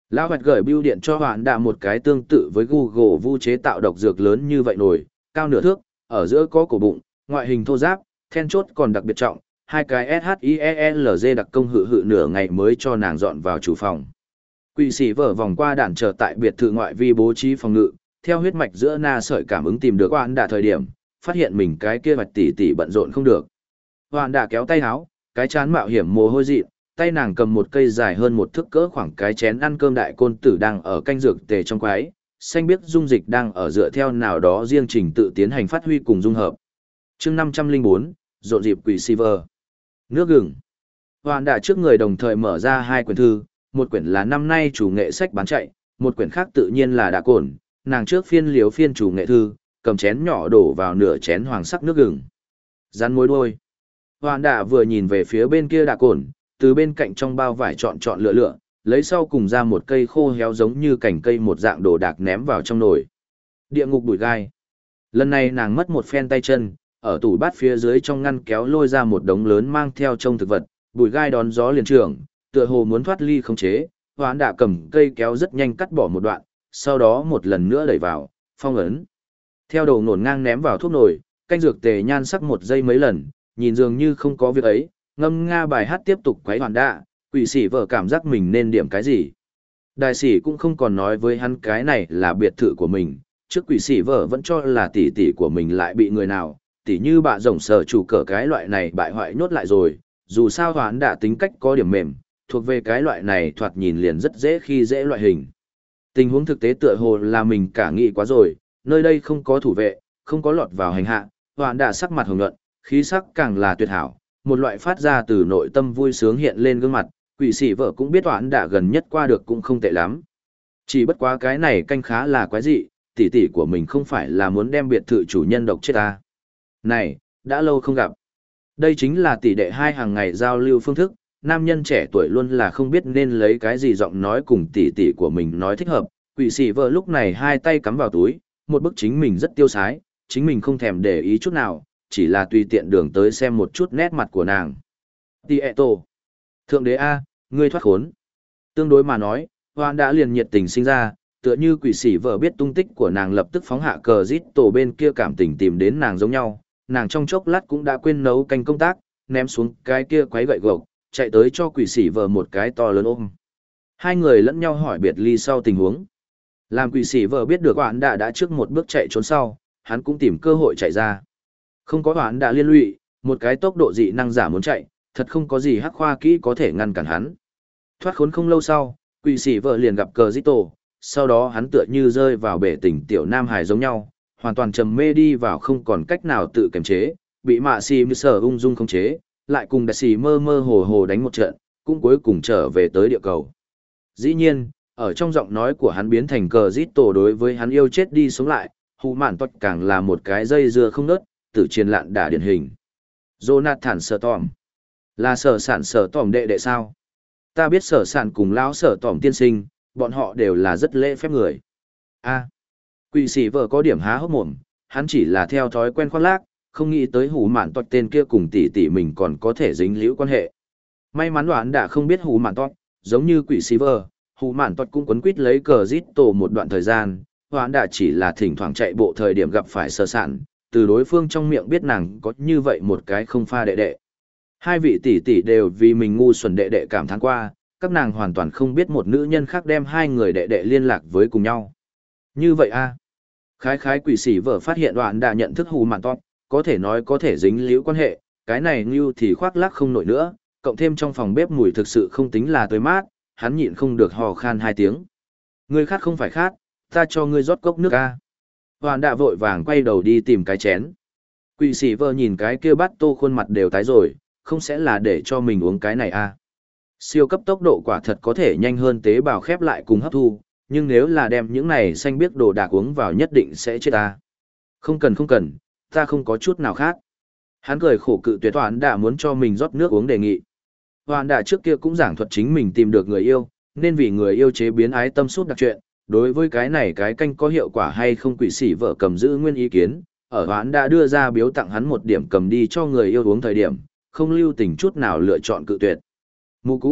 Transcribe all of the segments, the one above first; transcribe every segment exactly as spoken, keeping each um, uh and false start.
Lão Hoạch gửi bưu điện cho Hoạn Đạ một cái tương tự với Google vu chế tạo độc dược lớn như vậy nổi, cao nửa thước, ở giữa có cổ bụng, ngoại hình thô ráp, then chốt còn đặc biệt trọng, hai cái SHIELZ đặc công hự hự nửa ngày mới cho nàng dọn vào chủ phòng. Quỷ sĩ vở vòng qua đạn trở tại biệt thự ngoại vi bố trí phòng ngự, theo huyết mạch giữa na sợi cảm ứng tìm được Hoạn Đạ thời điểm, phát hiện mình cái kia mạch tỉ tỉ bận rộn không được. Hoạn Đạ kéo tay áo, cái chán mạo hiểm mồ hôi dị, tay nàng cầm một cây dài hơn một thước cỡ khoảng cái chén ăn cơm đại côn tử đang ở canh dược tề trong quái, xanh biếc dung dịch đang ở dựa theo nào đó riêng trình tự tiến hành phát huy cùng dung hợp. Chương năm trăm lẻ bốn, rộn dịp quỷ Silver. Nước gừng. Hoạn Đạ trước người đồng thời mở ra hai quyển thư, một quyển là năm nay chủ nghệ sách bán chạy, một quyển khác tự nhiên là đạ cồn, nàng trước phiên liếu phiên chủ nghệ thư, cầm chén nhỏ đổ vào nửa chén hoàng sắc nước gừng. Rắn môi đuôi. Hoạn Đạ vừa nhìn về phía bên kia đạ cồn, từ bên cạnh trong bao vải chọn chọn lựa lựa, lấy sau cùng ra một cây khô héo giống như cành cây một dạng đồ đạc ném vào trong nồi. Địa ngục bụi gai. Lần này nàng mất một phen tay chân, ở tủ bát phía dưới trong ngăn kéo lôi ra một đống lớn mang theo trông thực vật, bụi gai đón gió liền trưởng, tựa hồ muốn thoát ly khống chế, Hoán Đạ cầm cây kéo rất nhanh cắt bỏ một đoạn, sau đó một lần nữa đẩy vào, phong ấn. Theo đầu nổn ngang ném vào thuốc nồi, canh dược tề nhan sắc một giây mấy lần, nhìn dường như không có việc ấy, ngâm nga bài hát tiếp tục quấy Hoán Đạ, quỷ sĩ vợ cảm giác mình nên điểm cái gì. Đại sĩ cũng không còn nói với hắn cái này là biệt thự của mình, trước quỷ sĩ vợ vẫn cho là tỷ tỷ của mình lại bị người nào, tỷ như bạ rồng sở chủ cỡ cái loại này bại hoại nhốt lại rồi, dù sao Hoán Đạ tính cách có điểm mềm, thuộc về cái loại này thoạt nhìn liền rất dễ khi dễ loại hình. Tình huống thực tế tựa hồ là mình cả nghĩ quá rồi, nơi đây không có thủ vệ, không có lọt vào hành hạ, Hoán Đạ sắc mặt hồng nhuận, khí sắc càng là tuyệt hảo, một loại phát ra từ nội tâm vui sướng hiện lên gương mặt, quỷ sĩ vợ cũng biết Hoán Đạ gần nhất qua được cũng không tệ lắm. Chỉ bất quá cái này canh khá là quái dị, tỷ tỷ của mình không phải là muốn đem biệt thự chủ nhân độc chết ta. Này, đã lâu không gặp. Đây chính là tỷ đệ hai hàng ngày giao lưu phương thức, nam nhân trẻ tuổi luôn là không biết nên lấy cái gì giọng nói cùng tỷ tỷ của mình nói thích hợp. Quỷ sĩ vợ lúc này hai tay cắm vào túi, một bức chính mình rất tiêu sái, chính mình không thèm để ý chút nào, chỉ là tùy tiện đường tới xem một chút nét mặt của nàng. Tieto. Thượng đế A, ngươi thoát khốn. Tương đối mà nói, Hoán đã liền nhiệt tình sinh ra, tựa như quỷ sĩ vợ biết tung tích của nàng lập tức phóng hạ cờ rít tổ bên kia cảm tình tìm đến nàng giống nhau, nàng trong chốc lát cũng đã quên nấu canh công tác, ném xuống cái kia quấy gậy gộc, chạy tới cho quỷ sĩ vợ một cái to lớn ôm. Hai người lẫn nhau hỏi biệt ly sau tình huống. Làm quỷ sĩ vợ biết được Hoán đã đã trước một bước chạy trốn sau, hắn cũng tìm cơ hội chạy ra. Không có Hoán đã liên lụy, một cái tốc độ dị năng giả muốn chạy, thật không có gì hắc khoa kỹ có thể ngăn cản hắn. Thoát khốn không lâu sau, quỷ sĩ vợ liền gặp cờ rít tổ, sau đó hắn tựa như rơi vào bể tỉnh tiểu nam hải giống nhau, hoàn toàn trầm mê đi vào không còn cách nào tự kiềm chế, bị mạ xì như sở ung dung không chế, lại cùng đại xì mơ mơ hồ hồ đánh một trận, cũng cuối cùng trở về tới địa cầu. Dĩ nhiên, ở trong giọng nói của hắn biến thành cờ rít tổ đối với hắn yêu chết đi sống lại, hù mạn toát càng là một cái dây dưa không nớt, tử triền lạn đả điển hình. Jonathan Sở Tòm. Là sở sản sở tòm đệ đệ sao? Ta biết sở sản cùng lão sở tòm tiên sinh, bọn họ đều là rất lễ phép người. A. Quỷ sĩ vợ có điểm há hốc mồm, hắn chỉ là theo thói quen khoác lác, không nghĩ tới hù mạn toát tên kia cùng tỷ tỷ mình còn có thể dính liễu quan hệ. May mắn Hoán đã không biết hù mạn toát, giống như quỷ sĩ vợ, hù mạn toát cũng quấn quýt lấy cờ rít tổ một đoạn thời gian, Hoán đã chỉ là thỉnh thoảng chạy bộ thời điểm gặp phải sở sản, từ đối phương trong miệng biết nàng có như vậy một cái không pha đệ đệ. Hai vị tỷ tỷ đều vì mình ngu xuẩn đệ đệ cảm thán qua, các nàng hoàn toàn không biết một nữ nhân khác đem hai người đệ đệ liên lạc với cùng nhau. Như vậy a. Khái khái quỷ sĩ vợ phát hiện Đoạn đã nhận thức hù mạn toát, có thể nói có thể dính liễu quan hệ, cái này như thì khoác lác không nổi nữa, cộng thêm trong phòng bếp mùi thực sự không tính là tới mát, hắn nhịn không được hò khan hai tiếng. Ngươi khát không phải khát, ta cho ngươi rót cốc nước a. Hoàn đã vội vàng quay đầu đi tìm cái chén. Quỷ sĩ vợ nhìn cái kia bát tô khuôn mặt đều tái rồi, không sẽ là để cho mình uống cái này a. Siêu cấp tốc độ quả thật có thể nhanh hơn tế bào khép lại cùng hấp thu, nhưng nếu là đem những này xanh biếc đồ đạc uống vào nhất định sẽ chết ta. Không cần không cần, ta không có chút nào khác. Hắn cười khổ cự tuyệt Hoán đã muốn cho mình rót nước uống đề nghị. Hoán đã trước kia cũng giảng thuật chính mình tìm được người yêu, nên vì người yêu chế biến ái tâm suốt đặc chuyện. Đối với cái này cái canh có hiệu quả hay không quỷ sĩ vợ cầm giữ nguyên ý kiến, ở Hoán đã đưa ra biếu tặng hắn một điểm cầm đi cho người yêu uống thời điểm, không lưu tình chút nào lựa chọn cự tuyệt. Mù cũng,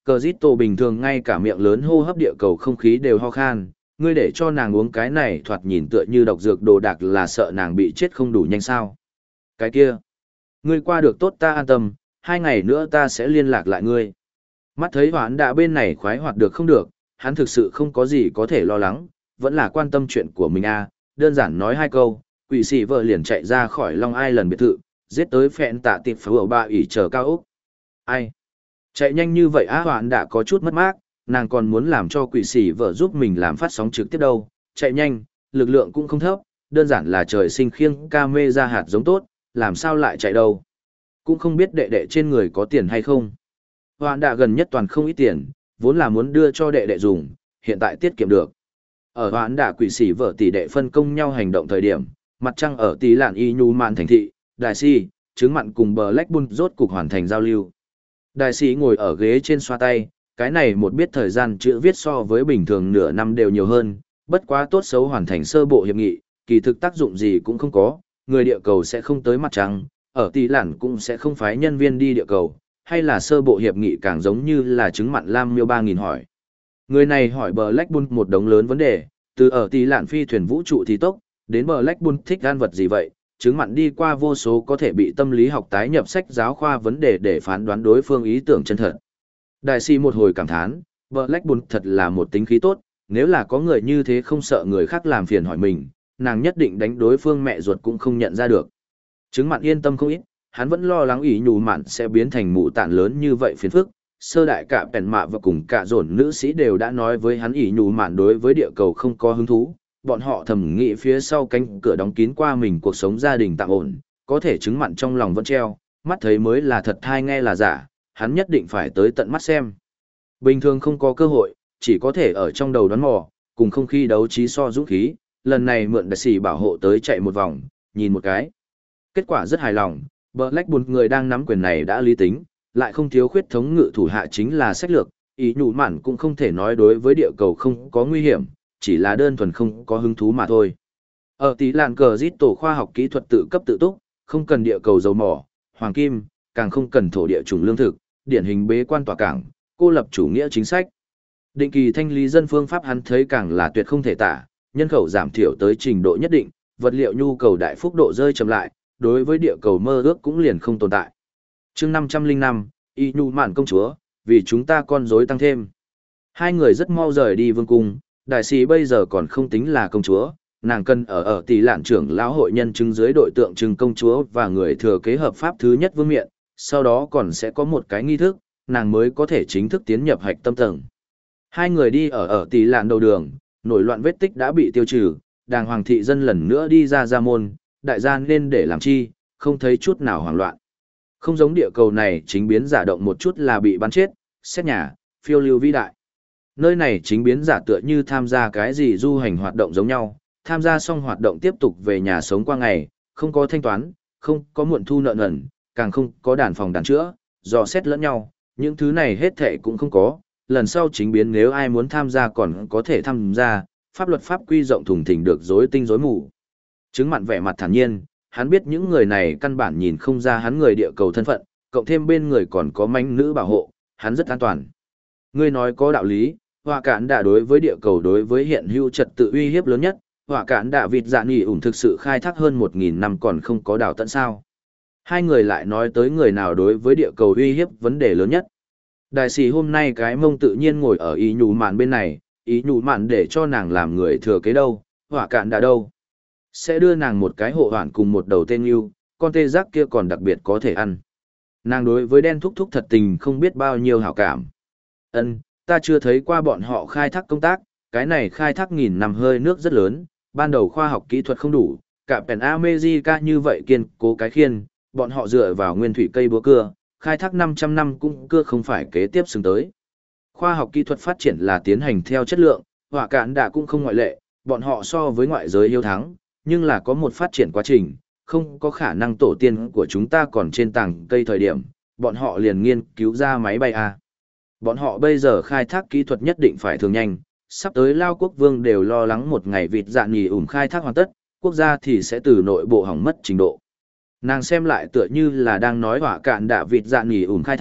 Cờ Dít Tổ bình thường ngay cả miệng lớn hô hấp địa cầu không khí đều ho khan, ngươi để cho nàng uống cái này thoạt nhìn tựa như độc dược đồ đạc là sợ nàng bị chết không đủ nhanh sao. Cái kia, ngươi qua được tốt ta an tâm, hai ngày nữa ta sẽ liên lạc lại ngươi. Mắt thấy hoán đã bên này khoái hoạt được không được, hắn thực sự không có gì có thể lo lắng, vẫn là quan tâm chuyện của mình à, đơn giản nói hai câu, quỷ sĩ vợ liền chạy ra khỏi Long Island biệt thự, giết tới phẹn tạ tiệp phở bà ỉ chờ cao ốc. Ai? Chạy nhanh như vậy á hoán đã có chút mất mát, nàng còn muốn làm cho quỷ sĩ vợ giúp mình làm phát sóng trực tiếp đâu, chạy nhanh, lực lượng cũng không thấp, đơn giản là trời sinh khiêng ca mê ra hạt giống tốt, làm sao lại chạy đâu. Cũng không biết đệ đệ trên người có tiền hay không. Hoạn đã gần nhất toàn không ít tiền, vốn là muốn đưa cho đệ đệ dùng, hiện tại tiết kiệm được. Ở hoạn đã quỷ sĩ vợ tỷ đệ phân công nhau hành động thời điểm, mặt trăng ở tỷ lạn y nhu mạn thành thị, đại si, chứng mặn cùng bờ Black Bull rốt cục hoàn thành giao lưu. Đại sĩ ngồi ở ghế trên xoa tay, cái này một biết thời gian chữ viết so với bình thường nửa năm đều nhiều hơn, bất quá tốt xấu hoàn thành sơ bộ hiệp nghị, kỳ thực tác dụng gì cũng không có, người địa cầu sẽ không tới mặt trăng, ở tỷ lạn cũng sẽ không phái nhân viên đi địa cầu, hay là sơ bộ hiệp nghị càng giống như là chứng mặn lam miêu ba nghìn hỏi. Người này hỏi bờ Black Bull một đống lớn vấn đề, từ ở tỷ lạn phi thuyền vũ trụ thì tốc, đến bờ Black Bull thích ăn vật gì vậy, chứng mặn đi qua vô số có thể bị tâm lý học tái nhập sách giáo khoa vấn đề để phán đoán đối phương ý tưởng chân thật. Đại sĩ một hồi cảm thán, bờ Black Bull thật là một tính khí tốt, nếu là có người như thế không sợ người khác làm phiền hỏi mình, nàng nhất định đánh đối phương mẹ ruột cũng không nhận ra được. Chứng mặn yên tâm không ít, hắn vẫn lo lắng ỷ nhù mạn sẽ biến thành mụ tạn lớn như vậy phiền phức. Sơ đại cả bèn mạ và cùng cả dồn nữ sĩ đều đã nói với hắn ỷ nhù mạn đối với địa cầu không có hứng thú, bọn họ thầm nghĩ phía sau cánh cửa đóng kín qua mình cuộc sống gia đình tạm ổn, có thể chứng mặn trong lòng vẫn treo, mắt thấy mới là thật thai nghe là giả, hắn nhất định phải tới tận mắt xem. Bình thường không có cơ hội, chỉ có thể ở trong đầu đoán mò, cùng không khí đấu trí so dũng khí, lần này mượn đại sĩ bảo hộ tới chạy một vòng, nhìn một cái. Kết quả rất hài lòng, Black Bull người đang nắm quyền này đã lý tính, lại không thiếu khuyết thống ngự thủ hạ chính là sách lược, ý nhủ mạn cũng không thể nói đối với địa cầu không có nguy hiểm, chỉ là đơn thuần không có hứng thú mà thôi. Ở tí làn cờ giết tổ khoa học kỹ thuật tự cấp tự túc, không cần địa cầu dầu mỏ, hoàng kim, càng không cần thổ địa chủng lương thực, điển hình bế quan tỏa cảng, cô lập chủ nghĩa chính sách. Định kỳ thanh lý dân phương pháp hắn thấy càng là tuyệt không thể tả, nhân khẩu giảm thiểu tới trình độ nhất định, vật liệu nhu cầu đại phúc độ rơi chậm lại, đối với địa cầu mơ ước cũng liền không tồn tại. Chương năm trăm linh năm, Y Nhu Mạn công chúa, vì chúng ta con rối tăng thêm. Hai người rất mau rời đi vương cung, đại sĩ bây giờ còn không tính là công chúa, nàng cần ở ở tỷ lạn trưởng lão hội nhân chứng dưới đội tượng trưng công chúa và người thừa kế hợp pháp thứ nhất vương miện, sau đó còn sẽ có một cái nghi thức, nàng mới có thể chính thức tiến nhập hạch tâm tầng. Hai người đi ở ở tỷ lạn đầu đường, nổi loạn vết tích đã bị tiêu trừ, đàng hoàng thị dân lần nữa đi ra ra môn, đại gia nên để làm chi, không thấy chút nào hoảng loạn. Không giống địa cầu này chính biến giả động một chút là bị bắn chết, xét nhà, phiêu lưu vĩ đại. Nơi này chính biến giả tựa như tham gia cái gì du hành hoạt động giống nhau, tham gia xong hoạt động tiếp tục về nhà sống qua ngày, không có thanh toán, không có muộn thu nợ nần, càng không có đàn phòng đàn chữa, dò xét lẫn nhau, những thứ này hết thệ cũng không có. Lần sau chính biến nếu ai muốn tham gia còn có thể tham gia, pháp luật pháp quy rộng thùng thình được rối tinh rối mù. Chứng mặn vẻ mặt thản nhiên, hắn biết những người này căn bản nhìn không ra hắn người địa cầu thân phận, cộng thêm bên người còn có mánh nữ bảo hộ, hắn rất an toàn. Ngươi nói có đạo lý, họa cản đã đối với địa cầu đối với hiện hữu trật tự uy hiếp lớn nhất, họa cản đã vịt dạ nghỉ ủng thực sự khai thác hơn một nghìn năm còn không có đào tận sao. Hai người lại nói tới người nào đối với địa cầu uy hiếp vấn đề lớn nhất. Đại sĩ hôm nay cái mông tự nhiên ngồi ở ý nhủ mạn bên này, ý nhủ mạn để cho nàng làm người thừa kế đâu, họa cản đã đâu. Sẽ đưa nàng một cái hộ hoạn cùng một đầu tên yêu, con tê giác kia còn đặc biệt có thể ăn. Nàng đối với đen thúc thúc thật tình không biết bao nhiêu hảo cảm. Ân, ta chưa thấy qua bọn họ khai thác công tác, cái này khai thác nghìn năm hơi nước rất lớn, ban đầu khoa học kỹ thuật không đủ, cả Pen America như vậy kiên cố cái khiên, bọn họ dựa vào nguyên thủy cây búa cưa, khai thác năm trăm năm cũng cưa không phải kế tiếp xứng tới. Khoa học kỹ thuật phát triển là tiến hành theo chất lượng, họa cản đã cũng không ngoại lệ, bọn họ so với ngoại giới hiếu thắng, nhưng là có một phát triển quá trình, không có khả năng tổ tiên của chúng ta còn trên tảng cây thời điểm, bọn họ liền nghiên cứu ra máy bay A. Bọn họ bây giờ khai thác kỹ thuật nhất định phải thường nhanh, sắp tới Lao quốc vương đều lo lắng một ngày vịt dạn nhì ủm khai thác hoàn tất, quốc gia thì sẽ từ nội bộ hỏng mất trình độ. Nàng xem lại tựa như là đang nói hỏa cạn đạ vịt dạn nhì ủm khai thác,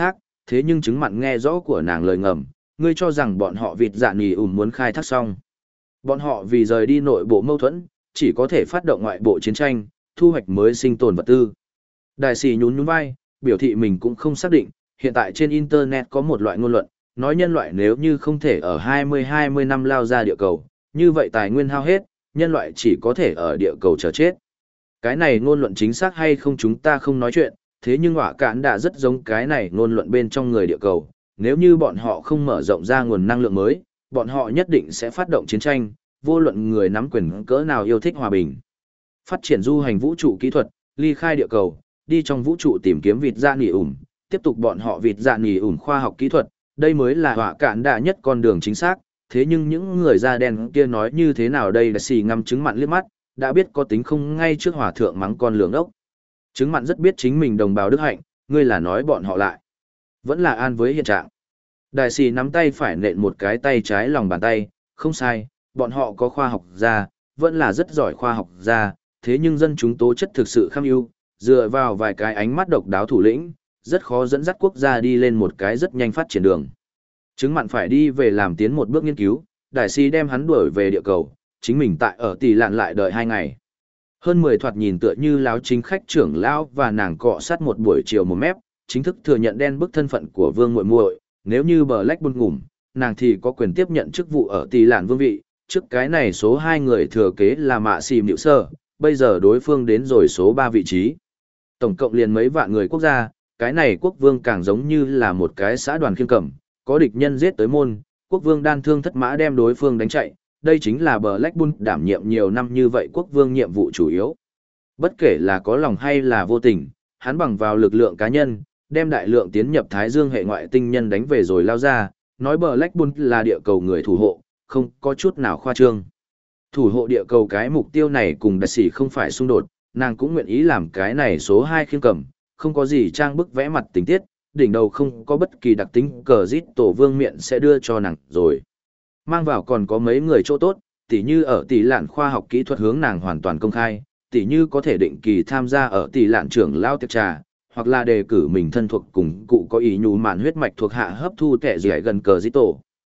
thế nhưng chứng mặn nghe rõ của nàng lời ngầm, ngươi cho rằng bọn họ vịt dạ nỉ ủn muốn khai thác xong. Bọn họ vì rời đi nội bộ mâu thuẫn, chỉ có thể phát động ngoại bộ chiến tranh, thu hoạch mới sinh tồn vật tư. Đại sĩ nhún nhún vai, biểu thị mình cũng không xác định, hiện tại trên Internet có một loại ngôn luận, nói nhân loại nếu như không thể ở hai mươi hai mươi năm lao ra địa cầu, như vậy tài nguyên hao hết, nhân loại chỉ có thể ở địa cầu chờ chết. Cái này ngôn luận chính xác hay không chúng ta không nói chuyện, thế nhưng hỏa cạn đã rất giống cái này ngôn luận bên trong người địa cầu, nếu như bọn họ không mở rộng ra nguồn năng lượng mới, bọn họ nhất định sẽ phát động chiến tranh, vô luận người nắm quyền cỡ nào yêu thích hòa bình. Phát triển du hành vũ trụ kỹ thuật, ly khai địa cầu, đi trong vũ trụ tìm kiếm vịt dạ nỉ ủn, tiếp tục bọn họ vịt dạ nỉ ủn khoa học kỹ thuật, đây mới là hỏa cạn đã nhất con đường chính xác, thế nhưng những người da đen kia nói như thế nào đây là xì ngâm chứng mặn liếc mắt, đã biết có tính không ngay trước hòa thượng mắng con lường ốc. Chứng mặn rất biết chính mình đồng bào đức hạnh, ngươi là nói bọn họ lại. Vẫn là an với hiện trạng. Đại sĩ nắm tay phải nện một cái tay trái lòng bàn tay, không sai, bọn họ có khoa học gia, vẫn là rất giỏi khoa học gia, thế nhưng dân chúng tố chất thực sự kham ưu, dựa vào vài cái ánh mắt độc đáo thủ lĩnh, rất khó dẫn dắt quốc gia đi lên một cái rất nhanh phát triển đường. Chứng mặn phải đi về làm tiến một bước nghiên cứu, đại sĩ đem hắn đuổi về địa cầu, chính mình tại ở tỷ lạn lại đợi hai ngày. Hơn mười thoạt nhìn tựa như láo chính khách trưởng lão và nàng cọ sát một buổi chiều một mép, chính thức thừa nhận đen bức thân phận của vương muội muội, nếu như bờ lách buôn ngủm, nàng thì có quyền tiếp nhận chức vụ ở tỷ lạn vương vị, trước cái này số hai người thừa kế là mạ xìm nhịu sơ, bây giờ đối phương đến rồi số ba vị trí. Tổng cộng liền mấy vạn người quốc gia, cái này quốc vương càng giống như là một cái xã đoàn khiên cẩm, có địch nhân giết tới môn, quốc vương đan thương thất mã đem đối phương đánh chạy, đây chính là Black Bull đảm nhiệm nhiều năm như vậy quốc vương nhiệm vụ chủ yếu. Bất kể là có lòng hay là vô tình, hắn bằng vào lực lượng cá nhân, đem đại lượng tiến nhập Thái Dương hệ ngoại tinh nhân đánh về rồi lao ra, nói Black Bull là địa cầu người thủ hộ, không có chút nào khoa trương. Thủ hộ địa cầu cái mục tiêu này cùng đại sĩ không phải xung đột, nàng cũng nguyện ý làm cái này số hai khiên cầm, không có gì trang bức vẽ mặt tình tiết, đỉnh đầu không có bất kỳ đặc tính cờ rít tổ vương miện sẽ đưa cho nàng rồi. Mang vào còn có mấy người chỗ tốt, tỉ như ở tỷ lạn khoa học kỹ thuật hướng nàng hoàn toàn công khai, tỉ như có thể định kỳ tham gia ở tỷ lạn trưởng lao tiệc trà, hoặc là đề cử mình thân thuộc cùng cụ có ý nhù mạn huyết mạch thuộc hạ hấp thu kẻ gì gần cờ dĩ tổ.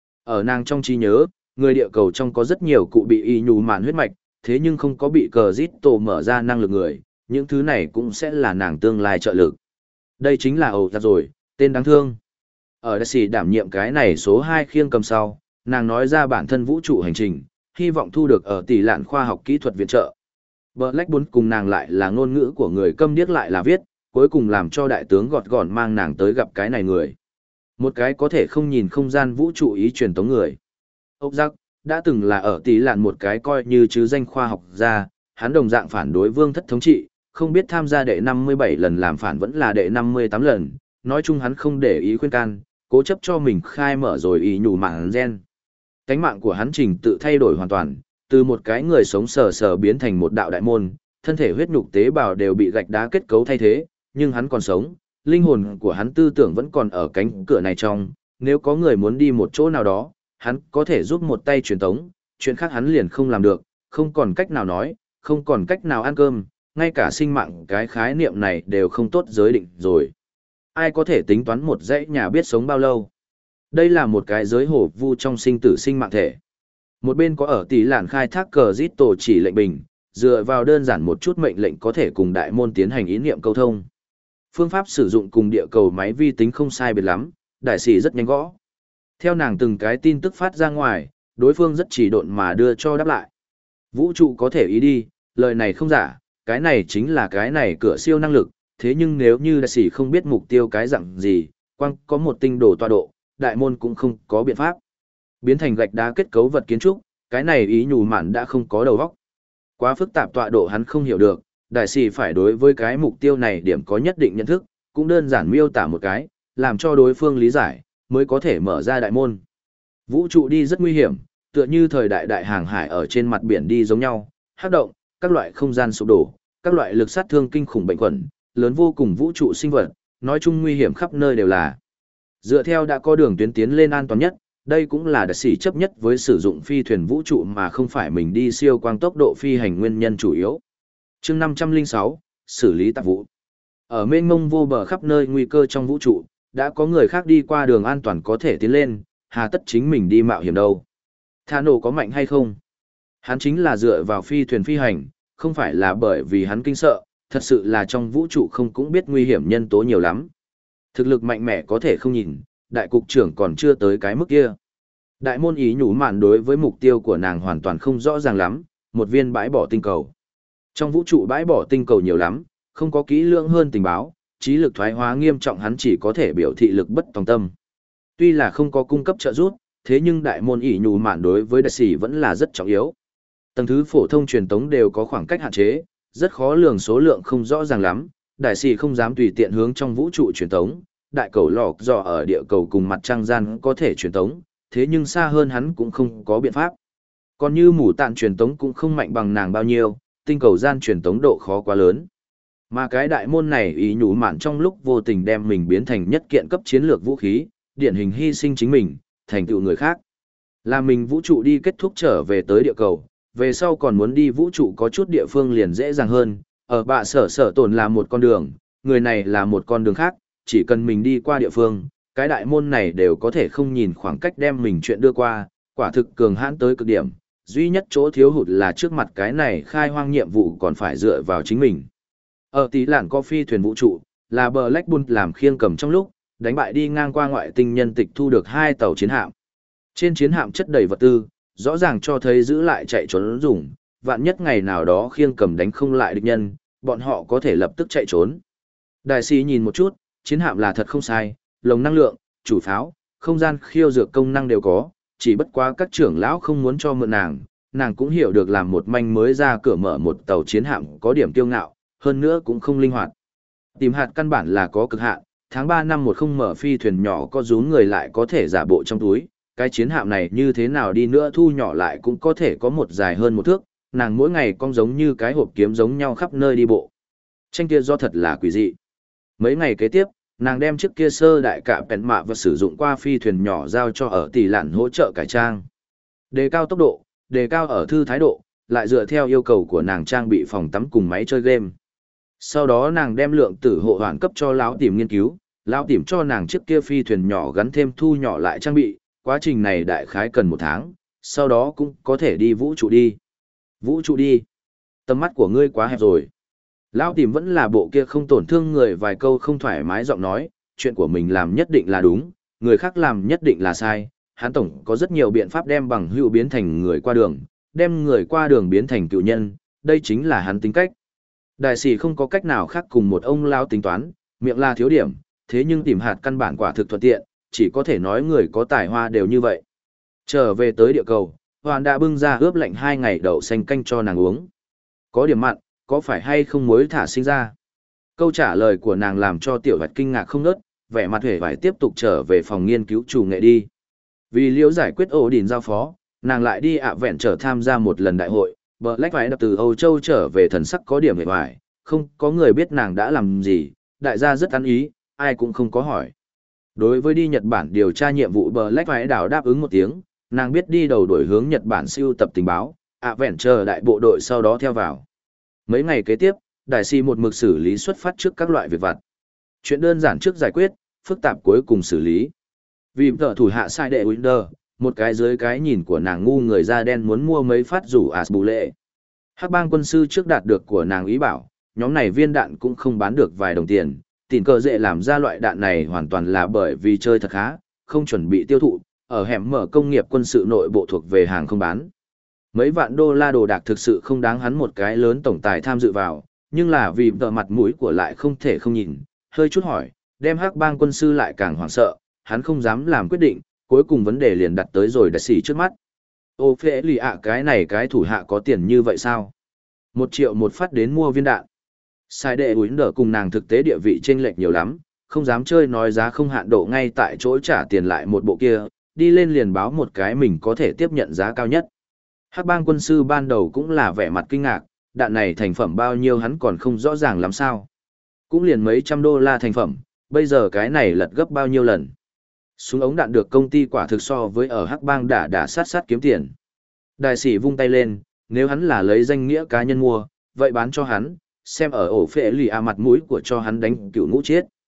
Ở nàng trong trí nhớ, người địa cầu trong có rất nhiều cụ bị ý nhù mạn huyết mạch, thế nhưng không có bị cờ dĩ tổ mở ra năng lực người, những thứ này cũng sẽ là nàng tương lai trợ lực. Đây chính là ẩu ra rồi, tên đáng thương. Ở đại sĩ đảm nhiệm cái này số hai khiêng cầm sau, nàng nói ra bản thân vũ trụ hành trình, hy vọng thu được ở tỷ lạn khoa học kỹ thuật viện trợ. Blackburn cùng nàng lại là ngôn ngữ của người câm điếc lại là viết, cuối cùng làm cho đại tướng gọt gọn mang nàng tới gặp cái này người. Một cái có thể không nhìn không gian vũ trụ ý truyền tống người. Ốc giác, đã từng là ở tỷ lạn một cái coi như chứ danh khoa học gia, hắn đồng dạng phản đối vương thất thống trị, không biết tham gia đệ năm mươi bảy lần làm phản vẫn là đệ năm mươi tám lần, nói chung hắn không để ý khuyên can, cố chấp cho mình khai mở rồi ý nhủ mạng gen. Cánh mạng của hắn trình tự thay đổi hoàn toàn, từ một cái người sống sờ sờ biến thành một đạo đại môn, thân thể huyết nhục tế bào đều bị gạch đá kết cấu thay thế, nhưng hắn còn sống, linh hồn của hắn tư tưởng vẫn còn ở cánh cửa này trong, nếu có người muốn đi một chỗ nào đó, hắn có thể giúp một tay truyền tống, chuyện khác hắn liền không làm được, không còn cách nào nói, không còn cách nào ăn cơm, ngay cả sinh mạng cái khái niệm này đều không tốt giới định rồi. Ai có thể tính toán một dãy nhà biết sống bao lâu? Đây là một cái giới hổ vu trong sinh tử sinh mạng thể. Một bên có ở tỷ lạn khai thác cờ giết tổ chỉ lệnh bình, dựa vào đơn giản một chút mệnh lệnh có thể cùng đại môn tiến hành ý niệm câu thông. Phương pháp sử dụng cùng địa cầu máy vi tính không sai biệt lắm, đại sĩ rất nhanh gõ. Theo nàng từng cái tin tức phát ra ngoài, đối phương rất chỉ độn mà đưa cho đáp lại. Vũ trụ có thể ý đi, lời này không giả, cái này chính là cái này cửa siêu năng lực, thế nhưng nếu như đại sĩ không biết mục tiêu cái dạng gì, quang có một tinh đồ tọa độ, đại môn cũng không có biện pháp. Biến thành gạch đá kết cấu vật kiến trúc, cái này ý nhủ mạn đã không có đầu óc. Quá phức tạp tọa độ hắn không hiểu được, đại sĩ phải đối với cái mục tiêu này điểm có nhất định nhận thức, cũng đơn giản miêu tả một cái, làm cho đối phương lý giải, mới có thể mở ra đại môn. Vũ trụ đi rất nguy hiểm, tựa như thời đại đại hàng hải ở trên mặt biển đi giống nhau, hắc động, các loại không gian sụp đổ, các loại lực sát thương kinh khủng bệnh khuẩn, lớn vô cùng vũ trụ sinh vật, nói chung nguy hiểm khắp nơi đều là. Dựa theo đã có đường tuyến tiến lên an toàn nhất, đây cũng là đại sĩ chấp nhất với sử dụng phi thuyền vũ trụ mà không phải mình đi siêu quang tốc độ phi hành nguyên nhân chủ yếu. Chương năm trăm lẻ sáu, xử lý tạp vụ. Ở mênh mông vô bờ khắp nơi nguy cơ trong vũ trụ, đã có người khác đi qua đường an toàn có thể tiến lên, hà tất chính mình đi mạo hiểm đâu. Thà nổ có mạnh hay không? Hắn chính là dựa vào phi thuyền phi hành, không phải là bởi vì hắn kinh sợ, thật sự là trong vũ trụ không cũng biết nguy hiểm nhân tố nhiều lắm. Thực lực mạnh mẽ có thể không nhìn, đại cục trưởng còn chưa tới cái mức kia. Đại môn ý nhủ mạn đối với mục tiêu của nàng hoàn toàn không rõ ràng lắm, một viên bãi bỏ tinh cầu. Trong vũ trụ bãi bỏ tinh cầu nhiều lắm, không có kỹ lưỡng hơn tình báo, trí lực thoái hóa nghiêm trọng hắn chỉ có thể biểu thị lực bất tòng tâm. Tuy là không có cung cấp trợ giúp, thế nhưng đại môn ỷ nhủ mạn đối với đại sĩ vẫn là rất trọng yếu. Tầng thứ phổ thông truyền tống đều có khoảng cách hạn chế, rất khó lường số lượng không rõ ràng lắm, đại sĩ không dám tùy tiện hướng trong vũ trụ truyền tống, đại cầu lọc dò ở địa cầu cùng mặt trăng gian có thể truyền tống, thế nhưng xa hơn hắn cũng không có biện pháp. Còn như mù tạn truyền tống cũng không mạnh bằng nàng bao nhiêu, tinh cầu gian truyền tống độ khó quá lớn. Mà cái đại môn này ý nhủ mạn trong lúc vô tình đem mình biến thành nhất kiện cấp chiến lược vũ khí, điển hình hy sinh chính mình, thành tựu người khác. Là mình vũ trụ đi kết thúc trở về tới địa cầu, về sau còn muốn đi vũ trụ có chút địa phương liền dễ dàng hơn, ở bạ sở sở tổn là một con đường, người này là một con đường khác, chỉ cần mình đi qua địa phương, cái đại môn này đều có thể không nhìn khoảng cách đem mình chuyện đưa qua, quả thực cường hãn tới cực điểm, duy nhất chỗ thiếu hụt là trước mặt cái này khai hoang nhiệm vụ còn phải dựa vào chính mình. Ở tí lạn có phi thuyền vũ trụ, là Black Bull làm khiêng cầm trong lúc, đánh bại đi ngang qua ngoại tinh nhân tịch thu được hai tàu chiến hạm. Trên chiến hạm chất đầy vật tư, rõ ràng cho thấy giữ lại chạy trốn dùng, vạn nhất ngày nào đó khiêng cầm đánh không lại địch nhân, bọn họ có thể lập tức chạy trốn. Đại sĩ nhìn một chút, chiến hạm là thật không sai, lồng năng lượng, chủ pháo, không gian khiêu dược công năng đều có, chỉ bất quá các trưởng lão không muốn cho mượn nàng, nàng cũng hiểu được làm một manh mới ra cửa mở một tàu chiến hạm có điểm kiêu ngạo, hơn nữa cũng không linh hoạt. Tìm hạt căn bản là có cực hạn, tháng ba năm một không mở phi thuyền nhỏ có rúm người lại có thể giả bộ trong túi, cái chiến hạm này như thế nào đi nữa thu nhỏ lại cũng có thể có một dài hơn một thước, nàng mỗi ngày cong giống như cái hộp kiếm giống nhau khắp nơi đi bộ. Tranh kia do thật là quỷ dị. Mấy ngày kế tiếp, nàng đem chiếc kia sơ đại cả bèn mạ và sử dụng qua phi thuyền nhỏ giao cho ở tỷ lạn hỗ trợ cải trang. Đề cao tốc độ, đề cao ở thư thái độ, lại dựa theo yêu cầu của nàng trang bị phòng tắm cùng máy chơi game. Sau đó nàng đem lượng tử hộ hoàn cấp cho lão tìm nghiên cứu, lão tìm cho nàng chiếc kia phi thuyền nhỏ gắn thêm thu nhỏ lại trang bị, quá trình này đại khái cần một tháng, sau đó cũng có thể đi vũ trụ đi. Vũ trụ đi. Tầm mắt của ngươi quá hẹp rồi. Lão tìm vẫn là bộ kia không tổn thương người vài câu không thoải mái giọng nói, chuyện của mình làm nhất định là đúng, người khác làm nhất định là sai. Hắn tổng có rất nhiều biện pháp đem bằng hữu biến thành người qua đường, đem người qua đường biến thành cựu nhân, đây chính là hắn tính cách. Đại sĩ không có cách nào khác cùng một ông lão tính toán, miệng là thiếu điểm, thế nhưng tìm hạt căn bản quả thực thuận tiện, chỉ có thể nói người có tài hoa đều như vậy. Trở về tới địa cầu, Hoàn đã bưng ra ướp lạnh hai ngày đậu xanh canh cho nàng uống. Có điểm mặn, có phải hay không muối thả sinh ra? Câu trả lời của nàng làm cho tiểu vật kinh ngạc không nớt, vẻ mặt hề vải tiếp tục trở về phòng nghiên cứu chủ nghệ đi. Vì liễu giải quyết ổ đỉnh giao phó, nàng lại đi ạ vẹn trở tham gia một lần đại hội, Black phải đập từ Âu Châu trở về thần sắc có điểm hề vải, không có người biết nàng đã làm gì, đại gia rất ăn ý, ai cũng không có hỏi. Đối với đi Nhật Bản điều tra nhiệm vụ Black phải đảo đáp ứng một tiếng, nàng biết đi đầu đổi hướng Nhật Bản siêu tập tình báo, ạ vẹn chờ đại bộ đội sau đó theo vào. Mấy ngày kế tiếp, đại sĩ một mực xử lý xuất phát trước các loại việc vặt. Chuyện đơn giản trước giải quyết, phức tạp cuối cùng xử lý. Vì tờ thủ hạ sai đệ Winder, một cái dưới cái nhìn của nàng ngu người da đen muốn mua mấy phát rủ Asbu lệ. Hắc bang quân sư trước đạt được của nàng ý bảo, nhóm này viên đạn cũng không bán được vài đồng tiền, tiền cờ dễ làm ra loại đạn này hoàn toàn là bởi vì chơi thật khá, không chuẩn bị tiêu thụ, ở hẻm mở công nghiệp quân sự nội bộ thuộc về hàng không bán. Mấy vạn đô la đồ đạc thực sự không đáng hắn một cái lớn tổng tài tham dự vào, nhưng là vì tờ mặt mũi của lại không thể không nhìn, hơi chút hỏi, đem hắc bang quân sư lại càng hoảng sợ, hắn không dám làm quyết định, cuối cùng vấn đề liền đặt tới rồi đại sĩ trước mắt. Ô phê lì ạ cái này cái thủ hạ có tiền như vậy sao? Một triệu một phát đến mua viên đạn. Sai đệ úi đỡ cùng nàng thực tế địa vị chênh lệch nhiều lắm, không dám chơi nói giá không hạn độ ngay tại chỗ trả tiền lại một bộ kia, đi lên liền báo một cái mình có thể tiếp nhận giá cao nhất. Hắc bang quân sư ban đầu cũng là vẻ mặt kinh ngạc, đạn này thành phẩm bao nhiêu hắn còn không rõ ràng lắm sao. Cũng liền mấy trăm đô la thành phẩm, bây giờ cái này lật gấp bao nhiêu lần. Súng ống đạn được công ty quả thực so với ở Hắc bang đả đả sát sát kiếm tiền. Đại sĩ vung tay lên, nếu hắn là lấy danh nghĩa cá nhân mua, vậy bán cho hắn, xem ở ổ phệ lì à mặt mũi của cho hắn đánh cựu ngũ chết.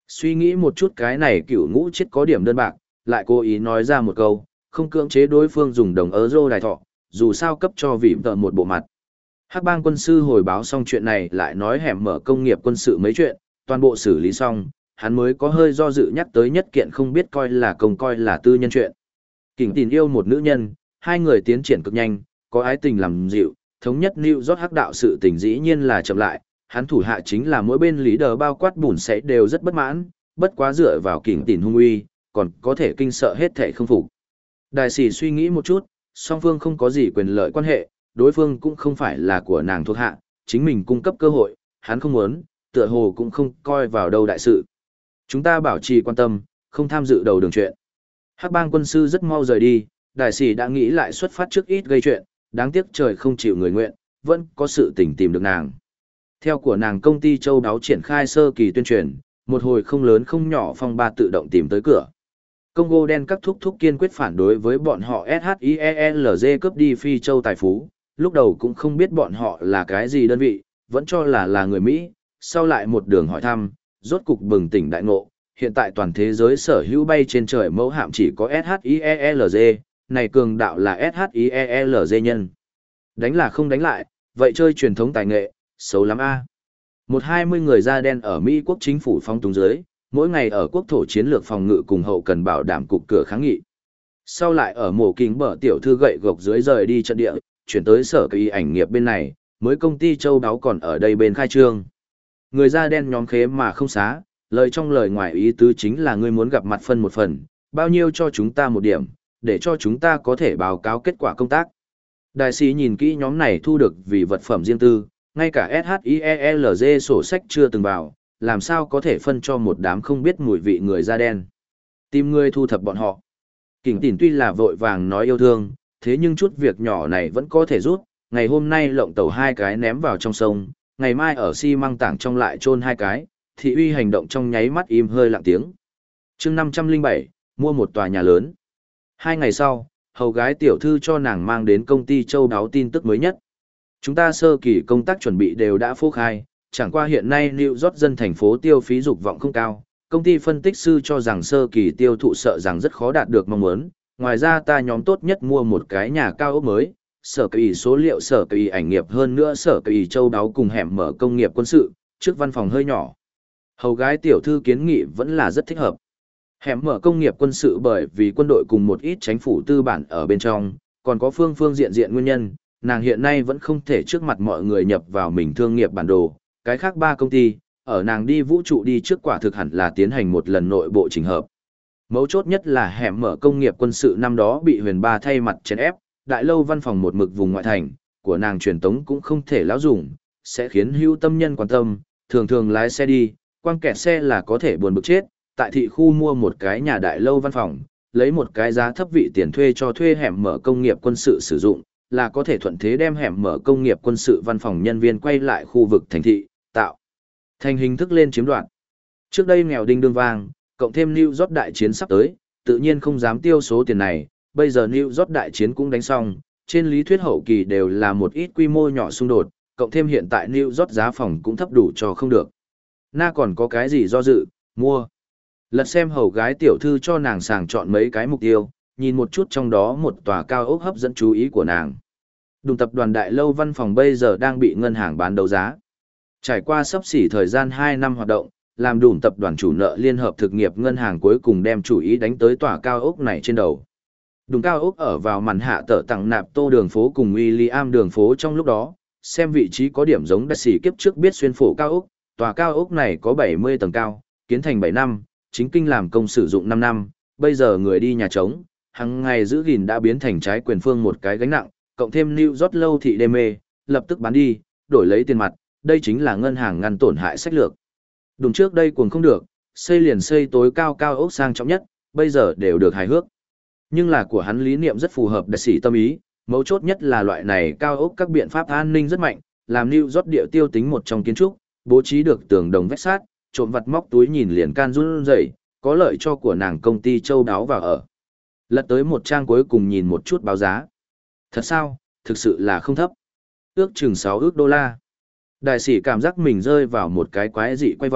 Suy nghĩ một chút cái này cựu ngũ chết có điểm đơn bạc, lại cố ý nói ra một câu, không cưỡng chế đối phương dùng đồng euro đài thọ, dù sao cấp cho vị tợ một bộ mặt. Hắc bang quân sư hồi báo xong chuyện này lại nói hẻm mở công nghiệp quân sự mấy chuyện, toàn bộ xử lý xong, hắn mới có hơi do dự nhắc tới nhất kiện không biết coi là công coi là tư nhân chuyện. Kình Tín yêu một nữ nhân, hai người tiến triển cực nhanh, có ái tình làm dịu, thống nhất New York hắc đạo sự tình dĩ nhiên là chậm lại, hắn thủ hạ chính là mỗi bên lý đờ bao quát bùn sẽ đều rất bất mãn, bất quá dựa vào Kình Tín hung uy, còn có thể kinh sợ hết thể không phục. Đại sĩ suy nghĩ một chút, song phương không có gì quyền lợi quan hệ, đối phương cũng không phải là của nàng thuộc hạ, chính mình cung cấp cơ hội, hắn không muốn, tựa hồ cũng không coi vào đâu đại sự. Chúng ta bảo trì quan tâm, không tham dự đầu đường chuyện. Hắc bang quân sư rất mau rời đi, đại sĩ đã nghĩ lại xuất phát trước ít gây chuyện, đáng tiếc trời không chịu người nguyện, vẫn có sự tình tìm được nàng. Theo của nàng công ty châu đáo triển khai sơ kỳ tuyên truyền, một hồi không lớn không nhỏ phong ba tự động tìm tới cửa. Congo đen các thúc thúc kiên quyết phản đối với bọn họ ét hát i e lờ giê cướp đi Phi Châu tài phú, lúc đầu cũng không biết bọn họ là cái gì đơn vị, vẫn cho là là người Mỹ, sau lại một đường hỏi thăm, rốt cục bừng tỉnh đại ngộ, hiện tại toàn thế giới sở hữu bay trên trời mẫu hạm chỉ có ét hát i e lờ giê, này cường đạo là ét hát i e lờ giê nhân. Đánh là không đánh lại, vậy chơi truyền thống tài nghệ, xấu lắm a. Một hai mươi người da đen ở Mỹ quốc chính phủ phong túng dưới, mỗi ngày ở quốc thổ chiến lược phòng ngự cùng hậu cần bảo đảm cục cửa kháng nghị. Sau lại ở mổ kính bờ tiểu thư gậy gộc dưới rời đi trận địa, chuyển tới sở kỳ ảnh nghiệp bên này, mới công ty châu đáo còn ở đây bên khai trương. Người da đen nhóm khế mà không xá, lời trong lời ngoài ý tứ chính là ngươi muốn gặp mặt phân một phần, bao nhiêu cho chúng ta một điểm, để cho chúng ta có thể báo cáo kết quả công tác. Đại sĩ nhìn kỹ nhóm này thu được vì vật phẩm riêng tư, ngay cả ét hát i e lờ giê sổ sách chưa từng vào, làm sao có thể phân cho một đám không biết mùi vị người da đen. Tìm người thu thập bọn họ. Kình Tín tuy là vội vàng nói yêu thương, thế nhưng chút việc nhỏ này vẫn có thể rút, ngày hôm nay lộng tàu hai cái ném vào trong sông, ngày mai ở xi măng tảng trong lại chôn hai cái, thị uy hành động trong nháy mắt im hơi lặng tiếng. chương năm trăm lẻ bảy, mua một tòa nhà lớn. Hai ngày sau, hầu gái tiểu thư cho nàng mang đến công ty châu đáo tin tức mới nhất. Chúng ta sơ kỳ công tác chuẩn bị đều đã phô khai, chẳng qua hiện nay New York dân thành phố tiêu phí dục vọng không cao, công ty phân tích sư cho rằng sơ kỳ tiêu thụ sợ rằng rất khó đạt được mong muốn, ngoài ra ta nhóm tốt nhất mua một cái nhà cao ốc mới, sở kỳ số liệu sở kỳ ảnh nghiệp hơn nữa sở kỳ châu đáo cùng hẻm mở công nghiệp quân sự, trước văn phòng hơi nhỏ. Hầu gái tiểu thư kiến nghị vẫn là rất thích hợp. Hẻm mở công nghiệp quân sự bởi vì quân đội cùng một ít chính phủ tư bản ở bên trong, còn có phương phương diện diện nguyên nhân, nàng hiện nay vẫn không thể trước mặt mọi người nhập vào mình thương nghiệp bản đồ, cái khác ba công ty, ở nàng đi vũ trụ đi trước quả thực hẳn là tiến hành một lần nội bộ chỉnh hợp. Mấu chốt nhất là hẻm mở công nghiệp quân sự năm đó bị huyền ba thay mặt chèn ép, đại lâu văn phòng một mực vùng ngoại thành, của nàng truyền tống cũng không thể lão dùng, sẽ khiến hữu tâm nhân quan tâm, thường thường lái xe đi, quang kẹt xe là có thể buồn bực chết, tại thị khu mua một cái nhà đại lâu văn phòng, lấy một cái giá thấp vị tiền thuê cho thuê hẻm mở công nghiệp quân sự sử dụng, là có thể thuận thế đem hẻm mở công nghiệp quân sự văn phòng nhân viên quay lại khu vực thành thị, tạo thành hình thức lên chiếm đoạt. Trước đây nghèo đinh đương vang, cộng thêm New York đại chiến sắp tới, tự nhiên không dám tiêu số tiền này, bây giờ New York đại chiến cũng đánh xong, trên lý thuyết hậu kỳ đều là một ít quy mô nhỏ xung đột, cộng thêm hiện tại New York giá phòng cũng thấp đủ cho không được. Na còn có cái gì do dự, mua. Lật xem hầu gái tiểu thư cho nàng sàng chọn mấy cái mục tiêu, nhìn một chút trong đó một tòa cao ốc hấp dẫn chú ý của nàng. Đùng tập đoàn đại lâu văn phòng bây giờ đang bị ngân hàng bán đấu giá. Trải qua sắp xỉ thời gian hai năm hoạt động, làm đùn tập đoàn chủ nợ liên hợp thực nghiệp ngân hàng cuối cùng đem chủ ý đánh tới tòa cao ốc này trên đầu. Đùng cao ốc ở vào màn hạ tở tặng nạp tô đường phố cùng William đường phố trong lúc đó, xem vị trí có điểm giống đất xỉ kiếp trước biết xuyên phổ cao ốc, tòa cao ốc này có bảy mươi tầng cao, kiến thành bảy năm, chính kinh làm công sử dụng năm năm, bây giờ người đi nhà trống, hàng ngày giữ gìn đã biến thành trái quyền phương một cái gánh nặng, cộng thêm New York lâu thị đê mê, lập tức bán đi, đổi lấy tiền mặt, đây chính là ngân hàng ngăn tổn hại sách lược. Đùng trước đây cuồng không được, xây liền xây tối cao cao ốc sang trọng nhất, bây giờ đều được hài hước. Nhưng là của hắn lý niệm rất phù hợp đặc sĩ tâm ý, mấu chốt nhất là loại này cao ốc các biện pháp an ninh rất mạnh, làm New York địa tiêu tính một trong kiến trúc, bố trí được tường đồng vách sát, trộm vặt móc túi nhìn liền can run rẩy, có lợi cho của nàng công ty châu đáo vào ở. Lật tới một trang cuối cùng nhìn một chút báo giá. Thật sao, thực sự là không thấp. Ước chừng sáu ước đô la. Đại sĩ cảm giác mình rơi vào một cái quái dị quay vòng,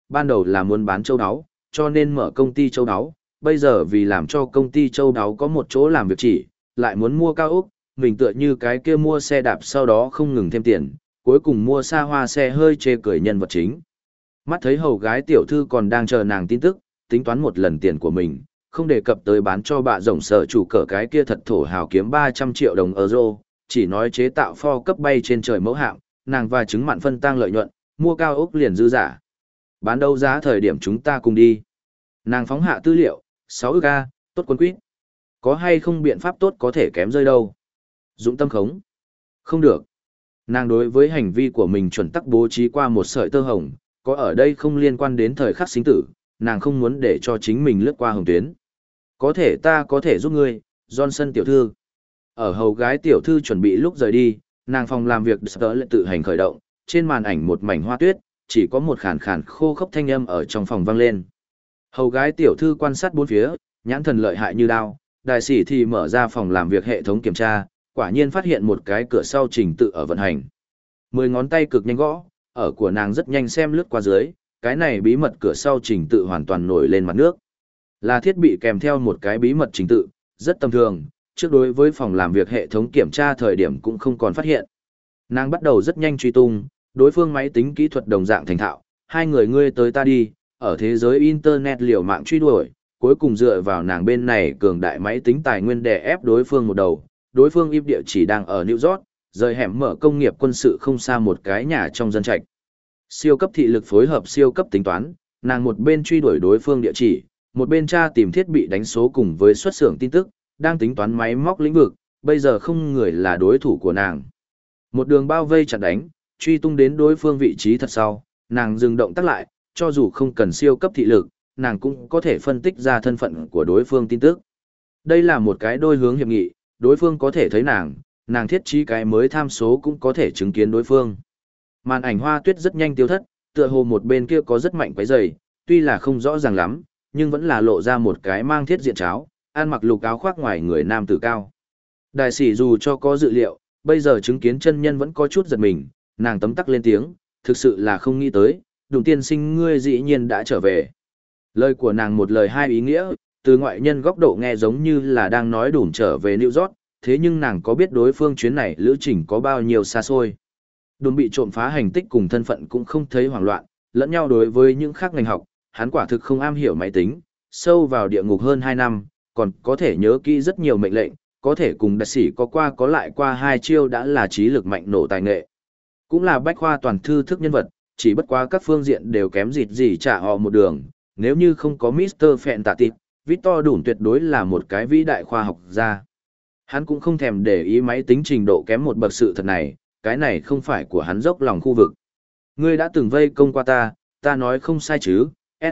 ban đầu là muốn bán châu áo, cho nên mở công ty châu áo, bây giờ vì làm cho công ty châu áo có một chỗ làm việc chỉ, lại muốn mua cao ốc, mình tựa như cái kia mua xe đạp sau đó không ngừng thêm tiền, cuối cùng mua xa hoa xe hơi chê cười nhân vật chính. Mắt thấy hầu gái tiểu thư còn đang chờ nàng tin tức, tính toán một lần tiền của mình, không đề cập tới bán cho bà rồng sở chủ cỡ cái kia thật thổ hào kiếm ba trăm triệu đồng euro, chỉ nói chế tạo pho cấp bay trên trời mẫu hạng, nàng và chứng mặn phân tăng lợi nhuận, mua cao ốc liền dư giả. Bán đấu giá thời điểm chúng ta cùng đi. Nàng phóng hạ tư liệu, sáu ức A, tốt quân quýt. Có hay không biện pháp tốt có thể kém rơi đâu. Dũng tâm khống. Không được. Nàng đối với hành vi của mình chuẩn tắc bố trí qua một sợi tơ hồng, có ở đây không liên quan đến thời khắc sinh tử, nàng không muốn để cho chính mình lướt qua hồng tuyến. Có thể ta có thể giúp ngươi, Johnson tiểu thư. Ở hầu gái tiểu thư chuẩn bị lúc rời đi, nàng phòng làm việc lại tự hành khởi động, trên màn ảnh một mảnh hoa tuyết, chỉ có một khàn khàn khô khốc thanh âm ở trong phòng vang lên. Hầu gái tiểu thư quan sát bốn phía, nhãn thần lợi hại như đao, đại sĩ thì mở ra phòng làm việc hệ thống kiểm tra, quả nhiên phát hiện một cái cửa sau trình tự ở vận hành. Mười ngón tay cực nhanh gõ, ở của nàng rất nhanh xem lướt qua dưới, cái này bí mật cửa sau trình tự hoàn toàn nổi lên mặt nước. Là thiết bị kèm theo một cái bí mật trình tự, rất tầm thường, trước đối với phòng làm việc hệ thống kiểm tra thời điểm cũng không còn phát hiện. Nàng bắt đầu rất nhanh truy tung, đối phương máy tính kỹ thuật đồng dạng thành thạo, hai người ngươi tới ta đi, ở thế giới Internet liều mạng truy đuổi, cuối cùng dựa vào nàng bên này cường đại máy tính tài nguyên đè ép đối phương một đầu, đối phương im địa chỉ đang ở New York, rời hẻm mở công nghiệp quân sự không xa một cái nhà trong dân trạch. Siêu cấp thị lực phối hợp siêu cấp tính toán, nàng một bên truy đuổi đối phương địa chỉ, một bên tra tìm thiết bị đánh số cùng với xuất xưởng tin tức, đang tính toán máy móc lĩnh vực, bây giờ không người là đối thủ của nàng. Một đường bao vây chặn đánh, truy tung đến đối phương vị trí thật sau, nàng dừng động tác lại, cho dù không cần siêu cấp thị lực, nàng cũng có thể phân tích ra thân phận của đối phương tin tức. Đây là một cái đôi hướng hiệp nghị, đối phương có thể thấy nàng, nàng thiết trí cái mới tham số cũng có thể chứng kiến đối phương. Màn ảnh hoa tuyết rất nhanh tiêu thất, tựa hồ một bên kia có rất mạnh quấy rầy, tuy là không rõ ràng lắm, nhưng vẫn là lộ ra một cái mang thiết diện cháo, ăn mặc lục áo khoác ngoài người nam tử cao. Đại sĩ dù cho có dự liệu, bây giờ chứng kiến chân nhân vẫn có chút giật mình, nàng tấm tắc lên tiếng, thực sự là không nghĩ tới, Đùng tiên sinh ngươi dĩ nhiên đã trở về. Lời của nàng một lời hai ý nghĩa, từ ngoại nhân góc độ nghe giống như là đang nói Đùng trở về New York, thế nhưng nàng có biết đối phương chuyến này lữ trình có bao nhiêu xa xôi. Đùng bị trộm phá hành tích cùng thân phận cũng không thấy hoảng loạn, lẫn nhau đối với những khác ngành học, hắn quả thực không am hiểu máy tính, sâu vào địa ngục hơn hai năm, còn có thể nhớ kỹ rất nhiều mệnh lệnh, có thể cùng đại sĩ có qua có lại qua hai chiêu đã là trí lực mạnh nổ tài nghệ. Cũng là bách khoa toàn thư thức nhân vật, chỉ bất quá các phương diện đều kém dịt gì trả họ một đường, nếu như không có mít tơ Phẹn Tạ Tịt, Victor Đủn tuyệt đối là một cái vĩ đại khoa học gia. Hắn cũng không thèm để ý máy tính trình độ kém một bậc sự thật này, cái này không phải của hắn dốc lòng khu vực. Ngươi đã từng vây công qua ta, ta nói không sai chứ,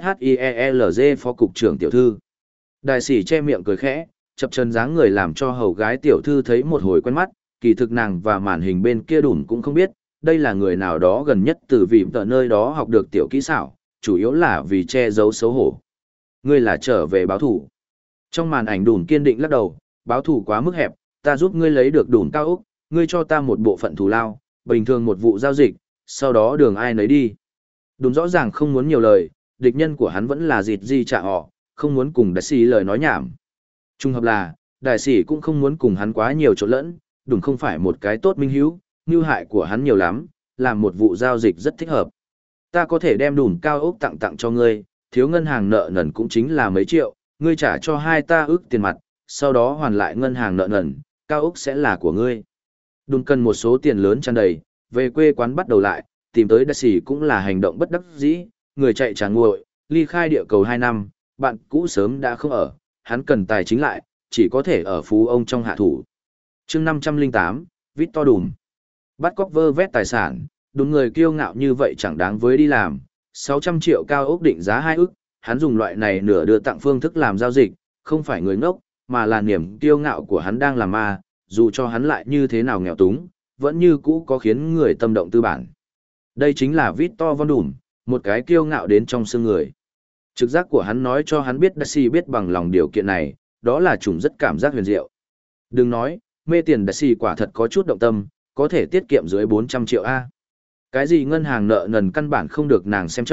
SHIELZ phó cục trưởng tiểu thư. Đại sĩ che miệng cười khẽ, chập chân dáng người làm cho hầu gái tiểu thư thấy một hồi quen mắt, kỳ thực nàng và màn hình bên kia Đủn cũng không biết, đây là người nào đó gần nhất từ vì tờ nơi đó học được tiểu kỹ xảo, chủ yếu là vì che giấu xấu hổ. Ngươi là trở về báo thủ. Trong màn ảnh Đủn kiên định lắc đầu, báo thủ quá mức hẹp, ta giúp ngươi lấy được Đủn cao ốc, ngươi cho ta một bộ phận thù lao, bình thường một vụ giao dịch, sau đó đường ai nấy đi. Đủn rõ ràng không muốn nhiều lời, địch nhân của hắn vẫn là dịt di trả họ, không muốn cùng đại sĩ lời nói nhảm. Trung hợp là, đại sĩ cũng không muốn cùng hắn quá nhiều trộn lẫn, Đủn không phải một cái tốt minh hiếu, nhu hại của hắn nhiều lắm, làm một vụ giao dịch rất thích hợp. Ta có thể đem Đủn cao ốc tặng tặng cho ngươi, thiếu ngân hàng nợ nần cũng chính là mấy triệu, ngươi trả cho hai ta ước tiền mặt, sau đó hoàn lại ngân hàng nợ nần, cao ốc sẽ là của ngươi. Đùn cần một số tiền lớn tràn đầy, về quê quán bắt đầu lại, tìm tới đại sĩ cũng là hành động bất đắc dĩ, người chạy trà nguội, ly khai địa cầu hai năm, bạn cũ sớm đã không ở, hắn cần tài chính lại, chỉ có thể ở phú ông trong hạ thủ. chương năm trăm lẻ tám, Victor Đùn. Bắt cóc vơ vét tài sản, đúng người kiêu ngạo như vậy chẳng đáng với đi làm, sáu trăm triệu cao ốc định giá hai ức, hắn dùng loại này nửa đưa tặng phương thức làm giao dịch, không phải người ngốc, mà là niềm kiêu ngạo của hắn đang làm ma, dù cho hắn lại như thế nào nghèo túng, vẫn như cũ có khiến người tâm động tư bản. Đây chính là Victor Von Doom, một cái kiêu ngạo đến trong xương người. Trực giác của hắn nói cho hắn biết Daisy biết bằng lòng điều kiện này, đó là chủng rất cảm giác huyền diệu. Đừng nói, mê tiền Daisy quả thật có chút động tâm, có thể tiết kiệm dưới bốn trăm triệu A. Cái gì ngân hàng nợ nần căn bản không được nàng xem trọng,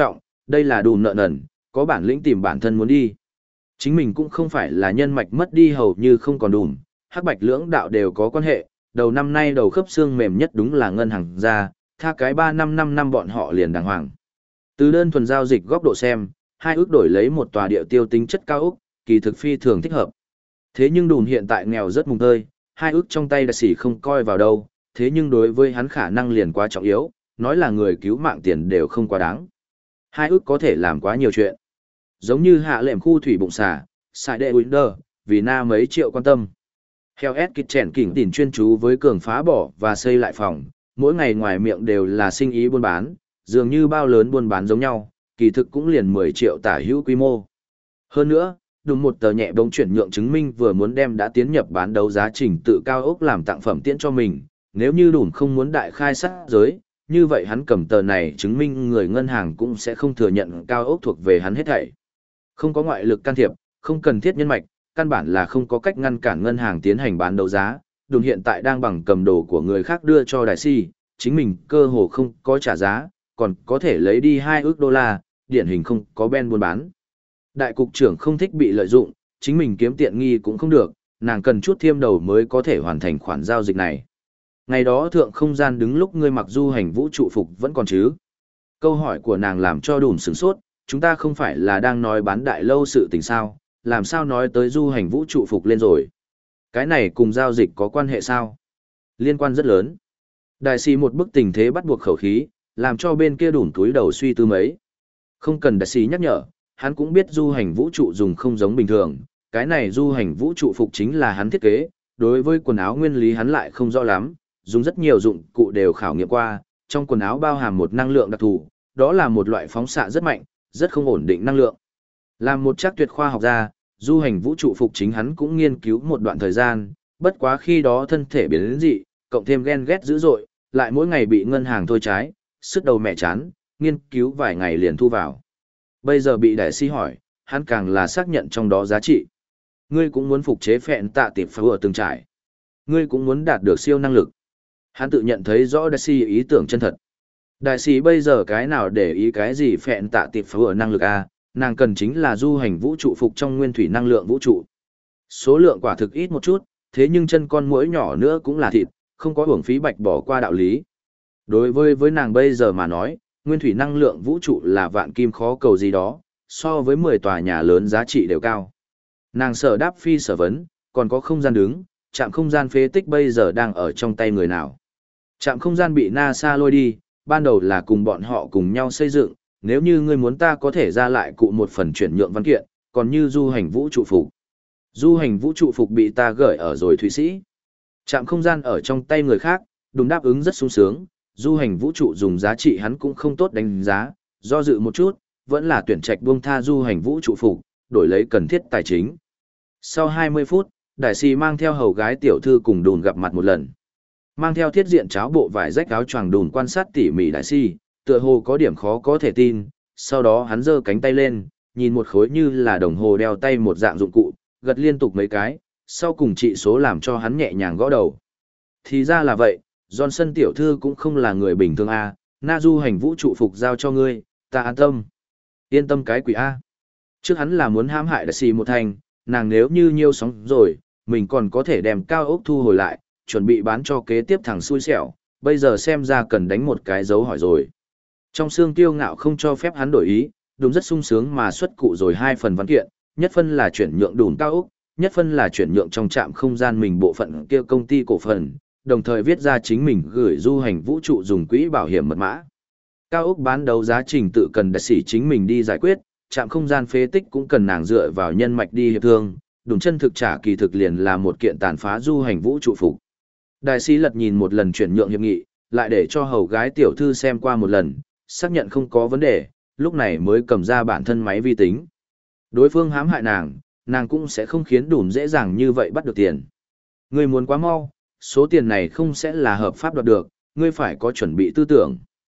Đây là đùm nợ nần, có bản lĩnh tìm bản thân muốn đi. Chính mình cũng không phải là nhân mạch mất đi hầu như không còn đùm, hắc bạch lưỡng đạo đều có quan hệ, đầu năm nay đầu khớp xương mềm nhất đúng là ngân hàng ra, tha cái ba năm năm năm bọn họ liền đàng hoàng. Từ đơn thuần giao dịch góc độ xem, hai ước đổi lấy một tòa địa tiêu tính chất cao ốc, kỳ thực phi thường thích hợp. Thế nhưng đùm hiện tại nghèo rất mùng tơi, hai ước trong tay đại sĩ không coi vào đâu, thế nhưng đối với hắn khả năng liền quá trọng yếu, nói là người cứu mạng tiền đều không quá đáng. Hai ước có thể làm quá nhiều chuyện. Giống như hạ lệm khu thủy bụng xà, xài đệ Winder, vì na mấy triệu quan tâm. Heo S kịch chèn kỉnh tìm chuyên chú với cường phá bỏ và xây lại phòng, mỗi ngày ngoài miệng đều là sinh ý buôn bán, dường như bao lớn buôn bán giống nhau, kỳ thực cũng liền mười triệu tả hữu quy mô. Hơn nữa, đúng một tờ nhẹ bóng chuyển nhượng chứng minh vừa muốn đem đã tiến nhập bán đấu giá trình tự cao ốc làm tặng phẩm tiễn cho mình, nếu như đùn không muốn đại khai sát giới, như vậy hắn cầm tờ này chứng minh người ngân hàng cũng sẽ không thừa nhận cao ốc thuộc về hắn hết thảy. Không có ngoại lực can thiệp, không cần thiết nhân mạch, căn bản là không có cách ngăn cản ngân hàng tiến hành bán đấu giá, đùn hiện tại đang bằng cầm đồ của người khác đưa cho đại si, chính mình cơ hồ không có trả giá, còn có thể lấy đi hai ước đô la, điển hình không có ben buôn bán. Đại cục trưởng không thích bị lợi dụng, chính mình kiếm tiện nghi cũng không được, nàng cần chút thiêm đầu mới có thể hoàn thành khoản giao dịch này. Ngày đó thượng không gian đứng lúc ngươi mặc du hành vũ trụ phục vẫn còn chứ. Câu hỏi của nàng làm cho đùm sửng sốt, chúng ta không phải là đang nói bán đại lâu sự tình sao, làm sao nói tới du hành vũ trụ phục lên rồi. Cái này cùng giao dịch có quan hệ sao? Liên quan rất lớn. Đại sĩ một bức tình thế bắt buộc khẩu khí, làm cho bên kia đùm túi đầu suy tư mấy. Không cần đại sĩ nhắc nhở, hắn cũng biết du hành vũ trụ dùng không giống bình thường, cái này du hành vũ trụ phục chính là hắn thiết kế, đối với quần áo nguyên lý hắn lại không rõ lắm, dùng rất nhiều dụng cụ đều khảo nghiệm qua, trong quần áo bao hàm một năng lượng đặc thù, đó là một loại phóng xạ rất mạnh, rất không ổn định năng lượng. Làm một chắc tuyệt khoa học gia, du hành vũ trụ phục chính hắn cũng nghiên cứu một đoạn thời gian, bất quá khi đó thân thể biến đến dị, cộng thêm ghen ghét dữ dội, lại mỗi ngày bị ngân hàng thôi trái, sức đầu mẹ chán, nghiên cứu vài ngày liền thu vào. Bây giờ bị đại sĩ hỏi, hắn càng là xác nhận trong đó giá trị. Ngươi cũng muốn phục chế phẹn tạ tiệp phá ở từng trải. Ngươi cũng muốn đạt được siêu năng lực. Hắn tự nhận thấy rõ đại sĩ ý tưởng chân thật. Đại sĩ bây giờ cái nào để ý cái gì phẹn tạ tiệp phá ở năng lực A, nàng cần chính là du hành vũ trụ phục trong nguyên thủy năng lượng vũ trụ. Số lượng quả thực ít một chút, thế nhưng chân con muỗi nhỏ nữa cũng là thịt, không có uổng phí bạch bỏ qua đạo lý. Đối với với nàng bây giờ mà nói, nguyên thủy năng lượng vũ trụ là vạn kim khó cầu gì đó, so với mười tòa nhà lớn giá trị đều cao. Nàng sở đáp phi sở vấn, còn có không gian đứng, trạm không gian phế tích bây giờ đang ở trong tay người nào. Trạm không gian bị NASA lôi đi, ban đầu là cùng bọn họ cùng nhau xây dựng, nếu như ngươi muốn ta có thể ra lại cụ một phần chuyển nhượng văn kiện, còn như du hành vũ trụ phục. Du hành vũ trụ phục bị ta gửi ở rồi Thụy Sĩ. Trạm không gian ở trong tay người khác, đúng đáp ứng rất sung sướng, du hành vũ trụ dùng giá trị hắn cũng không tốt đánh giá, do dự một chút, vẫn là tuyển trạch buông tha du hành vũ trụ phục, đổi lấy cần thiết tài chính. Sau hai mươi phút, đại sĩ mang theo hầu gái tiểu thư cùng đùn gặp mặt một lần. Mang theo thiết diện cháo bộ vải rách áo choàng đùn quan sát tỉ mỉ đại sĩ, tựa hồ có điểm khó có thể tin, sau đó hắn giơ cánh tay lên, nhìn một khối như là đồng hồ đeo tay một dạng dụng cụ, gật liên tục mấy cái, sau cùng trị số làm cho hắn nhẹ nhàng gõ đầu. Thì ra là vậy, Johnson tiểu thư cũng không là người bình thường a, na du hành vũ trụ phục giao cho ngươi, ta an tâm. Yên tâm cái quỷ a. Trước hắn là muốn hãm hại đại sĩ một thành, nàng nếu như nhiêu sóng rồi, mình còn có thể đem cao ốc thu hồi lại, chuẩn bị bán cho kế tiếp thằng xui xẻo, bây giờ xem ra cần đánh một cái dấu hỏi rồi. Trong xương tiêu ngạo không cho phép hắn đổi ý, đúng rất sung sướng mà xuất cụ rồi hai phần văn kiện, nhất phân là chuyển nhượng đùn cao ốc, nhất phân là chuyển nhượng trong trạm không gian mình bộ phận kia công ty cổ phần, đồng thời viết ra chính mình gửi du hành vũ trụ dùng quỹ bảo hiểm mật mã. Cao ốc bán đấu giá trình tự cần đại sĩ chính mình đi giải quyết, trạm không gian phế tích cũng cần nàng dựa vào nhân mạch đi hiệp thương, đúng chân thực trả kỳ thực liền là một kiện tàn phá du hành vũ trụ phục. Đại sĩ lật nhìn một lần chuyển nhượng hiệp nghị, lại để cho hầu gái tiểu thư xem qua một lần, xác nhận không có vấn đề, lúc này mới cầm ra bản thân máy vi tính. Đối phương hãm hại nàng, nàng cũng sẽ không khiến đùm dễ dàng như vậy bắt được tiền. Ngươi muốn quá mau, số tiền này không sẽ là hợp pháp đoạt được, ngươi phải có chuẩn bị tư tưởng.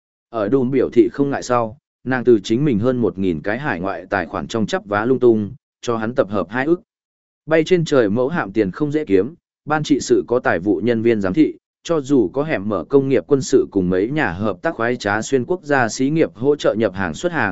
Ở đùm biểu thị không ngại sau, nàng từ chính mình hơn một nghìn cái hải ngoại tài khoản trong chắp vá lung tung, cho hắn tập hợp hai ức. Bay trên trời mẫu hạm tiền không dễ kiếm, ban trị sự có tài vụ nhân viên giám thị, cho dù có hẻm mở công nghiệp quân sự cùng mấy nhà hợp tác khoái trá xuyên quốc gia xí nghiệp hỗ trợ nhập hàng xuất hàng,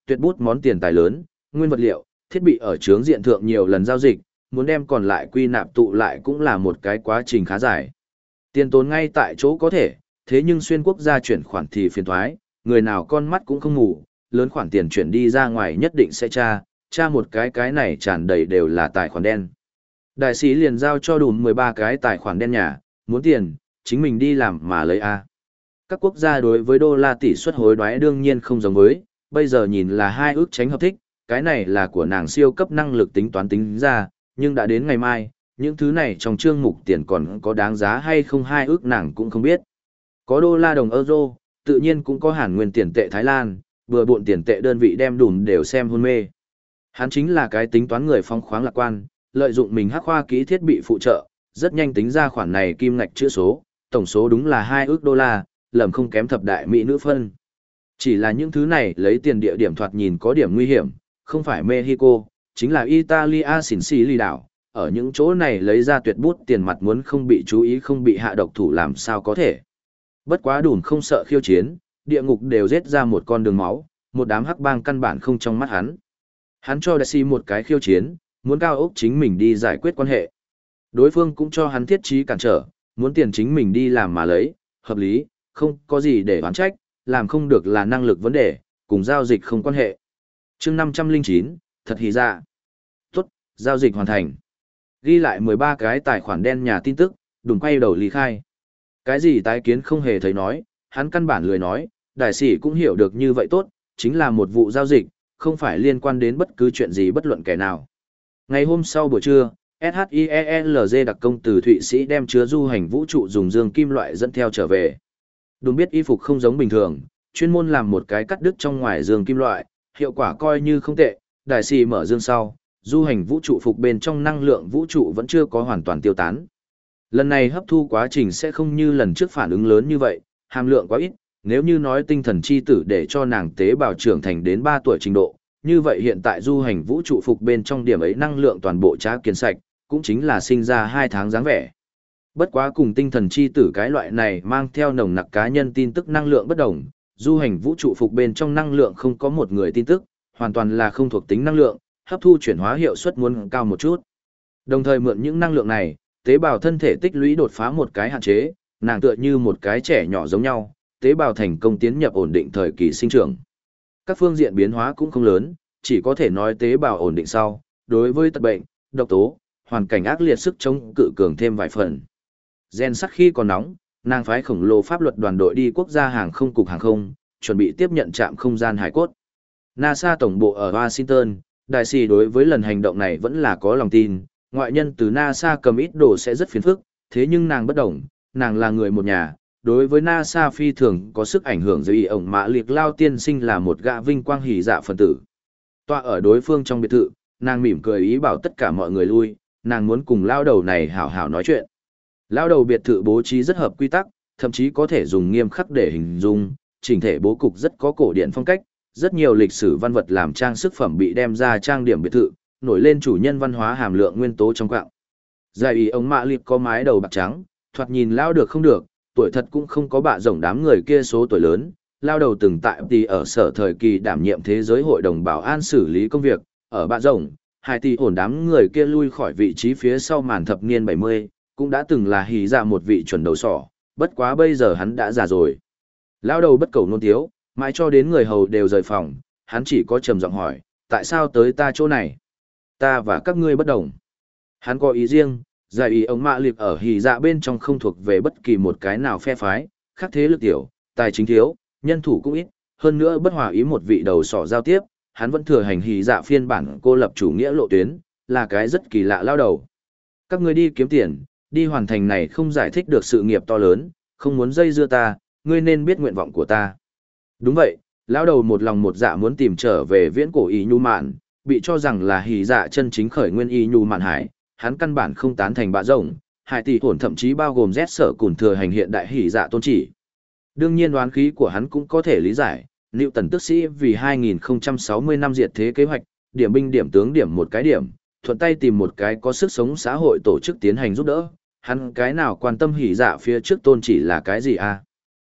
tuyệt bút món tiền tài lớn, nguyên vật liệu, thiết bị ở chướng diện thượng nhiều lần giao dịch, muốn đem còn lại quy nạp tụ lại cũng là một cái quá trình khá dài. Tiền tốn ngay tại chỗ có thể, thế nhưng xuyên quốc gia chuyển khoản thì phiền thoái, người nào con mắt cũng không ngủ, lớn khoản tiền chuyển đi ra ngoài nhất định sẽ tra, tra một cái cái này tràn đầy đều là tài khoản đen. Đại sĩ liền giao cho đủ mười ba cái tài khoản đen nhà, muốn tiền, chính mình đi làm mà lấy A. Các quốc gia đối với đô la tỷ suất hối đoái đương nhiên không giống với, bây giờ nhìn là hai ước tránh hợp thích, cái này là của nàng siêu cấp năng lực tính toán tính ra, nhưng đã đến ngày mai, những thứ này trong chương mục tiền còn có đáng giá hay không hai ước nàng cũng không biết. Có đô la đồng euro, tự nhiên cũng có hàn nguyên tiền tệ Thái Lan, vừa bộn tiền tệ đơn vị đem đùm đều xem hôn mê. Hắn chính là cái tính toán người phong khoáng lạc quan, lợi dụng mình hắc khoa kỹ thiết bị phụ trợ, rất nhanh tính ra khoản này kim ngạch chữ số, tổng số đúng là hai ước đô la, lầm không kém thập đại mỹ nữ phân. Chỉ là những thứ này lấy tiền địa điểm thoạt nhìn có điểm nguy hiểm, không phải Mexico, chính là Italia xỉn xì lì đảo, ở những chỗ này lấy ra tuyệt bút tiền mặt muốn không bị chú ý không bị hạ độc thủ làm sao có thể. Bất quá đùn không sợ khiêu chiến, địa ngục đều giết ra một con đường máu, một đám hắc bang căn bản không trong mắt hắn. Hắn cho đại si một cái khiêu chiến, muốn cao ốc chính mình đi giải quyết quan hệ. Đối phương cũng cho hắn thiết trí cản trở, muốn tiền chính mình đi làm mà lấy, hợp lý, không có gì để oán trách, làm không được là năng lực vấn đề, cùng giao dịch không quan hệ. chương năm trăm lẻ chín, thật hỉ dạ. Tốt, giao dịch hoàn thành. Ghi lại mười ba cái tài khoản đen nhà tin tức, đùng quay đầu lý khai. Cái gì tái kiến không hề thấy nói, hắn căn bản lười nói, đại sĩ cũng hiểu được như vậy tốt, chính là một vụ giao dịch, không phải liên quan đến bất cứ chuyện gì bất luận kẻ nào. Ngày hôm sau buổi trưa, ét hát i e lờ giê đặc công từ Thụy Sĩ đem chứa du hành vũ trụ dùng dương kim loại dẫn theo trở về. Đúng biết y phục không giống bình thường, chuyên môn làm một cái cắt đứt trong ngoài dương kim loại, hiệu quả coi như không tệ, đại sĩ mở dương sau, du hành vũ trụ phục bên trong năng lượng vũ trụ vẫn chưa có hoàn toàn tiêu tán. Lần này hấp thu quá trình sẽ không như lần trước phản ứng lớn như vậy, hàm lượng quá ít, nếu như nói tinh thần chi tử để cho nàng tế bào trưởng thành đến ba tuổi trình độ, như vậy hiện tại du hành vũ trụ phục bên trong điểm ấy năng lượng toàn bộ trá kiến sạch, cũng chính là sinh ra hai tháng dáng vẻ. Bất quá cùng tinh thần chi tử cái loại này mang theo nồng nặc cá nhân tin tức năng lượng bất đồng, du hành vũ trụ phục bên trong năng lượng không có một người tin tức, hoàn toàn là không thuộc tính năng lượng, hấp thu chuyển hóa hiệu suất muốn cao một chút. Đồng thời mượn những năng lượng này, tế bào thân thể tích lũy đột phá một cái hạn chế, nàng tựa như một cái trẻ nhỏ giống nhau, tế bào thành công tiến nhập ổn định thời kỳ sinh trưởng. Các phương diện biến hóa cũng không lớn, chỉ có thể nói tế bào ổn định sau, đối với tật bệnh, độc tố, hoàn cảnh ác liệt sức chống cự cường thêm vài phần. Gen sắt khi còn nóng, nàng phái khổng lồ pháp luật đoàn đội đi quốc gia hàng không cục hàng không, chuẩn bị tiếp nhận trạm không gian hải cốt. NASA tổng bộ ở Washington, đại sĩ đối với lần hành động này vẫn là có lòng tin, ngoại nhân từ NASA cầm ít đồ sẽ rất phiền phức, thế nhưng nàng bất đồng, nàng là người một nhà, đối với NASA phi thường có sức ảnh hưởng dưới ý ổng mã liệt lao tiên sinh là một gã vinh quang hỉ dạ phân tử. Tọa ở đối phương trong biệt thự, nàng mỉm cười ý bảo tất cả mọi người lui, nàng muốn cùng lao đầu này hảo hảo nói chuyện. Lao đầu biệt thự bố trí rất hợp quy tắc, thậm chí có thể dùng nghiêm khắc để hình dung, chỉnh thể bố cục rất có cổ điển phong cách, rất nhiều lịch sử văn vật làm trang sức phẩm bị đem ra trang điểm biệt thự, nổi lên chủ nhân văn hóa hàm lượng nguyên tố trong quạng. Dài ý ông mạ liệp có mái đầu bạc trắng, thoạt nhìn lao được không được, tuổi thật cũng không có bạ rộng đám người kia số tuổi lớn. Lao đầu từng tại tỷ ở sở thời kỳ đảm nhiệm thế giới hội đồng bảo an xử lý công việc, ở bạ rộng, hai tỷ ổn đám người kia lui khỏi vị trí phía sau màn thập niên bảy mươi, cũng đã từng là hỉ dạ một vị chuẩn đầu sỏ, bất quá bây giờ hắn đã già rồi. Lao đầu bất cầu nôn tiếu, mãi cho đến người hầu đều rời phòng, hắn chỉ có trầm giọng hỏi, tại sao tới ta chỗ này? Ta và các ngươi bất đồng. Hắn có ý riêng, giải ý ông mạ liệp ở hỉ dạ bên trong không thuộc về bất kỳ một cái nào phe phái, khác thế lực tiểu, tài chính thiếu, nhân thủ cũng ít, hơn nữa bất hòa ý một vị đầu sỏ giao tiếp, hắn vẫn thừa hành hỉ dạ phiên bản cô lập chủ nghĩa lộ tuyến, là cái rất kỳ lạ lao đầu. Các ngươi đi kiếm tiền, đi hoàn thành này không giải thích được sự nghiệp to lớn, không muốn dây dưa ta, ngươi nên biết nguyện vọng của ta. Đúng vậy, lao đầu một lòng một dạ muốn tìm trở về viễn cổ ý nhu mạn, bị cho rằng là hỉ dạ chân chính khởi nguyên y nhu mạn hải, hắn căn bản không tán thành bạ rộng, hải tỷ hồn thậm chí bao gồm Z sở cùn thừa hành hiện đại hỉ dạ tôn chỉ. Đương nhiên đoán khí của hắn cũng có thể lý giải, Liệu Tần tức sĩ vì hai nghìn không trăm sáu mươi năm diệt thế kế hoạch, điểm binh điểm tướng điểm một cái điểm, thuận tay tìm một cái có sức sống xã hội tổ chức tiến hành giúp đỡ, hắn cái nào quan tâm hỉ dạ phía trước tôn chỉ là cái gì à?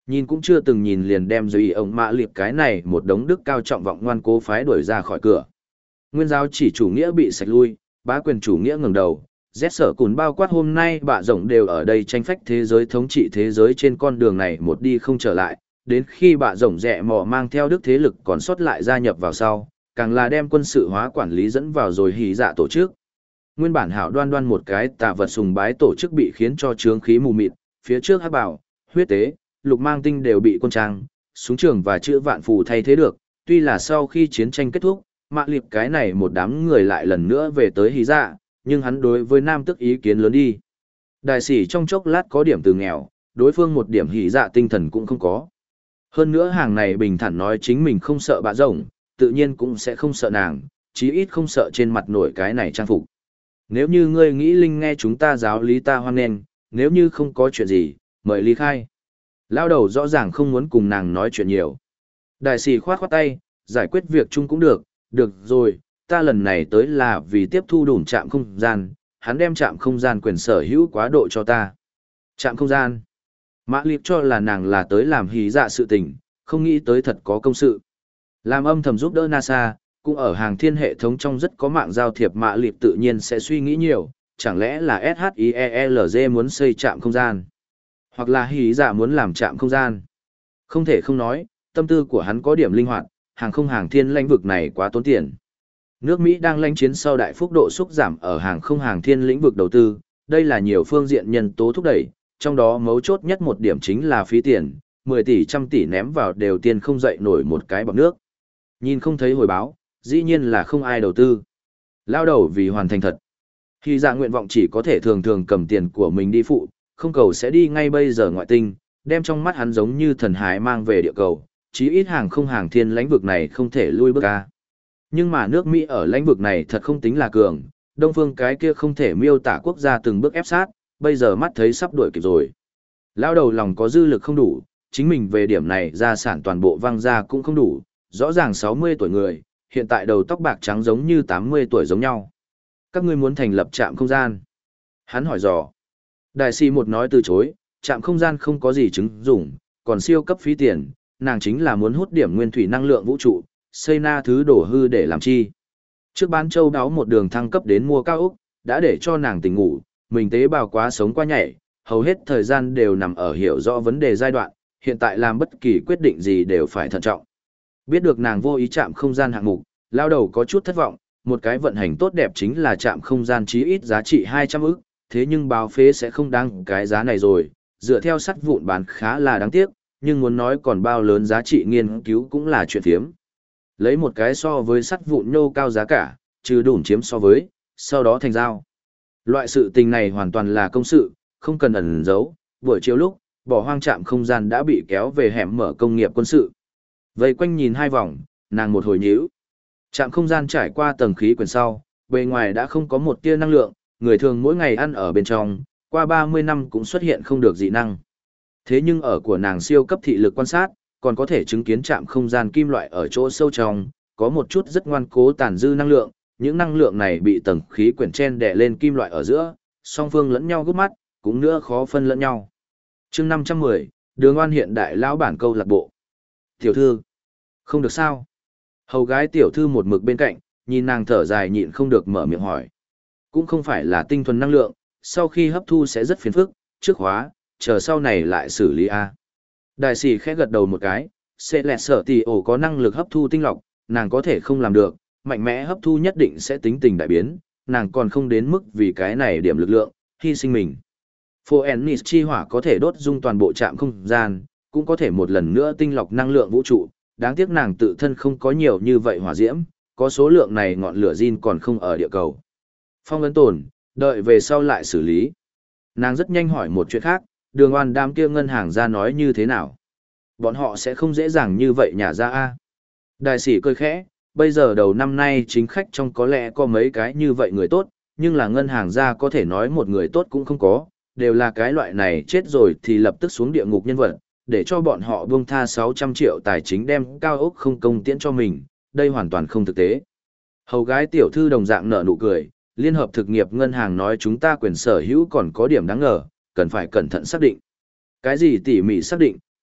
Nhìn cũng chưa từng nhìn liền đem rồi ông mạ liệp cái này một đống đức cao trọng vọng ngoan cố phái đuổi ra khỏi cửa. Nguyên giáo chỉ chủ nghĩa bị sạch lui, bá quyền chủ nghĩa ngẩng đầu. Z sở cùn bao quát hôm nay bạ rộng đều ở đây tranh phách thế giới thống trị thế giới trên con đường này một đi không trở lại, đến khi bạ rộng rẹ mò mang theo đức thế lực còn sót lại gia nhập vào sau, càng là đem quân sự hóa quản lý dẫn vào rồi hỉ dạ tổ chức. Nguyên bản hảo đoan đoan một cái tà vật sùng bái tổ chức bị khiến cho trướng khí mù mịt, phía trước hắc bảo, huyết tế, lục mang tinh đều bị quân trang, súng trường và chữ vạn phù thay thế được, tuy là sau khi chiến tranh kết thúc, mạ liệp cái này một đám người lại lần nữa về tới hỉ dạ, nhưng hắn đối với nam tức ý kiến lớn đi. Đại sĩ trong chốc lát có điểm từ nghèo, đối phương một điểm hỉ dạ tinh thần cũng không có. Hơn nữa hàng này bình thản nói chính mình không sợ bạ rồng, tự nhiên cũng sẽ không sợ nàng, chí ít không sợ trên mặt nổi cái này trang phục. Nếu như ngươi nghĩ linh nghe chúng ta giáo lý ta hoan nghênh, nếu như không có chuyện gì, mời ly khai. Lao đầu rõ ràng không muốn cùng nàng nói chuyện nhiều. Đại sĩ khoát khoát tay, giải quyết việc chung cũng được, được rồi, ta lần này tới là vì tiếp thu đủ trạm không gian, hắn đem trạm không gian quyền sở hữu quá độ cho ta. Trạm không gian. Mã Liệp cho là nàng là tới làm hí dạ sự tình, không nghĩ tới thật có công sự. Làm âm thầm giúp đỡ NASA, cũng ở hàng thiên hệ thống trong rất có mạng giao thiệp. Mã Liệp tự nhiên sẽ suy nghĩ nhiều, chẳng lẽ là ét hát i e lờ giê muốn xây trạm không gian, hoặc là hí dạ muốn làm trạm không gian. Không thể không nói, tâm tư của hắn có điểm linh hoạt, hàng không hàng thiên lãnh vực này quá tốn tiền. Nước Mỹ đang lãnh chiến sau đại phúc độ xúc giảm ở hàng không hàng thiên lĩnh vực đầu tư, đây là nhiều phương diện nhân tố thúc đẩy, trong đó mấu chốt nhất một điểm chính là phí tiền, mười tỷ trăm tỷ ném vào đều tiền không dậy nổi một cái bọc nước. Nhìn không thấy hồi báo, dĩ nhiên là không ai đầu tư. Lao đầu vì hoàn thành thật. Khi dạ nguyện vọng chỉ có thể thường thường cầm tiền của mình đi phụ, không cầu sẽ đi ngay bây giờ ngoại tinh, đem trong mắt hắn giống như thần hái mang về địa cầu, chí ít hàng không hàng thiên lãnh vực này không thể lui bước ra. Nhưng mà nước Mỹ ở lãnh vực này thật không tính là cường, Đông phương cái kia không thể miêu tả quốc gia từng bước ép sát, bây giờ mắt thấy sắp đuổi kịp rồi. Lao đầu lòng có dư lực không đủ, chính mình về điểm này gia sản toàn bộ văng ra cũng không đủ, rõ ràng sáu mươi tuổi người, hiện tại đầu tóc bạc trắng giống như tám mươi tuổi giống nhau. Các ngươi muốn thành lập trạm không gian? Hắn hỏi dò. Đại sĩ một nói từ chối, trạm không gian không có gì chứng dụng, còn siêu cấp phí tiền, nàng chính là muốn hút điểm nguyên thủy năng lượng vũ trụ, xây na thứ đổ hư để làm chi. Trước bán châu đáo một đường thăng cấp đến mua cao ốc, đã để cho nàng tỉnh ngủ, mình tế bào quá sống qua nhảy, hầu hết thời gian đều nằm ở hiểu rõ vấn đề giai đoạn, hiện tại làm bất kỳ quyết định gì đều phải thận trọng. Biết được nàng vô ý chạm không gian hạng mục, lao đầu có chút thất vọng, một cái vận hành tốt đẹp chính là chạm không gian chí ít giá trị hai trăm ức, thế nhưng báo phế sẽ không đáng cái giá này rồi, dựa theo sắt vụn bán khá là đáng tiếc, nhưng muốn nói còn bao lớn giá trị nghiên cứu cũng là chuyện thiếm. Lấy một cái so với sắt vụn nhô cao giá cả, trừ đủ chiếm so với, sau đó thành giao. Loại sự tình này hoàn toàn là công sự, không cần ẩn giấu, buổi chiều lúc, bỏ hoang trạm không gian đã bị kéo về hẻm mở công nghiệp quân sự. Vây quanh nhìn hai vòng, nàng một hồi nhíu. Trạm không gian trải qua tầng khí quyển sau, bề ngoài đã không có một tia năng lượng, người thường mỗi ngày ăn ở bên trong, qua ba mươi năm cũng xuất hiện không được dị năng. Thế nhưng ở của nàng siêu cấp thị lực quan sát, còn có thể chứng kiến trạm không gian kim loại ở chỗ sâu trong, có một chút rất ngoan cố tàn dư năng lượng, những năng lượng này bị tầng khí quyển chen đè lên kim loại ở giữa, song phương lẫn nhau gút mắt, cũng nữa khó phân lẫn nhau. Chương năm trăm mười, Đường Oan hiện đại lão bản câu lạc bộ. Tiểu thư, không được sao? Hầu gái tiểu thư một mực bên cạnh, nhìn nàng thở dài nhịn không được mở miệng hỏi. Cũng không phải là tinh thuần năng lượng, sau khi hấp thu sẽ rất phiền phức, trước hóa, chờ sau này lại xử lý a. Đại sĩ khẽ gật đầu một cái, sẽ lẹt sở tỷ ổ có năng lực hấp thu tinh lọc, nàng có thể không làm được, mạnh mẽ hấp thu nhất định sẽ tính tình đại biến, nàng còn không đến mức vì cái này điểm lực lượng, hy sinh mình. Phoenix chi hỏa có thể đốt dung toàn bộ trạm không gian, cũng có thể một lần nữa tinh lọc năng lượng vũ trụ, đáng tiếc nàng tự thân không có nhiều như vậy hỏa diễm, có số lượng này ngọn lửa zin còn không ở địa cầu. Phong ấn tồn, đợi về sau lại xử lý. Nàng rất nhanh hỏi một chuyện khác, Đường Oan đám kia ngân hàng ra nói như thế nào? Bọn họ sẽ không dễ dàng như vậy nhả ra a. Đại sĩ cười khẽ, bây giờ đầu năm nay chính khách trong có lẽ có mấy cái như vậy người tốt, nhưng là ngân hàng ra có thể nói một người tốt cũng không có, đều là cái loại này chết rồi thì lập tức xuống địa ngục nhân vật, để cho bọn họ buông tha sáu trăm triệu tài chính đem cao ốc không công tiễn cho mình, đây hoàn toàn không thực tế. Hầu gái tiểu thư đồng dạng nở nụ cười, Liên hợp thực nghiệp ngân hàng nói chúng ta quyền sở hữu còn có điểm đáng ngờ, cần phải cẩn thận xác định. Cái gì tỉ mỉ xác định,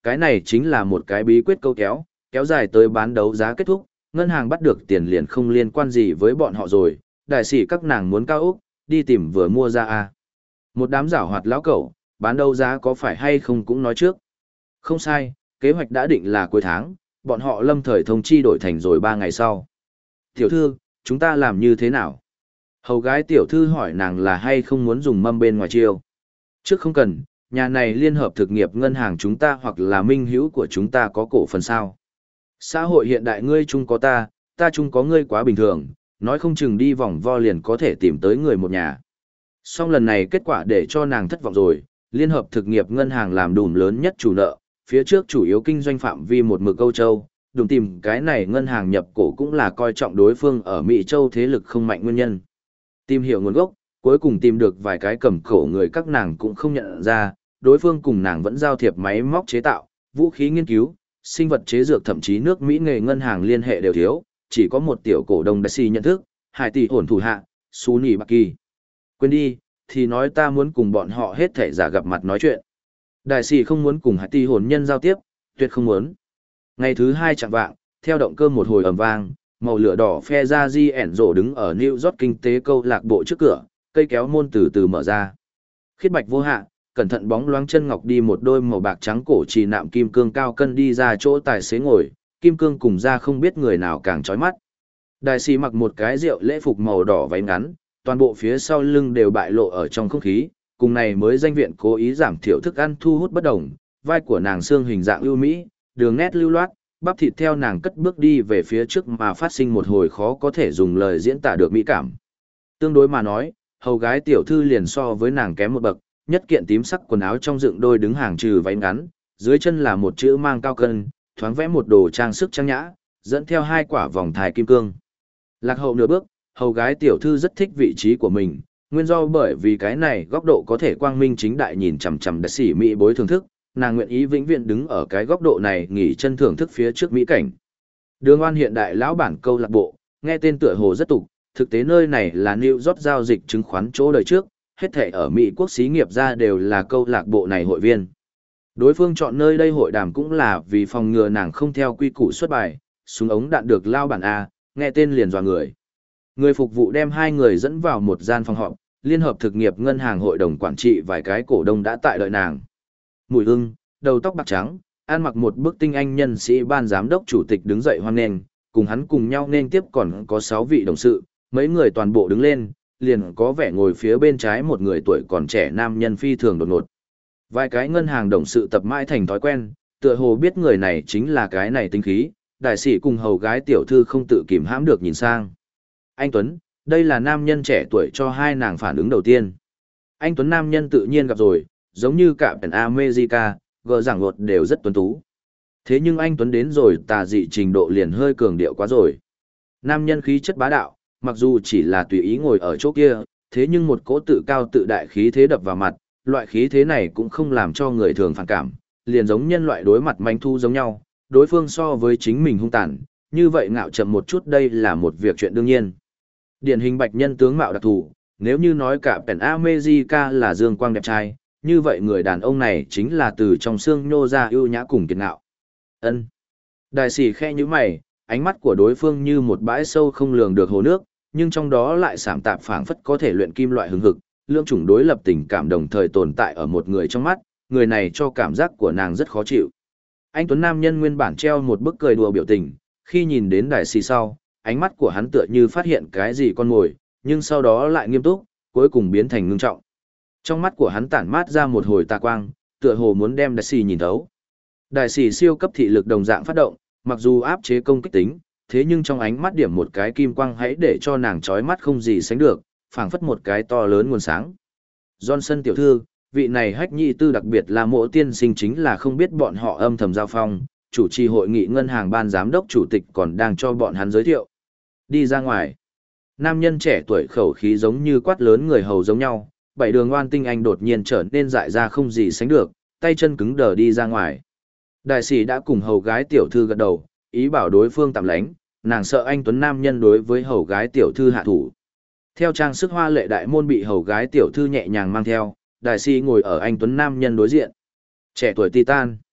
cái này chính là một cái bí quyết câu kéo, kéo dài tới bán đấu giá kết thúc, ngân hàng bắt được tiền liền không liên quan gì với bọn họ rồi, đại sĩ các nàng muốn cao úc, đi tìm vừa mua ra à. Một đám giảo hoạt lão cẩu, bán đấu giá có phải hay không cũng nói trước. Không sai, kế hoạch đã định là cuối tháng, bọn họ lâm thời thông chi đổi thành rồi ba ngày sau. Tiểu thư, chúng ta làm như thế nào? Hầu gái tiểu thư hỏi nàng là hay không muốn dùng mâm bên ngoài chiêu. Trước không cần, nhà này liên hợp thực nghiệp ngân hàng chúng ta hoặc là minh hữu của chúng ta có cổ phần sao. Xã hội hiện đại ngươi chung có ta, ta chung có ngươi quá bình thường, nói không chừng đi vòng vo liền có thể tìm tới người một nhà. Song lần này kết quả để cho nàng thất vọng rồi, liên hợp thực nghiệp ngân hàng làm đùm lớn nhất chủ nợ, phía trước chủ yếu kinh doanh phạm vi một mực Âu Châu, đùm tìm cái này ngân hàng nhập cổ cũng là coi trọng đối phương ở Mỹ Châu thế lực không mạnh nguyên nhân. Tìm hiểu nguồn gốc, cuối cùng tìm được vài cái cầm cổ người các nàng cũng không nhận ra, đối phương cùng nàng vẫn giao thiệp máy móc chế tạo, vũ khí nghiên cứu, sinh vật chế dược thậm chí nước Mỹ nghề ngân hàng liên hệ đều thiếu, chỉ có một tiểu cổ đông đại sĩ nhận thức, hải tỷ ổn thủ hạ, xú nỉ bạc kỳ. Quên đi, thì nói ta muốn cùng bọn họ hết thể giả gặp mặt nói chuyện. Đại sĩ không muốn cùng hải tỷ hồn nhân giao tiếp, tuyệt không muốn. Ngày thứ hai chẳng vạng, theo động cơ một hồi ầm vang, màu lửa đỏ phe ra di ẻn rổ đứng ở New York kinh tế câu lạc bộ trước cửa, cây kéo môn từ từ mở ra. Khiết bạch vô hạ, cẩn thận bóng loáng chân ngọc đi một đôi màu bạc trắng cổ trì nạm kim cương cao cân đi ra chỗ tài xế ngồi, kim cương cùng ra không biết người nào càng chói mắt. Đại sĩ mặc một cái rượu lễ phục màu đỏ váy ngắn, toàn bộ phía sau lưng đều bại lộ ở trong không khí, cùng này mới danh viện cố ý giảm thiểu thức ăn thu hút bất đồng, vai của nàng xương hình dạng ưu mỹ, đường nét lưu loát, bắp thịt theo nàng cất bước đi về phía trước mà phát sinh một hồi khó có thể dùng lời diễn tả được mỹ cảm. Tương đối mà nói, hầu gái tiểu thư liền so với nàng kém một bậc, nhất kiện tím sắc quần áo trong dựng đôi đứng hàng trừ váy ngắn, dưới chân là một chữ mang cao cân, thoáng vẽ một đồ trang sức trang nhã, dẫn theo hai quả vòng thài kim cương. Lạc hậu nửa bước, hầu gái tiểu thư rất thích vị trí của mình, nguyên do bởi vì cái này góc độ có thể quang minh chính đại nhìn chằm chằm đại sĩ mỹ bối thưởng thức, nàng nguyện ý vĩnh viễn đứng ở cái góc độ này nghỉ chân thưởng thức phía trước mỹ cảnh. Đường Oan hiện đại lão bản câu lạc bộ, nghe tên tựa hồ rất tục, thực tế nơi này là New York giao dịch chứng khoán chỗ đời trước, hết thảy ở Mỹ quốc xí nghiệp ra đều là câu lạc bộ này hội viên. Đối phương chọn nơi đây hội đàm cũng là vì phòng ngừa nàng không theo quy củ xuất bài, súng ống đạn được lao bản A, nghe tên liền dọa người. Người phục vụ đem hai người dẫn vào một gian phòng họp, liên hợp thực nghiệp ngân hàng hội đồng quản trị vài cái cổ đông đã tại đợi nàng. Mùi hưng, đầu tóc bạc trắng, ăn mặc một bức tinh anh nhân sĩ ban giám đốc chủ tịch đứng dậy hoan nghênh, cùng hắn cùng nhau nên tiếp còn có sáu vị đồng sự, mấy người toàn bộ đứng lên, liền có vẻ ngồi phía bên trái một người tuổi còn trẻ nam nhân phi thường đột ngột. Vài cái ngân hàng đồng sự tập mãi thành thói quen, tựa hồ biết người này chính là cái này tinh khí, đại sĩ cùng hầu gái tiểu thư không tự kìm hãm được nhìn sang. Anh Tuấn, đây là nam nhân trẻ tuổi cho hai nàng phản ứng đầu tiên. Anh Tuấn nam nhân tự nhiên gặp rồi, giống như cả Pen America, gờ giảng luật đều rất tuấn tú. Thế nhưng anh Tuấn đến rồi tà dị trình độ liền hơi cường điệu quá rồi. Nam nhân khí chất bá đạo, mặc dù chỉ là tùy ý ngồi ở chỗ kia, thế nhưng một cỗ tự cao tự đại khí thế đập vào mặt, loại khí thế này cũng không làm cho người thường phản cảm, liền giống nhân loại đối mặt manh thu giống nhau, đối phương so với chính mình hung tàn, như vậy ngạo chậm một chút đây là một việc chuyện đương nhiên. Điển hình bạch nhân tướng mạo đặc thù, nếu như nói cả Pen America là dương quang đẹp trai, như vậy người đàn ông này chính là từ trong xương nhô ra ưu nhã cùng kiệt ngạo. Ân. Đại sĩ khe như mày, ánh mắt của đối phương như một bãi sâu không lường được hồ nước, nhưng trong đó lại sảm tạp phảng phất có thể luyện kim loại hứng hực, lưỡng chủng đối lập tình cảm đồng thời tồn tại ở một người trong mắt, người này cho cảm giác của nàng rất khó chịu. Anh Tuấn nam nhân nguyên bản treo một bức cười đùa biểu tình, khi nhìn đến đại sĩ sau, ánh mắt của hắn tựa như phát hiện cái gì con mồi, nhưng sau đó lại nghiêm túc, cuối cùng biến thành ngưng trọng. Trong mắt của hắn tản mát ra một hồi tà quang, tựa hồ muốn đem đại sĩ nhìn thấu. Đại sĩ siêu cấp thị lực đồng dạng phát động, mặc dù áp chế công kích tính, thế nhưng trong ánh mắt điểm một cái kim quang hãy để cho nàng chói mắt không gì sánh được, phảng phất một cái to lớn nguồn sáng. Johnson tiểu thư, vị này hách nhị tư đặc biệt là mộ tiên sinh chính là không biết bọn họ âm thầm giao phong, chủ trì hội nghị ngân hàng ban giám đốc chủ tịch còn đang cho bọn hắn giới thiệu. Đi ra ngoài. Nam nhân trẻ tuổi khẩu khí giống như quát lớn người hầu giống nhau, bảy đường oan tinh anh đột nhiên trở nên dại ra không gì sánh được, tay chân cứng đờ đi ra ngoài. Đại sĩ đã cùng hầu gái tiểu thư gật đầu, ý bảo đối phương tạm lánh, nàng sợ anh Tuấn nam nhân đối với hầu gái tiểu thư hạ thủ. Theo trang sức hoa lệ đại môn bị hầu gái tiểu thư nhẹ nhàng mang theo, đại sĩ ngồi ở anh Tuấn nam nhân đối diện. Trẻ tuổi titan.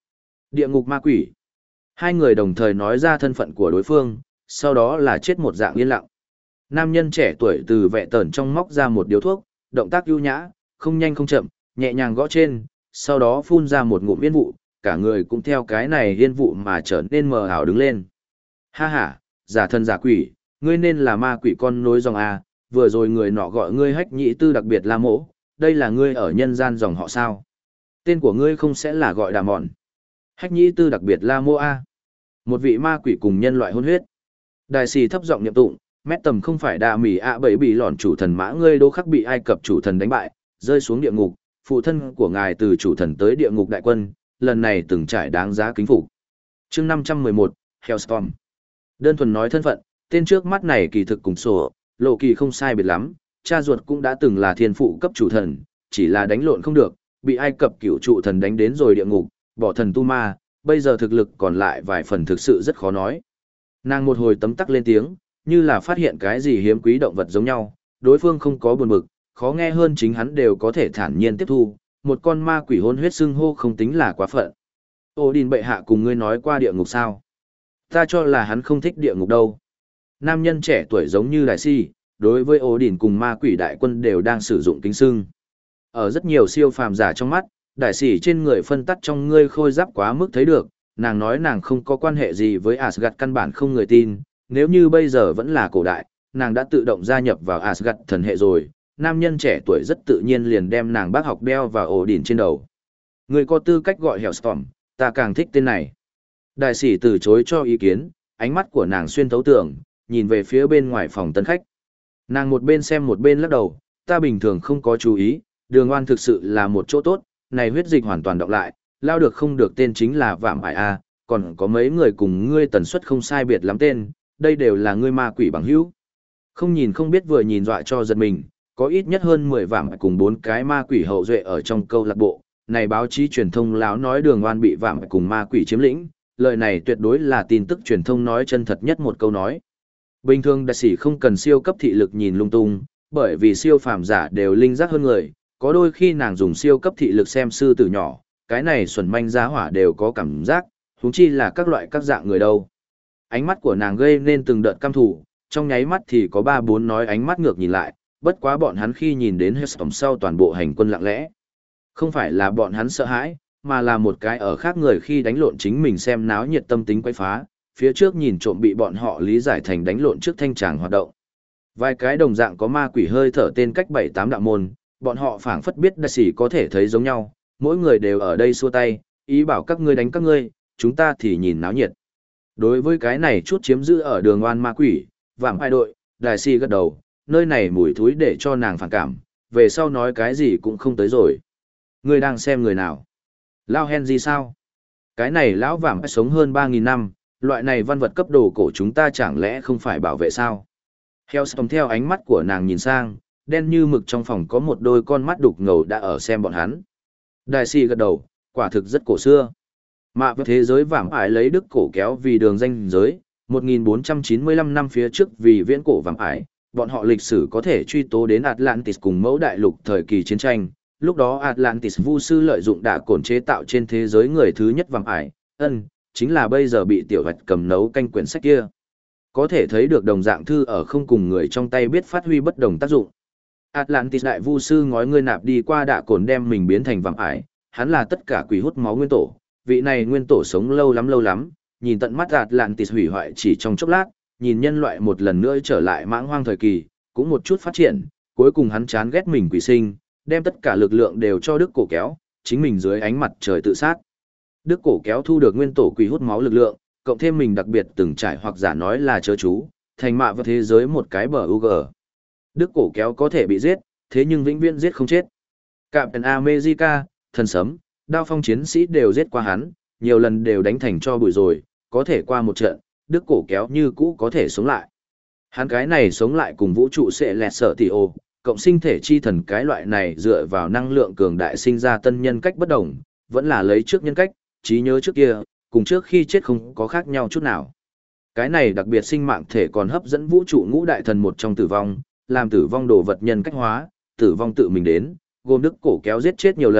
Địa ngục ma quỷ. Hai người đồng thời nói ra thân phận của đối phương, sau đó là chết một dạng yên lặng. Nam nhân trẻ tuổi từ vẹ tẩn trong móc ra một điếu thuốc, động tác ưu nhã, không nhanh không chậm, nhẹ nhàng gõ trên, sau đó phun ra một ngụm yên vụ, cả người cũng theo cái này yên vụ mà trở nên mờ ảo đứng lên. Ha ha, giả thân giả quỷ, ngươi nên là ma quỷ con nối dòng A, vừa rồi người nọ gọi ngươi hách nhị tư đặc biệt la mỗ, đây là ngươi ở nhân gian dòng họ sao? Tên của ngươi không sẽ là gọi đà mòn. Hách nhị tư đặc biệt la mỗ A. Một vị ma quỷ cùng nhân loại hôn huyết. Đại sĩ thấp giọng niệm tụng, mét tầm không phải đà mỉ ạ bảy bị lòn chủ thần mã ngươi đô khắc bị Ai Cập chủ thần đánh bại, rơi xuống địa ngục, phụ thân của ngài từ chủ thần tới địa ngục đại quân, lần này từng trải đáng giá kính phục. Chương năm trăm mười một, Hellstorm. Đơn thuần nói thân phận, tên trước mắt này kỳ thực cùng sổ, lộ kỳ không sai biệt lắm, cha ruột cũng đã từng là thiên phụ cấp chủ thần, chỉ là đánh lộn không được, bị Ai Cập cửu trụ thần đánh đến rồi địa ngục, bỏ thần tu ma, bây giờ thực lực còn lại vài phần thực sự rất khó nói. Nàng một hồi tấm tắc lên tiếng, như là phát hiện cái gì hiếm quý động vật giống nhau, đối phương không có buồn bực, khó nghe hơn chính hắn đều có thể thản nhiên tiếp thu, một con ma quỷ hôn huyết xưng hô không tính là quá phận. Ô Đình bệ hạ cùng ngươi nói qua địa ngục sao? Ta cho là hắn không thích địa ngục đâu. Nam nhân trẻ tuổi giống như đại si, đối với Ô Đình cùng ma quỷ đại quân đều đang sử dụng kính xưng. Ở rất nhiều siêu phàm giả trong mắt, đại sĩ trên người phân tắt trong ngươi khôi giáp quá mức thấy được, nàng nói nàng không có quan hệ gì với Asgard căn bản không người tin, nếu như bây giờ vẫn là cổ đại, nàng đã tự động gia nhập vào Asgard thần hệ rồi, nam nhân trẻ tuổi rất tự nhiên liền đem nàng bác học đeo vào ổ đỉnh trên đầu. Người có tư cách gọi Hellstorm, ta càng thích tên này. Đại sĩ từ chối cho ý kiến, ánh mắt của nàng xuyên thấu tường, nhìn về phía bên ngoài phòng tân khách. Nàng một bên xem một bên lắc đầu, ta bình thường không có chú ý, đường oan thực sự là một chỗ tốt, này huyết dịch hoàn toàn đọc lại, lao được không được tên chính là vạm ải A, còn có mấy người cùng ngươi tần suất không sai biệt lắm tên, đây đều là ngươi ma quỷ bằng hữu. Không nhìn không biết vừa nhìn dọa cho giật mình, có ít nhất hơn mười vạm ải cùng bốn cái ma quỷ hậu duệ ở trong câu lạc bộ, này báo chí truyền thông láo nói đường oan bị vạm ải cùng ma quỷ chiếm lĩnh, lời này tuyệt đối là tin tức truyền thông nói chân thật nhất một câu nói. Bình thường đại sĩ không cần siêu cấp thị lực nhìn lung tung, bởi vì siêu phàm giả đều linh giác hơn người, có đôi khi nàng dùng siêu cấp thị lực xem sư tử nhỏ, cái này xuẩn manh giá hỏa đều có cảm giác, huống chi là các loại các dạng người đâu. Ánh mắt của nàng gây nên từng đợt căm thù, trong nháy mắt thì có ba bốn nói ánh mắt ngược nhìn lại, bất quá bọn hắn khi nhìn đến Hellstorm sau toàn bộ hành quân lặng lẽ. Không phải là bọn hắn sợ hãi, mà là một cái ở khác người khi đánh lộn chính mình xem náo nhiệt tâm tính quấy phá, phía trước nhìn trộm bị bọn họ lý giải thành đánh lộn trước thanh tràng hoạt động. Vài cái đồng dạng có ma quỷ hơi thở tên cách bảy tám đạo môn, bọn họ phảng phất biết đại sĩ có thể thấy giống nhau, mỗi người đều ở đây xua tay, ý bảo các ngươi đánh các ngươi, chúng ta thì nhìn náo nhiệt. Đối với cái này chút chiếm giữ ở đường oan ma quỷ, vạm ai đội, đại sĩ gật đầu, nơi này mùi thúi để cho nàng phản cảm, về sau nói cái gì cũng không tới rồi. Ngươi đang xem người nào? Lao Henry sao? Cái này lão vạm sống hơn ba nghìn năm, loại này văn vật cấp đồ cổ chúng ta chẳng lẽ không phải bảo vệ sao? Hellstorm theo ánh mắt của nàng nhìn sang, đen như mực trong phòng có một đôi con mắt đục ngầu đã ở xem bọn hắn. Đại sĩ gật đầu, quả thực rất cổ xưa. Mạ với thế giới vạm ải lấy đức cổ kéo vì đường danh giới, một nghìn bốn trăm chín mươi lăm năm phía trước vì viễn cổ vạm ải, bọn họ lịch sử có thể truy tố đến Atlantis cùng mẫu đại lục thời kỳ chiến tranh. Lúc đó Atlantis vu sư lợi dụng đạ cồn chế tạo trên thế giới người thứ nhất vạm ải, ân, chính là bây giờ bị tiểu vật cầm nấu canh quyển sách kia. Có thể thấy được đồng dạng thư ở không cùng người trong tay biết phát huy bất đồng tác dụng. Atlantis đại vu sư ngói ngươi nạp đi qua đạ cồn đem mình biến thành vạm ải, hắn là tất cả quỷ hút máu nguyên tổ, vị này nguyên tổ sống lâu lắm lâu lắm, nhìn tận mắt Atlantis hủy hoại chỉ trong chốc lát, nhìn nhân loại một lần nữa trở lại mãng hoang thời kỳ, cũng một chút phát triển, cuối cùng hắn chán ghét mình quỷ sinh, đem tất cả lực lượng đều cho Đức Cổ kéo, chính mình dưới ánh mặt trời tự sát. Đức Cổ kéo thu được nguyên tổ quỷ hút máu lực lượng, cộng thêm mình đặc biệt từng trải hoặc giả nói là chớ chú, thành mạ vào thế giới một cái bờ u gờ. Đức Cổ kéo có thể bị giết, thế nhưng vĩnh viễn giết không chết. Captain America, thần sấm, đao phong chiến sĩ đều giết qua hắn, nhiều lần đều đánh thành cho bụi rồi, có thể qua một trận, Đức Cổ kéo như cũ có thể sống lại. Hắn cái này sống lại cùng vũ trụ sẽ lẹt sợ tỷ ô, cộng sinh thể chi thần cái loại này dựa vào năng lượng cường đại sinh ra tân nhân cách bất đồng, vẫn là lấy trước nhân cách, trí nhớ trước kia, cùng trước khi chết không có khác nhau chút nào. Cái này đặc biệt sinh mạng thể còn hấp dẫn vũ trụ ngũ đại thần một trong tử vong, làm tử vong đồ vật nhân cách hóa, tử vong tự mình đến, gồm Đức Cổ kéo giết chết nhiều lần,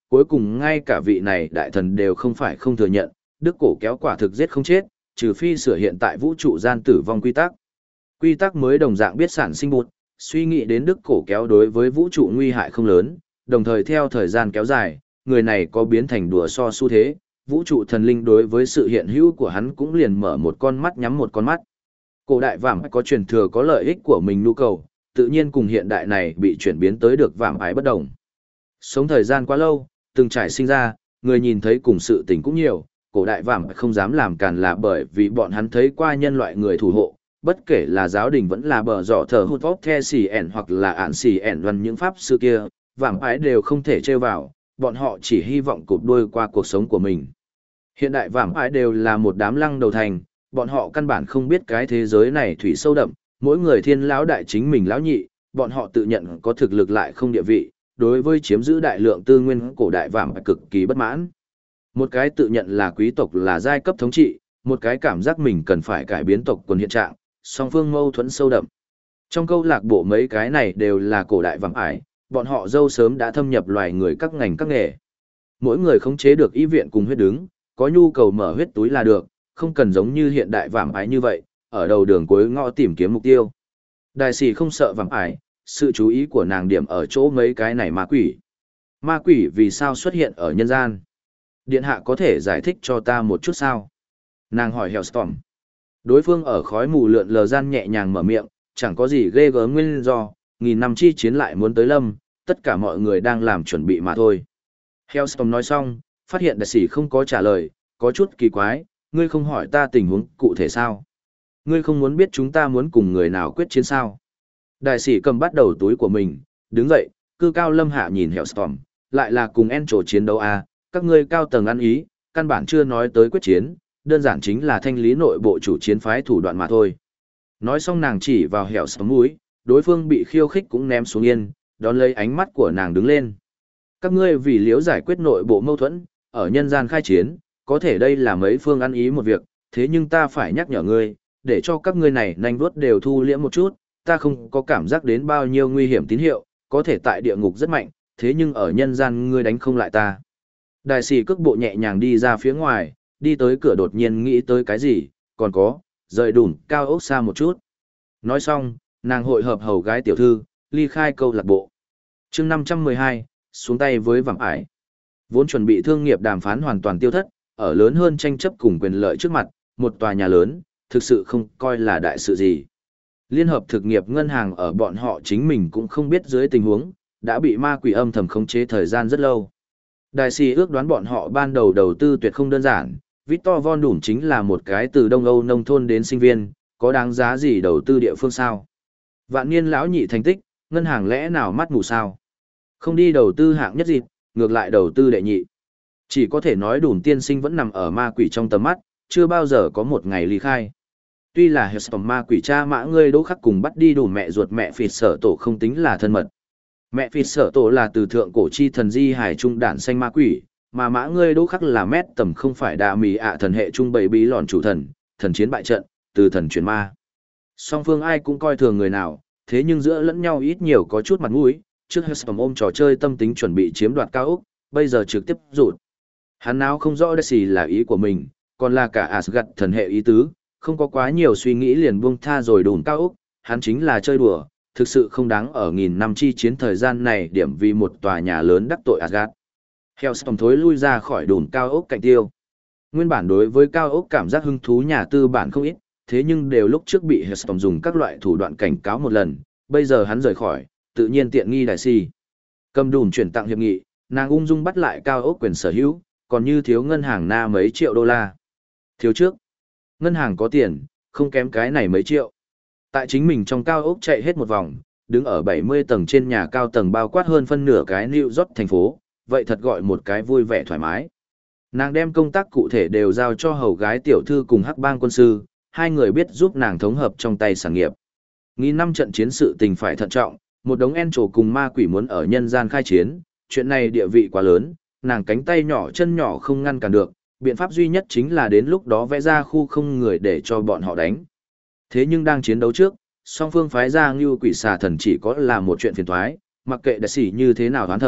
cuối cùng ngay cả vị này đại thần đều không phải không thừa nhận, đức cổ kéo quả thực giết không chết, trừ phi sửa hiện tại vũ trụ gian tử vong quy tắc. Quy tắc mới đồng dạng biết sản sinh bụt, suy nghĩ đến đức cổ kéo đối với vũ trụ nguy hại không lớn, đồng thời theo thời gian kéo dài, người này có biến thành đùa so xu thế, vũ trụ thần linh đối với sự hiện hữu của hắn cũng liền mở một con mắt nhắm một con mắt. Cổ đại vạm có truyền thừa có lợi ích của mình nhu cầu, tự nhiên cùng hiện đại này bị chuyển biến tới được vạm ái bất đồng. Sống thời gian quá lâu, từng trải sinh ra, người nhìn thấy cùng sự tình cũng nhiều, cổ đại vạm không dám làm càn là bởi vì bọn hắn thấy qua nhân loại người thủ hộ, bất kể là giáo đình vẫn là bờ dọ thờ hút vóc the xì ẻn hoặc là ạn xì ẻn văn những pháp sư kia, vạm ái đều không thể trêu vào, bọn họ chỉ hy vọng cụp đuôi qua cuộc sống của mình. Hiện đại vạm ái đều là một đám lăng đầu thành, bọn họ căn bản không biết cái thế giới này thủy sâu đậm, mỗi người thiên lão đại chính mình lão nhị, bọn họ tự nhận có thực lực lại không địa vị, đối với chiếm giữ đại lượng tư nguyên cổ đại vạm cực kỳ bất mãn. Một cái tự nhận là quý tộc là giai cấp thống trị, một cái cảm giác mình cần phải cải biến tộc quần hiện trạng, song phương mâu thuẫn sâu đậm. Trong câu lạc bộ mấy cái này đều là cổ đại vạm ải, bọn họ dâu sớm đã thâm nhập loài người các ngành các nghề. Mỗi người khống chế được y viện cùng huyết đứng, có nhu cầu mở huyết túi là được, không cần giống như hiện đại vạm ải như vậy, ở đầu đường cuối ngõ tìm kiếm mục tiêu. Đại sĩ không sợ vạm ải, sự chú ý của nàng điểm ở chỗ mấy cái này ma quỷ. Ma quỷ vì sao xuất hiện ở nhân gian? Điện hạ có thể giải thích cho ta một chút sao? Nàng hỏi Hellstorm. Đối phương ở khói mù lượn lờ gian nhẹ nhàng mở miệng, chẳng có gì ghê gớm nguyên do, nghìn năm chi chiến lại muốn tới lâm, tất cả mọi người đang làm chuẩn bị mà thôi. Hellstorm nói xong, phát hiện đại sĩ không có trả lời, có chút kỳ quái, ngươi không hỏi ta tình huống cụ thể sao? Ngươi không muốn biết chúng ta muốn cùng người nào quyết chiến sao? Đại sĩ cầm bắt đầu túi của mình, đứng dậy, cư cao lâm hạ nhìn Hellstorm, lại là cùng en trổ chiến đấu à, các ngươi cao tầng ăn ý, căn bản chưa nói tới quyết chiến, đơn giản chính là thanh lý nội bộ chủ chiến phái thủ đoạn mà thôi. Nói xong nàng chỉ vào Hellstorm mũi, đối phương bị khiêu khích cũng ném xuống yên, đón lấy ánh mắt của nàng đứng lên. Các ngươi vì liếu giải quyết nội bộ mâu thuẫn, ở nhân gian khai chiến, có thể đây là mấy phương ăn ý một việc, thế nhưng ta phải nhắc nhở ngươi, để cho các ngươi này nhanh vuốt đều thu liễm một chút, ta không có cảm giác đến bao nhiêu nguy hiểm tín hiệu, có thể tại địa ngục rất mạnh, thế nhưng ở nhân gian ngươi đánh không lại ta. Đại sĩ cước bộ nhẹ nhàng đi ra phía ngoài, đi tới cửa đột nhiên nghĩ tới cái gì, còn có, rời đủn cao ốc xa một chút. Nói xong, nàng hội hợp hầu gái tiểu thư, ly khai câu lạc bộ. chương năm trăm mười hai, xuống tay với vạm ải. Vốn chuẩn bị thương nghiệp đàm phán hoàn toàn tiêu thất, ở lớn hơn tranh chấp cùng quyền lợi trước mặt, một tòa nhà lớn, thực sự không coi là đại sự gì. Liên hợp thực nghiệp ngân hàng ở bọn họ chính mình cũng không biết dưới tình huống, đã bị ma quỷ âm thầm khống chế thời gian rất lâu. Đại sĩ ước đoán bọn họ ban đầu đầu tư tuyệt không đơn giản, Victor Von Đủn chính là một cái từ Đông Âu nông thôn đến sinh viên, có đáng giá gì đầu tư địa phương sao? Vạn niên lão nhị thành tích, ngân hàng lẽ nào mắt mù sao? Không đi đầu tư hạng nhất dịp, ngược lại đầu tư đệ nhị. Chỉ có thể nói Đủn tiên sinh vẫn nằm ở ma quỷ trong tầm mắt, chưa bao giờ có một ngày ly khai. Tuy là Hellstorm ma quỷ cha mã ngươi đỗ khắc cùng bắt đi đủ mẹ ruột mẹ phịt sở tổ không tính là thân mật. Mẹ phịt sở tổ là từ thượng cổ chi thần di hải trung đản xanh ma quỷ, mà mã ngươi đỗ khắc là mét tầm không phải đà mì ạ thần hệ trung bảy bí lòn chủ thần, thần chiến bại trận, từ thần chuyển ma. Song phương ai cũng coi thường người nào, thế nhưng giữa lẫn nhau ít nhiều có chút mặt mũi, trước Hellstorm ôm trò chơi tâm tính chuẩn bị chiếm đoạt cao ốc, bây giờ trực tiếp rụt. Hắn nào không rõ Daisy là ý của mình, còn là cả Asgard thần hệ ý tứ, không có quá nhiều suy nghĩ liền buông tha rồi đùn cao ốc, hắn chính là chơi đùa, thực sự không đáng ở nghìn năm chi chiến thời gian này điểm vì một tòa nhà lớn đắc tội Asgard. Hellstorm thối lui ra khỏi đùn cao ốc cạnh tiêu. Nguyên bản đối với cao ốc cảm giác hứng thú nhà tư bản không ít, thế nhưng đều lúc trước bị Hellstorm dùng các loại thủ đoạn cảnh cáo một lần, bây giờ hắn rời khỏi, tự nhiên tiện nghi đại si. Cầm đùn chuyển tặng hiệp nghị, nàng ung dung bắt lại cao ốc quyền sở hữu, còn như thiếu ngân hàng na mấy triệu đô la. Thiếu trước, ngân hàng có tiền, không kém cái này mấy triệu. Tại chính mình trong cao ốc chạy hết một vòng, đứng ở bảy mươi tầng trên nhà cao tầng bao quát hơn phân nửa cái New York thành phố, vậy thật gọi một cái vui vẻ thoải mái. Nàng đem công tác cụ thể đều giao cho hầu gái tiểu thư cùng hắc bang quân sư, hai người biết giúp nàng thống hợp trong tay sản nghiệp. Nghìn năm trận chiến sự tình phải thận trọng, một đống en trổ cùng ma quỷ muốn ở nhân gian khai chiến, chuyện này địa vị quá lớn, nàng cánh tay nhỏ chân nhỏ không ngăn cản được, biện pháp duy nhất chính là đến lúc đó vẽ ra khu không người để cho bọn họ đánh. Thế nhưng đang chiến đấu trước, song phương phái ra như quỷ xà thần chỉ có là một chuyện phiền toái, mặc kệ đại sĩ như thế nào đoán thầm,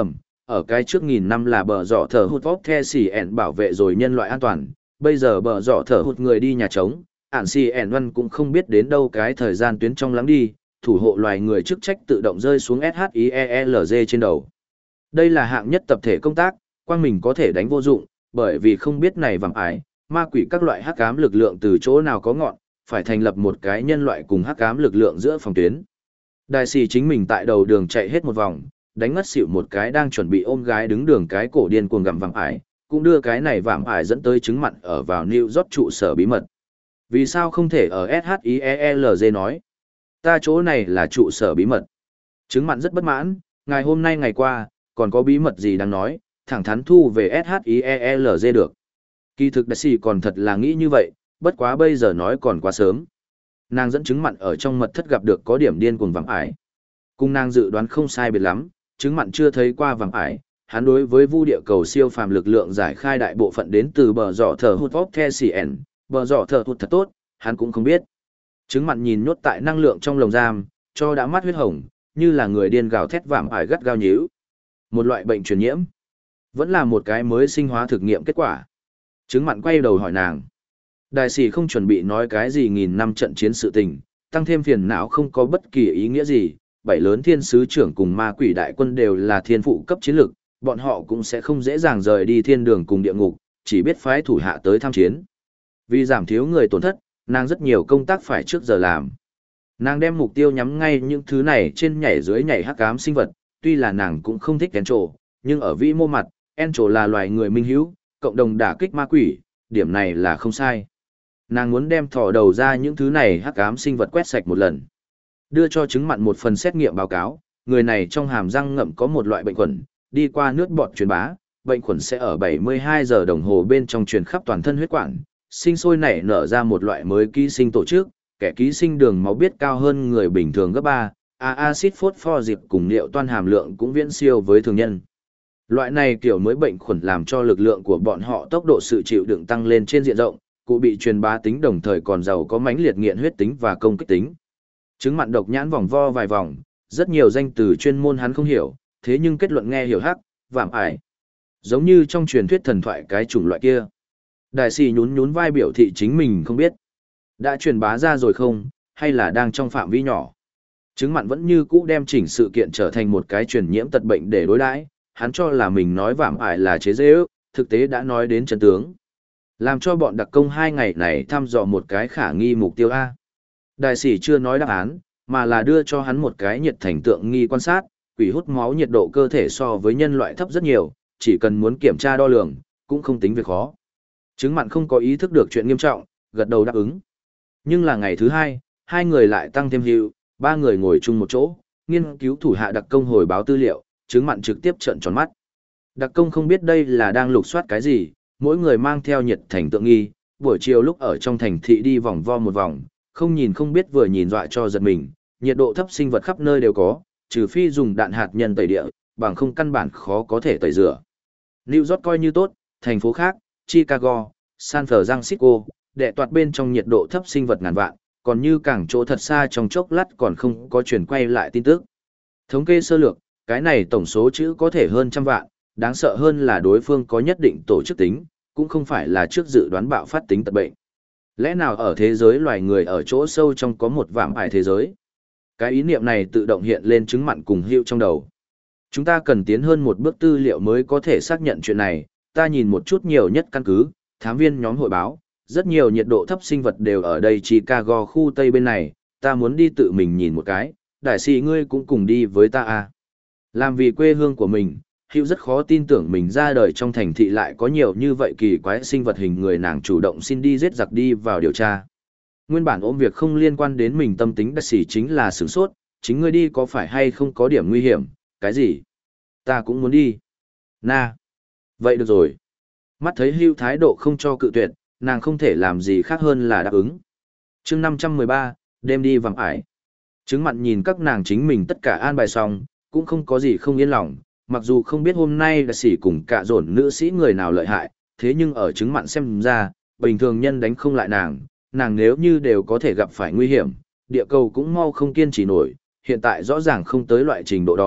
ở cái trước nghìn năm là bờ dọ thở hụt vóc the xì ẻn bảo vệ rồi nhân loại an toàn, bây giờ bờ dọ thở hụt người đi nhà trống, ản xì ẻn văn cũng không biết đến đâu cái thời gian tuyến trong lắng đi, thủ hộ loài người chức trách tự động rơi xuống ét hát i e lờ giê trên đầu. Đây là hạng nhất tập thể công tác, quang mình có thể đánh vô dụng, bởi vì không biết này vàng ải, ma quỷ các loại hắc ám lực lượng từ chỗ nào có ngọn, phải thành lập một cái nhân loại cùng hắc ám lực lượng giữa phòng tuyến. Đại sĩ chính mình tại đầu đường chạy hết một vòng, đánh ngất xỉu một cái đang chuẩn bị ôm gái đứng đường cái cổ điên cuồng gặm vàng ải, cũng đưa cái này vàng ải dẫn tới chứng mặn ở vào New York trụ sở bí mật. Vì sao không thể ở ét hát i e lờ giê nói? Ta chỗ này là trụ sở bí mật. Chứng mặn rất bất mãn, ngày hôm nay ngày qua, còn có bí mật gì đang nói, thẳng thắn thu về ét hát i e lờ giê được. Kỳ thực đại sĩ còn thật là nghĩ như vậy, bất quá bây giờ nói còn quá sớm. Nàng dẫn chứng mặn ở trong mật thất gặp được có điểm điên cuồng vàng ải. Cùng nàng dự đoán không sai biệt lắm, chứng mặn chưa thấy qua vàng ải, hắn đối với vu địa cầu siêu phàm lực lượng giải khai đại bộ phận đến từ bờ dọ thờ hụt vóc the xì ẻn, bờ dọ thờ hụt thật tốt, hắn cũng không biết. Chứng mặn nhìn nhốt tại năng lượng trong lồng giam, cho đã mắt huyết hồng, như là người điên gào thét vàng ải gắt gao nhíu. Một loại bệnh truyền nhiễm, vẫn là một cái mới sinh hóa thực nghiệm kết quả. Chứng mặn quay đầu hỏi nàng. Đại sĩ không chuẩn bị nói cái gì nghìn năm trận chiến sự tình, tăng thêm phiền não không có bất kỳ ý nghĩa gì, bảy lớn thiên sứ trưởng cùng ma quỷ đại quân đều là thiên phụ cấp chiến lực, bọn họ cũng sẽ không dễ dàng rời đi thiên đường cùng địa ngục, chỉ biết phái thủ hạ tới tham chiến. Vì giảm thiếu người tổn thất, nàng rất nhiều công tác phải trước giờ làm. Nàng đem mục tiêu nhắm ngay những thứ này trên nhảy dưới nhảy hắc ám sinh vật, tuy là nàng cũng không thích Encho, nhưng ở vĩ mô mặt, Encho là loài người minh hữu, cộng đồng đả kích ma quỷ, điểm này là không sai. Nàng muốn đem thò đầu ra những thứ này hắc ám sinh vật quét sạch một lần. Đưa cho chứng mặn một phần xét nghiệm báo cáo, người này trong hàm răng ngậm có một loại bệnh khuẩn, đi qua nước bọt truyền bá, bệnh khuẩn sẽ ở bảy mươi hai giờ đồng hồ bên trong truyền khắp toàn thân huyết quản, sinh sôi nảy nở ra một loại mới ký sinh tổ chức, kẻ ký sinh đường máu biết cao hơn người bình thường gấp ba, a axit phosphoric cùng niệu toan hàm lượng cũng viễn siêu với thường nhân. Loại này kiểu mới bệnh khuẩn làm cho lực lượng của bọn họ tốc độ sự chịu đựng tăng lên trên diện rộng, cụ bị truyền bá tính đồng thời còn giàu có mãnh liệt nghiện huyết tính và công kích tính. Chứng mặn độc nhãn vòng vo vài vòng, rất nhiều danh từ chuyên môn hắn không hiểu, thế nhưng kết luận nghe hiểu hắc, vạm ải. Giống như trong truyền thuyết thần thoại cái chủng loại kia. Đại sĩ nhún nhún vai biểu thị chính mình không biết. Đã truyền bá ra rồi không, hay là đang trong phạm vi nhỏ. Chứng mặn vẫn như cũ đem chỉnh sự kiện trở thành một cái truyền nhiễm tật bệnh để đối đãi, hắn cho là mình nói vạm ải là chế dễ ước, thực tế đã nói đến chân tướng. Làm cho bọn đặc công hai ngày này thăm dò một cái khả nghi mục tiêu A. Đại sĩ chưa nói đáp án, mà là đưa cho hắn một cái nhiệt thành tượng nghi quan sát, quỷ hút máu nhiệt độ cơ thể so với nhân loại thấp rất nhiều, chỉ cần muốn kiểm tra đo lường, cũng không tính việc khó. Chứng mặn không có ý thức được chuyện nghiêm trọng, gật đầu đáp ứng. Nhưng là ngày thứ hai, hai người lại tăng thêm hiệu, ba người ngồi chung một chỗ, nghiên cứu thủ hạ đặc công hồi báo tư liệu, chứng mặn trực tiếp trợn tròn mắt. Đặc công không biết đây là đang lục soát cái gì, mỗi người mang theo nhiệt thành tượng nghi, buổi chiều lúc ở trong thành thị đi vòng vo một vòng, không nhìn không biết vừa nhìn dọa cho giật mình, nhiệt độ thấp sinh vật khắp nơi đều có, trừ phi dùng đạn hạt nhân tẩy địa, bằng không căn bản khó có thể tẩy rửa. New York coi như tốt, thành phố khác, Chicago, San Francisco, đệ toạt bên trong nhiệt độ thấp sinh vật ngàn vạn, còn như cảng chỗ thật xa trong chốc lát còn không có chuyển quay lại tin tức. Thống kê sơ lược, cái này tổng số chữ có thể hơn trăm vạn, đáng sợ hơn là đối phương có nhất định tổ chức tính, cũng không phải là trước dự đoán bạo phát tính tật bệnh. Lẽ nào ở thế giới loài người ở chỗ sâu trong có một vạm ải thế giới? Cái ý niệm này tự động hiện lên chứng mặn cùng hiệu trong đầu. Chúng ta cần tiến hơn một bước tư liệu mới có thể xác nhận chuyện này, ta nhìn một chút nhiều nhất căn cứ, thám viên nhóm hội báo, rất nhiều nhiệt độ thấp sinh vật đều ở đây Chicago khu Tây bên này, ta muốn đi tự mình nhìn một cái, đại sĩ ngươi cũng cùng đi với ta à. Làm vì quê hương của mình, Hữu rất khó tin tưởng mình ra đời trong thành thị lại có nhiều như vậy kỳ quái sinh vật hình người, nàng chủ động xin đi giết giặc đi vào điều tra. Nguyên bản ôm việc không liên quan đến mình tâm tính đại sĩ chính là sửng sốt, chính ngươi đi có phải hay không có điểm nguy hiểm, cái gì? Ta cũng muốn đi. Na. Vậy được rồi. Mắt thấy Hữu thái độ không cho cự tuyệt, nàng không thể làm gì khác hơn là đáp ứng. chương năm trăm mười ba, đêm đi vàng ải. Chứng mặn nhìn các nàng chính mình tất cả an bài xong, cũng không có gì không yên lòng, mặc dù không biết hôm nay đại sĩ cùng cả dồn nữ sĩ người nào lợi hại, thế nhưng ở chứng mặn xem ra, bình thường nhân đánh không lại nàng, nàng nếu như đều có thể gặp phải nguy hiểm, địa cầu cũng mau không kiên trì nổi, hiện tại rõ ràng không tới loại trình độ đó,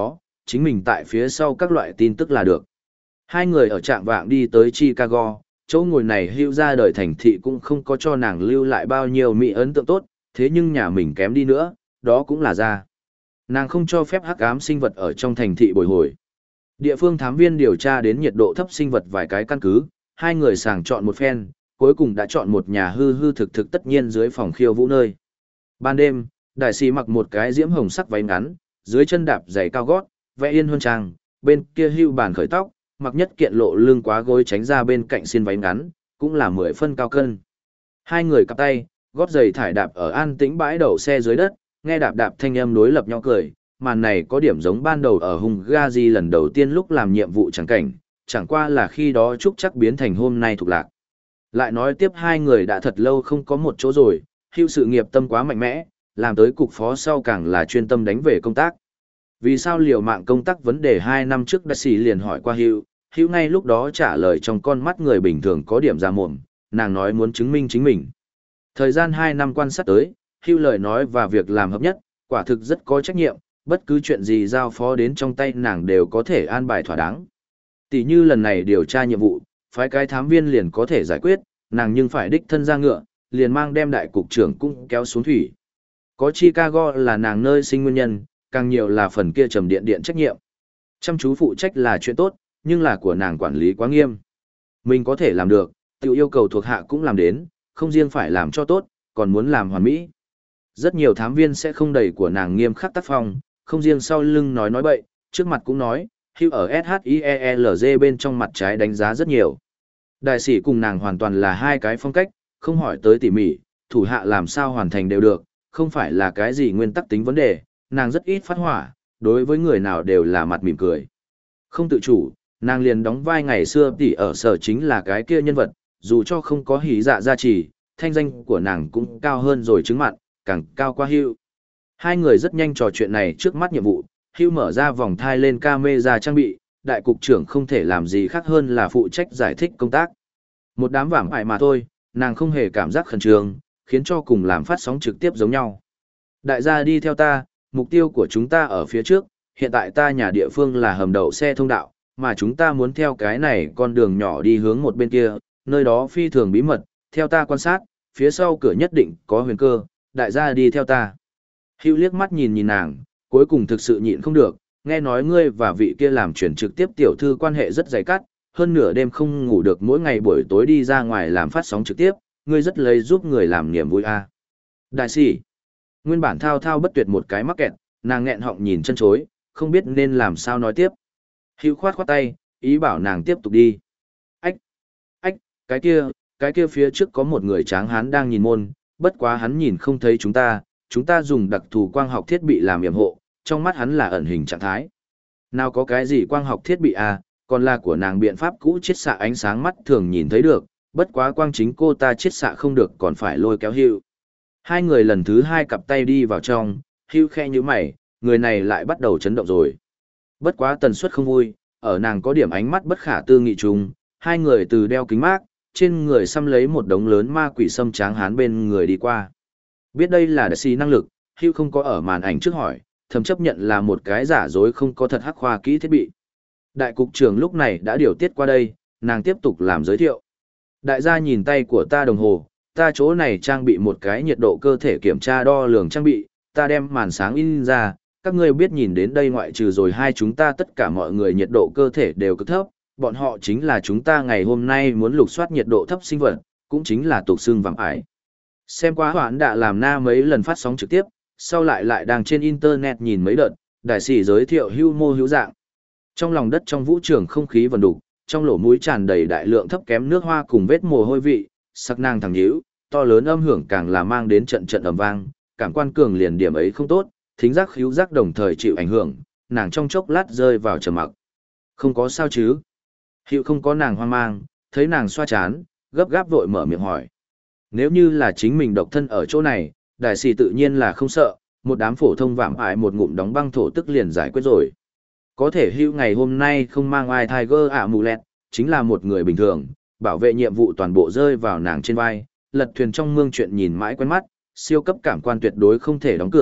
chính mình tại phía sau các loại tin tức là được. Hai người ở trạm vạng đi tới Chicago, chỗ ngồi này hưu ra đời thành thị cũng không có cho nàng lưu lại bao nhiêu mỹ ấn tượng tốt, thế nhưng nhà mình kém đi nữa, đó cũng là ra. Nàng không cho phép hắc ám sinh vật ở trong thành thị bồi hồi. Địa phương thám viên điều tra đến nhiệt độ thấp sinh vật vài cái căn cứ, hai người sàng chọn một phen, cuối cùng đã chọn một nhà hư hư thực thực tất nhiên dưới phòng khiêu vũ nơi. Ban đêm, đại sĩ mặc một cái diễm hồng sắc váy ngắn, dưới chân đạp giày cao gót, vẽ yên huân trang, bên kia hưu bàn khởi tóc, mặc nhất kiện lộ lưng quá gối tránh ra bên cạnh xiên váy ngắn, cũng là mười phân cao cân. Hai người cặp tay, gót giày thải đạp ở an tĩnh bãi đậu xe dưới đất, nghe đạp đạp thanh âm đối lập nhau cười, màn này có điểm giống ban đầu ở Hungary lần đầu tiên lúc làm nhiệm vụ chẳng cảnh, chẳng qua là khi đó Trúc chắc biến thành hôm nay thuộc lạc. Lại nói tiếp hai người đã thật lâu không có một chỗ rồi, hưu sự nghiệp tâm quá mạnh mẽ, làm tới cục phó sau càng là chuyên tâm đánh về công tác. Vì sao liều mạng công tác vấn đề hai năm trước đã xỉ liền hỏi qua hưu, hưu ngay lúc đó trả lời trong con mắt người bình thường có điểm ra mồm, nàng nói muốn chứng minh chính mình. Thời gian hai năm quan sát tới, hưu lời nói và việc làm hợp nhất, quả thực rất có trách nhiệm, bất cứ chuyện gì giao phó đến trong tay nàng đều có thể an bài thỏa đáng. Tỷ như lần này điều tra nhiệm vụ, phái cái thám viên liền có thể giải quyết, nàng nhưng phải đích thân ra ngựa, liền mang đem đại cục trưởng cũng kéo xuống thủy. Có Chicago là nàng nơi sinh nguyên nhân, càng nhiều là phần kia trầm điện điện trách nhiệm. Chăm chú phụ trách là chuyện tốt, nhưng là của nàng quản lý quá nghiêm. Mình có thể làm được, tự yêu cầu thuộc hạ cũng làm đến, không riêng phải làm cho tốt, còn muốn làm hoàn mỹ. Rất nhiều thám viên sẽ không đầy của nàng nghiêm khắc tác phong, không riêng sau lưng nói nói bậy, trước mặt cũng nói, hưu ở ét hát i e lờ giê bên trong mặt trái đánh giá rất nhiều. Đại sĩ cùng nàng hoàn toàn là hai cái phong cách, không hỏi tới tỉ mỉ, thủ hạ làm sao hoàn thành đều được, không phải là cái gì nguyên tắc tính vấn đề, nàng rất ít phát hỏa, đối với người nào đều là mặt mỉm cười. Không tự chủ, nàng liền đóng vai ngày xưa tỉ ở sở chính là cái kia nhân vật, dù cho không có hỉ dạ gia trì, thanh danh của nàng cũng cao hơn rồi chứng mặn, càng cao qua hưu. Hai người rất nhanh trò chuyện này trước mắt nhiệm vụ, hưu mở ra vòng thai lên camera trang bị, đại cục trưởng không thể làm gì khác hơn là phụ trách giải thích công tác. Một đám vảm ải mà thôi, nàng không hề cảm giác khẩn trương, khiến cho cùng làm phát sóng trực tiếp giống nhau. Đại gia đi theo ta, mục tiêu của chúng ta ở phía trước, hiện tại ta nhà địa phương là hầm đậu xe thông đạo, mà chúng ta muốn theo cái này con đường nhỏ đi hướng một bên kia, nơi đó phi thường bí mật, theo ta quan sát, phía sau cửa nhất định có huyền cơ, đại gia đi theo ta. Hữu liếc mắt nhìn nhìn nàng, cuối cùng thực sự nhịn không được, nghe nói ngươi và vị kia làm chuyển trực tiếp tiểu thư quan hệ rất dày cắt, hơn nửa đêm không ngủ được mỗi ngày buổi tối đi ra ngoài làm phát sóng trực tiếp, ngươi rất lấy giúp người làm niềm vui à. Đại sĩ, nguyên bản thao thao bất tuyệt một cái mắc kẹt, nàng nghẹn họng nhìn chân chối, không biết nên làm sao nói tiếp. Hữu khoát khoát tay, ý bảo nàng tiếp tục đi. Ách, ách, cái kia, cái kia phía trước có một người tráng hán đang nhìn môn, bất quá hắn nhìn không thấy chúng ta, chúng ta dùng đặc thù quang học thiết bị làm yểm hộ, trong mắt hắn là ẩn hình trạng thái. Nào có cái gì quang học thiết bị à, còn là của nàng biện pháp cũ chiết xạ ánh sáng mắt thường nhìn thấy được, bất quá quang chính cô ta chiết xạ không được còn phải lôi kéo Hữu. Hai người lần thứ hai cặp tay đi vào trong, Hữu khe như mày, người này lại bắt đầu chấn động rồi. Bất quá tần suất không vui, ở nàng có điểm ánh mắt bất khả tư nghị trùng, hai người từ đeo kính mát, trên người xăm lấy một đống lớn ma quỷ xâm tráng hán bên người đi qua. Biết đây là đại sĩ năng lực, Hữu không có ở màn ảnh trước hỏi, thầm chấp nhận là một cái giả dối không có thật hắc khoa kỹ thiết bị. Đại cục trưởng lúc này đã điều tiết qua đây, nàng tiếp tục làm giới thiệu. Đại gia nhìn tay của ta đồng hồ, ta chỗ này trang bị một cái nhiệt độ cơ thể kiểm tra đo lường trang bị, ta đem màn sáng in ra, các ngươi biết nhìn đến đây ngoại trừ rồi hai chúng ta tất cả mọi người nhiệt độ cơ thể đều cực thấp, bọn họ chính là chúng ta ngày hôm nay muốn lục soát nhiệt độ thấp sinh vật, cũng chính là tục xương vàng ải. Xem qua hoãn đã làm na mấy lần phát sóng trực tiếp, sau lại lại đang trên internet nhìn mấy đợt, đại sĩ giới thiệu hưu mô hữu dạng. Trong lòng đất trong vũ trường không khí vần đục, trong lỗ mũi tràn đầy đại lượng thấp kém nước hoa cùng vết mồ hôi vị, sắc nàng thẳng nhíu, to lớn âm hưởng càng là mang đến trận trận ầm vang, cảm quan cường liền điểm ấy không tốt, thính giác khứu giác đồng thời chịu ảnh hưởng, nàng trong chốc lát rơi vào trầm mặc. Không có sao chứ? Hiệu không có nàng hoang mang, thấy nàng xoa chán, gấp gáp vội mở miệng hỏi. Nếu như là chính mình độc thân ở chỗ này, đại sĩ tự nhiên là không sợ, một đám phổ thông vạm ải một ngụm đóng băng thổ tức liền giải quyết rồi. Có thể Hữu ngày hôm nay không mang ai Tiger ạ mù lẹt, chính là một người bình thường, bảo vệ nhiệm vụ toàn bộ rơi vào nàng trên vai, lật thuyền trong mương chuyện nhìn mãi quen mắt, siêu cấp cảm quan tuyệt đối không thể đóng cửa,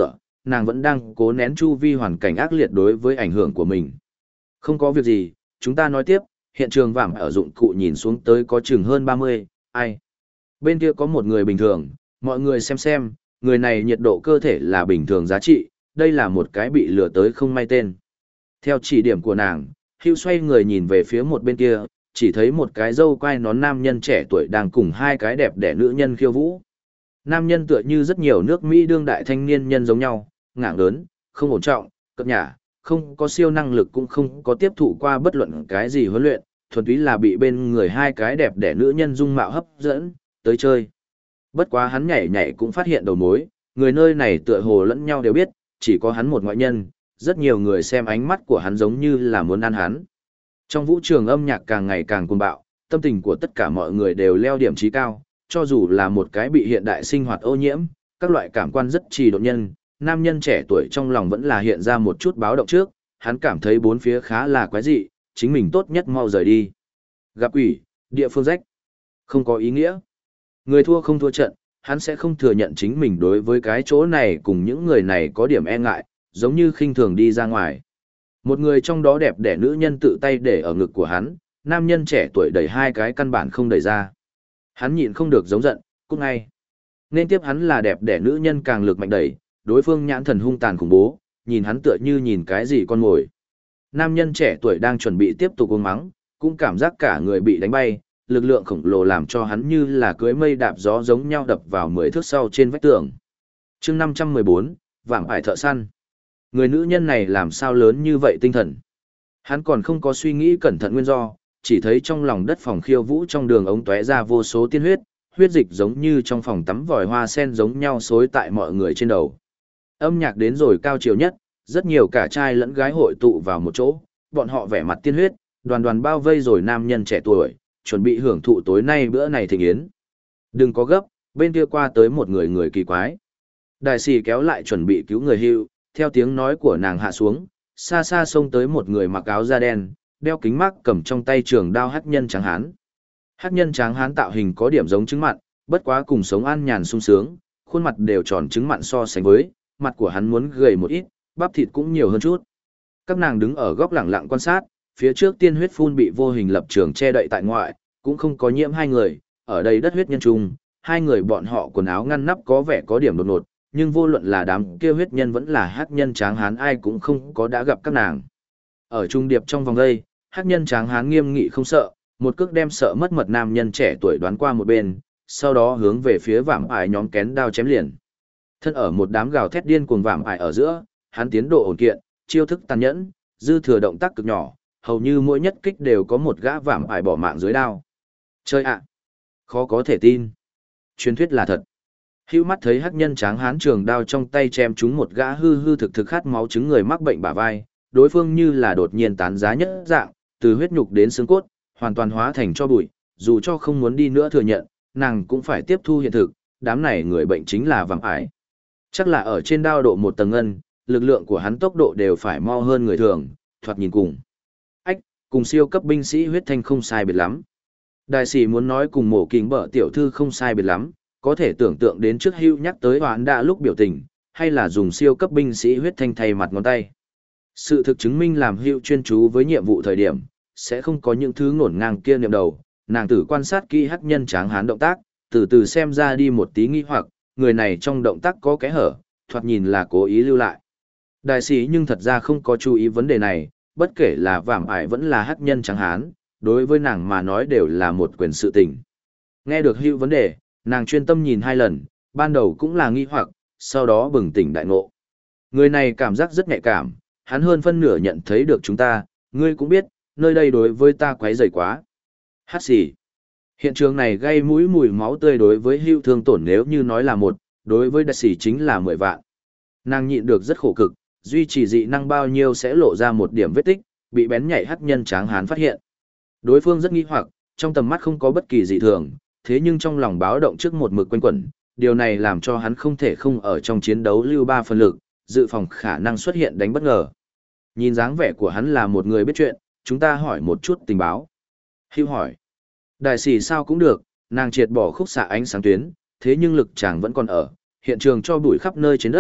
nàng vẫn đang cố nén chu vi hoàn cảnh ác liệt đối với ảnh hưởng của mình. Không có việc gì, chúng ta nói tiếp, hiện trường vảm ở dụng cụ nhìn xuống tới có chừng hơn ba mươi, ai. Bên kia có một người bình thường, mọi người xem xem, người này nhiệt độ cơ thể là bình thường giá trị, đây là một cái bị lừa tới không may tên. Theo chỉ điểm của nàng, Hugh xoay người nhìn về phía một bên kia, chỉ thấy một cái râu quai nón nam nhân trẻ tuổi đang cùng hai cái đẹp đẽ nữ nhân khiêu vũ. Nam nhân tựa như rất nhiều nước Mỹ đương đại thanh niên nhân giống nhau, ngạng lớn, không ổn trọng, cập nhả, không có siêu năng lực cũng không có tiếp thụ qua bất luận cái gì huấn luyện, thuần túy là bị bên người hai cái đẹp đẽ nữ nhân dung mạo hấp dẫn, tới chơi. Bất quá hắn nhảy nhảy cũng phát hiện đầu mối, người nơi này tựa hồ lẫn nhau đều biết, chỉ có hắn một ngoại nhân, rất nhiều người xem ánh mắt của hắn giống như là muốn ăn hắn. Trong vũ trường âm nhạc càng ngày càng cuồng bạo, tâm tình của tất cả mọi người đều leo điểm trí cao, cho dù là một cái bị hiện đại sinh hoạt ô nhiễm, các loại cảm quan rất trì độn nhân, nam nhân trẻ tuổi trong lòng vẫn là hiện ra một chút báo động trước, hắn cảm thấy bốn phía khá là quái dị, chính mình tốt nhất mau rời đi. Gặp quỷ, địa phương rách, không có ý nghĩa. Người thua không thua trận, hắn sẽ không thừa nhận chính mình đối với cái chỗ này cùng những người này có điểm e ngại, giống như khinh thường đi ra ngoài. Một người trong đó đẹp đẽ nữ nhân tự tay để ở ngực của hắn, nam nhân trẻ tuổi đẩy hai cái căn bản không đẩy ra. Hắn nhịn không được giống giận, cút ngay. Nên tiếp hắn là đẹp đẽ nữ nhân càng lực mạnh đẩy, đối phương nhãn thần hung tàn khủng bố, nhìn hắn tựa như nhìn cái gì con mồi. Nam nhân trẻ tuổi đang chuẩn bị tiếp tục uống mắng, cũng cảm giác cả người bị đánh bay, lực lượng khổng lồ làm cho hắn như là cưới mây đạp gió giống nhau đập vào mười thước sau trên vách tường. chương năm trăm mười bốn, vạm ải thợ săn. Người nữ nhân này làm sao lớn như vậy tinh thần. Hắn còn không có suy nghĩ cẩn thận nguyên do, chỉ thấy trong lòng đất phòng khiêu vũ trong đường ống tóe ra vô số tiên huyết, huyết dịch giống như trong phòng tắm vòi hoa sen giống nhau xối tại mọi người trên đầu. Âm nhạc đến rồi cao chiều nhất, rất nhiều cả trai lẫn gái hội tụ vào một chỗ, bọn họ vẻ mặt tiên huyết, đoàn đoàn bao vây rồi nam nhân trẻ tuổi, chuẩn bị hưởng thụ tối nay bữa này thịnh yến. Đừng có gấp, bên kia qua tới một người người kỳ quái. Đại sĩ kéo lại chuẩn bị cứu người hưu, theo tiếng nói của nàng hạ xuống, xa xa xông tới một người mặc áo da đen, đeo kính mắt cầm trong tay trường đao hắc nhân tráng hán. Hắc nhân tráng hán tạo hình có điểm giống trứng mặn, bất quá cùng sống an nhàn sung sướng, khuôn mặt đều tròn trứng mặn so sánh với, mặt của hắn muốn gầy một ít, bắp thịt cũng nhiều hơn chút. Các nàng đứng ở góc lẳng lặng quan sát, phía trước tiên huyết phun bị vô hình lập trường che đậy tại ngoại, cũng không có nhiễm hai người, ở đây đất huyết nhân trung, hai người bọn họ quần áo ngăn nắp có vẻ có điểm đột ngột, nhưng vô luận là đám kia huyết nhân vẫn là hắc nhân tráng hán ai cũng không có đã gặp các nàng. Ở trung điệp trong vòng đây, hắc nhân tráng hán nghiêm nghị không sợ, một cước đem sợ mất mật nam nhân trẻ tuổi đoán qua một bên, sau đó hướng về phía vạm ải nhóm kén đao chém liền. Thân ở một đám gào thét điên cuồng vạm ải ở giữa, hắn tiến độ ổn kiện, chiêu thức tàn nhẫn, dư thừa động tác cực nhỏ, hầu như mỗi nhất kích đều có một gã vạm ải bỏ mạng dưới đao. Chơi ạ! Khó có thể tin. Truyền thuyết là thật. Hữu mắt thấy hắc nhân tráng hán trường đao trong tay chém trúng một gã hư hư thực thực khát máu chứng người mắc bệnh bả vai, đối phương như là đột nhiên tán giá nhất dạng, từ huyết nhục đến xương cốt, hoàn toàn hóa thành cho bụi, dù cho không muốn đi nữa thừa nhận, nàng cũng phải tiếp thu hiện thực, đám này người bệnh chính là vạm ải. Chắc là ở trên đao độ một tầng ngân, lực lượng của hắn tốc độ đều phải mau hơn người thường, thoạt nhìn cùng. Ách, cùng siêu cấp binh sĩ huyết thanh không sai biệt lắm. Đại sĩ muốn nói cùng mổ kính bở tiểu thư không sai biệt lắm, có thể tưởng tượng đến trước Hưu nhắc tới hoán đã lúc biểu tình, hay là dùng siêu cấp binh sĩ huyết thanh thay mặt ngón tay. Sự thực chứng minh làm Hưu chuyên chú với nhiệm vụ thời điểm, sẽ không có những thứ ngổn ngang kia niệm đầu, nàng tử quan sát kỹ hắc nhân tráng hán động tác, từ từ xem ra đi một tí nghi hoặc, người này trong động tác có kẽ hở, thoạt nhìn là cố ý lưu lại. Đại sĩ nhưng thật ra không có chú ý vấn đề này, bất kể là vạm ải vẫn là hắc nhân tráng hán, đối với nàng mà nói đều là một quyền sự tình. Nghe được Hưu vấn đề, nàng chuyên tâm nhìn hai lần, ban đầu cũng là nghi hoặc, sau đó bừng tỉnh đại ngộ. Người này cảm giác rất nhạy cảm, hắn hơn phân nửa nhận thấy được chúng ta, ngươi cũng biết, nơi đây đối với ta quấy rầy quá. Hát xì. Hiện trường này gây mũi mùi máu tươi đối với Hưu thương tổn nếu như nói là một, đối với đại sĩ chính là mười vạn. Nàng nhịn được rất khổ cực, duy trì dị năng bao nhiêu sẽ lộ ra một điểm vết tích, bị bén nhạy hắc nhân tráng hán phát hiện. Đối phương rất nghi hoặc, trong tầm mắt không có bất kỳ dị thường, thế nhưng trong lòng báo động trước một mực quanh quẩn, điều này làm cho hắn không thể không ở trong chiến đấu lưu ba phần lực, dự phòng khả năng xuất hiện đánh bất ngờ. Nhìn dáng vẻ của hắn là một người biết chuyện, chúng ta hỏi một chút tình báo. Hưu hỏi. Đại sĩ sao cũng được, nàng triệt bỏ khúc xạ ánh sáng tuyến, thế nhưng lực chàng vẫn còn ở, hiện trường cho bụi khắp nơi trên đất,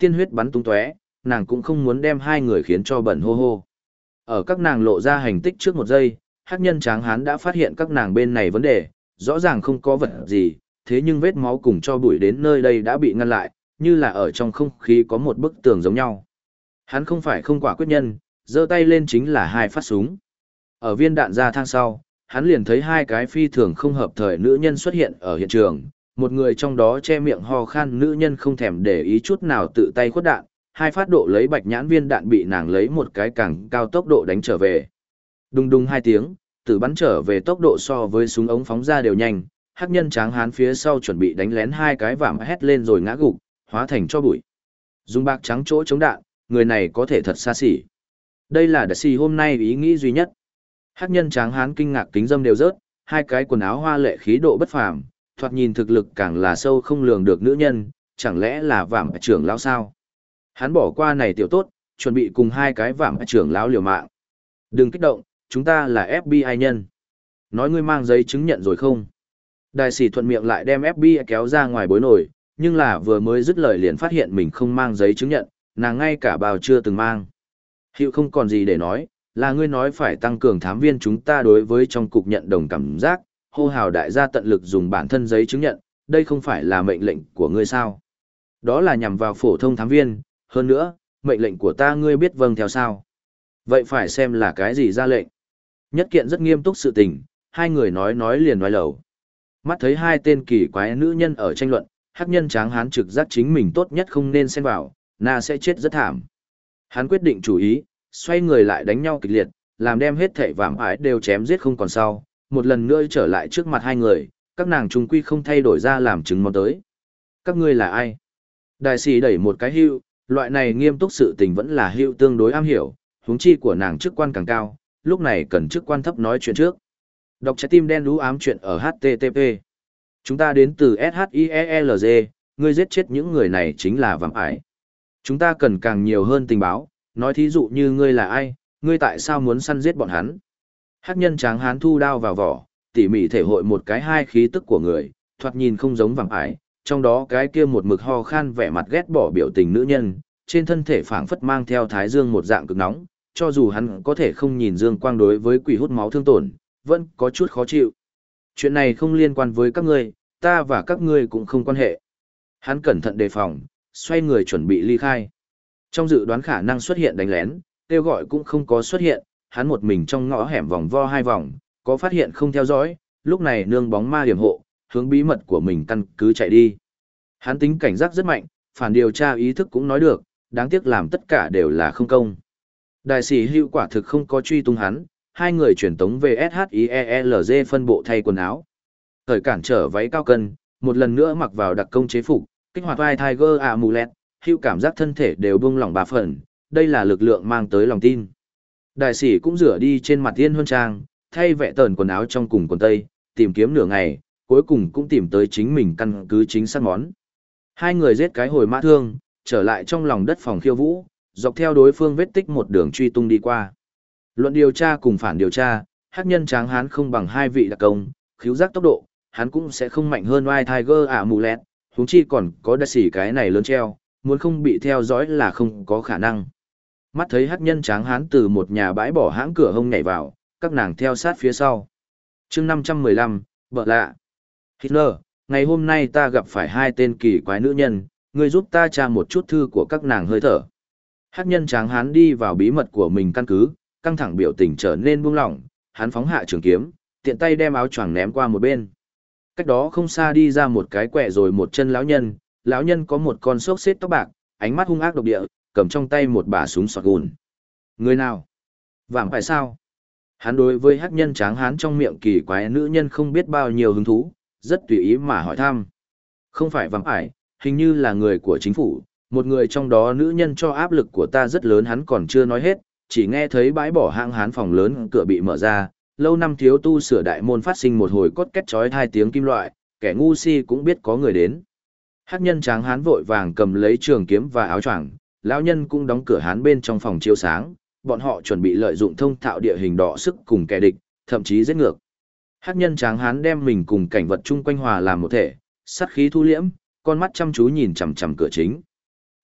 tiên huyết bắn tung tóe, nàng cũng không muốn đem hai người khiến cho bẩn hô hô. Ở các nàng lộ ra hành tích trước một giây, hắc nhân tráng hán đã phát hiện các nàng bên này vấn đề, rõ ràng không có vật gì, thế nhưng vết máu cùng cho bụi đến nơi đây đã bị ngăn lại, như là ở trong không khí có một bức tường giống nhau. Hắn không phải không quả quyết nhân, giơ tay lên chính là hai phát súng. Ở viên đạn ra thang sau, hắn liền thấy hai cái phi thường không hợp thời nữ nhân xuất hiện ở hiện trường, một người trong đó che miệng ho khan, nữ nhân không thèm để ý chút nào tự tay khuất đạn, hai phát độ lấy bạch nhãn viên đạn bị nàng lấy một cái càng cao tốc độ đánh trở về. Đùng đùng hai tiếng, tử bắn trở về tốc độ so với súng ống phóng ra đều nhanh, hắc nhân tráng hán phía sau chuẩn bị đánh lén hai cái vạm hét lên rồi ngã gục, hóa thành cho bụi. Dùng bạc trắng chỗ chống đạn, người này có thể thật xa xỉ. Đây là đại sĩ hôm nay ý nghĩ duy nhất. Hắc nhân tráng hán kinh ngạc kính dâm đều rớt, hai cái quần áo hoa lệ khí độ bất phàm, thoạt nhìn thực lực càng là sâu không lường được nữ nhân, chẳng lẽ là vạm trưởng lão sao? Hắn bỏ qua này tiểu tốt, chuẩn bị cùng hai cái vạm trưởng lão liều mạng. Đừng kích động, chúng ta là ép bê i nhân. Nói ngươi mang giấy chứng nhận rồi không? Đại sĩ thuận miệng lại đem ép bê i kéo ra ngoài bối nổi, nhưng là vừa mới dứt lời liền phát hiện mình không mang giấy chứng nhận, nàng ngay cả bào chưa từng mang. Hiệu không còn gì để nói, là ngươi nói phải tăng cường thám viên chúng ta đối với trong cục nhận đồng cảm giác, hô hào đại gia tận lực dùng bản thân giấy chứng nhận, đây không phải là mệnh lệnh của ngươi sao? Đó là nhằm vào phổ thông thám viên, hơn nữa, mệnh lệnh của ta ngươi biết vâng theo sao? Vậy phải xem là cái gì ra lệnh? Nhất kiện rất nghiêm túc sự tình, hai người nói nói liền nói lầu. Mắt thấy hai tên kỳ quái nữ nhân ở tranh luận, hắc nhân tráng hán trực giác chính mình tốt nhất không nên xen vào, na sẽ chết rất thảm. Hắn quyết định chủ ý, xoay người lại đánh nhau kịch liệt, làm đem hết thảy vạm ái đều chém giết không còn sau, một lần nữa trở lại trước mặt hai người, các nàng trung quy không thay đổi ra làm chứng món tới. Các ngươi là ai? Đại sĩ đẩy một cái hưu, loại này nghiêm túc sự tình vẫn là hưu tương đối am hiểu, huống chi của nàng chức quan càng cao, lúc này cần chức quan thấp nói chuyện trước. Đọc trái tim đen đú ám chuyện ở hát tê tê pê. Chúng ta đến từ ét hát i e lờ giê, ngươi giết chết những người này chính là vạm ải. Chúng ta cần càng nhiều hơn tình báo, nói thí dụ như ngươi là ai, ngươi tại sao muốn săn giết bọn hắn. Hắc nhân tráng hán thu đao vào vỏ, tỉ mỉ thể hội một cái hai khí tức của người, thoạt nhìn không giống vạm ải, trong đó cái kia một mực ho khan vẻ mặt ghét bỏ biểu tình nữ nhân, trên thân thể phảng phất mang theo thái dương một dạng cực nóng, cho dù hắn có thể không nhìn dương quang đối với quỷ hút máu thương tổn, vẫn có chút khó chịu. Chuyện này không liên quan với các ngươi, ta và các ngươi cũng không quan hệ. Hắn cẩn thận đề phòng, xoay người chuẩn bị ly khai. Trong dự đoán khả năng xuất hiện đánh lén, kêu gọi cũng không có xuất hiện, hắn một mình trong ngõ hẻm vòng vo hai vòng, có phát hiện không theo dõi, lúc này nương bóng ma điểm hộ, hướng bí mật của mình căn cứ chạy đi. Hắn tính cảnh giác rất mạnh, phản điều tra ý thức cũng nói được, đáng tiếc làm tất cả đều là không công. Đại sĩ hữu quả thực không có truy tung hắn, hai người chuyển tống về ét hát i e lờ giê phân bộ thay quần áo. Thời cản trở váy cao cân, một lần nữa mặc vào đặc công chế phục, kích hoạt vai Tiger Amulet, hữu cảm giác thân thể đều buông lỏng bà phần, đây là lực lượng mang tới lòng tin. Đại sĩ cũng rửa đi trên mặt tiên huân trang, thay vẽ tờn quần áo trong cùng quần tây, tìm kiếm nửa ngày, cuối cùng cũng tìm tới chính mình căn cứ chính xác món. Hai người giết cái hồi mã thương, trở lại trong lòng đất phòng khiêu vũ, dọc theo đối phương vết tích một đường truy tung đi qua. Luận điều tra cùng phản điều tra, hắc nhân tráng hán không bằng hai vị đặc công, khiếu giác tốc độ, hắn cũng sẽ không mạnh hơn White Tiger Amulet, huống chi còn có đa xỉ cái này lớn treo, muốn không bị theo dõi là không có khả năng. Mắt thấy hắc nhân tráng hán từ một nhà bãi bỏ hãng cửa hông nhảy vào, các nàng theo sát phía sau. chương năm trăm mười lăm, vợ lạ. Hitler, ngày hôm nay ta gặp phải hai tên kỳ quái nữ nhân, ngươi giúp ta tra một chút thư của các nàng hơi thở. Hắc nhân tráng hán đi vào bí mật của mình căn cứ, căng thẳng biểu tình trở nên buông lỏng, hắn phóng hạ trường kiếm, tiện tay đem áo choàng ném qua một bên. Cách đó không xa đi ra một cái quẹ rồi một chân lão nhân, lão nhân có một con xốc xếp tóc bạc, ánh mắt hung ác độc địa, cầm trong tay một bả súng sọt gùn. Người nào? Vạm phải sao? Hắn đối với hắc nhân tráng hán trong miệng kỳ quái nữ nhân không biết bao nhiêu hứng thú, rất tùy ý mà hỏi thăm. Không phải vạm ải, hình như là người của chính phủ, một người trong đó nữ nhân cho áp lực của ta rất lớn, hắn còn chưa nói hết, chỉ nghe thấy bãi bỏ hang hán phòng lớn cửa bị mở ra, lâu năm thiếu tu sửa đại môn phát sinh một hồi cốt két chói hai tiếng kim loại, kẻ ngu si cũng biết có người đến. Hắc nhân tráng hán vội vàng cầm lấy trường kiếm và áo choàng, lão nhân cũng đóng cửa hán bên trong phòng chiếu sáng, bọn họ chuẩn bị lợi dụng thông thạo địa hình đọ sức cùng kẻ địch, thậm chí giết ngược. Hắc nhân tráng hán đem mình cùng cảnh vật chung quanh hòa làm một thể, sát khí thu liễm, con mắt chăm chú nhìn chằm chằm cửa chính.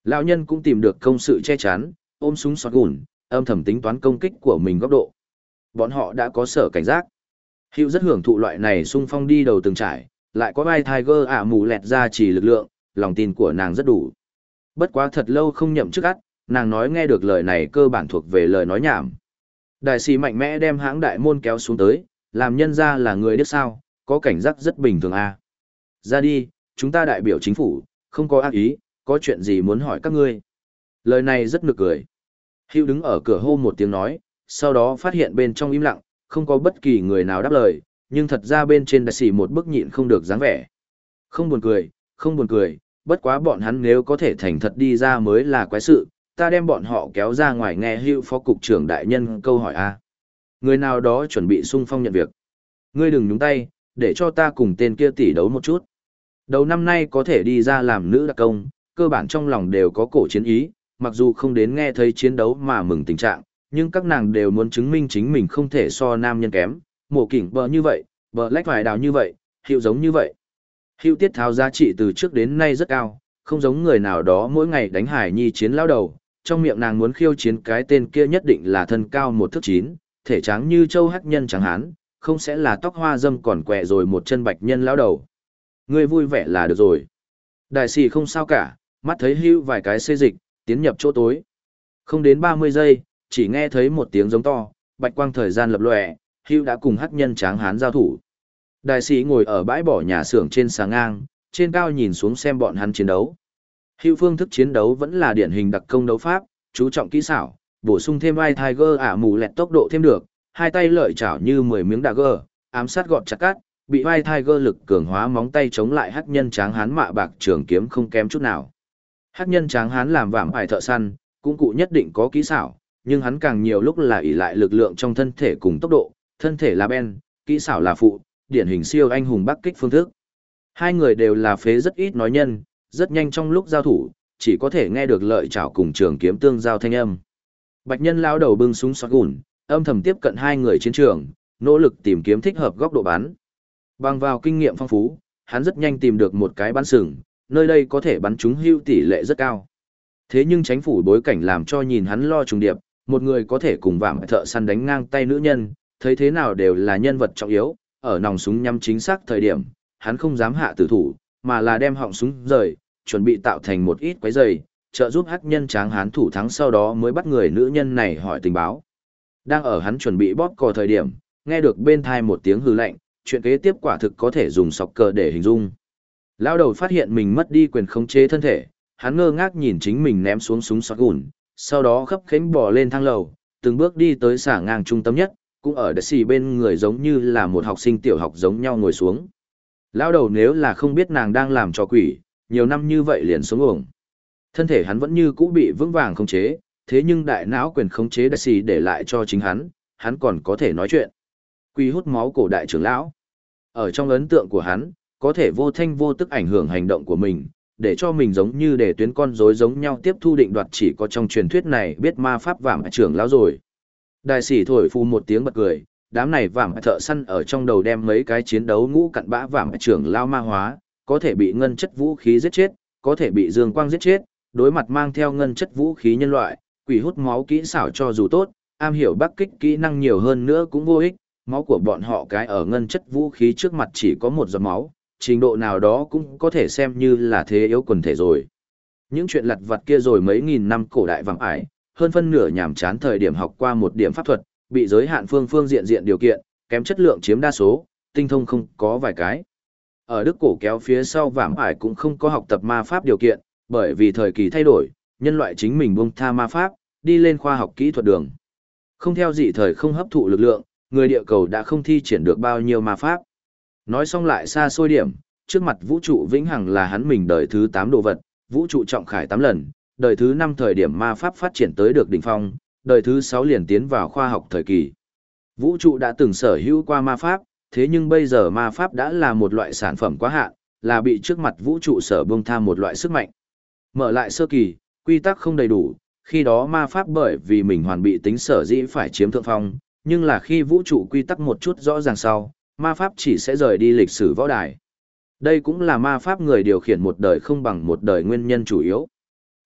Lão nhân cũng tìm được công sự che chắn, ôm súng sọt gùn, âm thầm tính toán công kích của mình góc độ. Bọn họ đã có sở cảnh giác. Hữu rất hưởng thụ loại này xung phong đi đầu từng trải, lại có vai Tiger ả mù lẹt ra chỉ lực lượng, lòng tin của nàng rất đủ. Bất quá thật lâu không nhậm chức ắt, nàng nói nghe được lời này cơ bản thuộc về lời nói nhảm. Đại sĩ mạnh mẽ đem hãng đại môn kéo xuống tới, làm nhân ra là người biết sao, có cảnh giác rất bình thường à. Ra đi, chúng ta đại biểu chính phủ, không có ác ý, có chuyện gì muốn hỏi các ngươi. Lời này rất nực cười. Hữu đứng ở cửa hô một tiếng nói, sau đó phát hiện bên trong im lặng, không có bất kỳ người nào đáp lời, nhưng thật ra bên trên đại sĩ một bức nhịn không được dáng vẻ. Không buồn cười, không buồn cười, bất quá bọn hắn nếu có thể thành thật đi ra mới là quái sự, ta đem bọn họ kéo ra ngoài nghe Hữu phó cục trưởng đại nhân câu hỏi a. Người nào đó chuẩn bị xung phong nhận việc. Ngươi đừng nhúng tay, để cho ta cùng tên kia tỷ đấu một chút. Đầu năm nay có thể đi ra làm nữ đặc công, cơ bản trong lòng đều có cổ chiến ý, mặc dù không đến nghe thấy chiến đấu mà mừng tình trạng, nhưng các nàng đều muốn chứng minh chính mình không thể so nam nhân kém, mổ kỉnh bờ như vậy, bờ lách vài đào như vậy, hiệu giống như vậy. Hiệu tiết tháo giá trị từ trước đến nay rất cao, không giống người nào đó mỗi ngày đánh hải nhi chiến lao đầu, trong miệng nàng muốn khiêu chiến cái tên kia nhất định là thân cao một thước chín, thể trắng như châu hắc nhân trắng hán, không sẽ là tóc hoa dâm còn quẹ rồi một chân bạch nhân lao đầu. Ngươi vui vẻ là được rồi. Đại sĩ không sao cả, mắt thấy hưu vài cái xê dịch, tiến nhập chỗ tối. Không đến ba mươi giây, chỉ nghe thấy một tiếng giống to, bạch quang thời gian lập lòe, hưu đã cùng hắc nhân tráng hán giao thủ. Đại sĩ ngồi ở bãi bỏ nhà xưởng trên xà ngang, trên cao nhìn xuống xem bọn hắn chiến đấu. Hưu phương thức chiến đấu vẫn là điển hình đặc công đấu pháp, chú trọng kỹ xảo, bổ sung thêm ai Tiger ả mù lẹt tốc độ thêm được, hai tay lợi chảo như mười miếng dagger, ám sát gọt chặt cắt, bị vai Tiger lực cường hóa móng tay chống lại hắc nhân tráng hán mạ bạc trường kiếm không kém chút nào. Hắc nhân tráng hán làm vạm ải thợ săn, cũng cụ nhất định có kỹ xảo, nhưng hắn càng nhiều lúc là ỷ lại lực lượng trong thân thể cùng tốc độ, thân thể là ben, kỹ xảo là phụ, điển hình siêu anh hùng bắc kích phương thức. Hai người đều là phế rất ít nói nhân, rất nhanh trong lúc giao thủ, chỉ có thể nghe được lợi chảo cùng trường kiếm tương giao thanh âm. Bạch nhân lao đầu bưng súng shotgun, âm thầm tiếp cận hai người chiến trường, nỗ lực tìm kiếm thích hợp góc độ bắn. Bằng vào kinh nghiệm phong phú, hắn rất nhanh tìm được một cái bắn sừng, nơi đây có thể bắn trúng hưu tỷ lệ rất cao. Thế nhưng chính phủ bối cảnh làm cho nhìn hắn lo trùng điệp, một người có thể cùng vạm thợ săn đánh ngang tay nữ nhân, thấy thế nào đều là nhân vật trọng yếu, ở nòng súng nhắm chính xác thời điểm, hắn không dám hạ tử thủ, mà là đem họng súng rời, chuẩn bị tạo thành một ít quấy rầy, trợ giúp hắc nhân tráng hán thủ thắng sau đó mới bắt người nữ nhân này hỏi tình báo. Đang ở hắn chuẩn bị bóp cò thời điểm, nghe được bên thai một tiếng hư lạnh, chuyện kế tiếp quả thực có thể dùng sọc cờ để hình dung. Lão đầu phát hiện mình mất đi quyền khống chế thân thể, hắn ngơ ngác nhìn chính mình ném xuống súng shotgun, sau đó khấp khênh bò lên thang lầu, từng bước đi tới xả ngang trung tâm nhất, cũng ở đất xì bên người giống như là một học sinh tiểu học giống nhau ngồi xuống. Lão đầu nếu là không biết nàng đang làm trò quỷ, nhiều năm như vậy liền xuống uổng. Thân thể hắn vẫn như cũ bị vững vàng khống chế, thế nhưng đại não quyền khống chế đất xì để lại cho chính hắn, hắn còn có thể nói chuyện. Quỷ hút máu cổ đại trưởng lão. Ở trong ấn tượng của hắn, có thể vô thanh vô tức ảnh hưởng hành động của mình, để cho mình giống như để tuyến con rối giống nhau tiếp thu định đoạt, chỉ có trong truyền thuyết này biết ma pháp vạm trưởng lão rồi. Đại sĩ thổi phù một tiếng bật cười, đám này vạm thợ săn ở trong đầu đem mấy cái chiến đấu ngũ cặn bã vạm trưởng lão ma hóa, có thể bị ngân chất vũ khí giết chết, có thể bị dương quang giết chết, đối mặt mang theo ngân chất vũ khí nhân loại, quỷ hút máu kỹ xảo cho dù tốt, am hiểu bắc kích kỹ năng nhiều hơn nữa cũng vô ích, máu của bọn họ cái ở ngân chất vũ khí trước mặt chỉ có một giọt máu, trình độ nào đó cũng có thể xem như là thế yếu quần thể rồi. Những chuyện lặt vặt kia rồi mấy nghìn năm cổ đại vàng ải, hơn phân nửa nhảm chán thời điểm học qua một điểm pháp thuật, bị giới hạn phương phương diện diện điều kiện, kém chất lượng chiếm đa số, tinh thông không có vài cái. Ở Đức cổ kéo phía sau vàng ải cũng không có học tập ma pháp điều kiện, bởi vì thời kỳ thay đổi, nhân loại chính mình buông tha ma pháp, đi lên khoa học kỹ thuật đường. Không theo dị thời không hấp thụ lực lượng, người địa cầu đã không thi triển được bao nhiêu ma pháp. Nói xong lại xa xôi điểm, trước mặt vũ trụ vĩnh hằng là hắn mình đời thứ tám đồ vật, vũ trụ trọng khải tám lần, đời thứ năm thời điểm ma pháp phát triển tới được đỉnh phong, đời thứ sáu liền tiến vào khoa học thời kỳ. Vũ trụ đã từng sở hữu qua ma pháp, thế nhưng bây giờ ma pháp đã là một loại sản phẩm quá hạn, là bị trước mặt vũ trụ sở buông tha một loại sức mạnh. Mở lại sơ kỳ, quy tắc không đầy đủ, khi đó ma pháp bởi vì mình hoàn bị tính sở dĩ phải chiếm thượng phong, nhưng là khi vũ trụ quy tắc một chút rõ ràng sau, ma pháp chỉ sẽ rời đi lịch sử võ đài. Đây cũng là ma pháp người điều khiển một đời không bằng một đời nguyên nhân chủ yếu.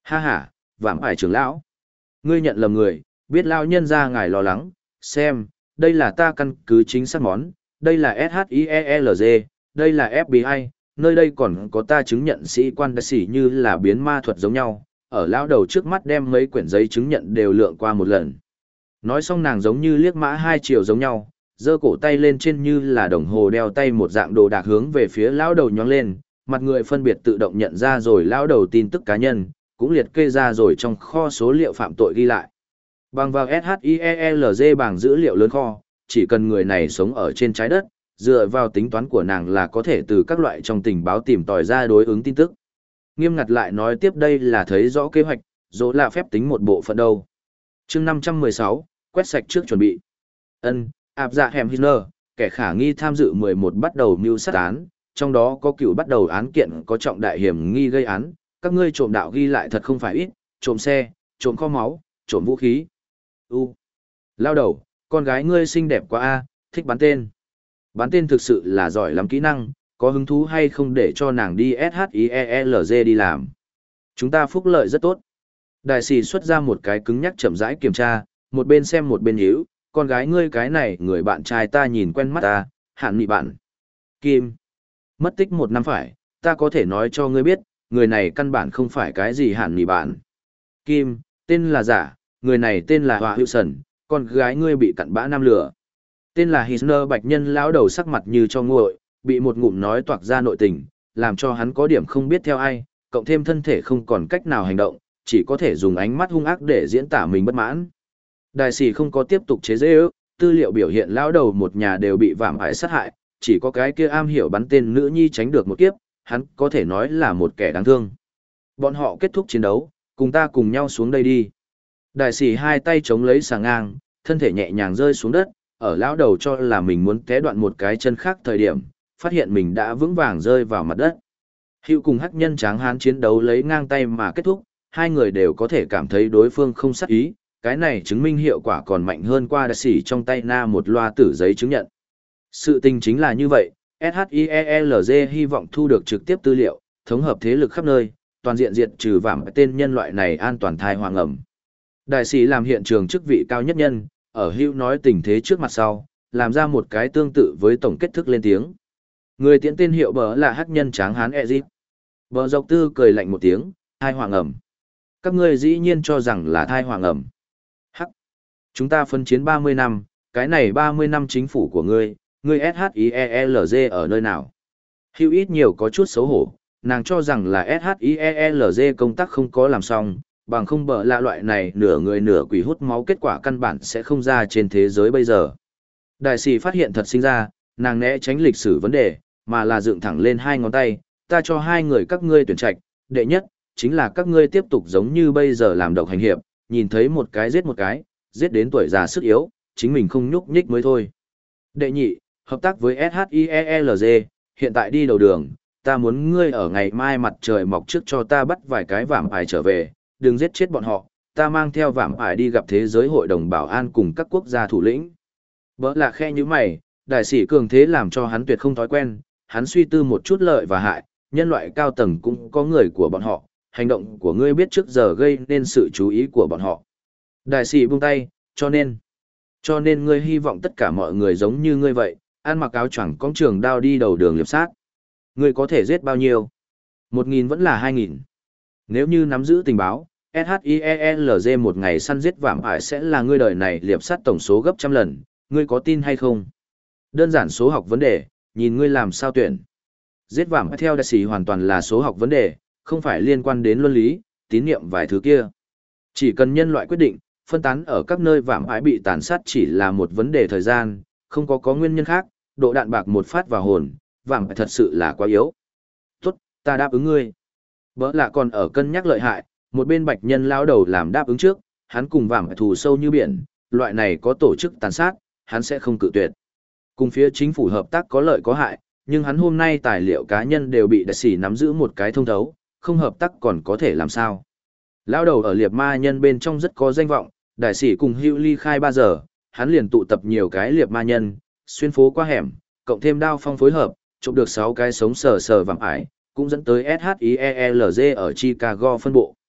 Ha ha, vạm ải trưởng lão. Ngươi nhận lầm người, biết lao nhân ra ngài lo lắng, xem, đây là ta căn cứ chính xác món, đây là ét hát i e e lờ giê, đây là ép bê i, nơi đây còn có ta chứng nhận sĩ quan đại sĩ như là biến ma thuật giống nhau, ở lão đầu trước mắt đem mấy quyển giấy chứng nhận đều lượng qua một lần. Nói xong nàng giống như liếc mã hai chiều giống nhau, giơ cổ tay lên trên như là đồng hồ đeo tay một dạng đồ đạc hướng về phía lão đầu nhóng lên, mặt người phân biệt tự động nhận ra rồi lão đầu tin tức cá nhân, cũng liệt kê ra rồi trong kho số liệu phạm tội ghi lại. Bằng vào ét hát i e e lờ giê bảng dữ liệu lớn kho, chỉ cần người này sống ở trên trái đất, dựa vào tính toán của nàng là có thể từ các loại trong tình báo tìm tòi ra đối ứng tin tức. Nghiêm ngặt lại nói tiếp đây là thấy rõ kế hoạch, dỗ là phép tính một bộ phận đâu. chương năm trăm mười sáu, quét sạch trước chuẩn bị. Ân, áp dạ hẻm Hitler, kẻ khả nghi tham dự mười một bắt đầu mưu sát án, trong đó có cựu bắt đầu án kiện có trọng đại hiểm nghi gây án, các ngươi trộm đạo ghi lại thật không phải ít, trộm xe, trộm kho máu, trộm vũ khí. U. Lao đầu, con gái ngươi xinh đẹp quá a, thích bắn tên. Bắn tên thực sự là giỏi lắm kỹ năng, có hứng thú hay không để cho nàng đi ét hát i e e lờ giê đi làm. Chúng ta phúc lợi rất tốt. Đại sĩ xuất ra một cái cứng nhắc chậm rãi kiểm tra, một bên xem một bên nhíu, con gái ngươi cái này người bạn trai ta nhìn quen mắt ta, hạn mị bạn. Kim. Mất tích một năm phải, ta có thể nói cho ngươi biết, người này căn bản không phải cái gì hạn mị bạn. Kim, tên là giả, người này tên là Họa Hữu Sần, con gái ngươi bị cặn bã nam lửa. Tên là Hitler bạch nhân lão đầu sắc mặt như cho nguội, bị một ngụm nói toạc ra nội tình, làm cho hắn có điểm không biết theo ai, cộng thêm thân thể không còn cách nào hành động, chỉ có thể dùng ánh mắt hung ác để diễn tả mình bất mãn. Đại sĩ không có tiếp tục chế giễu, tư liệu biểu hiện lão đầu một nhà đều bị vạm ải sát hại, chỉ có cái kia am hiểu bắn tên nữ nhi tránh được một kiếp, hắn có thể nói là một kẻ đáng thương. Bọn họ kết thúc chiến đấu, cùng ta cùng nhau xuống đây đi. Đại sĩ hai tay chống lấy sàng ngang, thân thể nhẹ nhàng rơi xuống đất, ở lão đầu cho là mình muốn té đoạn một cái chân khác thời điểm, phát hiện mình đã vững vàng rơi vào mặt đất. Hữu cùng hắc nhân tráng hán chiến đấu lấy ngang tay mà kết thúc, hai người đều có thể cảm thấy đối phương không sát ý, cái này chứng minh hiệu quả còn mạnh hơn qua đại sĩ trong tay na một loa tử giấy chứng nhận. Sự tình chính là như vậy, ét hát i e e lờ giê hy vọng thu được trực tiếp tư liệu, thống hợp thế lực khắp nơi, toàn diện diệt trừ vạm tên nhân loại này an toàn thai hoàng ẩm. Đại sĩ làm hiện trường chức vị cao nhất nhân, ở Hữu nói tình thế trước mặt sau, làm ra một cái tương tự với tổng kết thức lên tiếng. Người tiễn tên hiệu bờ là hắc nhân tráng hán Ezip. Bờ dọc tư cười lạnh một tiếng, thai hoàng ẩm. Các ngươi dĩ nhiên cho rằng là thai hoàng ẩm. Hắc. Chúng ta phân chiến ba mươi năm, cái này ba mươi năm chính phủ của ngươi, ngươi ét hát i e e lờ giê ở nơi nào? Hữu ít nhiều có chút xấu hổ, nàng cho rằng là ét hát i e e lờ giê công tác không có làm xong, bằng không bờ lạ loại này nửa người nửa quỷ hút máu kết quả căn bản sẽ không ra trên thế giới bây giờ. Đại sĩ phát hiện thật sinh ra, nàng né tránh lịch sử vấn đề, mà là dựng thẳng lên hai ngón tay, ta cho hai người các ngươi tuyển trạch, đệ nhất, chính là các ngươi tiếp tục giống như bây giờ làm độc hành hiệp, nhìn thấy một cái giết một cái, giết đến tuổi già sức yếu, chính mình không nhúc nhích mới thôi. Đệ nhị, hợp tác với ét hát i e e lờ giê, hiện tại đi đầu đường, ta muốn ngươi ở ngày mai mặt trời mọc trước cho ta bắt vài cái vạm ải trở về, đừng giết chết bọn họ, ta mang theo vạm ải đi gặp thế giới hội đồng bảo an cùng các quốc gia thủ lĩnh. Bỡ là khe như mày, đại sĩ cường thế làm cho hắn tuyệt không thói quen, hắn suy tư một chút lợi và hại, nhân loại cao tầng cũng có người của bọn họ, hành động của ngươi biết trước giờ gây nên sự chú ý của bọn họ. Đại sĩ buông tay, cho nên, cho nên ngươi hy vọng tất cả mọi người giống như ngươi vậy, ăn mặc áo choàng cong trường đao đi đầu đường liệp sát. Ngươi có thể giết bao nhiêu? Một nghìn vẫn là hai nghìn. Nếu như nắm giữ tình báo, ét hát i e e lờ giê một ngày săn giết vạm ải sẽ là ngươi đời này liệp sát tổng số gấp trăm lần, ngươi có tin hay không? Đơn giản số học vấn đề, nhìn ngươi làm sao tuyển. Giết vạm ải theo đại sĩ hoàn toàn là số học vấn đề, không phải liên quan đến luân lý, tín niệm vài thứ kia. Chỉ cần nhân loại quyết định, phân tán ở các nơi vạm ải bị tàn sát chỉ là một vấn đề thời gian, không có có nguyên nhân khác, độ đạn bạc một phát vào hồn, vạm ải thật sự là quá yếu. Tốt, ta đáp ứng ngươi. Bỡ lạ còn ở cân nhắc lợi hại, một bên bạch nhân lao đầu làm đáp ứng trước, hắn cùng vạm ải thù sâu như biển, loại này có tổ chức tàn sát, hắn sẽ không cự tuyệt. Cùng phía chính phủ hợp tác có lợi có hại, nhưng hắn hôm nay tài liệu cá nhân đều bị đại sĩ nắm giữ một cái thông thấu, không hợp tác còn có thể làm sao. Lao đầu ở liệp ma nhân bên trong rất có danh vọng, đại sĩ cùng Hữu ly khai ba giờ, hắn liền tụ tập nhiều cái liệp ma nhân, xuyên phố qua hẻm, cộng thêm đao phong phối hợp, chụp được sáu cái sống sờ sờ vạm ải, cũng dẫn tới ét hát i e e lờ giê ở Chicago phân bộ.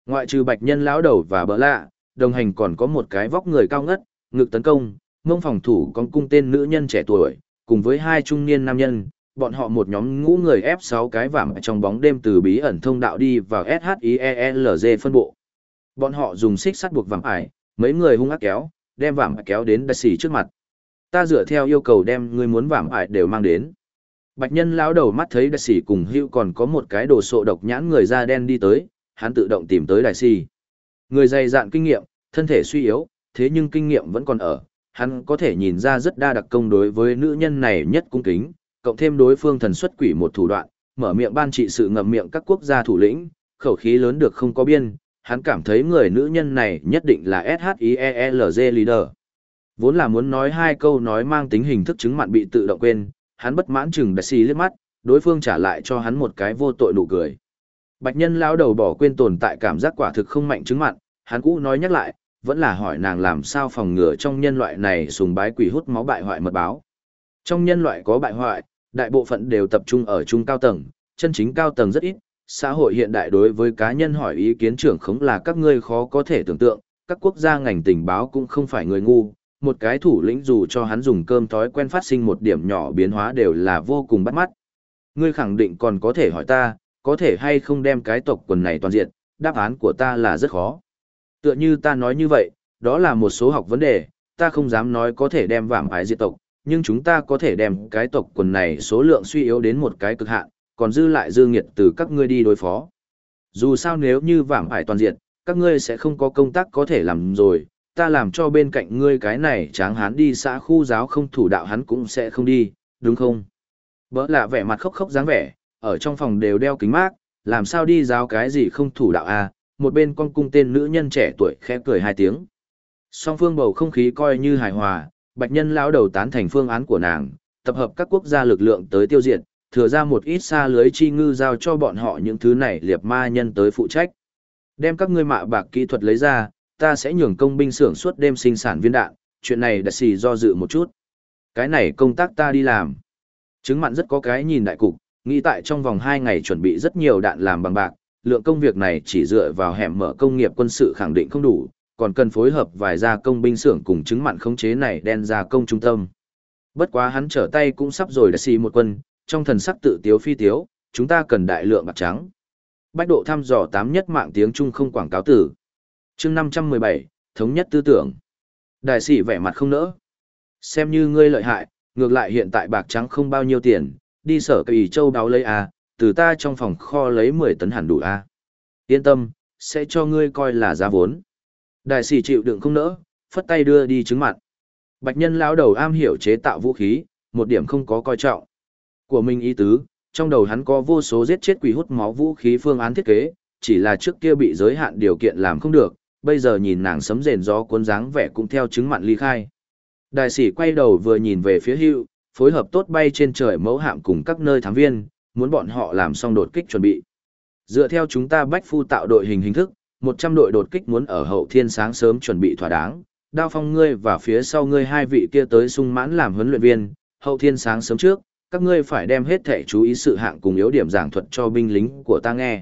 Ngoại trừ bạch nhân lão đầu và bỡ lạ, đồng hành còn có một cái vóc người cao ngất, ngực tấn công, mông phòng thủ con cung tên nữ nhân trẻ tuổi, cùng với hai trung niên nam nhân, bọn họ một nhóm ngũ người ép sáu cái vảm trong bóng đêm từ bí ẩn thông đạo đi vào ét hát i e lờ giê phân bộ. Bọn họ dùng xích sắt buộc vảm ải, mấy người hung ác kéo, đem vảm kéo đến đại sĩ trước mặt. Ta dựa theo yêu cầu đem người muốn vảm ải đều mang đến. Bạch nhân lão đầu mắt thấy đại sĩ cùng hữu còn có một cái đồ sộ độc nhãn người da đen đi tới, hắn tự động tìm tới đại sĩ. Người dày dạn kinh nghiệm, thân thể suy yếu, thế nhưng kinh nghiệm vẫn còn ở, hắn có thể nhìn ra rất đa đặc công đối với nữ nhân này nhất cung kính, cộng thêm đối phương thần xuất quỷ một thủ đoạn, mở miệng ban trị sự ngậm miệng các quốc gia thủ lĩnh, khẩu khí lớn được không có biên, hắn cảm thấy người nữ nhân này nhất định là ét hát i e lờ giê leader. Vốn là muốn nói hai câu nói mang tính hình thức chứng mặn bị tự động quên, hắn bất mãn chừng đại sĩ liếc mắt, đối phương trả lại cho hắn một cái vô tội nụ cười. Bạch nhân lão đầu bỏ quên tồn tại cảm giác quả thực không mạnh chứng mặn, hắn cũ nói nhắc lại, vẫn là hỏi nàng làm sao phòng ngừa trong nhân loại này sùng bái quỷ hút máu bại hoại mật báo. Trong nhân loại có bại hoại, đại bộ phận đều tập trung ở trung cao tầng, chân chính cao tầng rất ít, xã hội hiện đại đối với cá nhân hỏi ý kiến trưởng khống là các ngươi khó có thể tưởng tượng, các quốc gia ngành tình báo cũng không phải người ngu, một cái thủ lĩnh dù cho hắn dùng cơm thói quen phát sinh một điểm nhỏ biến hóa đều là vô cùng bắt mắt. Ngươi khẳng định còn có thể hỏi ta, có thể hay không đem cái tộc quần này toàn diện, đáp án của ta là rất khó. Tựa như ta nói như vậy, đó là một số học vấn đề, ta không dám nói có thể đem vạm ái diệt tộc, nhưng chúng ta có thể đem cái tộc quần này số lượng suy yếu đến một cái cực hạn, còn dư lại dư nghiệt từ các ngươi đi đối phó. Dù sao nếu như vạm ái toàn diện, các ngươi sẽ không có công tác có thể làm rồi, ta làm cho bên cạnh ngươi cái này tráng hán đi xã khu giáo không thủ đạo hắn cũng sẽ không đi, đúng không? Bỡ lạ vẻ mặt khóc khóc dáng vẻ, ở trong phòng đều đeo kính mát, làm sao đi giáo cái gì không thủ đạo à, một bên con cung tên nữ nhân trẻ tuổi khẽ cười hai tiếng. Song phương bầu không khí coi như hài hòa, bạch nhân lão đầu tán thành phương án của nàng, tập hợp các quốc gia lực lượng tới tiêu diệt, thừa ra một ít xa lưới chi ngư giao cho bọn họ những thứ này liệp ma nhân tới phụ trách. Đem các ngươi mạ bạc kỹ thuật lấy ra, ta sẽ nhường công binh xưởng suốt đêm sinh sản viên đạn, chuyện này đã xì do dự một chút. Cái này công tác ta đi làm. Chứng mặn rất có cái nhìn đại cục, nghĩ tại trong vòng hai ngày chuẩn bị rất nhiều đạn làm bằng bạc, lượng công việc này chỉ dựa vào hẻm mở công nghiệp quân sự khẳng định không đủ, còn cần phối hợp vài gia công binh xưởng cùng chứng mặn khống chế này đen gia công trung tâm. Bất quá hắn trở tay cũng sắp rồi đã xì một quân, trong thần sắc tự tiếu phi tiếu, chúng ta cần đại lượng bạc trắng. Bách độ thăm dò tám nhất mạng tiếng Trung không quảng cáo tử. Chương năm trăm mười bảy, thống nhất tư tưởng. Đại sĩ vẻ mặt không nỡ. Xem như ngươi lợi hại, ngược lại hiện tại bạc trắng không bao nhiêu tiền, đi sở kỳ châu đáo lấy a, từ ta trong phòng kho lấy mười tấn hẳn đủ a. Yên tâm, sẽ cho ngươi coi là giá vốn. Đại sĩ chịu đựng không nỡ, phất tay đưa đi trứng mặn. Bạch nhân lão đầu am hiểu chế tạo vũ khí, một điểm không có coi trọng. Của mình ý tứ, trong đầu hắn có vô số giết chết quỷ hút máu vũ khí phương án thiết kế, chỉ là trước kia bị giới hạn điều kiện làm không được, bây giờ nhìn nàng sấm rền gió cuốn dáng vẻ cũng theo chứng mặn ly khai. Đại sĩ quay đầu vừa nhìn về phía Hưu, phối hợp tốt bay trên trời mẫu hạm cùng các nơi thám viên, muốn bọn họ làm xong đột kích chuẩn bị. Dựa theo chúng ta bách phu tạo đội hình hình thức, một trăm đội đột kích muốn ở hậu thiên sáng sớm chuẩn bị thỏa đáng, đao phong ngươi và phía sau ngươi hai vị kia tới sung mãn làm huấn luyện viên, hậu thiên sáng sớm trước, các ngươi phải đem hết thể chú ý sự hạng cùng yếu điểm giảng thuật cho binh lính của ta nghe.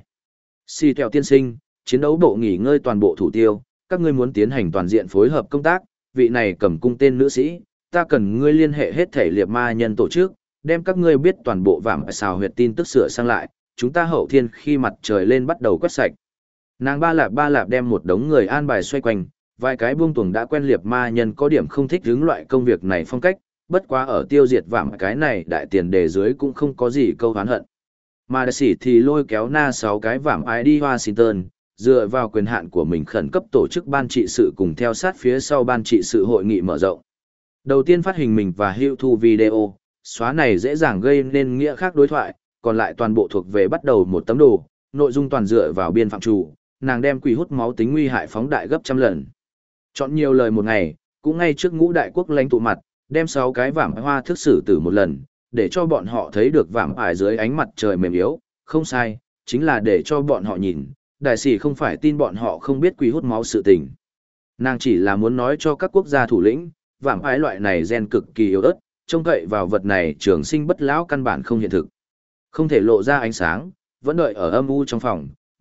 Si theo tiên sinh, chiến đấu bộ nghỉ ngơi toàn bộ thủ tiêu, các ngươi muốn tiến hành toàn diện phối hợp công tác, vị này cầm cung tên nữ sĩ, ta cần ngươi liên hệ hết thể liệp ma nhân tổ chức, đem các ngươi biết toàn bộ vảm xào huyệt tin tức sửa sang lại, chúng ta hậu thiên khi mặt trời lên bắt đầu quét sạch. Nàng ba lạp ba lạp đem một đống người an bài xoay quanh, vài cái buông tuồng đã quen liệp ma nhân có điểm không thích hướng loại công việc này phong cách, bất quá ở tiêu diệt vảm cái này đại tiền đề dưới cũng không có gì câu hán hận. Mà đại sĩ thì lôi kéo na sáu cái vảm ai đi Washington, dựa vào quyền hạn của mình khẩn cấp tổ chức ban trị sự cùng theo sát phía sau ban trị sự hội nghị mở rộng. Đầu tiên phát hình mình và hữu thu video, xóa này dễ dàng gây nên nghĩa khác đối thoại, còn lại toàn bộ thuộc về bắt đầu một tấm đồ, nội dung toàn dựa vào biên phạm chủ, nàng đem quỷ hút máu tính nguy hại phóng đại gấp trăm lần. Chọn nhiều lời một ngày, cũng ngay trước ngũ đại quốc lãnh tụ mặt, đem sáu cái vảm hoa thức xử tử một lần, để cho bọn họ thấy được vảm ải dưới ánh mặt trời mềm yếu, không sai, chính là để cho bọn họ nhìn, đại sĩ không phải tin bọn họ không biết quỷ hút máu sự tình. Nàng chỉ là muốn nói cho các quốc gia thủ lĩnh, vảm ải loại này gen cực kỳ yếu ớt, trông cậy vào vật này trường sinh bất lão căn bản không hiện thực. Không thể lộ ra ánh sáng, vẫn đợi ở âm u trong phòng,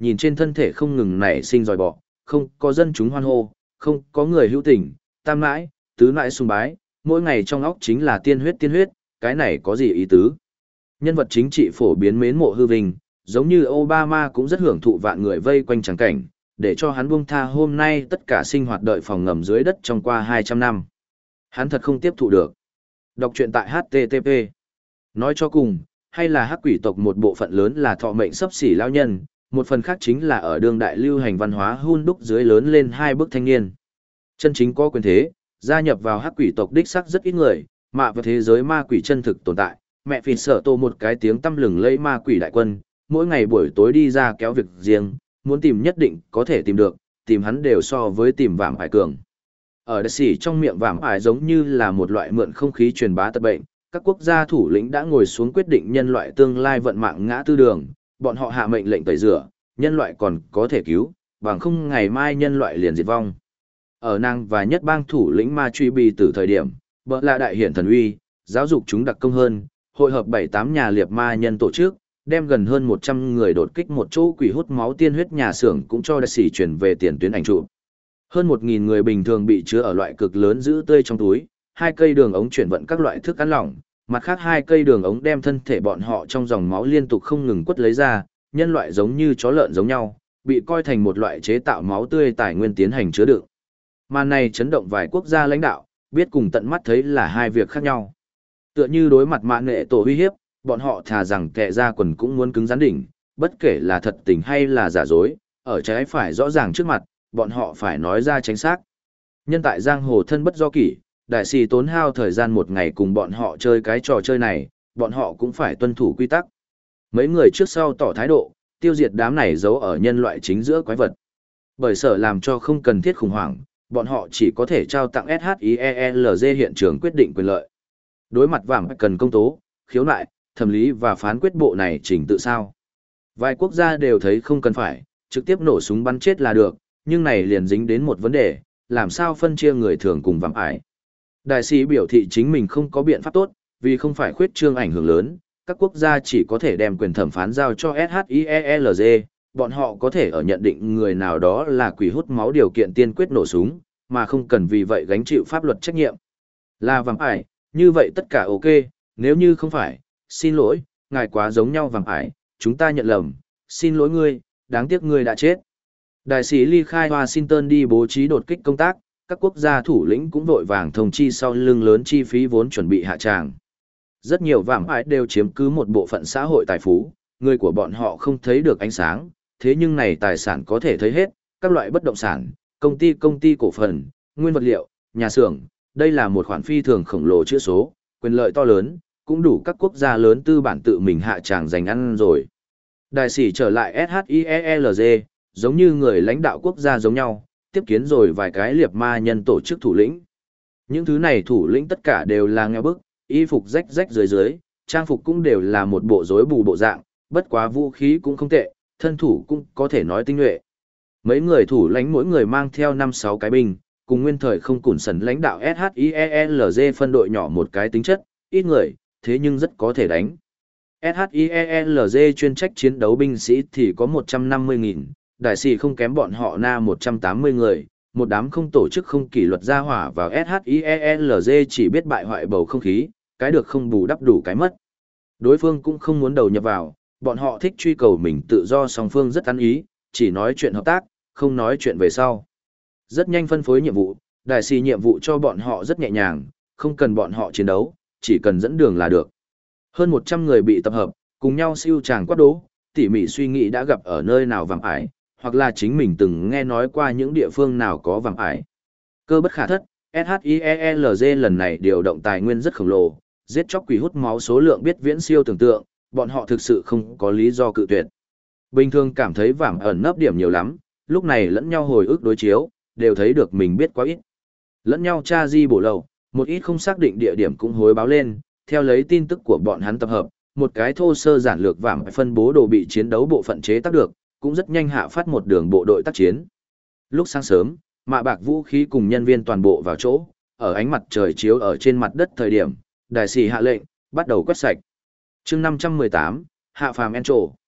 nhìn trên thân thể không ngừng nảy sinh dòi bọ, không có dân chúng hoan hô, không có người hữu tình, tam nãi, tứ nãi sùng bái, mỗi ngày trong óc chính là tiên huyết tiên huyết, cái này có gì ý tứ? Nhân vật chính trị phổ biến mến mộ hư vinh, giống như Obama cũng rất hưởng thụ vạn người vây quanh trắng cảnh, để cho hắn buông tha hôm nay tất cả sinh hoạt đợi phòng ngầm dưới đất trong qua hai trăm năm. Hắn thật không tiếp thụ được. Đọc truyện tại hát tê tê pê. Nói cho cùng, hay là hắc quỷ tộc một bộ phận lớn là thọ mệnh sấp xỉ lao nhân, một phần khác chính là ở đương đại lưu hành văn hóa hun đúc dưới lớn lên hai bức thanh niên. Chân chính có quyền thế, gia nhập vào hắc quỷ tộc đích sắc rất ít người, mà vào thế giới ma quỷ chân thực tồn tại. Mẹ phì sợ tổ một cái tiếng tăm lừng lấy ma quỷ đại quân, mỗi ngày buổi tối đi ra kéo việc riêng, muốn tìm nhất định có thể tìm được, tìm hắn đều so với tìm vạm ải cường. Ở đại sĩ trong miệng vạm ải giống như là một loại mượn không khí truyền bá tật bệnh, các quốc gia thủ lĩnh đã ngồi xuống quyết định nhân loại tương lai vận mạng ngã tư đường, bọn họ hạ mệnh lệnh tẩy rửa, nhân loại còn có thể cứu, bằng không ngày mai nhân loại liền diệt vong. Ở nàng và nhất bang thủ lĩnh ma truy bì từ thời điểm, bỡ là đại hiển thần uy, giáo dục chúng đặc công hơn, hội hợp bảy tám nhà liệt ma nhân tổ chức, đem gần hơn một trăm người đột kích một chỗ quỷ hút máu tiên huyết nhà xưởng cũng cho đại sĩ chuyển về tiền tuyến ảnh trụ. Hơn một nghìn người bình thường bị chứa ở loại cực lớn giữ tươi trong túi, hai cây đường ống chuyển vận các loại thức ăn lỏng, mặt khác hai cây đường ống đem thân thể bọn họ trong dòng máu liên tục không ngừng quất lấy ra, nhân loại giống như chó lợn giống nhau, bị coi thành một loại chế tạo máu tươi tài nguyên tiến hành chứa đựng. Màn này chấn động vài quốc gia lãnh đạo, biết cùng tận mắt thấy là hai việc khác nhau. Tựa như đối mặt mạng nghệ tổ uy hiếp, bọn họ thà rằng kẻ ra quần cũng muốn cứng rắn đỉnh, bất kể là thật tình hay là giả dối, ở trái phải rõ ràng trước mặt, bọn họ phải nói ra chính xác. Nhân tại giang hồ thân bất do kỷ, đại sĩ tốn hao thời gian một ngày cùng bọn họ chơi cái trò chơi này, bọn họ cũng phải tuân thủ quy tắc. Mấy người trước sau tỏ thái độ, tiêu diệt đám này giấu ở nhân loại chính giữa quái vật. Bởi sợ làm cho không cần thiết khủng hoảng, bọn họ chỉ có thể trao tặng ét hát i e lờ giê hiện trường quyết định quyền lợi. Đối mặt vàng cần công tố, khiếu nại, thẩm lý và phán quyết bộ này chỉnh tự sao. Vài quốc gia đều thấy không cần phải, trực tiếp nổ súng bắn chết là được, nhưng này liền dính đến một vấn đề, làm sao phân chia người thường cùng vàng ải. Đại sĩ biểu thị chính mình không có biện pháp tốt, vì không phải khuyết trương ảnh hưởng lớn, các quốc gia chỉ có thể đem quyền thẩm phán giao cho ét hát i e lờ giê, bọn họ có thể ở nhận định người nào đó là quỷ hút máu điều kiện tiên quyết nổ súng, mà không cần vì vậy gánh chịu pháp luật trách nhiệm. Là vàng ải, như vậy tất cả ok, nếu như không phải, xin lỗi, ngài quá giống nhau vàng ải, chúng ta nhận lầm, xin lỗi ngươi, đáng tiếc ngươi đã chết. Đại sĩ ly khai Washington đi bố trí đột kích công tác, các quốc gia thủ lĩnh cũng vội vàng thông chi sau lưng lớn chi phí vốn chuẩn bị hạ tràng. Rất nhiều vàng ải đều chiếm cứ một bộ phận xã hội tài phú, người của bọn họ không thấy được ánh sáng, thế nhưng này tài sản có thể thấy hết, các loại bất động sản, công ty công ty cổ phần, nguyên vật liệu, nhà xưởng, đây là một khoản phi thường khổng lồ chữ số, quyền lợi to lớn, cũng đủ các quốc gia lớn tư bản tự mình hạ tràng giành ăn rồi. Đại sĩ trở lại ét hát i e lờ giê, giống như người lãnh đạo quốc gia giống nhau, tiếp kiến rồi vài cái liệt ma nhân tổ chức thủ lĩnh. Những thứ này thủ lĩnh tất cả đều là nghèo bức, y phục rách rách dưới dưới, trang phục cũng đều là một bộ rối bù bộ dạng, bất quá vũ khí cũng không tệ, thân thủ cũng có thể nói tinh nhuệ. Mấy người thủ lãnh mỗi người mang theo năm sáu cái binh, cùng nguyên thời không củn sần lãnh đạo ét hát i e lờ giê phân đội nhỏ một cái tính chất, ít người, thế nhưng rất có thể đánh. ét hát i e lờ giê chuyên trách chiến đấu binh sĩ thì có một trăm năm mươi nghìn, đại sĩ không kém bọn họ na một trăm tám mươi người, một đám không tổ chức không kỷ luật ra hỏa vào ét hát i e lờ giê chỉ biết bại hoại bầu không khí, cái được không bù đắp đủ cái mất. Đối phương cũng không muốn đầu nhập vào, bọn họ thích truy cầu mình tự do, song phương rất ăn ý, chỉ nói chuyện hợp tác, không nói chuyện về sau. Rất nhanh phân phối nhiệm vụ, đại sĩ nhiệm vụ cho bọn họ rất nhẹ nhàng, không cần bọn họ chiến đấu, chỉ cần dẫn đường là được. Hơn một trăm người bị tập hợp, cùng nhau siêu tràng quát đố, tỉ mỉ suy nghĩ đã gặp ở nơi nào vàng ải, hoặc là chính mình từng nghe nói qua những địa phương nào có vàng ải. Cơ bất khả thất, ét hát i e lờ giê lần này điều động tài nguyên rất khổng lồ, giết chóc quỷ hút máu số lượng biết viễn siêu tưởng tượng, bọn họ thực sự không có lý do cự tuyệt. Bình thường cảm thấy vàng ẩn nấp điểm nhiều lắm, lúc này lẫn nhau hồi ức đối chiếu, đều thấy được mình biết quá ít. Lẫn nhau tra di bổ lầu, một ít không xác định địa điểm cũng hối báo lên, theo lấy tin tức của bọn hắn tập hợp, một cái thô sơ giản lược vàng phân bố đồ bị chiến đấu bộ phận chế tác được, cũng rất nhanh hạ phát một đường bộ đội tác chiến. Lúc sáng sớm, mạ bạc vũ khí cùng nhân viên toàn bộ vào chỗ, ở ánh mặt trời chiếu ở trên mặt đất thời điểm, đại sĩ hạ lệnh, bắt đầu quét sạch. chương năm trăm mười tám, hạ phàm en trổ.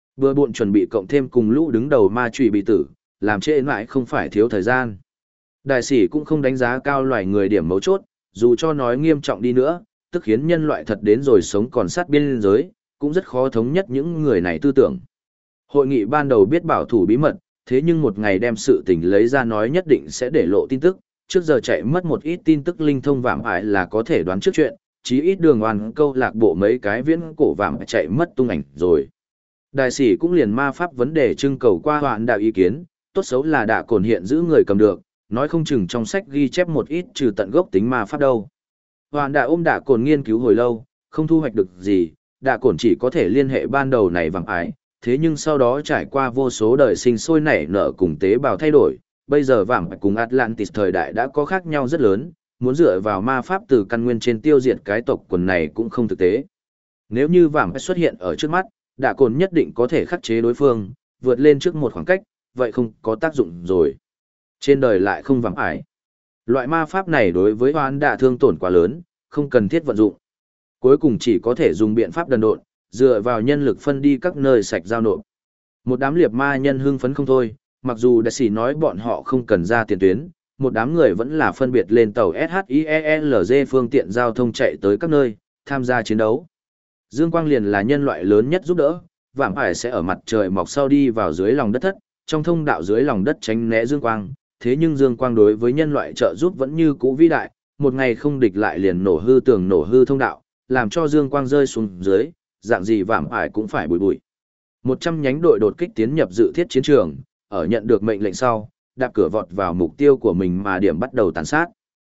Bừa bộn chuẩn bị cộng thêm cùng lũ đứng đầu ma trùy bị tử, làm trễ mãi không phải thiếu thời gian. Đại sĩ cũng không đánh giá cao loài người điểm mấu chốt, dù cho nói nghiêm trọng đi nữa, tức khiến nhân loại thật đến rồi sống còn sát biên giới, cũng rất khó thống nhất những người này tư tưởng. Hội nghị ban đầu biết bảo thủ bí mật, thế nhưng một ngày đem sự tình lấy ra nói nhất định sẽ để lộ tin tức, trước giờ chạy mất một ít tin tức linh thông vạm ải là có thể đoán trước chuyện, chí ít đường oan câu lạc bộ mấy cái viễn cổ vạm chạy mất tung ảnh rồi. Đại sĩ cũng liền ma pháp vấn đề trưng cầu qua hoạn đạo ý kiến, tốt xấu là đạ cồn hiện giữ người cầm được, nói không chừng trong sách ghi chép một ít trừ tận gốc tính ma pháp đâu. Hoạn đạo ôm đạ cồn nghiên cứu hồi lâu, không thu hoạch được gì, đạ cồn chỉ có thể liên hệ ban đầu này vạm ải, thế nhưng sau đó trải qua vô số đời sinh sôi nảy nở cùng tế bào thay đổi, bây giờ vạm cùng Atlantis thời đại đã có khác nhau rất lớn, muốn dựa vào ma pháp từ căn nguyên trên tiêu diệt cái tộc quần này cũng không thực tế. Nếu như vạm xuất hiện ở trước mắt, đạ cồn nhất định có thể khắc chế đối phương, vượt lên trước một khoảng cách, vậy không có tác dụng rồi. Trên đời lại không vạm ải. Loại ma pháp này đối với hoán đạ thương tổn quá lớn, không cần thiết vận dụng. Cuối cùng chỉ có thể dùng biện pháp đần độn, dựa vào nhân lực phân đi các nơi sạch giao nộp. Một đám liệp ma nhân hưng phấn không thôi, mặc dù đại sĩ nói bọn họ không cần ra tiền tuyến, một đám người vẫn là phân biệt lên tàu ét hát i e lờ giê phương tiện giao thông chạy tới các nơi, tham gia chiến đấu. Dương quang liền là nhân loại lớn nhất giúp đỡ, vạm ải sẽ ở mặt trời mọc sau đi vào dưới lòng đất thất, trong thông đạo dưới lòng đất tránh né dương quang, thế nhưng dương quang đối với nhân loại trợ giúp vẫn như cũ vĩ đại, một ngày không địch lại liền nổ hư tường nổ hư thông đạo, làm cho dương quang rơi xuống dưới, dạng gì vạm ải cũng phải bùi bùi. Một trăm nhánh đội đột kích tiến nhập dự thiết chiến trường, ở nhận được mệnh lệnh sau, đạp cửa vọt vào mục tiêu của mình mà điểm bắt đầu tàn sát.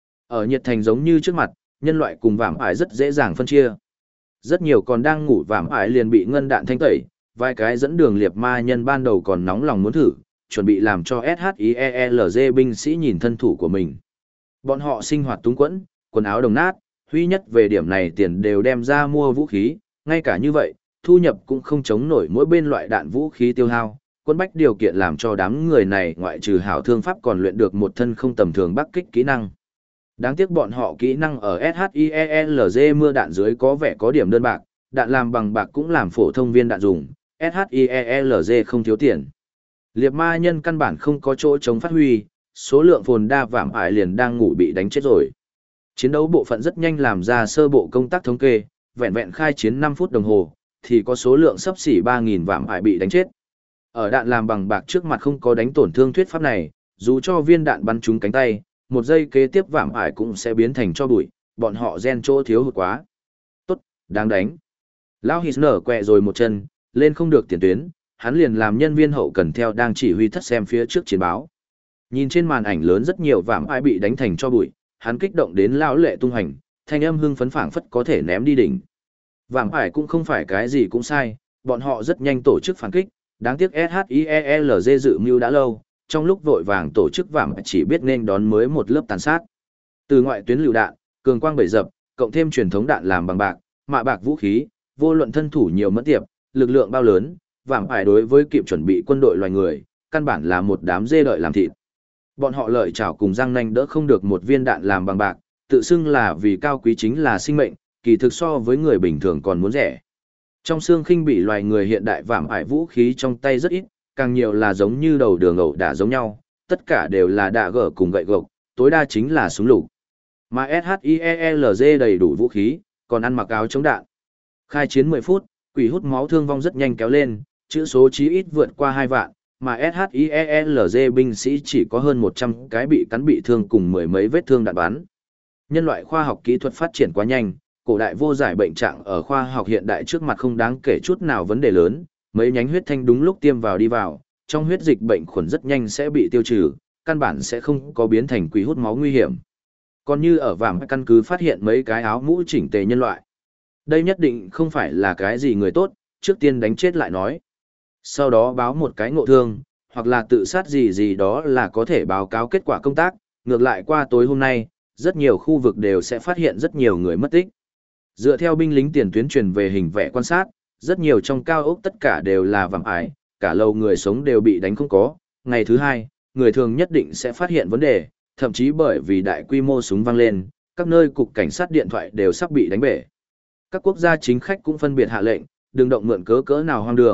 Ở nhiệt thành giống như trước mặt, nhân loại cùng vạm ải rất dễ dàng phân chia. Rất nhiều còn đang ngủ vạm ải liền bị ngân đạn thanh tẩy, vài cái dẫn đường liệp ma nhân ban đầu còn nóng lòng muốn thử, chuẩn bị làm cho ét hát i e lờ giê binh sĩ nhìn thân thủ của mình. Bọn họ sinh hoạt túng quẫn, quần áo đồng nát, huy nhất về điểm này tiền đều đem ra mua vũ khí, ngay cả như vậy, thu nhập cũng không chống nổi mỗi bên loại đạn vũ khí tiêu hao. Quân bách điều kiện làm cho đám người này ngoại trừ hảo thương pháp còn luyện được một thân không tầm thường bắc kích kỹ năng. Đáng tiếc bọn họ kỹ năng ở ét hát i e lờ giê mưa đạn dưới có vẻ có điểm đơn bạc, đạn làm bằng bạc cũng làm phổ thông viên đạn dùng, ét hát i e lờ giê không thiếu tiền. Liệp ma nhân căn bản không có chỗ chống phát huy, số lượng phồn đa vạm ải liền đang ngủ bị đánh chết rồi. Chiến đấu bộ phận rất nhanh làm ra sơ bộ công tác thống kê, vẹn vẹn khai chiến năm phút đồng hồ, thì có số lượng sấp xỉ ba nghìn vạm ải bị đánh chết. Ở đạn làm bằng bạc trước mặt không có đánh tổn thương thuyết pháp này, dù cho viên đạn bắn trúng cánh tay, một giây kế tiếp vạm ải cũng sẽ biến thành cho bụi, bọn họ gen chỗ thiếu hụt quá. Tốt, đáng đánh. Lão Hít nở quẹ rồi một chân, lên không được tiền tuyến, hắn liền làm nhân viên hậu cần theo đang chỉ huy thất xem phía trước chiến báo. Nhìn trên màn ảnh lớn rất nhiều vạm ải bị đánh thành cho bụi, hắn kích động đến lão lệ tung hành, thanh âm hưng phấn phảng phất có thể ném đi đỉnh. Vạm ải cũng không phải cái gì cũng sai, bọn họ rất nhanh tổ chức phản kích. Đáng tiếc ét hát i e lờ giê dự mưu đã lâu, trong lúc vội vàng tổ chức vạm chỉ biết nên đón mới một lớp tàn sát. Từ ngoại tuyến lựu đạn, cường quang bbảy dập, cộng thêm truyền thống đạn làm bằng bạc, mạ bạc vũ khí, vô luận thân thủ nhiều mẫn tiệp, lực lượng bao lớn, vạm ải đối với kịp chuẩn bị quân đội loài người, căn bản là một đám dê đợi làm thịt. Bọn họ lợi chảo cùng răng nanh đỡ không được một viên đạn làm bằng bạc, tự xưng là vì cao quý chính là sinh mệnh, kỳ thực so với người bình thường còn muốn rẻ. Trong xương khinh bị loài người hiện đại vạm ải vũ khí trong tay rất ít, càng nhiều là giống như đầu đường ẩu đả giống nhau, tất cả đều là đạ gở cùng gậy gộc, tối đa chính là súng lục. Mà ét hát i e lờ giê đầy đủ vũ khí, còn ăn mặc áo chống đạn. Khai chiến mười phút, quỷ hút máu thương vong rất nhanh kéo lên, chữ số chí ít vượt qua hai vạn, mà ét hát i e lờ giê binh sĩ chỉ có hơn một trăm cái bị cắn bị thương cùng mười mấy vết thương đạn bắn. Nhân loại khoa học kỹ thuật phát triển quá nhanh, cổ đại vô giải bệnh trạng ở khoa học hiện đại trước mặt không đáng kể chút nào vấn đề lớn, mấy nhánh huyết thanh đúng lúc tiêm vào đi vào, trong huyết dịch bệnh khuẩn rất nhanh sẽ bị tiêu trừ, căn bản sẽ không có biến thành quỷ hút máu nguy hiểm. Còn như ở vàng căn cứ phát hiện mấy cái áo mũ chỉnh tề nhân loại. Đây nhất định không phải là cái gì người tốt, trước tiên đánh chết lại nói. Sau đó báo một cái ngộ thương, hoặc là tự sát gì gì đó là có thể báo cáo kết quả công tác, ngược lại qua tối hôm nay, rất nhiều khu vực đều sẽ phát hiện rất nhiều người mất tích. Dựa theo binh lính tiền tuyến truyền về hình vẽ quan sát, rất nhiều trong cao ốc tất cả đều là vạm ải, cả lầu người sống đều bị đánh không có. Ngày thứ hai, người thường nhất định sẽ phát hiện vấn đề, thậm chí bởi vì đại quy mô súng vang lên, các nơi cục cảnh sát điện thoại đều sắp bị đánh bể. Các quốc gia chính khách cũng phân biệt hạ lệnh, đừng động mượn cớ cỡ nào hoang đường,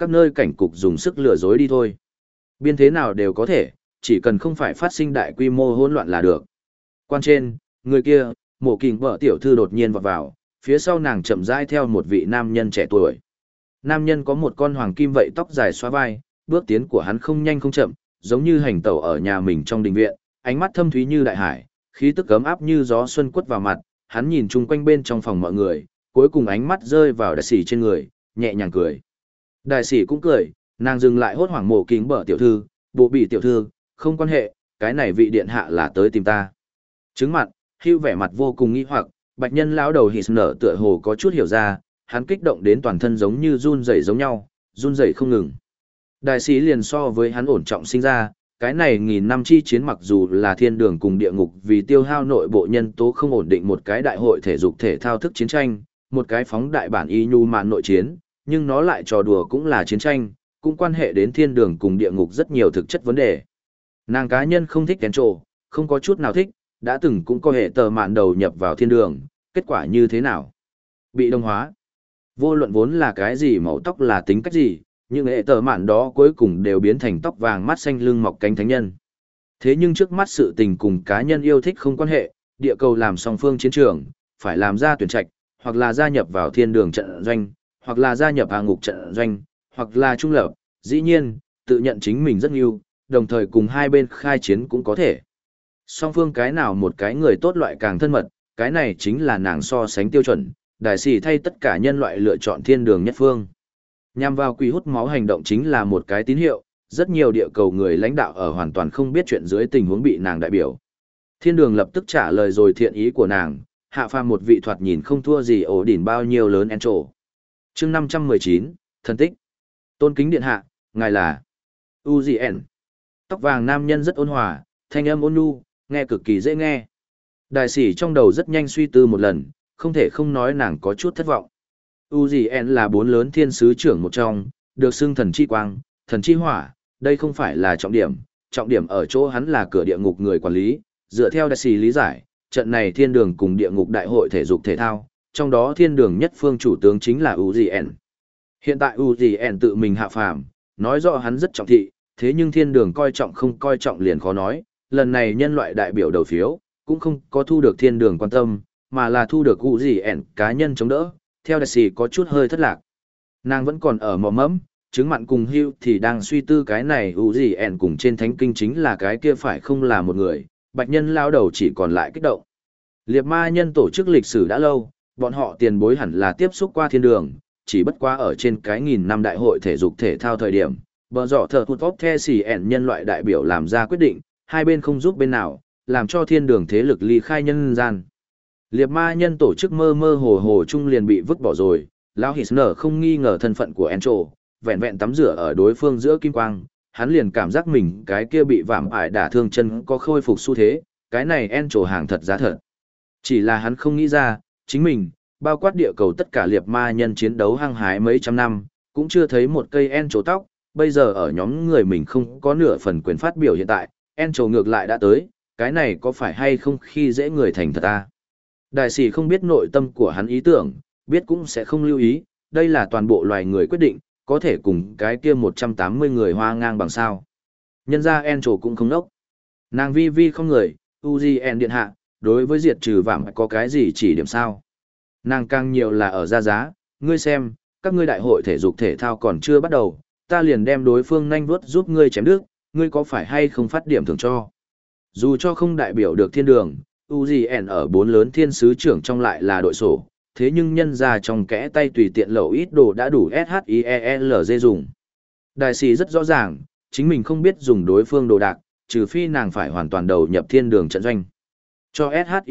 các nơi cảnh cục dùng sức lừa dối đi thôi. Biên thế nào đều có thể, chỉ cần không phải phát sinh đại quy mô hỗn loạn là được. Quan trên, người kia, mộ kình vợ tiểu thư đột nhiên vọt vào, phía sau nàng chậm rãi theo một vị nam nhân trẻ tuổi. Nam nhân có một con hoàng kim vậy tóc dài xóa vai, bước tiến của hắn không nhanh không chậm, giống như hành tẩu ở nhà mình trong đình viện, ánh mắt thâm thúy như đại hải, khí tức ấm áp như gió xuân quất vào mặt, hắn nhìn chung quanh bên trong phòng mọi người, cuối cùng ánh mắt rơi vào đại sĩ trên người, nhẹ nhàng cười. Đại sĩ cũng cười, nàng dừng lại hốt hoảng mộ kính bở tiểu thư, bộ bị tiểu thư, không quan hệ, cái này vị điện hạ là tới tìm ta. Trứng mặt, hưu vẻ mặt vô cùng nghi hoặc, bạch nhân lão đầu hít nở tựa hồ có chút hiểu ra, hắn kích động đến toàn thân giống như run rẩy giống nhau, run rẩy không ngừng. Đại sĩ liền so với hắn ổn trọng sinh ra, cái này nghìn năm chi chiến mặc dù là thiên đường cùng địa ngục vì tiêu hao nội bộ nhân tố không ổn định một cái đại hội thể dục thể thao thức chiến tranh, một cái phóng đại bản y nhu mạn nội chiến, nhưng nó lại trò đùa cũng là chiến tranh, cũng quan hệ đến thiên đường cùng địa ngục rất nhiều thực chất vấn đề. Nàng cá nhân không thích kén trồ, không có chút nào thích, đã từng cũng có hệ tờ mạn đầu nhập vào thiên đường, kết quả như thế nào? Bị đồng hóa. Vô luận vốn là cái gì màu tóc là tính cách gì, những hệ tờ mạn đó cuối cùng đều biến thành tóc vàng mắt xanh lưng mọc cánh thánh nhân. Thế nhưng trước mắt sự tình cùng cá nhân yêu thích không quan hệ, địa cầu làm song phương chiến trường, phải làm ra tuyển trạch, hoặc là gia nhập vào thiên đường trận doanh, hoặc là gia nhập hạ ngục trận doanh, hoặc là trung lập, dĩ nhiên, tự nhận chính mình rất nhiều, đồng thời cùng hai bên khai chiến cũng có thể. Song phương cái nào một cái người tốt loại càng thân mật, cái này chính là nàng so sánh tiêu chuẩn, đại sĩ thay tất cả nhân loại lựa chọn thiên đường nhất phương. Nhằm vào quỷ hút máu hành động chính là một cái tín hiệu, rất nhiều địa cầu người lãnh đạo ở hoàn toàn không biết chuyện dưới tình huống bị nàng đại biểu. Thiên đường lập tức trả lời rồi thiện ý của nàng, hạ phàm một vị thoạt nhìn không thua gì ổ đỉnh bao nhiêu lớn en trổ. chương năm trăm mười chín, thân tích. Tôn kính điện hạ, ngài là Uzien. Tóc vàng nam nhân rất ôn hòa, thanh âm ôn nhu, nghe cực kỳ dễ nghe. Đại sĩ trong đầu rất nhanh suy tư một lần, không thể không nói nàng có chút thất vọng. Uzien là bốn lớn thiên sứ trưởng một trong, được xưng thần chi quang, thần chi hỏa, đây không phải là trọng điểm, trọng điểm ở chỗ hắn là cửa địa ngục người quản lý, dựa theo đại sĩ lý giải, trận này thiên đường cùng địa ngục đại hội thể dục thể thao, trong đó thiên đường nhất phương chủ tướng chính là Uzien. Hiện tại Uzien tự mình hạ phàm, nói rõ hắn rất trọng thị, thế nhưng thiên đường coi trọng không coi trọng liền khó nói, lần này nhân loại đại biểu đầu phiếu, cũng không có thu được thiên đường quan tâm, mà là thu được Uzien cá nhân chống đỡ, theo đại sĩ có chút hơi thất lạc. Nàng vẫn còn ở mò mẫm, chứng mặn cùng hưu thì đang suy tư cái này Uzien cùng trên thánh kinh chính là cái kia phải không là một người, bạch nhân lao đầu chỉ còn lại kích động. Liệt ma nhân tổ chức lịch sử đã lâu, bọn họ tiền bối hẳn là tiếp xúc qua thiên đường, chỉ bất qua ở trên cái nghìn năm đại hội thể dục thể thao thời điểm, bờ dọ thờ hụt vóc the xì ẻn nhân loại đại biểu làm ra quyết định, hai bên không giúp bên nào, làm cho thiên đường thế lực ly khai nhân gian. Liệt ma nhân tổ chức mơ mơ hồ hồ chung liền bị vứt bỏ rồi, lão hít nở không nghi ngờ thân phận của Encho, vẹn vẹn tắm rửa ở đối phương giữa kim quang, hắn liền cảm giác mình cái kia bị vạm ải đả thương chân có khôi phục xu thế, cái này Encho hàng thật giá thật. Chỉ là hắn không nghĩ ra, chính mình, bao quát địa cầu tất cả liệt ma nhân chiến đấu hăng hái mấy trăm năm, cũng chưa thấy một cây Encho tóc, bây giờ ở nhóm người mình không có nửa phần quyền phát biểu hiện tại, Encho ngược lại đã tới, cái này có phải hay không khi dễ người thành thật ta. Đại sĩ không biết nội tâm của hắn ý tưởng, biết cũng sẽ không lưu ý, đây là toàn bộ loài người quyết định, có thể cùng cái kia một trăm tám mươi người hoa ngang bằng sao. Nhân ra Encho cũng không đốc. Nàng vi vi không người, Uzien điện hạ, đối với diệt trừ vạm có cái gì chỉ điểm sao. Nàng càng nhiều là ở ra giá, ngươi xem, các ngươi đại hội thể dục thể thao còn chưa bắt đầu, ta liền đem đối phương nhanh vuốt giúp ngươi chém đứt, ngươi có phải hay không phát điểm thưởng cho. Dù cho không đại biểu được thiên đường, Uzien ở bốn lớn thiên sứ trưởng trong lại là đội sổ, thế nhưng nhân ra trong kẽ tay tùy tiện lẩu ít đồ đã đủ SHIELZ dùng. Đại sĩ rất rõ ràng, chính mình không biết dùng đối phương đồ đạc, trừ phi nàng phải hoàn toàn đầu nhập thiên đường trận doanh. Cho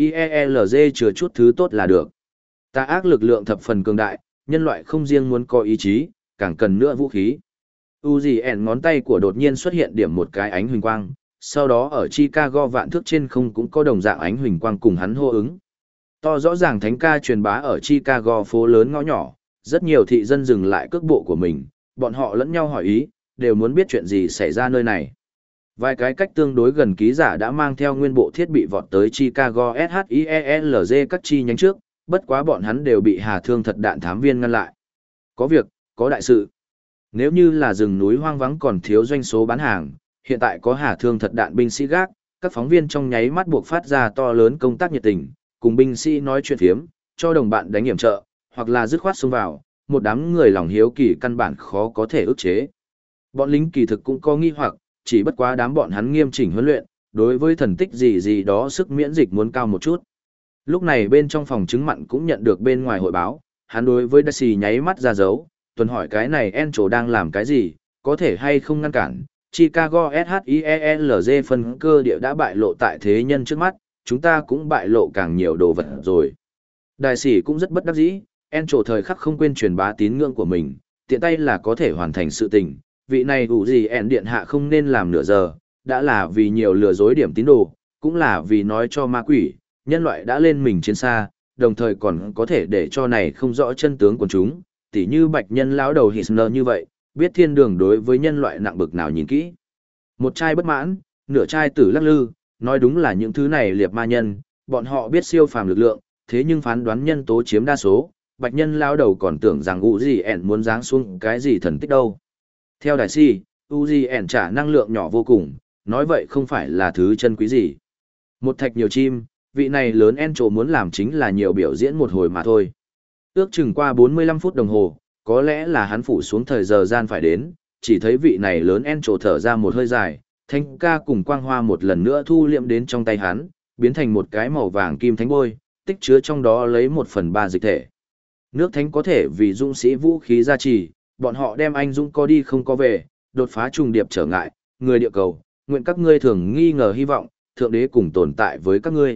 SHIELZ chừa chút thứ tốt là được. Tà ác lực lượng thập phần cường đại, nhân loại không riêng muốn có ý chí, càng cần nữa vũ khí. Uzien ngón tay của đột nhiên xuất hiện điểm một cái ánh huỳnh quang, sau đó ở Chicago vạn thước trên không cũng có đồng dạng ánh huỳnh quang cùng hắn hô ứng. To rõ ràng thánh ca truyền bá ở Chicago phố lớn ngõ nhỏ, rất nhiều thị dân dừng lại cước bộ của mình, bọn họ lẫn nhau hỏi ý, đều muốn biết chuyện gì xảy ra nơi này. Vài cái cách tương đối gần ký giả đã mang theo nguyên bộ thiết bị vọt tới Chicago SHIELZ các chi nhánh trước, bất quá bọn hắn đều bị hà thương thật đạn thám viên ngăn lại. Có việc, có đại sự. Nếu như là rừng núi hoang vắng còn thiếu doanh số bán hàng, hiện tại có Hà Thương thật đạn binh sĩ gác, các phóng viên trong nháy mắt buộc phát ra to lớn công tác nhiệt tình, cùng binh sĩ nói chuyện phiếm, cho đồng bạn đánh hiểm trợ, hoặc là dứt khoát xông vào, một đám người lòng hiếu kỳ căn bản khó có thể ức chế. Bọn lính kỳ thực cũng có nghi hoặc, chỉ bất quá đám bọn hắn nghiêm chỉnh huấn luyện, đối với thần tích gì gì đó sức miễn dịch muốn cao một chút. Lúc này bên trong phòng chứng mặn cũng nhận được bên ngoài hội báo, hắn đối với Daisy nháy mắt ra dấu, tuần hỏi cái này Encho đang làm cái gì, có thể hay không ngăn cản. Chicago ét hát i e lờ giê phân cơ địa đã bại lộ tại thế nhân trước mắt, chúng ta cũng bại lộ càng nhiều đồ vật rồi. Đại sĩ cũng rất bất đắc dĩ, Encho thời khắc không quên truyền bá tín ngưỡng của mình, tiện tay là có thể hoàn thành sự tình. Vị này ủ gì ẻn điện hạ không nên làm nửa giờ, đã là vì nhiều lừa dối điểm tín đồ, cũng là vì nói cho ma quỷ, nhân loại đã lên mình chiến xa, đồng thời còn có thể để cho này không rõ chân tướng của chúng, tỉ như bạch nhân lão đầu Hitler như vậy, biết thiên đường đối với nhân loại nặng bực nào nhìn kỹ. Một trai bất mãn, nửa trai tử lắc lư, nói đúng là những thứ này liệt ma nhân, bọn họ biết siêu phàm lực lượng, thế nhưng phán đoán nhân tố chiếm đa số, bạch nhân lão đầu còn tưởng rằng Uzi ẻn muốn giáng xuống cái gì thần tích đâu. Theo đại si, Uzi ẻn trả năng lượng nhỏ vô cùng, nói vậy không phải là thứ chân quý gì. Một thạch nhiều chim, vị này lớn Encho muốn làm chính là nhiều biểu diễn một hồi mà thôi. Ước chừng qua bốn mươi lăm phút đồng hồ, có lẽ là hắn phủ xuống thời giờ gian phải đến, chỉ thấy vị này lớn Encho thở ra một hơi dài, thanh ca cùng quang hoa một lần nữa thu liệm đến trong tay hắn, biến thành một cái màu vàng kim thánh bôi, tích chứa trong đó lấy một phần ba dịch thể. Nước thánh có thể vì dũng sĩ vũ khí gia trì, bọn họ đem anh dũng có đi không có về, đột phá trùng điệp trở ngại, người địa cầu, nguyện các ngươi thường nghi ngờ hy vọng, thượng đế cùng tồn tại với các ngươi.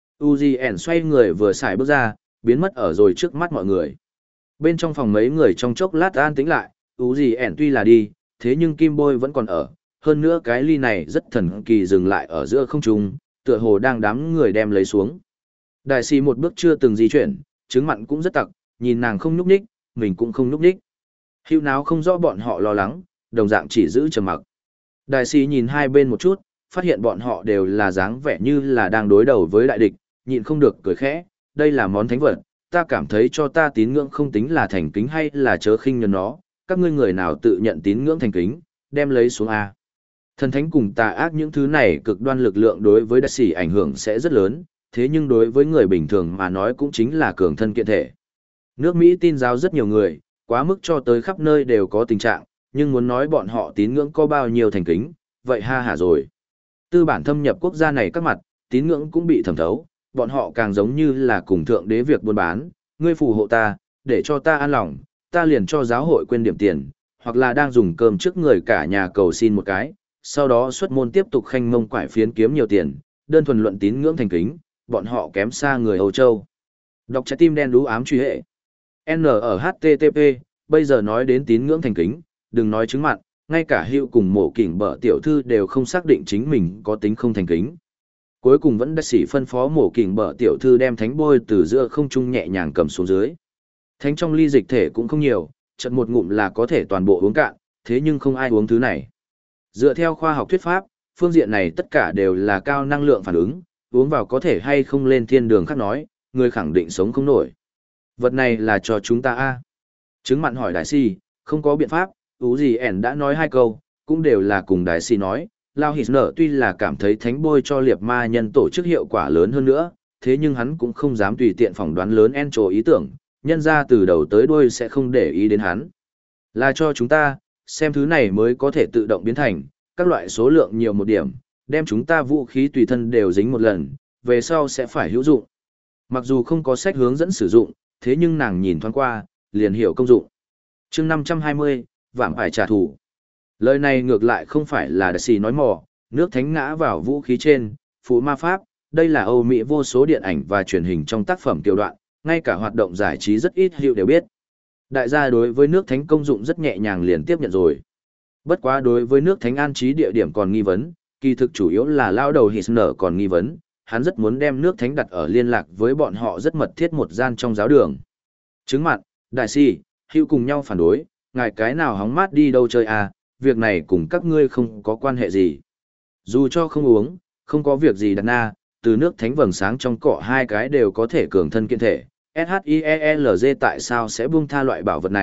Uzi ẻn xoay người vừa xài bước ra, biến mất ở rồi trước mắt mọi người. Bên trong phòng mấy người trong chốc lát an tĩnh lại, Uzi ẻn tuy là đi, thế nhưng kim bôi vẫn còn ở, hơn nữa cái ly này rất thần kỳ dừng lại ở giữa không trung, tựa hồ đang đám người đem lấy xuống. Đại sĩ một bước chưa từng di chuyển, trứng mặn cũng rất tặc, nhìn nàng không nhúc nhích, mình cũng không nhúc nhích. Hữu náo không rõ bọn họ lo lắng, đồng dạng chỉ giữ trầm mặc. Đại sĩ nhìn hai bên một chút, phát hiện bọn họ đều là dáng vẻ như là đang đối đầu với đại địch, nhịn không được cười khẽ, đây là món thánh vật, ta cảm thấy cho ta tín ngưỡng không tính là thành kính hay là chớ khinh nhờ nó, các ngươi người nào tự nhận tín ngưỡng thành kính, đem lấy xuống A. Thần thánh cùng tà ác những thứ này cực đoan lực lượng đối với đại sĩ ảnh hưởng sẽ rất lớn, thế nhưng đối với người bình thường mà nói cũng chính là cường thân kiện thể. Nước Mỹ tin giáo rất nhiều người, quá mức cho tới khắp nơi đều có tình trạng, nhưng muốn nói bọn họ tín ngưỡng có bao nhiêu thành kính, vậy ha hả rồi. Tư bản thâm nhập quốc gia này các mặt, tín ngưỡng cũng bị thẩm thấu, bọn họ càng giống như là cùng thượng đế việc buôn bán, ngươi phù hộ ta, để cho ta an lòng, ta liền cho giáo hội quên điểm tiền, hoặc là đang dùng cơm trước người cả nhà cầu xin một cái, sau đó xuất môn tiếp tục khanh mông quải phiến kiếm nhiều tiền, đơn thuần luận tín ngưỡng thành kính, bọn họ kém xa người Âu Châu. Đọc trái tim đen đú ám truy hệ. N ở hát tê tê pê, bây giờ nói đến tín ngưỡng thành kính, đừng nói chứng mặn, ngay cả Hữu cùng Mộ Kình Bợ tiểu thư đều không xác định chính mình có tính không thành kính. Cuối cùng vẫn đã sĩ phân phó Mộ Kình Bợ tiểu thư đem thánh bôi từ giữa không trung nhẹ nhàng cầm xuống dưới. Thánh trong ly dịch thể cũng không nhiều, chật một ngụm là có thể toàn bộ uống cạn, thế nhưng không ai uống thứ này. Dựa theo khoa học thuyết pháp, phương diện này tất cả đều là cao năng lượng phản ứng, uống vào có thể hay không lên thiên đường khác nói, người khẳng định sống không nổi. Vật này là cho chúng ta a. Chứng mặn hỏi đại si, không có biện pháp, ú gì ẻn đã nói hai câu, cũng đều là cùng đại si nói, Lao Hít Nở tuy là cảm thấy thánh bôi cho liệt ma nhân tổ chức hiệu quả lớn hơn nữa, thế nhưng hắn cũng không dám tùy tiện phỏng đoán lớn en trồ ý tưởng, nhân ra từ đầu tới đuôi sẽ không để ý đến hắn. Là cho chúng ta, xem thứ này mới có thể tự động biến thành, các loại số lượng nhiều một điểm, đem chúng ta vũ khí tùy thân đều dính một lần, về sau sẽ phải hữu dụng. Mặc dù không có sách hướng dẫn sử dụng, thế nhưng nàng nhìn thoáng qua, liền hiểu công dụng. chương năm trăm hai mươi, vạm phải trả thù. Lời này ngược lại không phải là đại sĩ nói mò, nước thánh ngã vào vũ khí trên, phụ ma pháp, đây là Âu Mỹ vô số điện ảnh và truyền hình trong tác phẩm tiểu đoạn, ngay cả hoạt động giải trí rất ít hiệu đều biết. Đại gia đối với nước thánh công dụng rất nhẹ nhàng liền tiếp nhận rồi. Bất quá đối với nước thánh an trí địa điểm còn nghi vấn, kỳ thực chủ yếu là lao đầu Hít Nở còn nghi vấn, hắn rất muốn đem nước thánh đặt ở liên lạc với bọn họ rất mật thiết một gian trong giáo đường. Chứng mặn, đại sĩ, hữu cùng nhau phản đối, ngài cái nào hóng mát đi đâu chơi à, việc này cùng các ngươi không có quan hệ gì. Dù cho không uống, không có việc gì đặt na, từ nước thánh vầng sáng trong cọ hai cái đều có thể cường thân kiện thể. ét hát i e lờ giê tại sao sẽ buông tha loại bảo vật này,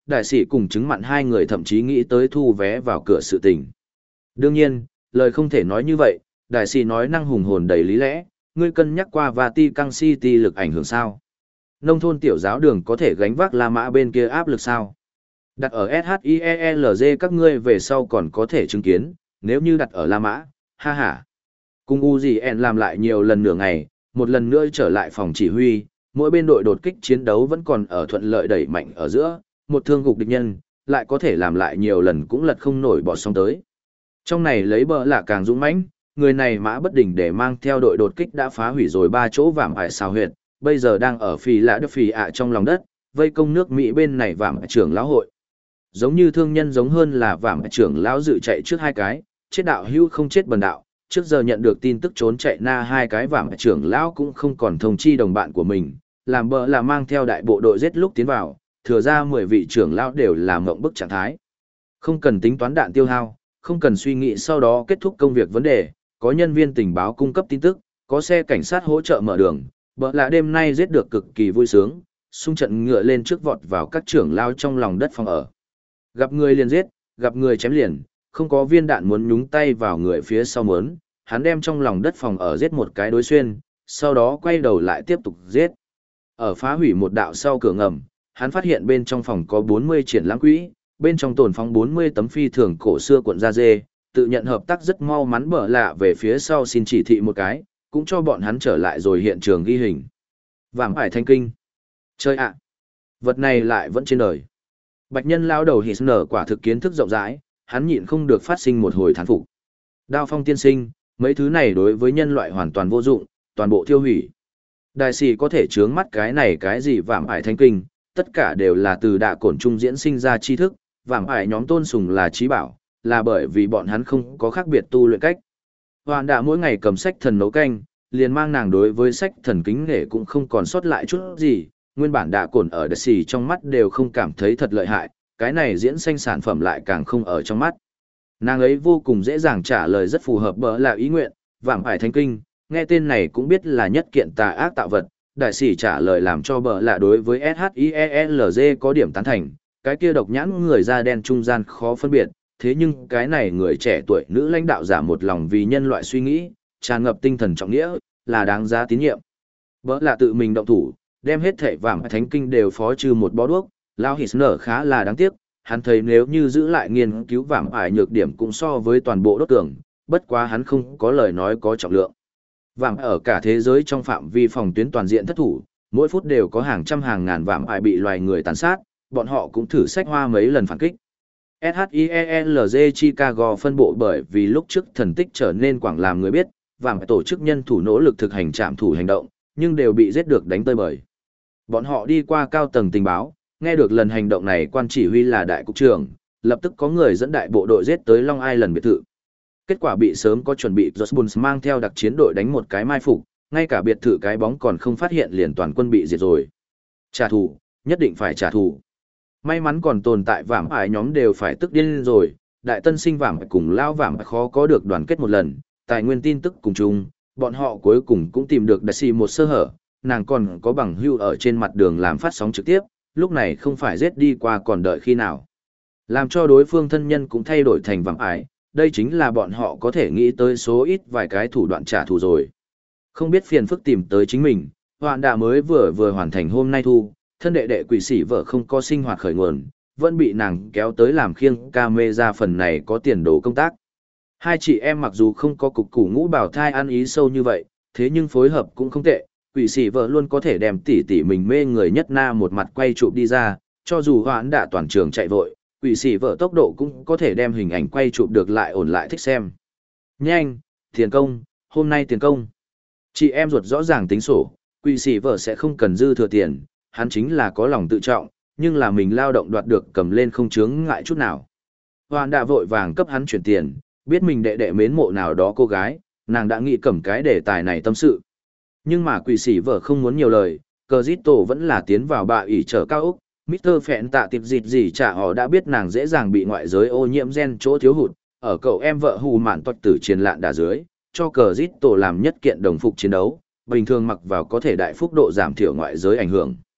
đại sĩ cùng chứng mặn hai người thậm chí nghĩ tới thu vé vào cửa sự tình. Đương nhiên, lời không thể nói như vậy, đại sĩ nói năng hùng hồn đầy lý lẽ, ngươi cân nhắc qua Vatican City lực ảnh hưởng sao? Nông thôn tiểu giáo đường có thể gánh vác La Mã bên kia áp lực sao? Đặt ở ét hát i e lờ giê các ngươi về sau còn có thể chứng kiến, nếu như đặt ở La Mã, ha ha. Cùng Uzien làm lại nhiều lần nửa ngày, một lần nữa trở lại phòng chỉ huy, mỗi bên đội đột kích chiến đấu vẫn còn ở thuận lợi đẩy mạnh ở giữa, một thương gục địch nhân, lại có thể làm lại nhiều lần cũng lật không nổi bỏ sóng tới. Trong này lấy bờ là càng dũng mãnh, người này mã bất đình để mang theo đội đột kích đã phá hủy rồi ba chỗ vạm ải xào huyệt, bây giờ đang ở phì lã đất phì ạ trong lòng đất, vây công nước Mỹ bên này vạm trưởng lão hội. Giống như thương nhân giống hơn là vạm trưởng lão dự chạy trước hai cái, chết đạo hưu không chết bần đạo, trước giờ nhận được tin tức trốn chạy na hai cái vạm trưởng lão cũng không còn thông chi đồng bạn của mình, làm bờ là mang theo đại bộ đội giết lúc tiến vào, thừa ra mười vị trưởng lão đều là mộng bức trạng thái. Không cần tính toán đạn tiêu hao, không cần suy nghĩ sau đó kết thúc công việc vấn đề, có nhân viên tình báo cung cấp tin tức, có xe cảnh sát hỗ trợ mở đường, bờ là đêm nay giết được cực kỳ vui sướng, xung trận ngựa lên trước vọt vào các trưởng lão trong lòng đất phòng ở. Gặp người liền giết, gặp người chém liền, không có viên đạn muốn nhúng tay vào người phía sau muốn, hắn đem trong lòng đất phòng ở giết một cái đối xuyên, sau đó quay đầu lại tiếp tục giết. Ở phá hủy một đạo sau cửa ngầm, hắn phát hiện bên trong phòng có bốn mươi triển lãm quỹ, bên trong tồn phóng bốn mươi tấm phi thường cổ xưa cuộn da dê, tự nhận hợp tác rất mau mắn bở lạ về phía sau xin chỉ thị một cái, cũng cho bọn hắn trở lại rồi hiện trường ghi hình. Vảm ải thanh kinh. Chơi ạ! Vật này lại vẫn trên đời. Bạch nhân lao đầu hít nở quả thực kiến thức rộng rãi, hắn nhịn không được phát sinh một hồi thán phục. Đao phong tiên sinh, mấy thứ này đối với nhân loại hoàn toàn vô dụng, toàn bộ tiêu hủy. Đại sĩ có thể chướng mắt cái này cái gì vảm ải thanh kinh, tất cả đều là từ đạ cổn trung diễn sinh ra tri thức, vảm ải nhóm tôn sùng là trí bảo, là bởi vì bọn hắn không có khác biệt tu luyện cách. Hoàn đạ mỗi ngày cầm sách thần nấu canh, liền mang nàng đối với sách thần kính nể cũng không còn sót lại chút gì, nguyên bản đạ cổn ở đại sĩ trong mắt đều không cảm thấy thật lợi hại, cái này diễn sinh sản phẩm lại càng không ở trong mắt. Nàng ấy vô cùng dễ dàng trả lời rất phù hợp bỡ là ý nguyện, vảm ải thanh kinh, nghe tên này cũng biết là nhất kiện tà ác tạo vật, đại sĩ trả lời làm cho bỡ là đối với ét hát i e lờ giê có điểm tán thành, cái kia độc nhãn người da đen trung gian khó phân biệt, thế nhưng cái này người trẻ tuổi nữ lãnh đạo giả một lòng vì nhân loại suy nghĩ, tràn ngập tinh thần trọng nghĩa, là đáng giá tín nhiệm. Bỡ là tự mình động thủ, đem hết thảy vảm ải thánh kinh đều phó trừ một bó đuốc, Lao Hít nở khá là đáng tiếc, hắn thấy nếu như giữ lại nghiên cứu vảm ải nhược điểm cũng so với toàn bộ đốt tường, bất quá hắn không có lời nói có trọng lượng. Vảm ở cả thế giới trong phạm vi phòng tuyến toàn diện thất thủ, mỗi phút đều có hàng trăm hàng ngàn vảm ải bị loài người tàn sát, bọn họ cũng thử sách hoa mấy lần phản kích. ét hát i e lờ giê Chicago phân bộ bởi vì lúc trước thần tích trở nên quảng làm người biết, vảm tổ chức nhân thủ nỗ lực thực hành trạm thủ hành động, nhưng đều bị giết được đánh tơi bời. Bọn họ đi qua cao tầng tình báo, nghe được lần hành động này quan chỉ huy là đại cục trưởng, lập tức có người dẫn đại bộ đội giết tới Long Island biệt thự. Kết quả bị sớm có chuẩn bị Jones mang theo đặc chiến đội đánh một cái mai phục, ngay cả biệt thự cái bóng còn không phát hiện liền toàn quân bị diệt rồi. Trả thù, nhất định phải trả thù. May mắn còn tồn tại vảm ải nhóm đều phải tức điên rồi, đại tân sinh vảm cùng lao vảm khó có được đoàn kết một lần, tài nguyên tin tức cùng chung, bọn họ cuối cùng cũng tìm được đại sĩ một sơ hở, nàng còn có bằng hưu ở trên mặt đường làm phát sóng trực tiếp, lúc này không phải giết đi qua còn đợi khi nào. Làm cho đối phương thân nhân cũng thay đổi thành vảm ải, đây chính là bọn họ có thể nghĩ tới số ít vài cái thủ đoạn trả thù rồi. Không biết phiền phức tìm tới chính mình, Hoạn Đạ mới vừa vừa hoàn thành hôm nay thu, thân đệ đệ quỷ sĩ vợ không có sinh hoạt khởi nguồn, vẫn bị nàng kéo tới làm khiêng ca mê ra phần này có tiền đồ công tác. Hai chị em mặc dù không có cục củ ngũ bảo thai ăn ý sâu như vậy, thế nhưng phối hợp cũng không tệ, quỷ sĩ vợ luôn có thể đem tỉ tỉ mình mê người nhất na một mặt quay chụp đi ra, cho dù Hoạn Đạ toàn trường chạy vội, quỷ sĩ vợ tốc độ cũng có thể đem hình ảnh quay chụp được lại ổn lại thích xem. Nhanh, tiền công, hôm nay tiền công. Chị em ruột rõ ràng tính sổ, quỷ sĩ vợ sẽ không cần dư thừa tiền, hắn chính là có lòng tự trọng, nhưng là mình lao động đoạt được cầm lên không chướng ngại chút nào. Hoạn Đạ vội vàng cấp hắn chuyển tiền, biết mình đệ đệ mến mộ nào đó cô gái, nàng đã nghĩ cầm cái đề tài này tâm sự. Nhưng mà quỷ sĩ vợ không muốn nhiều lời, cờ giít tổ vẫn là tiến vào bạ ủy trở cao ốc. mít tơ Phẹn tạ tiệp dịt gì chả họ đã biết nàng dễ dàng bị ngoại giới ô nhiễm gen chỗ thiếu hụt, ở cậu em vợ hù mạn toạch tử triền lạn đà dưới, cho cờ giít tổ làm nhất kiện đồng phục chiến đấu, bình thường mặc vào có thể đại phúc độ giảm thiểu ngoại giới ảnh hưởng.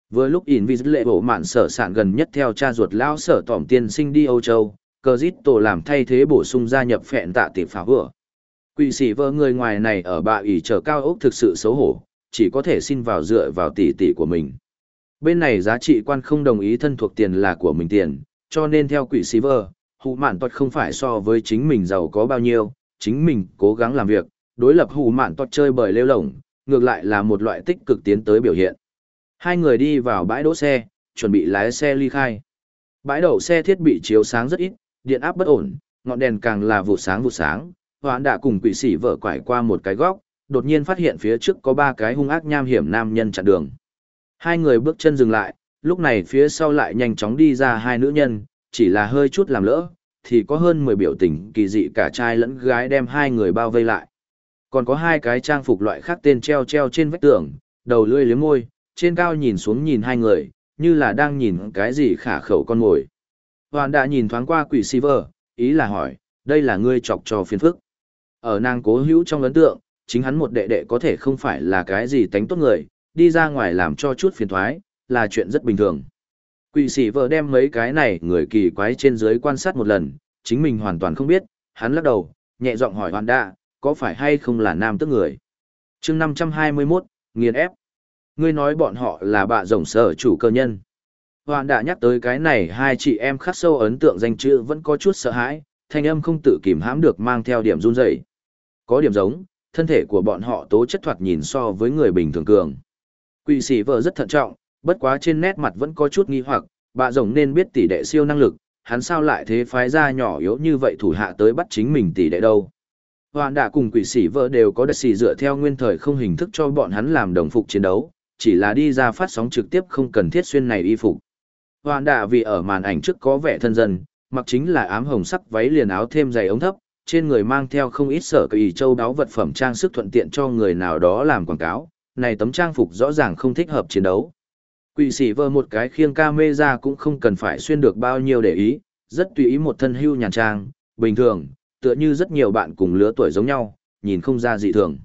Vừa lúc Invisible bộ mạn sở sản gần nhất theo cha ruột lão sở tỏm tiên sinh đi Âu Châu, cờ dít tổ làm thay thế bổ sung gia nhập phẹn tạ tỷ phá vừa. Quỷ sĩ vợ người ngoài này ở bạ ủy trở cao ốc thực sự xấu hổ, chỉ có thể xin vào dựa vào tỷ tỷ của mình. Bên này giá trị quan không đồng ý thân thuộc tiền là của mình tiền, cho nên theo quỷ sĩ vợ, hù mạn toát không phải so với chính mình giàu có bao nhiêu, chính mình cố gắng làm việc, đối lập hù mạn toát chơi bời lêu lổng, ngược lại là một loại tích cực tiến tới biểu hiện. Hai người đi vào bãi đỗ xe, chuẩn bị lái xe ly khai. Bãi đậu xe thiết bị chiếu sáng rất ít, điện áp bất ổn, ngọn đèn càng là vụ sáng vụ sáng. Hoán đã cùng quỷ sĩ vợ quải qua một cái góc, đột nhiên phát hiện phía trước có ba cái hung ác nham hiểm nam nhân chặn đường. Hai người bước chân dừng lại, lúc này phía sau lại nhanh chóng đi ra hai nữ nhân, chỉ là hơi chút làm lỡ, thì có hơn mười biểu tình kỳ dị cả trai lẫn gái đem hai người bao vây lại. Còn có hai cái trang phục loại khác tên treo treo trên vách tường, đầu lưỡi liếm môi, trên cao nhìn xuống nhìn hai người, như là đang nhìn cái gì khả khẩu con mồi. Hoàn đã nhìn thoáng qua quỷ sĩ vợ, ý là hỏi, đây là ngươi chọc cho phiền phức. Ở nàng cố hữu trong ấn tượng, chính hắn một đệ đệ có thể không phải là cái gì tánh tốt người, đi ra ngoài làm cho chút phiền thoái, là chuyện rất bình thường. Quỷ sĩ vợ đem mấy cái này người kỳ quái trên dưới quan sát một lần, chính mình hoàn toàn không biết, hắn lắc đầu, nhẹ giọng hỏi Hoàn đã, có phải hay không là nam tức người. chương năm trăm hai mươi mốt, nghiền ép. Ngươi nói bọn họ là bạ rồng sở chủ cơ nhân. Hoàn đã nhắc tới cái này hai chị em khắc sâu ấn tượng danh chữ vẫn có chút sợ hãi, thanh âm không tự kìm hãm được mang theo điểm run rẩy. Có điểm giống, thân thể của bọn họ tố chất thoạt nhìn so với người bình thường cường. Quỷ sĩ vợ rất thận trọng, bất quá trên nét mặt vẫn có chút nghi hoặc, bạ rồng nên biết tỷ đệ siêu năng lực, hắn sao lại thế phái ra nhỏ yếu như vậy thủ hạ tới bắt chính mình tỷ đệ đâu. Hoàn đã cùng quỷ sĩ vợ đều có đặc sĩ dựa theo nguyên thời không hình thức cho bọn hắn làm đồng phục chiến đấu, chỉ là đi ra phát sóng trực tiếp không cần thiết xuyên này y phục. Hoàn đã vì ở màn ảnh trước có vẻ thân dân, mặc chính là ám hồng sắc váy liền áo thêm giày ống thấp, trên người mang theo không ít sở kỳ châu đáo vật phẩm trang sức thuận tiện cho người nào đó làm quảng cáo, này tấm trang phục rõ ràng không thích hợp chiến đấu. Quỷ sĩ vợ một cái khiêng camera cũng không cần phải xuyên được bao nhiêu để ý, rất tùy ý một thân hưu nhàn trang, bình thường, tựa như rất nhiều bạn cùng lứa tuổi giống nhau, nhìn không ra dị thường.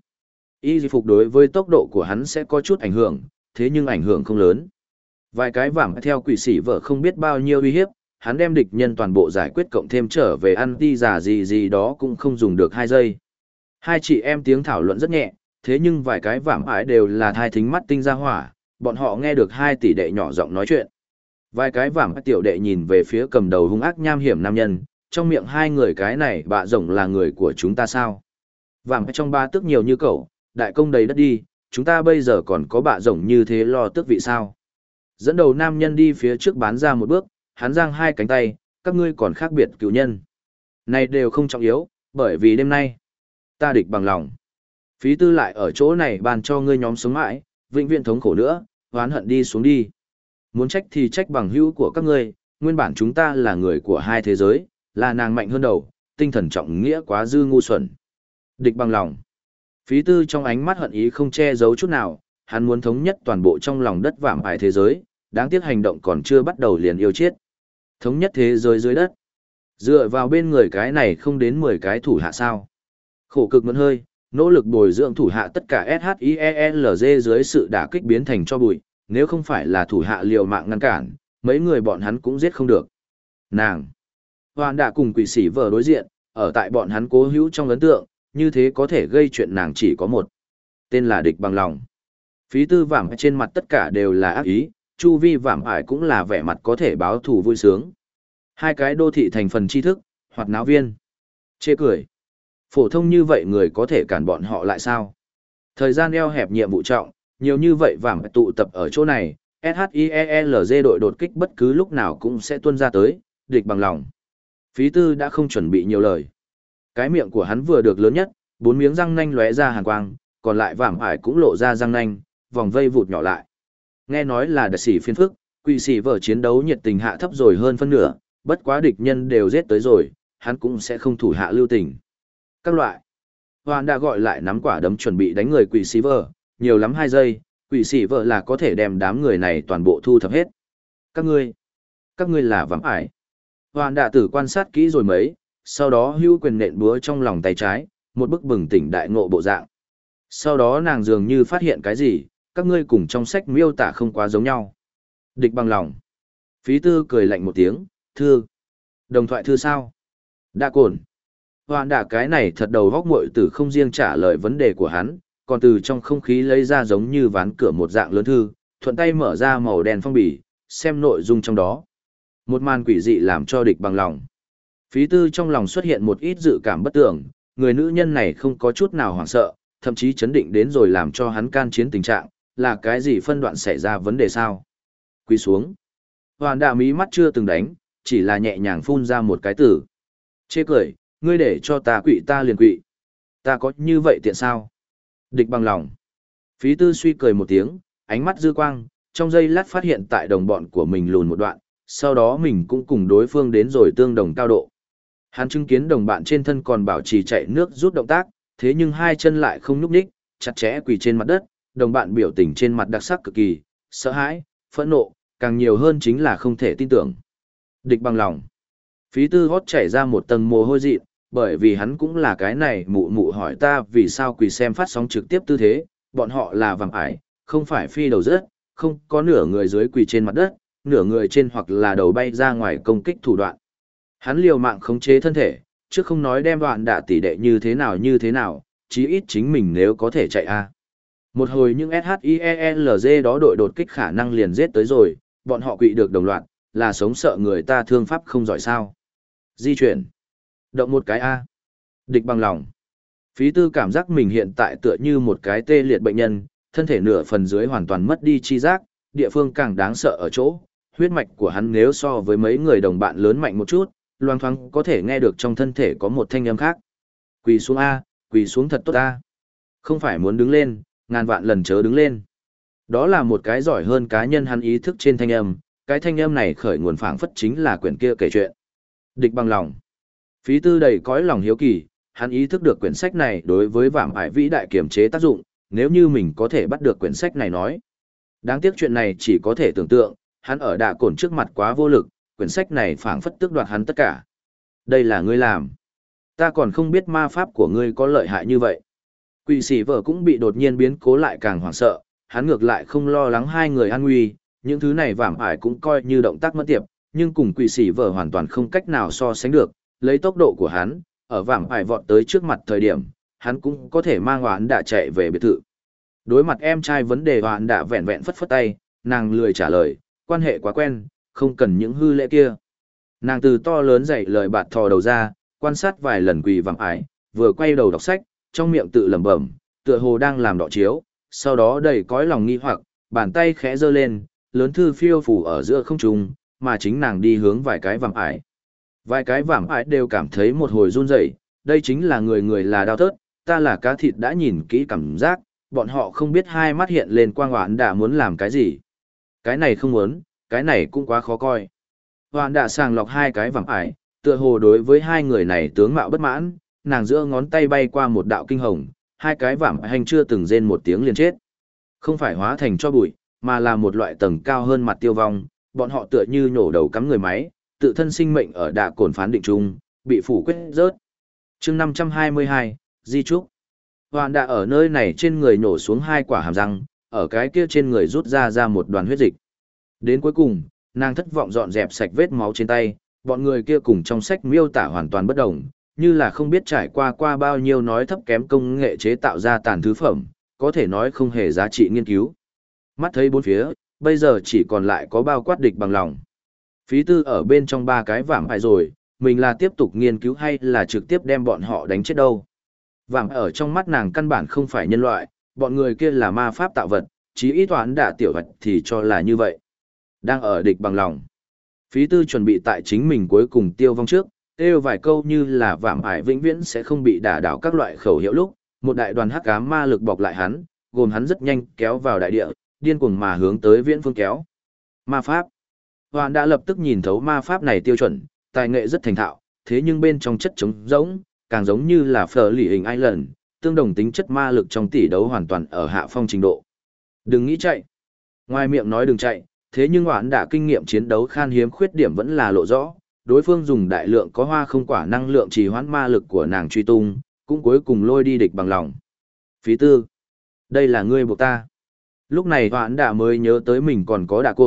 Y phục đối với tốc độ của hắn sẽ có chút ảnh hưởng, thế nhưng ảnh hưởng không lớn. Vài cái vảm theo quỷ sĩ vợ không biết bao nhiêu uy hiếp, hắn đem địch nhân toàn bộ giải quyết cộng thêm trở về ăn ti giả gì gì đó cũng không dùng được hai giây. Hai chị em tiếng thảo luận rất nhẹ, thế nhưng vài cái vảm ái đều là thai thính mắt tinh ra hỏa, bọn họ nghe được hai tỷ đệ nhỏ giọng nói chuyện. Vài cái vảm tiểu đệ nhìn về phía cầm đầu hung ác nham hiểm nam nhân, trong miệng hai người cái này bạ rồng là người của chúng ta sao? Vảm trong ba tức nhiều như cậu, đại công đầy đất đi, chúng ta bây giờ còn có bạ rồng như thế lo tước vị sao? Dẫn đầu nam nhân đi phía trước bán ra một bước, hắn giang hai cánh tay, các ngươi còn khác biệt cựu nhân. Này đều không trọng yếu, bởi vì đêm nay, ta địch bằng lòng. Phí tư lại ở chỗ này bàn cho ngươi nhóm sống mãi, vĩnh viễn thống khổ nữa, oán hận đi xuống đi. Muốn trách thì trách bằng hữu của các ngươi, nguyên bản chúng ta là người của hai thế giới, là nàng mạnh hơn đầu, tinh thần trọng nghĩa quá dư ngu xuẩn. Địch bằng lòng. Phí tư trong ánh mắt hận ý không che giấu chút nào, hắn muốn thống nhất toàn bộ trong lòng đất vạm ải thế giới, đáng tiếc hành động còn chưa bắt đầu liền yêu chết. Thống nhất thế giới dưới đất. Dựa vào bên người cái này không đến mười cái thủ hạ sao. Khổ cực mẫn hơi, nỗ lực bồi dưỡng thủ hạ tất cả ét hát i e lờ giê dưới sự đả kích biến thành cho bụi, nếu không phải là thủ hạ liều mạng ngăn cản, mấy người bọn hắn cũng giết không được. Nàng. Hoàn đã cùng quỷ sĩ vợ đối diện, ở tại bọn hắn cố hữu trong ấn tượng, như thế có thể gây chuyện nàng chỉ có một. Tên là địch bằng lòng. Phí tư vảm trên mặt tất cả đều là ác ý, chu vi vảm ải cũng là vẻ mặt có thể báo thù vui sướng. Hai cái đô thị thành phần tri thức, hoặc náo viên. Chê cười. Phổ thông như vậy người có thể cản bọn họ lại sao? Thời gian eo hẹp nhiệm vụ trọng, nhiều như vậy vảm tụ tập ở chỗ này, ét hát i e lờ giê đội đột kích bất cứ lúc nào cũng sẽ tuôn ra tới, địch bằng lòng. Phí tư đã không chuẩn bị nhiều lời. Cái miệng của hắn vừa được lớn nhất, bốn miếng răng nanh lóe ra hàn quang, còn lại vảm ải cũng lộ ra răng nanh, vòng vây vụt nhỏ lại. Nghe nói là đặc sĩ phiên phức, quỷ sĩ vở chiến đấu nhiệt tình hạ thấp rồi hơn phân nửa, bất quá địch nhân đều giết tới rồi, hắn cũng sẽ không thủ hạ lưu tình. Các loại. Hoàn đã gọi lại nắm quả đấm chuẩn bị đánh người quỷ sĩ vở, nhiều lắm hai giây, quỷ sĩ vở là có thể đem đám người này toàn bộ thu thập hết. Các ngươi, các ngươi là vạm ải. Hoàn đã tử quan sát kỹ rồi mấy, sau đó hưu quyền nện búa trong lòng tay trái, một bức bừng tỉnh đại ngộ bộ dạng. Sau đó nàng dường như phát hiện cái gì, các ngươi cùng trong sách miêu tả không quá giống nhau. Địch bằng lòng. Phí tư cười lạnh một tiếng, thư. Đồng thoại thư sao? Đã cồn. Hoàn đả cái này thật đầu góc muội tử không riêng trả lời vấn đề của hắn, còn từ trong không khí lấy ra giống như ván cửa một dạng lớn thư, thuận tay mở ra màu đen phong bì, xem nội dung trong đó. Một màn quỷ dị làm cho địch bằng lòng. Phí tư trong lòng xuất hiện một ít dự cảm bất tưởng, người nữ nhân này không có chút nào hoảng sợ, thậm chí chấn định đến rồi làm cho hắn can chiến tình trạng, là cái gì phân đoạn xảy ra vấn đề sao? Quỳ xuống. Hoàn đà mí mắt chưa từng đánh, chỉ là nhẹ nhàng phun ra một cái từ. Chê cười, ngươi để cho ta quỵ ta liền quỵ. Ta có như vậy tiện sao? Địch bằng lòng. Phí tư suy cười một tiếng, ánh mắt dư quang, trong giây lát phát hiện tại đồng bọn của mình lùn một đoạn, sau đó mình cũng cùng đối phương đến rồi tương đồng cao độ. Hắn chứng kiến đồng bạn trên thân còn bảo trì chạy nước rút động tác, thế nhưng hai chân lại không nhúc nhích, chặt chẽ quỳ trên mặt đất, đồng bạn biểu tình trên mặt đặc sắc cực kỳ, sợ hãi, phẫn nộ, càng nhiều hơn chính là không thể tin tưởng. Địch bằng lòng. Phí tư hót chảy ra một tầng mồ hôi dị, bởi vì hắn cũng là cái này mụ mụ hỏi ta vì sao quỳ xem phát sóng trực tiếp tư thế, bọn họ là vàng ải, không phải phi đầu rớt, không có nửa người dưới quỳ trên mặt đất, nửa người trên hoặc là đầu bay ra ngoài công kích thủ đoạn. Hắn liều mạng khống chế thân thể, chứ không nói đem đoạn đả tỷ đệ như thế nào như thế nào, chí ít chính mình nếu có thể chạy a. Một hồi những ét hát i e lờ giê đó đội đột kích khả năng liền giết tới rồi, bọn họ quỵ được đồng loạt, là sống sợ người ta thương pháp không giỏi sao. Di chuyển. Động một cái A. Địch bằng lòng. Phí tư cảm giác mình hiện tại tựa như một cái tê liệt bệnh nhân, thân thể nửa phần dưới hoàn toàn mất đi chi giác, địa phương càng đáng sợ ở chỗ, huyết mạch của hắn nếu so với mấy người đồng bạn lớn mạnh một chút, loang thoáng có thể nghe được trong thân thể có một thanh âm khác. Quỳ xuống A, quỳ xuống thật tốt A. Không phải muốn đứng lên, ngàn vạn lần chớ đứng lên. Đó là một cái giỏi hơn cá nhân hắn ý thức trên thanh âm, cái thanh âm này khởi nguồn phảng phất chính là quyển kia kể chuyện. Địch bằng lòng. Phí tư đầy cõi lòng hiếu kỳ, hắn ý thức được quyển sách này đối với vạm ải vĩ đại kiểm chế tác dụng, nếu như mình có thể bắt được quyển sách này nói. Đáng tiếc chuyện này chỉ có thể tưởng tượng, hắn ở đạ cổn trước mặt quá vô lực, quyển sách này phảng phất tước đoạt hắn tất cả. Đây là ngươi làm. Ta còn không biết ma pháp của ngươi có lợi hại như vậy. Quỷ sĩ vợ cũng bị đột nhiên biến cố lại càng hoảng sợ, hắn ngược lại không lo lắng hai người an nguy, những thứ này vạm ải cũng coi như động tác mất tiệp, nhưng cùng quỷ sĩ vợ hoàn toàn không cách nào so sánh được, lấy tốc độ của hắn, ở vạm ải vọt tới trước mặt thời điểm, hắn cũng có thể mang hoán đạ chạy về biệt thự. Đối mặt em trai vấn đề hoán đạ vẹn vẹn phất phất tay, nàng lười trả lời, quan hệ quá quen, không cần những hư lễ kia. Nàng từ to lớn dậy lời bạt thò đầu ra, quan sát vài lần quỳ vạm ải, vừa quay đầu đọc sách, trong miệng tự lẩm bẩm, tựa hồ đang làm đọ chiếu, sau đó đầy cõi lòng nghi hoặc, bàn tay khẽ giơ lên, lớn thư phiêu phủ ở giữa không trung, mà chính nàng đi hướng vài cái vạm ải. Vài cái vạm ải đều cảm thấy một hồi run rẩy, đây chính là người người là đau thớt, ta là cá thịt đã nhìn kỹ cảm giác, bọn họ không biết hai mắt hiện lên quang hoán đã muốn làm cái gì. Cái này không muốn, cái này cũng quá khó coi. Hoán đã sàng lọc hai cái vạm ải, tựa hồ đối với hai người này tướng mạo bất mãn, nàng giữa ngón tay bay qua một đạo kinh hồng, hai cái vạm hành chưa từng rên một tiếng liền chết. Không phải hóa thành cho bụi, mà là một loại tầng cao hơn mặt tiêu vong, bọn họ tựa như nhổ đầu cắm người máy, tự thân sinh mệnh ở đạ cồn phán định chung, bị phủ quyết rớt. chương năm trăm hai mươi hai, Di Trúc. Hoàn đã ở nơi này trên người nổ xuống hai quả hàm răng, ở cái kia trên người rút ra ra một đoàn huyết dịch. Đến cuối cùng, nàng thất vọng dọn dẹp sạch vết máu trên tay, bọn người kia cùng trong sách miêu tả hoàn toàn bất đồng, như là không biết trải qua qua bao nhiêu nói thấp kém công nghệ chế tạo ra tàn thứ phẩm, có thể nói không hề giá trị nghiên cứu. Mắt thấy bốn phía, bây giờ chỉ còn lại có bao quát địch bằng lòng. Phí tư ở bên trong ba cái vạm ải rồi, mình là tiếp tục nghiên cứu hay là trực tiếp đem bọn họ đánh chết đâu. Vạm ở trong mắt nàng căn bản không phải nhân loại, bọn người kia là ma pháp tạo vật, chí ít toán đả tiểu vật thì cho là như vậy. Đang ở địch bằng lòng. Phí tư chuẩn bị tại chính mình cuối cùng tiêu vong trước, kêu vài câu như là vạm ải vĩnh viễn sẽ không bị đả đảo các loại khẩu hiệu lúc, một đại đoàn hắc ám ma lực bọc lại hắn, gồm hắn rất nhanh kéo vào đại địa, điên cuồng mà hướng tới viễn phương kéo. Ma pháp. Hoàn đã lập tức nhìn thấu ma pháp này tiêu chuẩn, tài nghệ rất thành thạo, thế nhưng bên trong chất trống rỗng, càng giống như là phở lì hình Island, tương đồng tính chất ma lực trong tỷ đấu hoàn toàn ở hạ phong trình độ. Đừng nghĩ chạy. Ngoài miệng nói đừng chạy, thế nhưng Hoàn đã kinh nghiệm chiến đấu khan hiếm khuyết điểm vẫn là lộ rõ, đối phương dùng đại lượng có hoa không quả năng lượng trì hoãn ma lực của nàng truy tung, cũng cuối cùng lôi đi địch bằng lòng. Phí tư. Đây là ngươi buộc ta. Lúc này Hoãn đã mới nhớ tới mình còn có đạ cồn,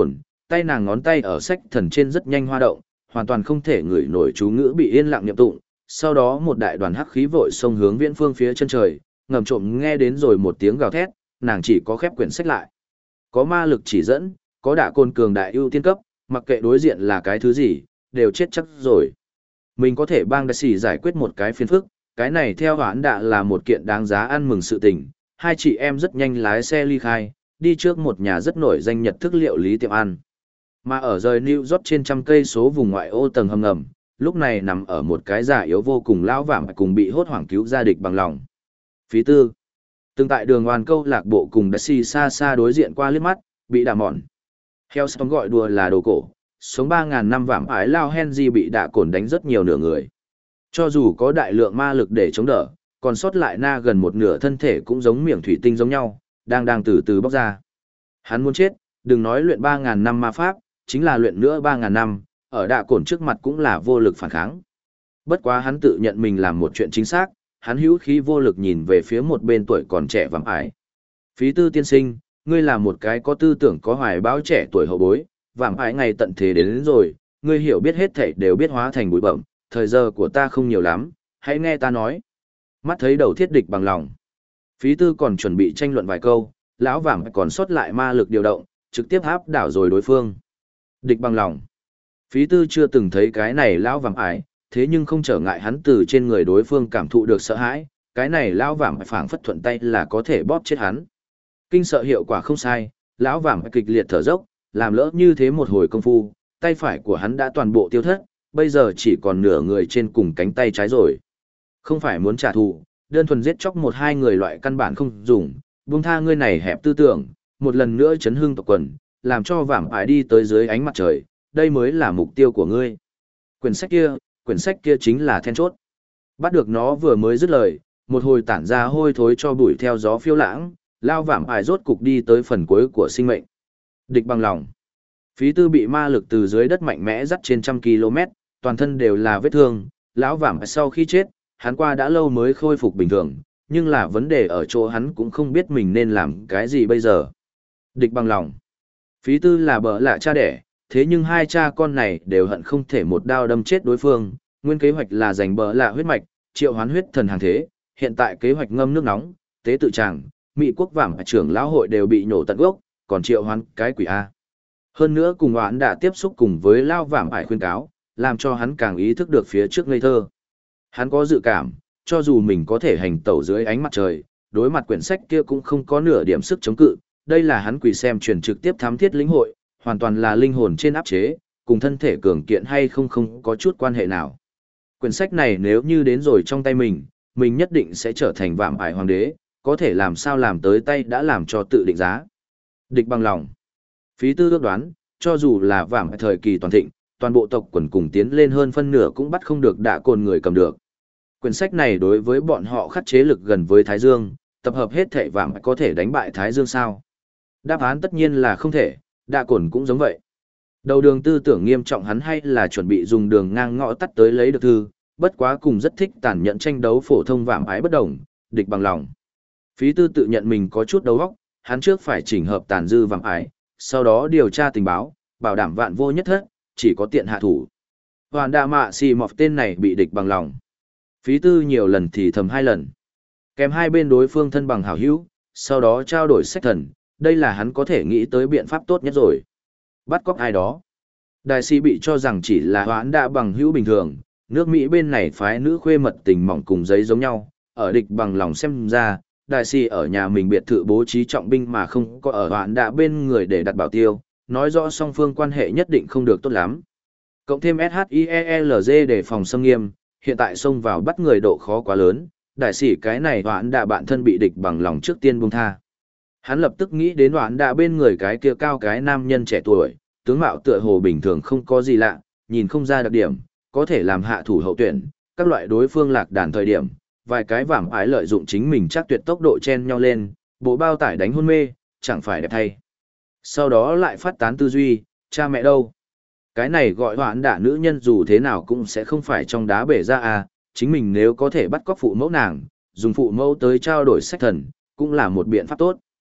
tay nàng ngón tay ở sách thần trên rất nhanh hoa động, hoàn toàn không thể ngửi nổi chú ngữ bị yên lặng niệm tụng. Sau đó một đại đoàn hắc khí vội xông hướng viễn phương phía chân trời, ngầm trộm nghe đến rồi một tiếng gào thét, nàng chỉ có khép quyển sách lại. Có ma lực chỉ dẫn, có đả côn cường đại ưu tiên cấp, mặc kệ đối diện là cái thứ gì, đều chết chắc rồi. Mình có thể bang đại sĩ giải quyết một cái phiền phức, cái này theo hoãn đạ là một kiện đáng giá ăn mừng sự tình. Hai chị em rất nhanh lái xe ly khai, đi trước một nhà rất nổi danh nhật thức liệu lý tiệm ăn. Mà ở rời New York trên trăm cây số vùng ngoại ô tầng hầm ngầm, lúc này nằm ở một cái già yếu vô cùng lão vạm cùng bị hốt hoảng cứu ra địch bằng lòng. Phí tư. Từng tại đường hoàn câu lạc bộ cùng đại sĩ xa xa đối diện qua liếc mắt, bị đả mòn. Hellstone gọi đùa là đồ cổ, sống ba ngàn năm vạm ái lao Henry bị đả cồn đánh rất nhiều nửa người. Cho dù có đại lượng ma lực để chống đỡ, còn sót lại na gần một nửa thân thể cũng giống miệng thủy tinh giống nhau, đang đang từ từ bóc ra. Hắn muốn chết, đừng nói luyện ba ngàn năm ma pháp, chính là luyện nữa ba ngàn năm, ở đạ cồn trước mặt cũng là vô lực phản kháng. Bất quá hắn tự nhận mình làm một chuyện chính xác, hắn hữu khí vô lực nhìn về phía một bên tuổi còn trẻ vạm ải. Phí tư tiên sinh, ngươi là một cái có tư tưởng có hoài bão trẻ tuổi hậu bối, vạm ải ngày tận thế đến, đến rồi, ngươi hiểu biết hết thảy đều biết hóa thành bụi bẩm, thời giờ của ta không nhiều lắm, hãy nghe ta nói. Mắt thấy đầu thiết địch bằng lòng. Phí tư còn chuẩn bị tranh luận vài câu, lão vạm còn sót lại ma lực điều động, trực tiếp áp đảo rồi đối phương. Địch bằng lòng. Phí tư chưa từng thấy cái này lão vạm ải, thế nhưng không trở ngại hắn từ trên người đối phương cảm thụ được sợ hãi, cái này lão vạm phảng phất thuận tay là có thể bóp chết hắn. Kinh sợ hiệu quả không sai, lão vạm kịch liệt thở dốc, làm lỡ như thế một hồi công phu, tay phải của hắn đã toàn bộ tiêu thất, bây giờ chỉ còn nửa người trên cùng cánh tay trái rồi. Không phải muốn trả thù, đơn thuần giết chóc một hai người loại căn bản không dùng, buông tha ngươi này hẹp tư tưởng, một lần nữa chấn hưng tộc quần, làm cho vạm ải đi tới dưới ánh mặt trời, đây mới là mục tiêu của ngươi. Quyển sách kia, quyển sách kia chính là then chốt. Bắt được nó vừa mới dứt lời, một hồi tản ra hôi thối cho bụi theo gió phiêu lãng, lao vạm ải rốt cục đi tới phần cuối của sinh mệnh. Địch bằng lòng. Phí tư bị ma lực từ dưới đất mạnh mẽ dắt trên trăm km, toàn thân đều là vết thương, lão vạm sau khi chết, hắn qua đã lâu mới khôi phục bình thường, nhưng là vấn đề ở chỗ hắn cũng không biết mình nên làm cái gì bây giờ. Địch bằng lòng. Phí tư là bợ lạ cha đẻ, thế nhưng hai cha con này đều hận không thể một đao đâm chết đối phương, nguyên kế hoạch là giành bợ lạ huyết mạch, triệu hoán huyết thần hàng thế, hiện tại kế hoạch ngâm nước nóng, tế tự tràng, Mỹ quốc vảm trưởng lão hội đều bị nhổ tận gốc, còn triệu hoán cái quỷ A. Hơn nữa cùng hoán đã tiếp xúc cùng với lao vảm ải khuyên cáo, làm cho hắn càng ý thức được phía trước ngây thơ. Hắn có dự cảm, cho dù mình có thể hành tẩu dưới ánh mặt trời, đối mặt quyển sách kia cũng không có nửa điểm sức chống cự, đây là hắn quỷ xem truyền trực tiếp thám thiết lĩnh hội, hoàn toàn là linh hồn trên áp chế, cùng thân thể cường kiện hay không không có chút quan hệ nào. Quyển sách này nếu như đến rồi trong tay mình, mình nhất định sẽ trở thành vạm ải hoàng đế, có thể làm sao làm tới tay đã làm cho tự định giá. Địch bằng lòng. Phí tư ước đoán, cho dù là vạm ải thời kỳ toàn thịnh, toàn bộ tộc quần cùng tiến lên hơn phân nửa cũng bắt không được đạ cồn người cầm được. Quyển sách này đối với bọn họ khắc chế lực gần với Thái Dương, tập hợp hết thể vạm ải có thể đánh bại Thái Dương sao? Đáp án tất nhiên là không thể, đạ cồn cũng giống vậy. Đầu đường tư tưởng nghiêm trọng hắn hay là chuẩn bị dùng đường ngang ngõ tắt tới lấy được thư, bất quá cùng rất thích tàn nhẫn tranh đấu phổ thông vạm ái bất đồng, địch bằng lòng. Phí tư tự nhận mình có chút đầu óc, hắn trước phải chỉnh hợp tàn dư vạm ái, sau đó điều tra tình báo, bảo đảm vạn vô nhất thất, chỉ có tiện hạ thủ. Hoàn đạ mạ xì mọt tên này bị địch bằng lòng. Phí tư nhiều lần thì thầm hai lần. Kèm hai bên đối phương thân bằng hảo hữu, sau đó trao đổi sách thần, đây là hắn có thể nghĩ tới biện pháp tốt nhất rồi. Bắt cóc ai đó. Đại sĩ bị cho rằng chỉ là hoán đạ bằng hữu bình thường, nước Mỹ bên này phái nữ khuê mật tình mỏng cùng giấy giống nhau, ở địch bằng lòng xem ra, đại sĩ ở nhà mình biệt thự bố trí trọng binh mà không có ở hoán đạ bên người để đặt bảo tiêu, nói rõ song phương quan hệ nhất định không được tốt lắm. Cộng thêm ét hát i e lờ giê để phòng xâm nghiêm, hiện tại xông vào bắt người độ khó quá lớn, đại sĩ cái này hoán đạ bạn thân bị địch bằng lòng trước tiên buông tha. Hắn lập tức nghĩ đến hoán đạ bên người cái kia cao cái nam nhân trẻ tuổi, tướng mạo tựa hồ bình thường không có gì lạ, nhìn không ra đặc điểm, có thể làm hạ thủ hậu tuyển, các loại đối phương lạc đàn thời điểm, vài cái vảm ái lợi dụng chính mình chắc tuyệt tốc độ chen nhau lên, bộ bao tải đánh hôn mê, chẳng phải đẹp thay. Sau đó lại phát tán tư duy, cha mẹ đâu? Cái này gọi hoãn đả nữ nhân dù thế nào cũng sẽ không phải trong đá bể ra à, chính mình nếu có thể bắt cóc phụ mẫu nàng, dùng phụ mẫu tới trao đổi sách thần, cũng là một biện pháp tốt.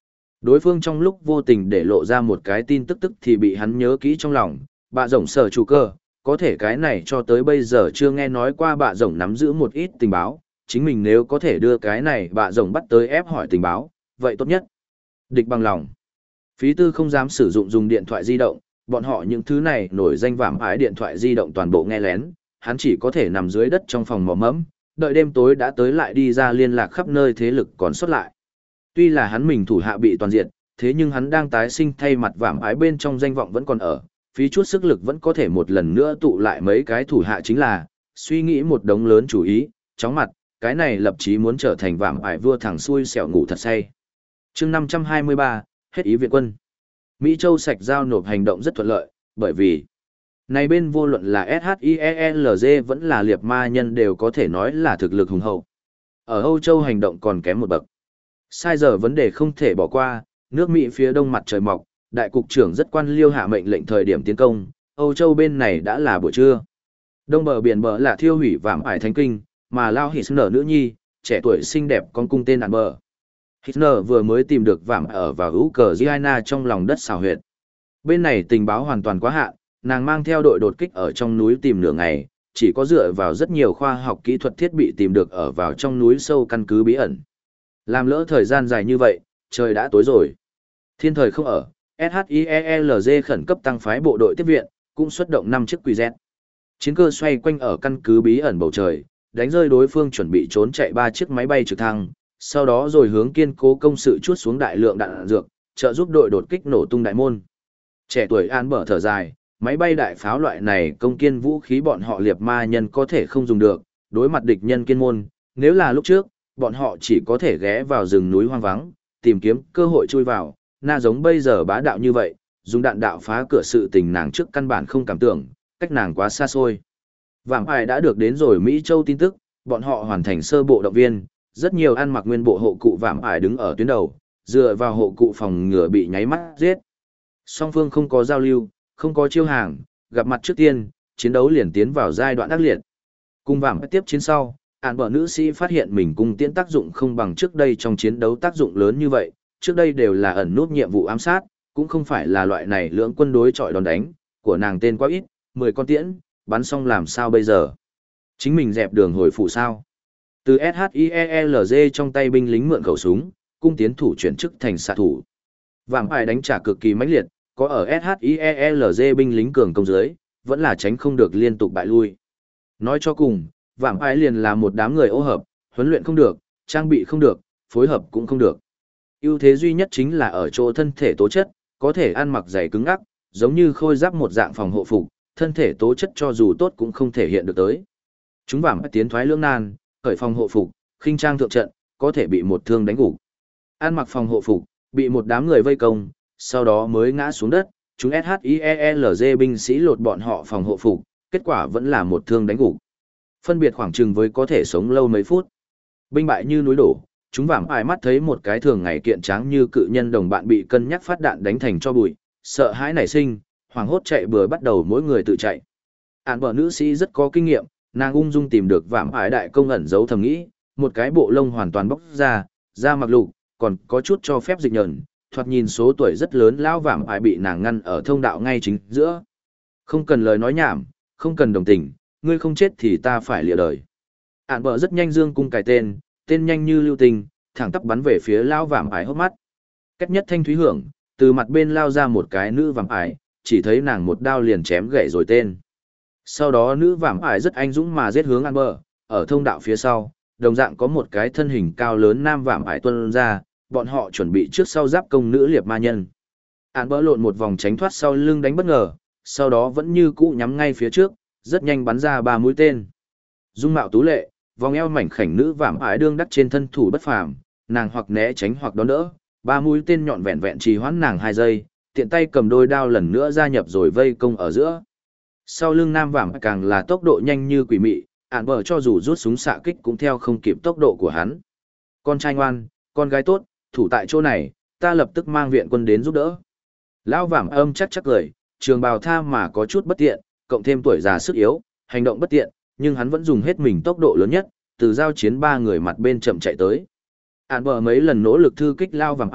Đối phương trong lúc vô tình để lộ ra một cái tin tức tức thì bị hắn nhớ kỹ trong lòng, bạ rồng sở chủ cơ, có thể cái này cho tới bây giờ chưa nghe nói qua bạ rồng nắm giữ một ít tình báo, chính mình nếu có thể đưa cái này bạ rồng bắt tới ép hỏi tình báo, vậy tốt nhất. Địch bằng lòng. Phí tư không dám sử dụng dùng điện thoại di động, bọn họ những thứ này nổi danh vảm ái điện thoại di động toàn bộ nghe lén, hắn chỉ có thể nằm dưới đất trong phòng mò mẫm, đợi đêm tối đã tới lại đi ra liên lạc khắp nơi thế lực còn xuất lại. Tuy là hắn mình thủ hạ bị toàn diện, thế nhưng hắn đang tái sinh thay mặt vảm ái bên trong danh vọng vẫn còn ở, phí chút sức lực vẫn có thể một lần nữa tụ lại mấy cái thủ hạ chính là, suy nghĩ một đống lớn chủ ý, chóng mặt, cái này lập chí muốn trở thành vảm ái vua thẳng xuôi xẻo ngủ thật say. chương năm trăm hai mươi ba, hết ý viện quân. Mỹ Châu sạch giao nộp hành động rất thuận lợi, bởi vì này bên vô luận là ét hát i e lờ giê vẫn là liệp ma nhân đều có thể nói là thực lực hùng hậu. Ở Âu Châu hành động còn kém một bậc. Sai giờ vấn đề không thể bỏ qua, nước Mỹ phía đông mặt trời mọc, đại cục trưởng rất quan liêu hạ mệnh lệnh thời điểm tiến công, Âu Châu bên này đã là buổi trưa. Đông bờ biển bờ là thiêu hủy vạm ải thánh kinh, mà Lao Hitler nữ nhi, trẻ tuổi xinh đẹp con cung tên ản bờ. Hitler vừa mới tìm được vạm ở vào Ukraine trong lòng đất xào huyệt. Bên này tình báo hoàn toàn quá hạn, nàng mang theo đội đột kích ở trong núi tìm nửa ngày, chỉ có dựa vào rất nhiều khoa học kỹ thuật thiết bị tìm được ở vào trong núi sâu căn cứ bí ẩn. Làm lỡ thời gian dài như vậy, trời đã tối rồi. Thiên thời không ở, ét hát i e lờ giê khẩn cấp tăng phái bộ đội tiếp viện, cũng xuất động năm chiếc Q Z. Chiến cơ xoay quanh ở căn cứ bí ẩn bầu trời, đánh rơi đối phương chuẩn bị trốn chạy ba chiếc máy bay trực thăng, sau đó rồi hướng kiên cố công sự chuốt xuống đại lượng đạn dược, trợ giúp đội đột kích nổ tung đại môn. Trẻ tuổi An bở thở dài, máy bay đại pháo loại này công kiên vũ khí bọn họ liệp ma nhân có thể không dùng được, đối mặt địch nhân kiên môn, nếu là lúc trước, bọn họ chỉ có thể ghé vào rừng núi hoang vắng, tìm kiếm cơ hội chui vào, na giống bây giờ bá đạo như vậy, dùng đạn đạo phá cửa sự tình nàng trước căn bản không cảm tưởng, cách nàng quá xa xôi. Vạm ải đã được đến rồi Mỹ Châu tin tức, bọn họ hoàn thành sơ bộ động viên, rất nhiều ăn mặc nguyên bộ hộ cụ vạm ải đứng ở tuyến đầu, dựa vào hộ cụ phòng ngừa bị nháy mắt giết. Song phương không có giao lưu, không có chiêu hàng, gặp mặt trước tiên, chiến đấu liền tiến vào giai đoạn ác liệt. Cùng vạm tiếp chiến sau, ản bờ nữ sĩ phát hiện mình cung tiễn tác dụng không bằng trước đây trong chiến đấu tác dụng lớn như vậy, trước đây đều là ẩn nút nhiệm vụ ám sát, cũng không phải là loại này lưỡng quân đối chọi đòn đánh, của nàng tên quá ít, mười con tiễn, bắn xong làm sao bây giờ? Chính mình dẹp đường hồi phủ sao? Từ ét hát i e lờ giê trong tay binh lính mượn khẩu súng, cung tiến thủ chuyển chức thành xạ thủ. Vạm ải đánh trả cực kỳ mãnh liệt, có ở ét hát i e lờ giê binh lính cường công dưới, vẫn là tránh không được liên tục bại lui. Nói cho cùng, vạm ải liền là một đám người ô hợp, huấn luyện không được, trang bị không được, phối hợp cũng không được. Ưu thế duy nhất chính là ở chỗ thân thể tố chất, có thể ăn mặc dày cứng ắc, giống như khôi giáp một dạng phòng hộ phục, thân thể tố chất cho dù tốt cũng không thể hiện được tới. Chúng vạm ải tiến thoái lưỡng nan, khởi phòng hộ phục, khinh trang thượng trận, có thể bị một thương đánh gục. Ăn mặc phòng hộ phục, bị một đám người vây công, sau đó mới ngã xuống đất, chúng ét hát i e lờ giê binh sĩ lột bọn họ phòng hộ phục, kết quả vẫn là một thương đánh gục. Phân biệt khoảng chừng với có thể sống lâu mấy phút. Binh bại như núi đổ, chúng vạm ải mắt thấy một cái thường ngày kiện tráng như cự nhân đồng bạn bị cân nhắc phát đạn đánh thành cho bụi, sợ hãi nảy sinh, hoảng hốt chạy bừa bắt đầu mỗi người tự chạy. Ản bờ nữ sĩ rất có kinh nghiệm, nàng ung dung tìm được vạm ải đại công ẩn giấu thầm nghĩ, một cái bộ lông hoàn toàn bóc ra, da mặc lục, còn có chút cho phép dịch nhờn, thoạt nhìn số tuổi rất lớn lão vạm ải bị nàng ngăn ở thông đạo ngay chính giữa. Không cần lời nói nhảm, không cần đồng tình, ngươi không chết thì ta phải lìa đời. Ản bờ rất nhanh dương cung cài tên, tên nhanh như lưu tình, thẳng tắp bắn về phía lão vạm ải hốc mắt. Cách nhất thanh thúy hưởng, từ mặt bên lao ra một cái nữ vạm ải, chỉ thấy nàng một đao liền chém gãy rồi tên. Sau đó nữ vạm ải rất anh dũng mà giết hướng Ản bờ, ở thông đạo phía sau, đồng dạng có một cái thân hình cao lớn nam vạm ải tuân ra, bọn họ chuẩn bị trước sau giáp công nữ liệp ma nhân. Ản bờ lộn một vòng tránh thoát sau lưng đánh bất ngờ, sau đó vẫn như cũ nhắm ngay phía trước, rất nhanh bắn ra ba mũi tên. Dung mạo tú lệ, vòng eo mảnh khảnh nữ vạm ải đương đắc trên thân thủ bất phàm, nàng hoặc né tránh hoặc đón đỡ, ba mũi tên nhọn vẹn vẹn trì hoãn nàng hai giây, tiện tay cầm đôi đao lần nữa gia nhập rồi vây công ở giữa. Sau lưng nam vạm càng là tốc độ nhanh như quỷ mị, Ản bờ cho dù rút súng xạ kích cũng theo không kịp tốc độ của hắn. Con trai ngoan, con gái tốt, thủ tại chỗ này, ta lập tức mang viện quân đến giúp đỡ. Lão vạm âm chắc chắc cười, trường bào tha mà có chút bất tiện, cộng thêm tuổi già sức yếu, hành động bất tiện, nhưng hắn vẫn dùng hết mình tốc độ lớn nhất, từ giao chiến ba người mặt bên chậm chạy tới. Ản bờ mấy lần nỗ lực thư kích lao vạm ải,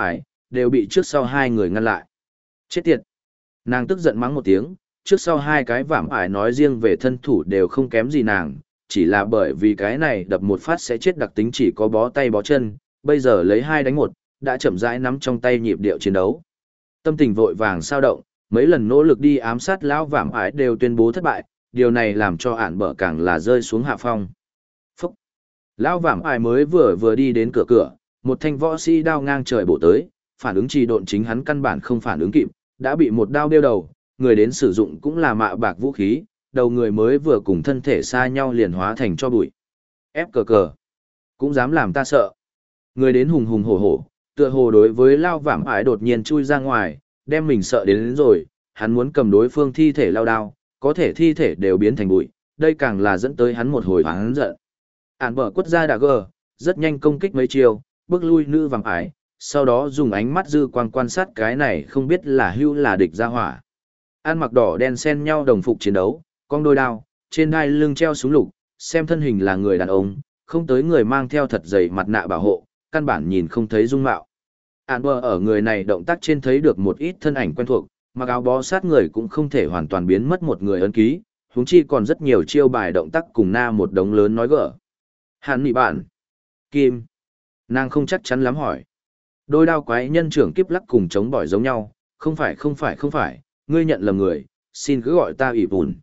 đều bị trước sau hai người ngăn lại. Chết tiệt! Nàng tức giận mắng một tiếng, trước sau hai cái vảm ải nói riêng về thân thủ đều không kém gì nàng, chỉ là bởi vì cái này đập một phát sẽ chết đặc tính chỉ có bó tay bó chân, bây giờ lấy hai đánh một, đã chậm rãi nắm trong tay nhịp điệu chiến đấu. Tâm tình vội vàng sao động, mấy lần nỗ lực đi ám sát lão vảm ải đều tuyên bố thất bại, điều này làm cho ản bở càng là rơi xuống hạ phong. Phúc! Lão vảm ải mới vừa vừa đi đến cửa cửa, một thanh võ sĩ đao ngang trời bổ tới, phản ứng trì độn chính hắn căn bản không phản ứng kịp, đã bị một đao đeo đầu, người đến sử dụng cũng là mạ bạc vũ khí, đầu người mới vừa cùng thân thể xa nhau liền hóa thành cho bụi. Ép cờ cờ! Cũng dám làm ta sợ! Người đến hùng hùng hổ hổ, tựa hồ đối với lao vảm ải đột nhiên chui ra ngoài, đem mình sợ đến, đến rồi, hắn muốn cầm đối phương thi thể lao đao, có thể thi thể đều biến thành bụi, đây càng là dẫn tới hắn một hồi hắn giận. Ản bở quất ra đà gờ, rất nhanh công kích mấy chiều, bước lui nữ vàng ải, sau đó dùng ánh mắt dư quang quan sát cái này không biết là hưu là địch ra hỏa. Ăn mặc đỏ đen xen nhau đồng phục chiến đấu, con đôi đao, trên đai lưng treo súng lục, xem thân hình là người đàn ông, không tới người mang theo thật dày mặt nạ bảo hộ, căn bản nhìn không thấy dung mạo. Ản bờ ở người này động tác trên thấy được một ít thân ảnh quen thuộc, mặc áo bó sát người cũng không thể hoàn toàn biến mất một người ấn ký, huống chi còn rất nhiều chiêu bài động tác cùng na một đống lớn nói gỡ. Hàn nị bạn. Kim. Nàng không chắc chắn lắm hỏi. Đôi đao quái nhân trưởng kiếp lắc cùng chống bỏi giống nhau, không phải không phải không phải, ngươi nhận lầm người, xin cứ gọi ta ỷ bùn.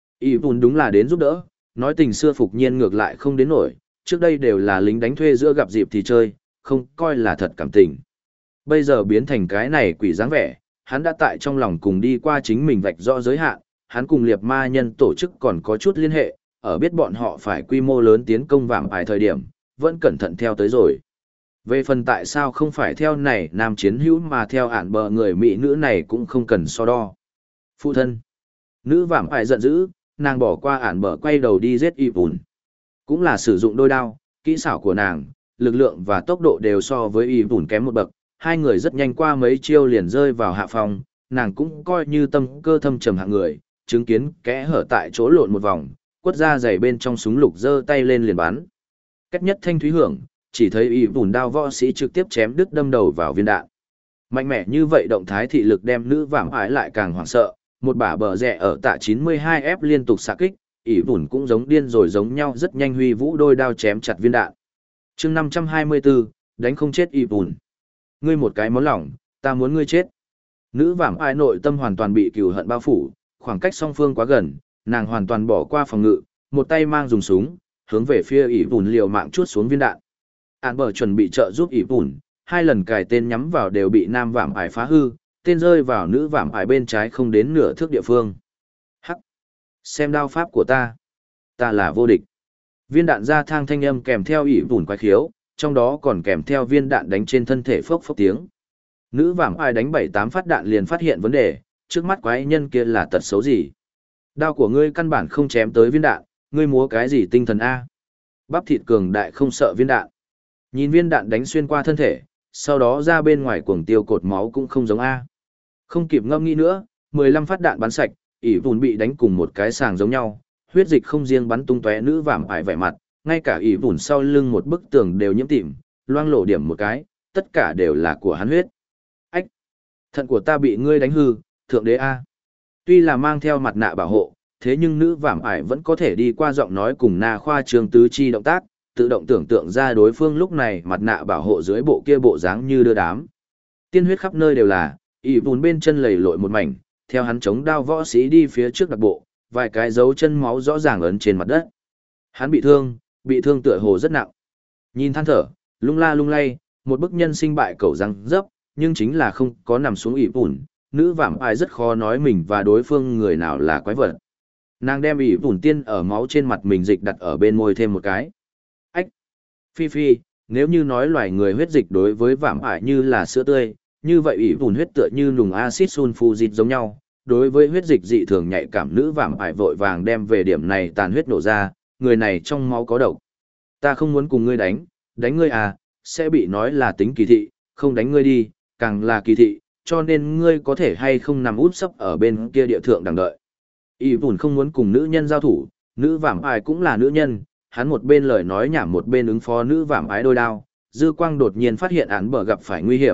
ỷ bùn đúng là đến giúp đỡ, nói tình xưa phục nhiên ngược lại không đến nổi, trước đây đều là lính đánh thuê giữa gặp dịp thì chơi, không coi là thật cảm tình. Bây giờ biến thành cái này quỷ dáng vẻ, hắn đã tại trong lòng cùng đi qua chính mình vạch rõ giới hạn, hắn cùng liệp ma nhân tổ chức còn có chút liên hệ, ở biết bọn họ phải quy mô lớn tiến công vạm ải thời điểm, vẫn cẩn thận theo tới rồi. Về phần tại sao không phải theo này nam chiến hữu mà theo ản bờ người mỹ nữ này cũng không cần so đo. Phụ thân. Nữ vạm ải giận dữ, nàng bỏ qua ản bờ quay đầu đi giết y bùn. Cũng là sử dụng đôi đao, kỹ xảo của nàng, lực lượng và tốc độ đều so với y bùn kém một bậc. Hai người rất nhanh qua mấy chiêu liền rơi vào hạ phòng, nàng cũng coi như tâm cơ thâm trầm hạng người, chứng kiến kẽ hở tại chỗ lộn một vòng, quất ra giày bên trong súng lục giơ tay lên liền bắn. Cách nhất thanh thúy hưởng, chỉ thấy y bùn đao võ sĩ trực tiếp chém đứt đâm đầu vào viên đạn. Mạnh mẽ như vậy động thái thị lực đem nữ vạm ải lại càng hoảng sợ, một bả bờ rẽ ở tạ chín mươi hai ép liên tục xạ kích, y bùn cũng giống điên rồi giống nhau rất nhanh huy vũ đôi đao chém chặt viên đạn. Chương năm trăm hai mươi tư, đánh không chết y bùn. Ngươi một cái món lỏng, ta muốn ngươi chết. Nữ vảm ai nội tâm hoàn toàn bị cừu hận bao phủ, khoảng cách song phương quá gần, nàng hoàn toàn bỏ qua phòng ngự, một tay mang dùng súng, hướng về phía ỷ bùn liều mạng chuốt xuống viên đạn. Ản bờ chuẩn bị trợ giúp ỷ bùn, hai lần cài tên nhắm vào đều bị nam vảm ải phá hư, tên rơi vào nữ vảm ải bên trái không đến nửa thước địa phương. Hắc! Xem đao pháp của ta. Ta là vô địch. Viên đạn ra thang thanh âm kèm theo ỷ bùn quái khiếu, trong đó còn kèm theo viên đạn đánh trên thân thể phốc phốc tiếng. Nữ vảm ai đánh bảy tám phát đạn liền phát hiện vấn đề, trước mắt quái nhân kia là tật xấu gì? Đao của ngươi căn bản không chém tới viên đạn, ngươi múa cái gì tinh thần A? Bắp thịt cường đại không sợ viên đạn. Nhìn viên đạn đánh xuyên qua thân thể, sau đó ra bên ngoài cuồng tiêu cột máu cũng không giống A. Không kịp ngâm nghĩ nữa, mười lăm phát đạn bắn sạch, ỷ vùn bị đánh cùng một cái sàng giống nhau, huyết dịch không riêng bắn tung tóe nữ vảm ai vẻ mặt, ngay cả ỷ vùn sau lưng một bức tường đều nhiễm tịm, loang lổ điểm một cái, tất cả đều là của hắn huyết. Ách! Thận của ta bị ngươi đánh hư, thượng đế A. Tuy là mang theo mặt nạ bảo hộ, thế nhưng nữ vảm ải vẫn có thể đi qua giọng nói cùng na khoa trường tứ chi động tác, tự động tưởng tượng ra đối phương lúc này mặt nạ bảo hộ dưới bộ kia bộ dáng như đưa đám. Tiên huyết khắp nơi đều là, ỷ vùn bên chân lầy lội một mảnh, theo hắn chống đao võ sĩ đi phía trước đặc bộ, vài cái dấu chân máu rõ ràng ấn trên mặt đất. Hắn bị thương, bị thương tựa hồ rất nặng. Nhìn than thở, lung la lung lay, một bức nhân sinh bại cẩu răng dấp, nhưng chính là không có nằm xuống ỷ vùn, nữ vảm ai rất khó nói mình và đối phương người nào là quái vật. Nàng đem ỷ vùn tiên ở máu trên mặt mình dịch đặt ở bên môi thêm một cái. Ách! Phi phi, nếu như nói loài người huyết dịch đối với vảm ải như là sữa tươi, như vậy ỷ vùn huyết tựa như nùng axit sulfuric giống nhau. Đối với huyết dịch dị thường nhạy cảm nữ vảm ải vội vàng đem về điểm này tàn huyết nổ ra, người này trong máu có độc. Ta không muốn cùng ngươi đánh, đánh ngươi à, sẽ bị nói là tính kỳ thị, không đánh ngươi đi, càng là kỳ thị, cho nên ngươi có thể hay không nằm út sấp ở bên kia địa thượng đằng đợi. Y Vùn không muốn cùng nữ nhân giao thủ, nữ vảm ải cũng là nữ nhân, hắn một bên lời nói nhảm một bên ứng phó nữ vảm ái đôi đao, dư quang đột nhiên phát hiện án bờ gặp phải nguy hiểm,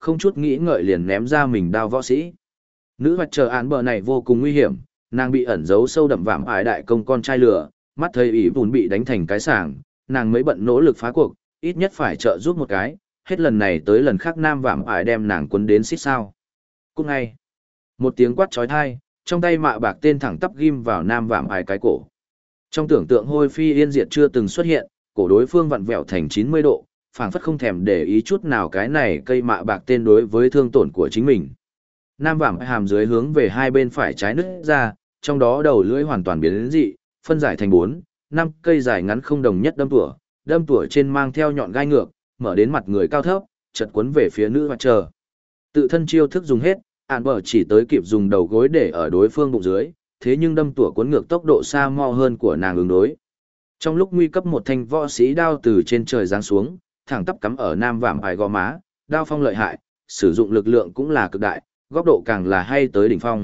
không chút nghĩ ngợi liền ném ra mình đao võ sĩ. Nữ hoạt chờ án bờ này vô cùng nguy hiểm, nàng bị ẩn giấu sâu đậm vạm ải đại công con trai lửa, mắt thấy ỷ vùn bị đánh thành cái sảng, nàng mới bận nỗ lực phá cuộc, ít nhất phải trợ giúp một cái, hết lần này tới lần khác nam vạm ải đem nàng quấn đến xít sao. Cũng ngay, một tiếng quát trói thai, trong tay mạ bạc tên thẳng tắp ghim vào nam vạm ải cái cổ. Trong tưởng tượng hôi phi yên diệt chưa từng xuất hiện, cổ đối phương vặn vẹo thành chín mươi độ, phảng phất không thèm để ý chút nào cái này cây mạ bạc tên đối với thương tổn của chính mình. Nam vạm hàm dưới hướng về hai bên phải trái nứt ra, trong đó đầu lưỡi hoàn toàn biến đến dị, phân giải thành bốn, năm cây dài ngắn không đồng nhất đâm tủa, đâm tủa trên mang theo nhọn gai ngược, mở đến mặt người cao thấp, chật quấn về phía nữ hoạt chờ. Tự thân chiêu thức dùng hết, ản bờ chỉ tới kịp dùng đầu gối để ở đối phương bụng dưới, thế nhưng đâm tủa cuốn ngược tốc độ xa mo hơn của nàng ứng đối. Trong lúc nguy cấp một thanh võ sĩ đao từ trên trời giáng xuống, thẳng tắp cắm ở nam vạm ải gò má, đao phong lợi hại, sử dụng lực lượng cũng là cực đại, góc độ càng là hay tới đỉnh phong.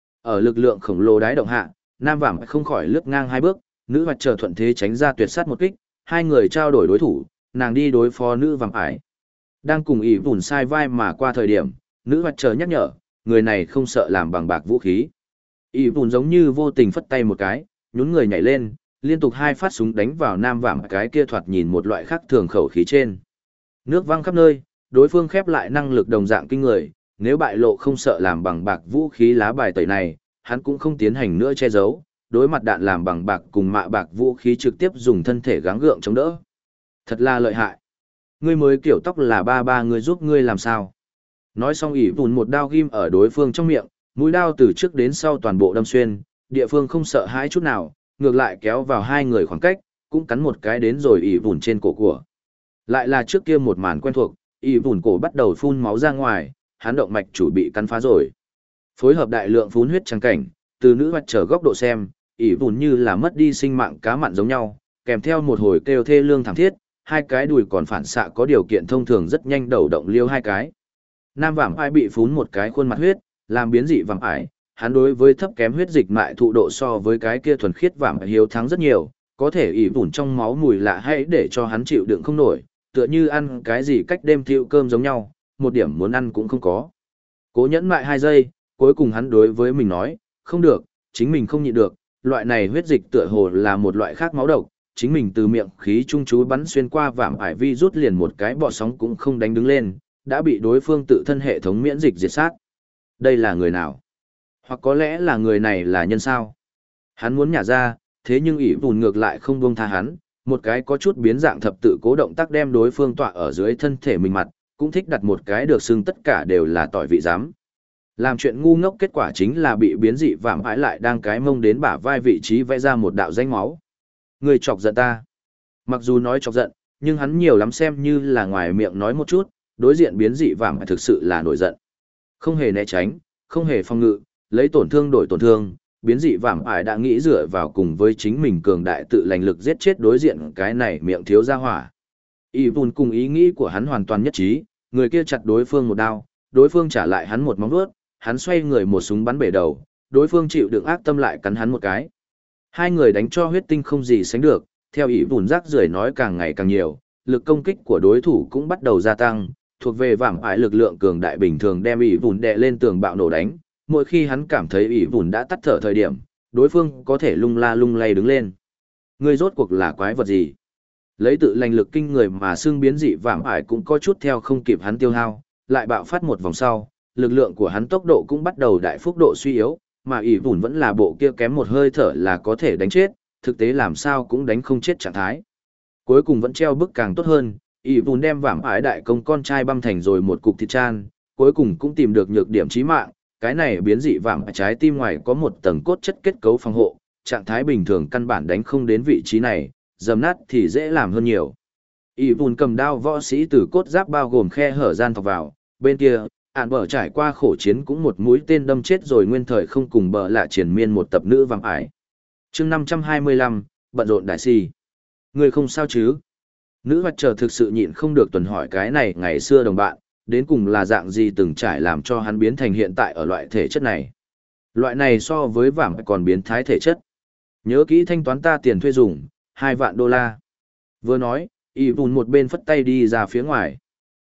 Ở lực lượng khổng lồ đái động hạ, nam vạm không khỏi lướt ngang hai bước, nữ hoạt chờ thuận thế tránh ra tuyệt sát một kích, hai người trao đổi đối thủ, nàng đi đối phó nữ vạm ải. Đang cùng ỷ vùn sai vai mà qua thời điểm, nữ hoạt chờ nhắc nhở, người này không sợ làm bằng bạc vũ khí. ỷ vùn giống như vô tình phất tay một cái, nhún người nhảy lên, liên tục hai phát súng đánh vào nam vạm cái kia thoạt nhìn một loại khác thường khẩu khí trên. Nước văng khắp nơi, đối phương khép lại năng lực đồng dạng kinh người, nếu bại lộ không sợ làm bằng bạc vũ khí lá bài tẩy này, hắn cũng không tiến hành nữa che giấu, đối mặt đạn làm bằng bạc cùng mạ bạc vũ khí trực tiếp dùng thân thể gắng gượng chống đỡ. Thật là lợi hại. Ngươi mới kiểu tóc là ba ba người giúp ngươi làm sao. Nói xong ỷ vùn một đao ghim ở đối phương trong miệng, mũi đao từ trước đến sau toàn bộ đâm xuyên, địa phương không sợ hãi chút nào, ngược lại kéo vào hai người khoảng cách, cũng cắn một cái đến rồi ỷ vùn trên cổ của. Lại là trước kia một màn quen thuộc, ỷ vùn cổ bắt đầu phun máu ra ngoài, hắn động mạch chủ bị cắn phá rồi. Phối hợp đại lượng phun huyết trắng cảnh, từ nữ hoạt trở góc độ xem, ỷ vùn như là mất đi sinh mạng cá mặn giống nhau, kèm theo một hồi kêu thê lương thảm thiết, hai cái đùi còn phản xạ có điều kiện thông thường rất nhanh đầu động liêu hai cái. Nam vạm ải bị phun một cái khuôn mặt huyết, làm biến dị vạm ải, hắn đối với thấp kém huyết dịch mại thụ độ so với cái kia thuần khiết vạm ải hiếu thắng rất nhiều, có thể ỷ vùn trong máu mùi lạ hãy để cho hắn chịu đựng không nổi, tựa như ăn cái gì cách đêm thiêu cơm giống nhau, một điểm muốn ăn cũng không có. Cố nhẫn mại hai giây, cuối cùng hắn đối với mình nói, không được, chính mình không nhịn được, loại này huyết dịch tựa hồ là một loại khác máu độc, chính mình từ miệng khí trung chú bắn xuyên qua vạm ải vi rút liền một cái bọ sóng cũng không đánh đứng lên, đã bị đối phương tự thân hệ thống miễn dịch diệt sát. Đây là người nào? Hoặc có lẽ là người này là nhân sao? Hắn muốn nhả ra, thế nhưng ỷ vùn ngược lại không buông tha hắn, một cái có chút biến dạng thập tự cố động tác đem đối phương tọa ở dưới thân thể mình mặt, cũng thích đặt một cái được xưng tất cả đều là tỏi vị giám. Làm chuyện ngu ngốc kết quả chính là bị biến dị vạm ải lại đang cái mông đến bả vai vị trí vẽ ra một đạo danh máu. Người chọc giận ta. Mặc dù nói chọc giận, nhưng hắn nhiều lắm xem như là ngoài miệng nói một chút, đối diện biến dị vạm ải thực sự là nổi giận. Không hề né tránh, không hề phòng ngự, lấy tổn thương đổi tổn thương, biến dị vạm ải đã nghĩ dựa vào cùng với chính mình cường đại tự lành lực giết chết đối diện cái này miệng thiếu ra hỏa. Y vùn cùng ý nghĩ của hắn hoàn toàn nhất trí, người kia chặt đối phương một đao, đối phương trả lại hắn một móng vuốt, hắn xoay người một súng bắn bể đầu, đối phương chịu đựng ác tâm lại cắn hắn một cái. Hai người đánh cho huyết tinh không gì sánh được, theo ý vùn rác rưởi nói càng ngày càng nhiều, lực công kích của đối thủ cũng bắt đầu gia tăng, thuộc về vạm ải lực lượng cường đại bình thường đem ý vùn đè lên tường bạo nổ đánh, mỗi khi hắn cảm thấy ý vùn đã tắt thở thời điểm, đối phương có thể lung la lung lay đứng lên. Người rốt cuộc là quái vật gì? Lấy tự lành lực kinh người mà xương biến dị vạm ải cũng có chút theo không kịp hắn tiêu hao, lại bạo phát một vòng sau, lực lượng của hắn tốc độ cũng bắt đầu đại phúc độ suy yếu, mà ỷ vùn vẫn là bộ kia kém một hơi thở là có thể đánh chết, thực tế làm sao cũng đánh không chết trạng thái. Cuối cùng vẫn treo bức càng tốt hơn, ỷ vùn đem vạm ải đại công con trai băm thành rồi một cục thịt chan, cuối cùng cũng tìm được nhược điểm chí mạng, cái này biến dị vạm ải trái tim ngoài có một tầng cốt chất kết cấu phòng hộ, trạng thái bình thường căn bản đánh không đến vị trí này, dầm nát thì dễ làm hơn nhiều. ỷ vùn cầm đao võ sĩ từ cốt giáp bao gồm khe hở gian thọc vào, bên kia ạn bờ trải qua khổ chiến cũng một mũi tên đâm chết rồi nguyên thời không cùng bờ lạ triển miên một tập nữ vạm ải. chương năm trăm hai mươi lăm, bận rộn đại si. Người không sao chứ? Nữ hoạt trở thực sự nhịn không được tuần hỏi cái này ngày xưa đồng bạn, đến cùng là dạng gì từng trải làm cho hắn biến thành hiện tại ở loại thể chất này. Loại này so với vạm còn biến thái thể chất. Nhớ kỹ thanh toán ta tiền thuê dùng, hai vạn đô la. Vừa nói, y vùn một bên phất tay đi ra phía ngoài.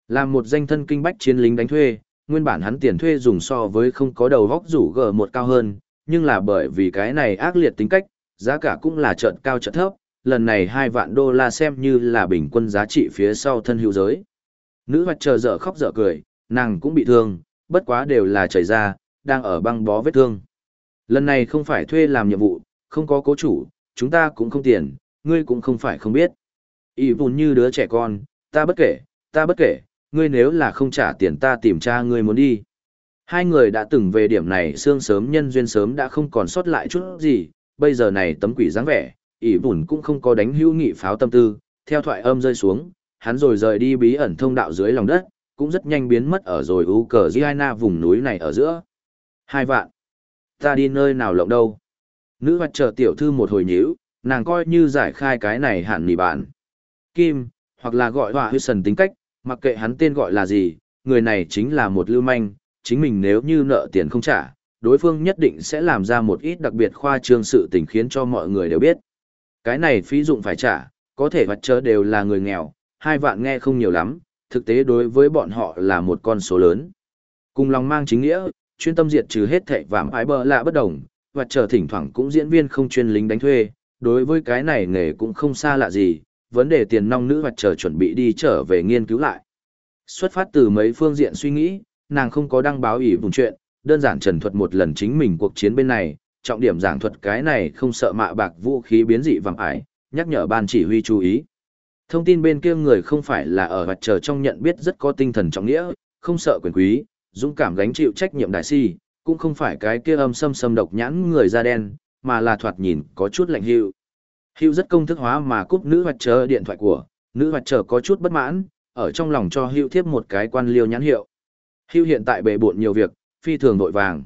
Làm một danh thân kinh bách chiến lính đánh thuê, nguyên bản hắn tiền thuê dùng so với không có đầu vóc rủ g một cao hơn, nhưng là bởi vì cái này ác liệt tính cách, giá cả cũng là chợt cao chợt thấp, lần này hai vạn đô la xem như là bình quân giá trị phía sau thân hữu giới. Nữ hoạch chờ dở khóc dở cười, nàng cũng bị thương, bất quá đều là chảy ra, đang ở băng bó vết thương. Lần này không phải thuê làm nhiệm vụ, không có cố chủ, chúng ta cũng không tiền, ngươi cũng không phải không biết. Y vùn như đứa trẻ con, ta bất kể, ta bất kể, ngươi nếu là không trả tiền ta tìm cha ngươi muốn đi. Hai người đã từng về điểm này xương sớm nhân duyên sớm đã không còn sót lại chút gì, bây giờ này tấm quỷ dáng vẻ, ỷ vùn cũng không có đánh hữu nghị pháo tâm tư, theo thoại âm rơi xuống, hắn rồi rời đi bí ẩn thông đạo dưới lòng đất, cũng rất nhanh biến mất ở rồi u cờ Giana vùng núi này ở giữa. Hai vạn. Ta đi nơi nào lộng đâu. Nữ hoạch chờ tiểu thư một hồi nhíu, nàng coi như giải khai cái này hạn nỉ bạn. Kim, hoặc là gọi họa hư sần tính cách, mặc kệ hắn tên gọi là gì, người này chính là một lưu manh, chính mình nếu như nợ tiền không trả, đối phương nhất định sẽ làm ra một ít đặc biệt khoa trương sự tình khiến cho mọi người đều biết. Cái này phí dụng phải trả, có thể vật chớ đều là người nghèo, hai vạn nghe không nhiều lắm, thực tế đối với bọn họ là một con số lớn. Cùng lòng mang chính nghĩa, chuyên tâm diệt trừ hết thảy vạm ái bờ lạ bất đồng, vật chờ thỉnh thoảng cũng diễn viên không chuyên lính đánh thuê, đối với cái này nghề cũng không xa lạ gì, vấn đề tiền nong nữ vật chờ chuẩn bị đi trở về nghiên cứu lại. Xuất phát từ mấy phương diện suy nghĩ, nàng không có đăng báo ỷ vùng chuyện, đơn giản trần thuật một lần chính mình cuộc chiến bên này, trọng điểm giảng thuật cái này không sợ mạ bạc vũ khí biến dị vạm ải, nhắc nhở ban chỉ huy chú ý. Thông tin bên kia người không phải là ở vật chờ trong nhận biết rất có tinh thần trọng nghĩa, không sợ quyền quý, dũng cảm gánh chịu trách nhiệm đại si, cũng không phải cái kia âm xâm xâm độc nhãn người da đen, mà là thoạt nhìn có chút lạnh hữu. Hữu rất công thức hóa mà cúp nữ vật chờ điện thoại của, nữ vật chờ có chút bất mãn, ở trong lòng cho Hữu thiếp một cái quan liêu nhãn hiệu. Hữu hiện tại bề bộn nhiều việc, phi thường vội vàng.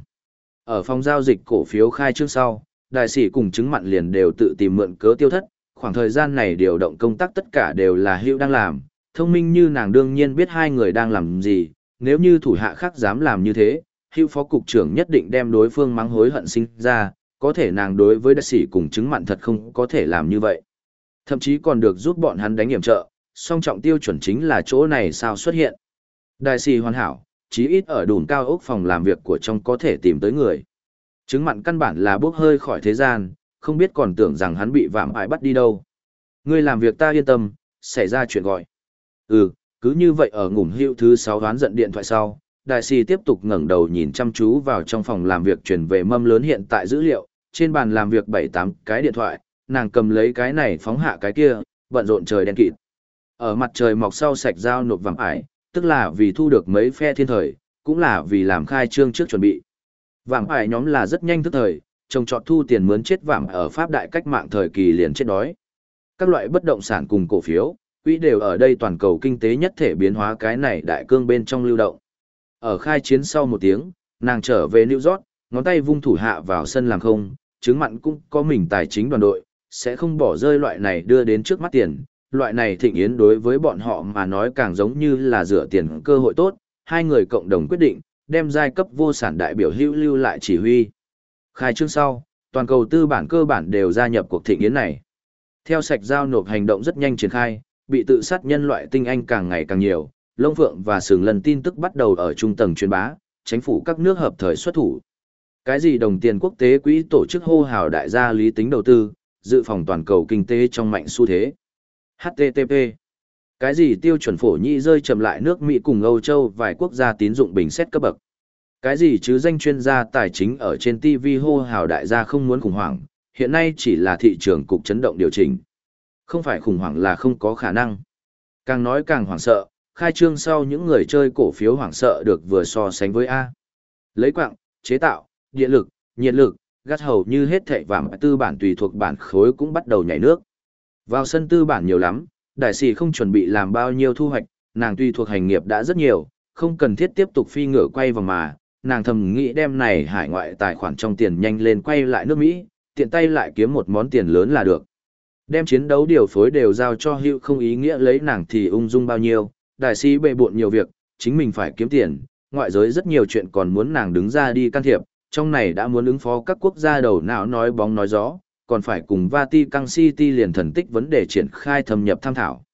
Ở phòng giao dịch cổ phiếu khai trương sau, đại sĩ cùng chứng mặn liền đều tự tìm mượn cớ tiêu thất, khoảng thời gian này điều động công tác tất cả đều là Hữu đang làm, thông minh như nàng đương nhiên biết hai người đang làm gì, nếu như thủ hạ khác dám làm như thế, Hữu phó cục trưởng nhất định đem đối phương mắng hối hận sinh ra, có thể nàng đối với đại sĩ cùng chứng mặn thật không có thể làm như vậy. Thậm chí còn được giúp bọn hắn đánh hiểm trợ, song trọng tiêu chuẩn chính là chỗ này sao xuất hiện. Đại sĩ hoàn hảo, chí ít ở đùn cao ốc phòng làm việc của trong có thể tìm tới người. Chứng mặn căn bản là bốc hơi khỏi thế gian, không biết còn tưởng rằng hắn bị vạm ải bắt đi đâu. Ngươi làm việc ta yên tâm, xảy ra chuyện gọi. Ừ, cứ như vậy ở ngủm Hữu thứ sáu đoán giận điện thoại sau, đại sĩ tiếp tục ngẩng đầu nhìn chăm chú vào trong phòng làm việc truyền về mâm lớn hiện tại dữ liệu, trên bàn làm việc bảy tám cái điện thoại, nàng cầm lấy cái này phóng hạ cái kia, bận rộn trời đen kịt. Ở mặt trời mọc sau sạch dao nộp vạm ải, tức là vì thu được mấy phe thiên thời, cũng là vì làm khai trương trước chuẩn bị. Vạm ải nhóm là rất nhanh thức thời, trồng trọt thu tiền mướn chết vạm ở Pháp đại cách mạng thời kỳ liền chết đói. Các loại bất động sản cùng cổ phiếu, quỹ đều ở đây toàn cầu kinh tế nhất thể biến hóa cái này đại cương bên trong lưu động. Ở khai chiến sau một tiếng, nàng trở về New York, ngón tay vung thủ hạ vào sân làm không, chứng mặn cũng có mình tài chính đoàn đội, sẽ không bỏ rơi loại này đưa đến trước mắt tiền. Loại này thịnh yến đối với bọn họ mà nói càng giống như là rửa tiền cơ hội tốt, hai người cộng đồng quyết định, đem giai cấp vô sản đại biểu Hữu lưu lại chỉ huy. Khai trương sau, toàn cầu tư bản cơ bản đều gia nhập cuộc thịnh yến này. Theo sạch giao nộp hành động rất nhanh triển khai, bị tự sát nhân loại tinh anh càng ngày càng nhiều, lông phượng và sừng lần tin tức bắt đầu ở trung tầng truyền bá, chính phủ các nước hợp thời xuất thủ. Cái gì đồng tiền quốc tế quỹ tổ chức hô hào đại gia lý tính đầu tư, dự phòng toàn cầu kinh tế trong mạnh xu thế. hát tê tê pê. Cái gì tiêu chuẩn phổ nhị rơi chậm lại nước Mỹ cùng Âu Châu vài quốc gia tín dụng bình xét cấp bậc. Cái gì chứ danh chuyên gia tài chính ở trên ti vi hô hào đại gia không muốn khủng hoảng, hiện nay chỉ là thị trường cục chấn động điều chỉnh. Không phải khủng hoảng là không có khả năng. Càng nói càng hoảng sợ, khai trương sau những người chơi cổ phiếu hoảng sợ được vừa so sánh với A. Lấy quặng, chế tạo, điện lực, nhiệt lực, gắt hầu như hết thảy vàng tư bản tùy thuộc bản khối cũng bắt đầu nhảy nước. Vào sân tư bản nhiều lắm, đại sĩ không chuẩn bị làm bao nhiêu thu hoạch, nàng tùy thuộc hành nghiệp đã rất nhiều, không cần thiết tiếp tục phi ngựa quay vòng mà, nàng thầm nghĩ đem này hải ngoại tài khoản trong tiền nhanh lên quay lại nước Mỹ, tiện tay lại kiếm một món tiền lớn là được. Đem chiến đấu điều phối đều giao cho Hữu không ý nghĩa lấy nàng thì ung dung bao nhiêu, đại sĩ bệ bộn nhiều việc, chính mình phải kiếm tiền, ngoại giới rất nhiều chuyện còn muốn nàng đứng ra đi can thiệp, trong này đã muốn ứng phó các quốc gia đầu não nói bóng nói gió, còn phải cùng Vatican City liền thần tích vấn đề triển khai thâm nhập tham thảo.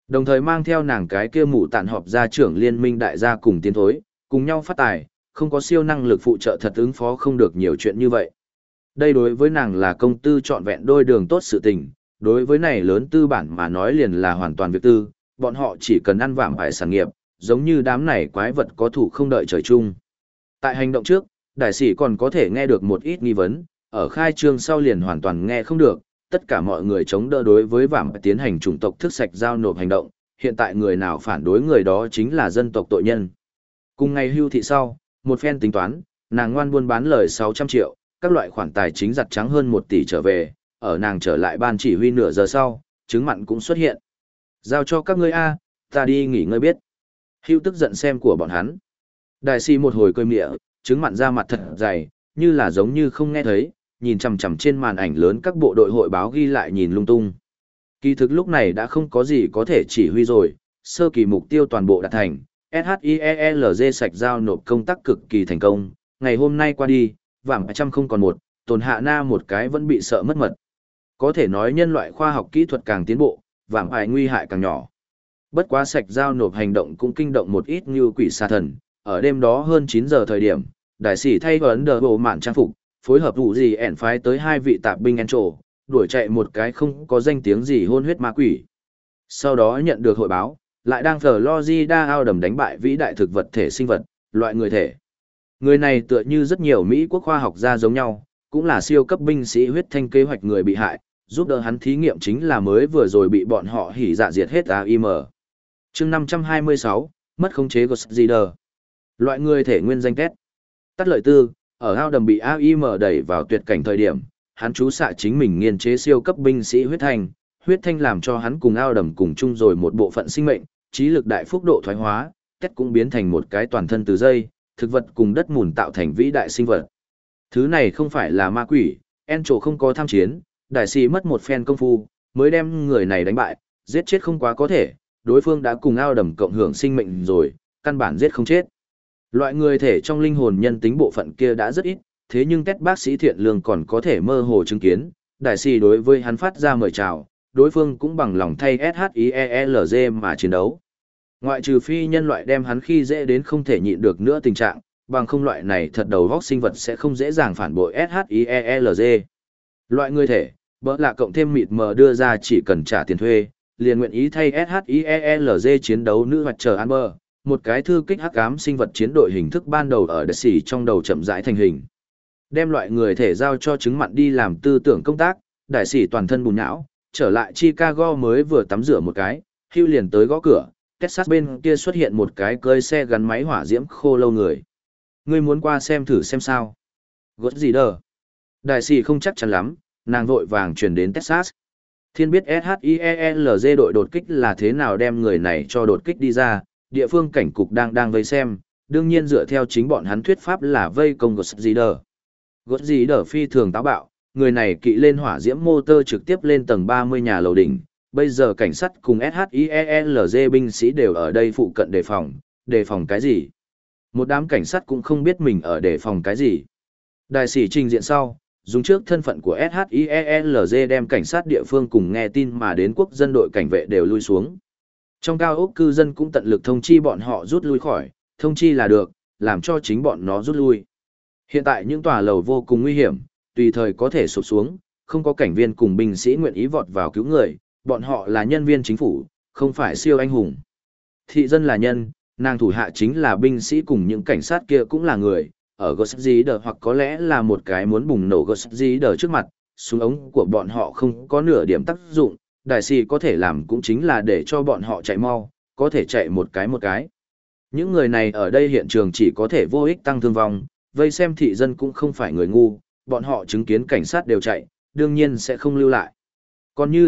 Đồng thời mang theo nàng cái kia mụ tản họp gia trưởng liên minh đại gia cùng tiến thối, cùng nhau phát tài, không có siêu năng lực phụ trợ thật ứng phó không được nhiều chuyện như vậy. Đây đối với nàng là công tư trọn vẹn đôi đường tốt sự tình, đối với này lớn tư bản mà nói liền là hoàn toàn việc tư, bọn họ chỉ cần ăn vạm phải sản nghiệp, giống như đám này quái vật có thủ không đợi trời chung. Tại hành động trước, đại sĩ còn có thể nghe được một ít nghi vấn, ở khai trương sau liền hoàn toàn nghe không được, tất cả mọi người chống đỡ đối với vạm tiến hành chủng tộc thức sạch giao nộp hành động, hiện tại người nào phản đối người đó chính là dân tộc tội nhân. Cùng ngày hưu thị sau, một phen tính toán, nàng ngoan buôn bán lời sáu trăm triệu, các loại khoản tài chính giặt trắng hơn một tỷ trở về, ở nàng trở lại ban chỉ huy nửa giờ sau, chứng mặn cũng xuất hiện. Giao cho các ngươi A, ta đi nghỉ ngơi biết. Hưu tức giận xem của bọn hắn. Đại sĩ một hồi cười mịa, chứng mặn ra mặt thật dày, như là giống như không nghe thấy, nhìn chằm chằm trên màn ảnh lớn các bộ đội hội báo ghi lại nhìn lung tung. Kỳ thực lúc này đã không có gì có thể chỉ huy rồi, sơ kỳ mục tiêu toàn bộ đạt thành, SHIELZ sạch giao nộp công tác cực kỳ thành công, ngày hôm nay qua đi, vàng trăm không còn một, tồn hạ na một cái vẫn bị sợ mất mật. Có thể nói nhân loại khoa học kỹ thuật càng tiến bộ, vàng ải nguy hại càng nhỏ. Bất quá sạch giao nộp hành động cũng kinh động một ít như quỷ sa thần, ở đêm đó hơn chín giờ thời điểm, đại sĩ thay ấn đờ bộ mạn trang phục, phối hợp vụ gì ẻn phái tới hai vị tạp binh en trổ, đuổi chạy một cái không có danh tiếng gì hôn huyết ma quỷ. Sau đó nhận được hội báo, lại đang Florida ao đầm đánh bại vĩ đại thực vật thể sinh vật, loại người thể. Người này tựa như rất nhiều Mỹ quốc khoa học gia giống nhau, cũng là siêu cấp binh sĩ huyết thanh kế hoạch người bị hại, giúp đỡ hắn thí nghiệm chính là mới vừa rồi bị bọn họ hỉ dạ diệt hết a i em. Chương năm trăm hai mươi sáu, mất khống chế Ghost Rider. Loại người thể nguyên danh kết. Tắt lợi tư, ở ao đầm bị a i em đẩy vào tuyệt cảnh thời điểm, hắn chú xạ chính mình nghiên chế siêu cấp binh sĩ huyết thanh, huyết thanh làm cho hắn cùng ao đầm cùng chung rồi một bộ phận sinh mệnh, trí lực đại phúc độ thoái hóa, kết cũng biến thành một cái toàn thân từ dây, thực vật cùng đất mùn tạo thành vĩ đại sinh vật. Thứ này không phải là ma quỷ, en trổ không có tham chiến, đại sĩ mất một phen công phu, mới đem người này đánh bại, giết chết không quá có thể, đối phương đã cùng ao đầm cộng hưởng sinh mệnh rồi, căn bản giết không chết. Loại người thể trong linh hồn nhân tính bộ phận kia đã rất ít, thế nhưng Tết bác sĩ thiện lương còn có thể mơ hồ chứng kiến, đại sĩ đối với hắn phát ra mời chào, đối phương cũng bằng lòng thay SHIELZ mà chiến đấu. Ngoại trừ phi nhân loại đem hắn khi dễ đến không thể nhịn được nữa tình trạng, bằng không loại này thật đầu góc sinh vật sẽ không dễ dàng phản bội SHIELZ. Loại người thể, bỡ lạ cộng thêm mịt mờ đưa ra chỉ cần trả tiền thuê, liền nguyện ý thay SHIELZ chiến đấu nữ hoặc chờ Amber, một cái thư kích hắc ám sinh vật chiến đội hình thức ban đầu ở đất xỉ trong đầu chậm rãi thành hình. Đem loại người thể giao cho chứng mặn đi làm tư tưởng công tác, đại sĩ toàn thân bùn nhão, trở lại Chicago mới vừa tắm rửa một cái, Hugh liền tới gõ cửa, Texas bên kia xuất hiện một cái cơi xe gắn máy hỏa diễm khô lâu người. Ngươi muốn qua xem thử xem sao? Gớt gì đờ? Đại sĩ không chắc chắn lắm, nàng vội vàng chuyển đến Texas. Thiên biết SHIELZ đội đột kích là thế nào đem người này cho đột kích đi ra, địa phương cảnh cục đang đang vây xem, đương nhiên dựa theo chính bọn hắn thuyết pháp là vây công Gớt gì đờ. Gớt gì đờ phi thường táo bạo, người này kỵ lên hỏa diễm motor trực tiếp lên tầng ba mươi nhà lầu đỉnh. Bây giờ cảnh sát cùng SHIELZ binh sĩ đều ở đây phụ cận đề phòng, đề phòng cái gì? Một đám cảnh sát cũng không biết mình ở đề phòng cái gì. Đại sĩ trình diện sau, dùng trước thân phận của SHIELZ đem cảnh sát địa phương cùng nghe tin mà đến quốc dân đội cảnh vệ đều lui xuống. Trong cao ốc cư dân cũng tận lực thông chi bọn họ rút lui khỏi, thông chi là được, làm cho chính bọn nó rút lui. Hiện tại những tòa lầu vô cùng nguy hiểm, tùy thời có thể sụp xuống, không có cảnh viên cùng binh sĩ nguyện ý vọt vào cứu người, bọn họ là nhân viên chính phủ, không phải siêu anh hùng. Thị dân là nhân, nàng thủ hạ chính là binh sĩ cùng những cảnh sát kia cũng là người, ở Ghost Rider hoặc có lẽ là một cái muốn bùng nổ Ghost Rider trước mặt, súng ống của bọn họ không có nửa điểm tác dụng, đại sĩ có thể làm cũng chính là để cho bọn họ chạy mau, có thể chạy một cái một cái. Những người này ở đây hiện trường chỉ có thể vô ích tăng thương vong, vây xem thị dân cũng không phải người ngu, bọn họ chứng kiến cảnh sát đều chạy, đương nhiên sẽ không lưu lại. Còn như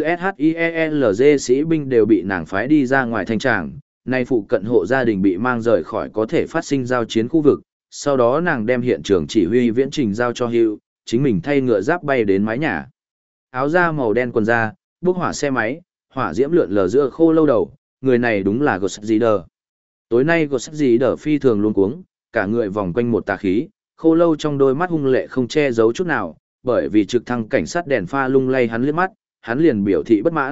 SHIELZ sĩ binh đều bị nàng phái đi ra ngoài thanh tràng, nay phụ cận hộ gia đình bị mang rời khỏi có thể phát sinh giao chiến khu vực, sau đó nàng đem hiện trường chỉ huy viễn trình giao cho Hugh, chính mình thay ngựa giáp bay đến mái nhà. Áo da màu đen quần da, bốc hỏa xe máy, hỏa diễm lượn lờ giữa khô lâu đầu, người này đúng là Ghost Rider. Tối nay Ghost Rider phi thường luống cuống, cả người vòng quanh một tà khí, khô lâu trong đôi mắt hung lệ không che giấu chút nào, bởi vì trực thăng cảnh sát đèn pha lung lay hắn liếc mắt, hắn liền biểu thị bất mãn,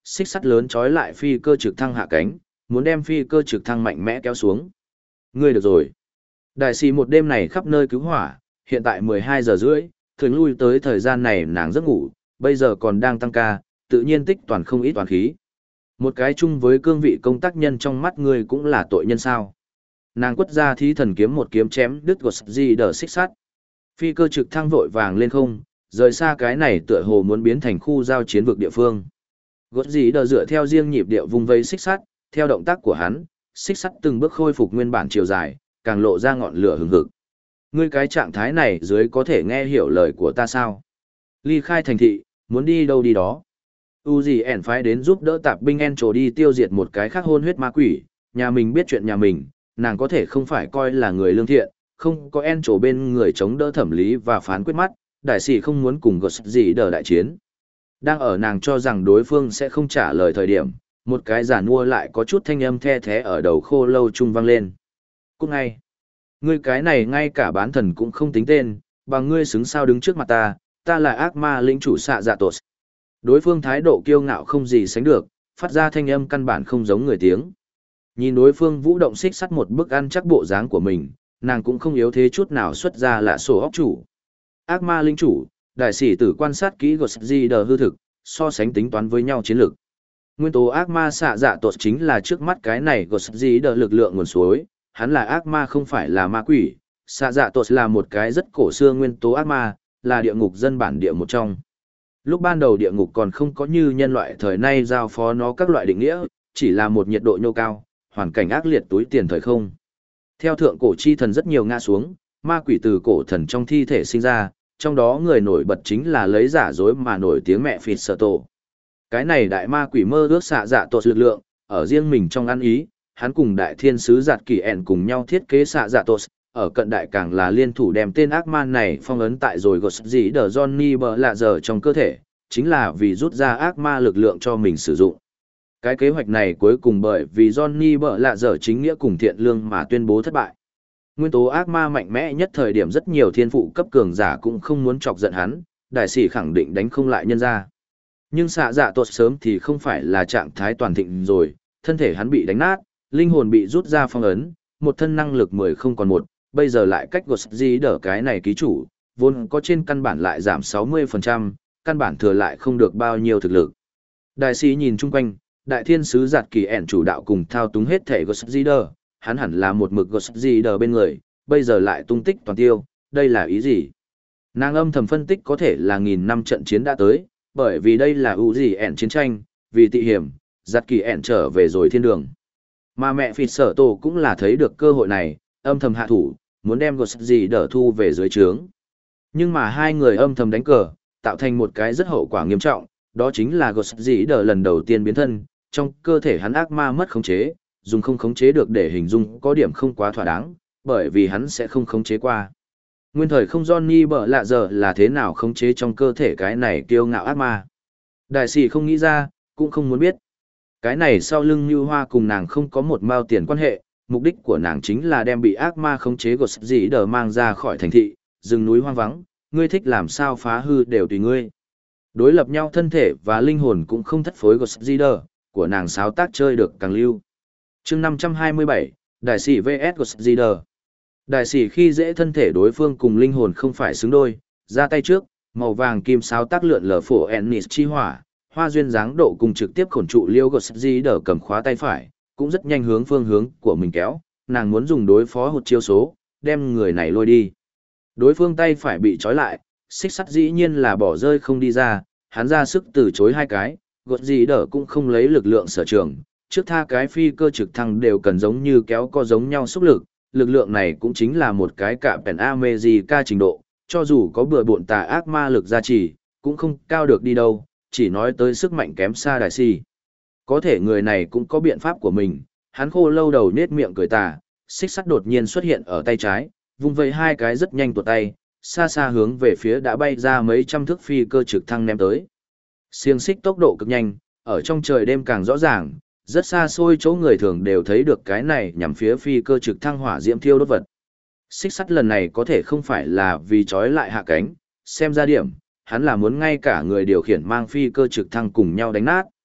xích sắt lớn trói lại phi cơ trực thăng hạ cánh, muốn đem phi cơ trực thăng mạnh mẽ kéo xuống. Ngươi được rồi. Đại sĩ một đêm này khắp nơi cứu hỏa, hiện tại mười hai giờ rưỡi, thường lui tới thời gian này nàng giấc ngủ, bây giờ còn đang tăng ca, tự nhiên tích toàn không ít toàn khí. Một cái chung với cương vị công tác nhân trong mắt ngươi cũng là tội nhân sao. Nàng quất ra thí thần kiếm một kiếm chém đứt gột gì đờ xích sắt. Phi cơ trực thăng vội vàng lên không, rời xa cái này tựa hồ muốn biến thành khu giao chiến vực địa phương. Gột gì đờ dựa theo riêng nhịp điệu vung vây xích sắt, theo động tác của hắn, xích sắt từng bước khôi phục nguyên bản chiều dài, càng lộ ra ngọn lửa hừng hực. Ngươi cái trạng thái này dưới có thể nghe hiểu lời của ta sao? Ly khai thành thị, muốn đi đâu đi đó. Uzi ẻn phái đến giúp đỡ tạp binh En trổ đi tiêu diệt một cái khác hôn huyết ma quỷ, nhà mình biết chuyện nhà mình, nàng có thể không phải coi là người lương thiện, không có En trổ bên người chống đỡ thẩm lý và phán quyết mắt, đại sĩ không muốn cùng gột gì đỡ đại chiến. Đang ở nàng cho rằng đối phương sẽ không trả lời thời điểm, một cái giả nua lại có chút thanh âm the thế ở đầu khô lâu trung vang lên. Cút ngay. Ngươi cái này ngay cả bán thần cũng không tính tên, bằng ngươi xứng sao đứng trước mặt ta, ta là ác ma lĩnh chủ xạ dạ tột. Đối phương thái độ kiêu ngạo không gì sánh được, phát ra thanh âm căn bản không giống người tiếng. Nhìn đối phương vũ động xích sắt một bức ăn chắc bộ dáng của mình, nàng cũng không yếu thế chút nào xuất ra là sổ óc chủ. Ác ma linh chủ, đại sĩ tử quan sát kỹ gột di đờ hư thực, so sánh tính toán với nhau chiến lược. Nguyên tố ác ma xạ dạ tột chính là trước mắt cái này gột di đờ lực lượng nguồn suối, hắn là ác ma không phải là ma quỷ, xạ dạ tột là một cái rất cổ xưa nguyên tố ác ma, là địa ngục dân bản địa một trong. Lúc ban đầu địa ngục còn không có như nhân loại thời nay giao phó nó các loại định nghĩa, chỉ là một nhiệt độ nhô cao, hoàn cảnh ác liệt túi tiền thời không. Theo thượng cổ chi thần rất nhiều ngã xuống, ma quỷ từ cổ thần trong thi thể sinh ra, trong đó người nổi bật chính là lấy giả dối mà nổi tiếng mẹ phịt sở tổ. Cái này đại ma quỷ mơ ước xạ dạ tột lực lượng, ở riêng mình trong ăn ý, hắn cùng đại thiên sứ giạt kỳ ẹn cùng nhau thiết kế xạ dạ tột, ở cận đại càng là liên thủ đem tên ác ma này phong ấn tại rồi gột gì đờ Johnny bờ lạ giờ trong cơ thể, chính là vì rút ra ác ma lực lượng cho mình sử dụng. Cái kế hoạch này cuối cùng bởi vì Johnny bợ lạ dở chính nghĩa cùng thiện lương mà tuyên bố thất bại. Nguyên tố ác ma mạnh mẽ nhất thời điểm rất nhiều thiên phụ cấp cường giả cũng không muốn chọc giận hắn, đại sĩ khẳng định đánh không lại nhân ra. Nhưng xạ dạ tột sớm thì không phải là trạng thái toàn thịnh rồi, thân thể hắn bị đánh nát, linh hồn bị rút ra phong ấn, một thân năng lực mười không còn một, bây giờ lại cách gột gì đỡ cái này ký chủ, vốn có trên căn bản lại giảm sáu mươi phần trăm, căn bản thừa lại không được bao nhiêu thực lực. Đại sĩ nhìn chung quanh, đại thiên sứ giạt kỳ ẻn chủ đạo cùng thao túng hết thể Godzilla, hắn hẳn là một mực Godzilla bên người, bây giờ lại tung tích toàn tiêu, đây là ý gì? Nàng âm thầm phân tích có thể là nghìn năm trận chiến đã tới, bởi vì đây là ưu gì ẻn chiến tranh, vì tị hiểm, giạt kỳ ẻn trở về rồi thiên đường. Mà mẹ phịt sở tổ cũng là thấy được cơ hội này, âm thầm hạ thủ, muốn đem Godzilla thu về dưới trướng. Nhưng mà hai người âm thầm đánh cờ, tạo thành một cái rất hậu quả nghiêm trọng, đó chính là Godzilla lần đầu tiên biến thân, trong cơ thể hắn ác ma mất khống chế, dùng không khống chế được để hình dung có điểm không quá thỏa đáng, bởi vì hắn sẽ không khống chế qua. Nguyên thời không Johnny bợ lạ giờ là thế nào khống chế trong cơ thể cái này kiêu ngạo ác ma. Đại sĩ không nghĩ ra, cũng không muốn biết. Cái này sau lưng Như Hoa cùng nàng không có một mao tiền quan hệ, mục đích của nàng chính là đem bị ác ma khống chế Godzilla mang ra khỏi thành thị, rừng núi hoang vắng, ngươi thích làm sao phá hư đều tùy ngươi. Đối lập nhau thân thể và linh hồn cũng không thất phối Godzilla, của nàng sáng tác chơi được càng lưu. Chương năm trăm hai mươi bảy, Đại sĩ vs Godzilla. Đại sĩ khi dễ thân thể đối phương cùng linh hồn không phải xứng đôi, ra tay trước, màu vàng kim sáng tác lượn lờ phổ Ennis chi hỏa, hoa duyên dáng độ cùng trực tiếp khổn trụ liêu Godzilla cầm khóa tay phải, cũng rất nhanh hướng phương hướng của mình kéo, nàng muốn dùng đối phó một chiêu số, đem người này lôi đi. Đối phương tay phải bị trói lại, xích sắt dĩ nhiên là bỏ rơi không đi ra, hắn ra sức từ chối hai cái, gột gì đỡ cũng không lấy lực lượng sở trường, trước tha cái phi cơ trực thăng đều cần giống như kéo co giống nhau xúc lực, lực lượng này cũng chính là một cái cả pèn America trình độ, cho dù có bừa bộn tà ác ma lực gia trì, cũng không cao được đi đâu, chỉ nói tới sức mạnh kém xa đại si. Có thể người này cũng có biện pháp của mình, hắn khô lâu đầu nết miệng cười tà, xích sắt đột nhiên xuất hiện ở tay trái, vung vẩy hai cái rất nhanh tuột tay, xa xa hướng về phía đã bay ra mấy trăm thước phi cơ trực thăng ném tới. Xiềng xích tốc độ cực nhanh, ở trong trời đêm càng rõ ràng, rất xa xôi chỗ người thường đều thấy được cái này nhằm phía phi cơ trực thăng hỏa diễm thiêu đốt vật. Xích sắt lần này có thể không phải là vì trói lại hạ cánh, xem ra điểm, hắn là muốn ngay cả người điều khiển mang phi cơ trực thăng cùng nhau đánh nát.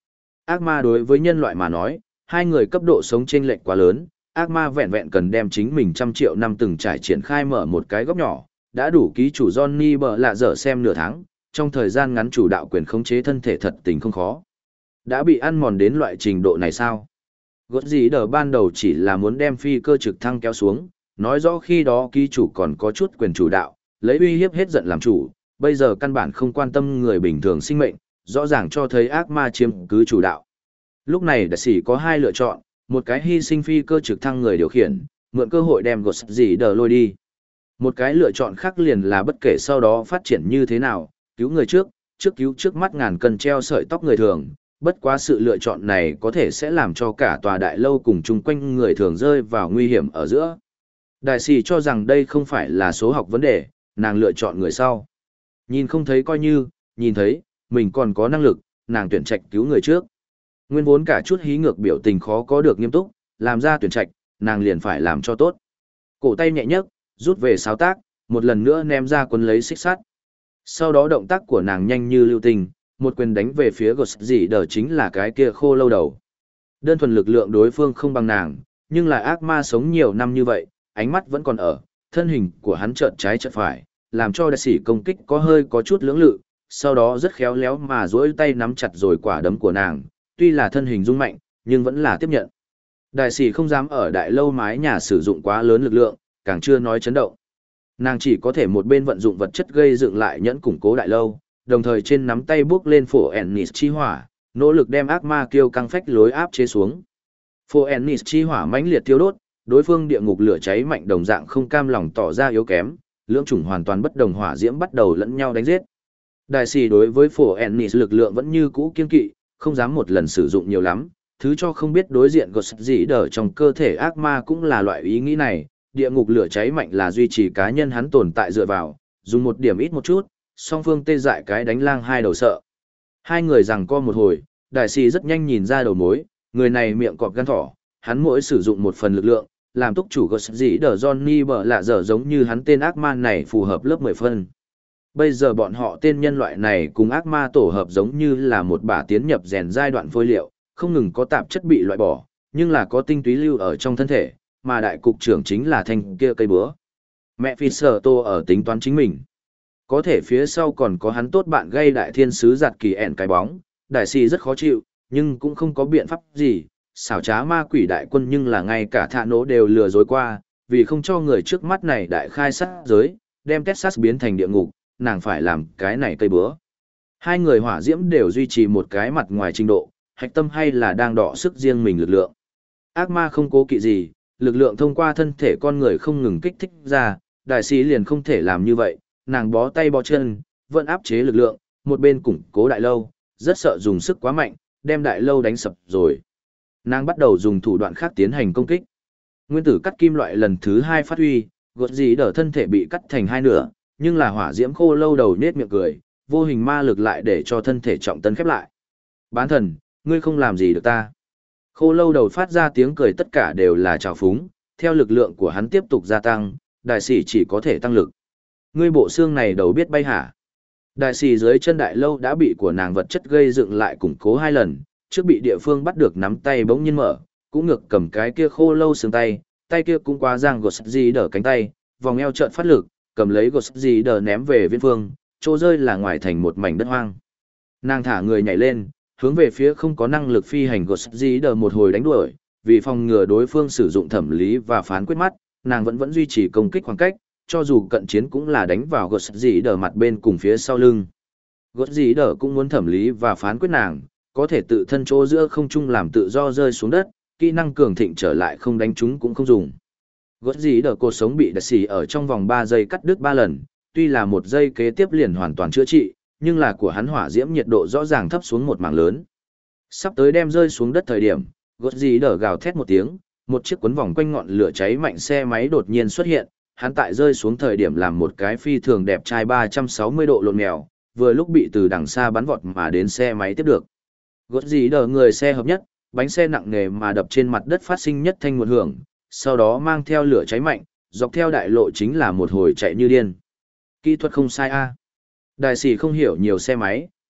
Ác ma đối với nhân loại mà nói, hai người cấp độ sống chênh lệch quá lớn, ác ma vẹn vẹn cần đem chính mình trăm triệu năm từng trải triển khai mở một cái góc nhỏ, đã đủ ký chủ Johnny bờ lạ dở xem nửa tháng, trong thời gian ngắn chủ đạo quyền khống chế thân thể thật tình không khó. Đã bị ăn mòn đến loại trình độ này sao? Gốt gì đờ ban đầu chỉ là muốn đem phi cơ trực thăng kéo xuống, nói rõ khi đó ký chủ còn có chút quyền chủ đạo, lấy uy hiếp hết giận làm chủ, bây giờ căn bản không quan tâm người bình thường sinh mệnh, rõ ràng cho thấy ác ma chiếm cứ chủ đạo. Lúc này đại sĩ có hai lựa chọn, một cái hy sinh phi cơ trực thăng người điều khiển, mượn cơ hội đem gột gì đờ lôi đi. Một cái lựa chọn khác liền là bất kể sau đó phát triển như thế nào, cứu người trước, trước cứu trước mắt ngàn cân treo sợi tóc người thường. Bất quá sự lựa chọn này có thể sẽ làm cho cả tòa đại lâu cùng chung quanh người thường rơi vào nguy hiểm ở giữa. Đại sĩ cho rằng đây không phải là số học vấn đề, nàng lựa chọn người sau. Nhìn không thấy coi như, nhìn thấy, mình còn có năng lực, nàng tuyển trạch cứu người trước. Nguyên vốn cả chút hí ngược biểu tình khó có được nghiêm túc, làm ra tuyển trạch, nàng liền phải làm cho tốt. Cổ tay nhẹ nhấc, rút về sáo tác, một lần nữa ném ra quân lấy xích sắt. Sau đó động tác của nàng nhanh như lưu tình, một quyền đánh về phía gột gì đờ chính là cái kia khô lâu đầu. Đơn thuần lực lượng đối phương không bằng nàng, nhưng là ác ma sống nhiều năm như vậy, ánh mắt vẫn còn ở, thân hình của hắn chợt trái chợt phải, làm cho đại sĩ công kích có hơi có chút lưỡng lự, sau đó rất khéo léo mà duỗi tay nắm chặt rồi quả đấm của nàng, tuy là thân hình rung mạnh, nhưng vẫn là tiếp nhận. Đại sĩ không dám ở đại lâu mái nhà sử dụng quá lớn lực lượng, càng chưa nói chấn động. Nàng chỉ có thể một bên vận dụng vật chất gây dựng lại nhẫn củng cố đại lâu, đồng thời trên nắm tay bước lên phổ Ennis chi hỏa, nỗ lực đem ác ma kiêu căng phách lối áp chế xuống. Phổ Ennis chi hỏa mãnh liệt thiêu đốt, đối phương địa ngục lửa cháy mạnh đồng dạng không cam lòng tỏ ra yếu kém, lưỡng chủng hoàn toàn bất đồng hỏa diễm bắt đầu lẫn nhau đánh giết. Đại sĩ đối với phổ Ennis lực lượng vẫn như cũ kiên kỵ, không dám một lần sử dụng nhiều lắm, thứ cho không biết đối diện gột gì đờ trong cơ thể ác ma cũng là loại ý nghĩ này, địa ngục lửa cháy mạnh là duy trì cá nhân hắn tồn tại dựa vào, dùng một điểm ít một chút, song phương tê dại cái đánh lang hai đầu sợ. Hai người giằng co một hồi, đại sĩ rất nhanh nhìn ra đầu mối, người này miệng cọp gan thỏ, hắn mỗi sử dụng một phần lực lượng, làm túc chủ gột gì đờ Johnny bở lạ dở giống như hắn tên ác ma này phù hợp lớp mười phân. Bây giờ bọn họ tên nhân loại này cùng ác ma tổ hợp giống như là một bả tiến nhập rèn giai đoạn phôi liệu, không ngừng có tạp chất bị loại bỏ, nhưng là có tinh túy lưu ở trong thân thể, mà đại cục trưởng chính là thanh kia cây búa. Mẹ phi sở tô ở tính toán chính mình. Có thể phía sau còn có hắn tốt bạn gây đại thiên sứ giặt kỳ ẻn cái bóng, đại sĩ rất khó chịu, nhưng cũng không có biện pháp gì, xảo trá ma quỷ đại quân nhưng là ngay cả thạ nỗ đều lừa dối qua, vì không cho người trước mắt này đại khai sát giới, đem Texas biến thành địa ngục, nàng phải làm cái này cây búa. Hai người hỏa diễm đều duy trì một cái mặt ngoài trình độ, hạch tâm hay là đang đọ sức riêng mình lực lượng. Ác ma không cố kỵ gì, lực lượng thông qua thân thể con người không ngừng kích thích ra, đại sĩ liền không thể làm như vậy, nàng bó tay bó chân, vẫn áp chế lực lượng, một bên củng cố đại lâu, rất sợ dùng sức quá mạnh, đem đại lâu đánh sập rồi. Nàng bắt đầu dùng thủ đoạn khác tiến hành công kích. Nguyên tử cắt kim loại lần thứ hai phát huy, gột gì đỡ thân thể bị cắt thành hai nửa, nhưng là hỏa diễm khô lâu đầu nết miệng cười, vô hình ma lực lại để cho thân thể trọng tân khép lại. Bán thần, ngươi không làm gì được ta. Khô lâu đầu phát ra tiếng cười tất cả đều là trào phúng, theo lực lượng của hắn tiếp tục gia tăng, đại sĩ chỉ có thể tăng lực. Ngươi bộ xương này đầu biết bay hả? Đại sĩ dưới chân đại lâu đã bị của nàng vật chất gây dựng lại củng cố hai lần, trước bị địa phương bắt được nắm tay bỗng nhiên mở, cũng ngược cầm cái kia khô lâu xương tay, tay kia cũng quá giang gột gì đỡ cánh tay, vòng eo trợn phát lực, cầm lấy gột gì đỡ ném về viên phương, chỗ rơi là ngoài thành một mảnh đất hoang. Nàng thả người nhảy lên, hướng về phía không có năng lực phi hành gột gì đỡ một hồi đánh đuổi, vì phòng ngừa đối phương sử dụng thẩm lý và phán quyết mắt, nàng vẫn vẫn duy trì công kích khoảng cách, cho dù cận chiến cũng là đánh vào gột gì đỡ mặt bên cùng phía sau lưng. Gột gì đỡ cũng muốn thẩm lý và phán quyết nàng, có thể tự thân chỗ giữa không trung làm tự do rơi xuống đất, kỹ năng cường thịnh trở lại không đánh chúng cũng không dùng. Gột gì đỡ cột sống bị đặc xì ở trong vòng ba giây cắt đứt ba lần, tuy là một giây kế tiếp liền hoàn toàn chữa trị, nhưng là của hắn hỏa diễm nhiệt độ rõ ràng thấp xuống một mảng lớn. Sắp tới đem rơi xuống đất thời điểm, gột gì đỡ gào thét một tiếng, một chiếc quấn vòng quanh ngọn lửa cháy mạnh xe máy đột nhiên xuất hiện, hắn tại rơi xuống thời điểm làm một cái phi thường đẹp trai ba trăm sáu mươi độ lộn mèo, vừa lúc bị từ đằng xa bắn vọt mà đến xe máy tiếp được. Gột gì đỡ người xe hợp nhất, bánh xe nặng nề mà đập trên mặt đất phát sinh nhất thanh nguồn hưởng, sau đó mang theo lửa cháy mạnh, dọc theo đại lộ chính là một hồi chạy như điên. Kỹ thuật không sai a. Đại sĩ không hiểu nhiều xe máy,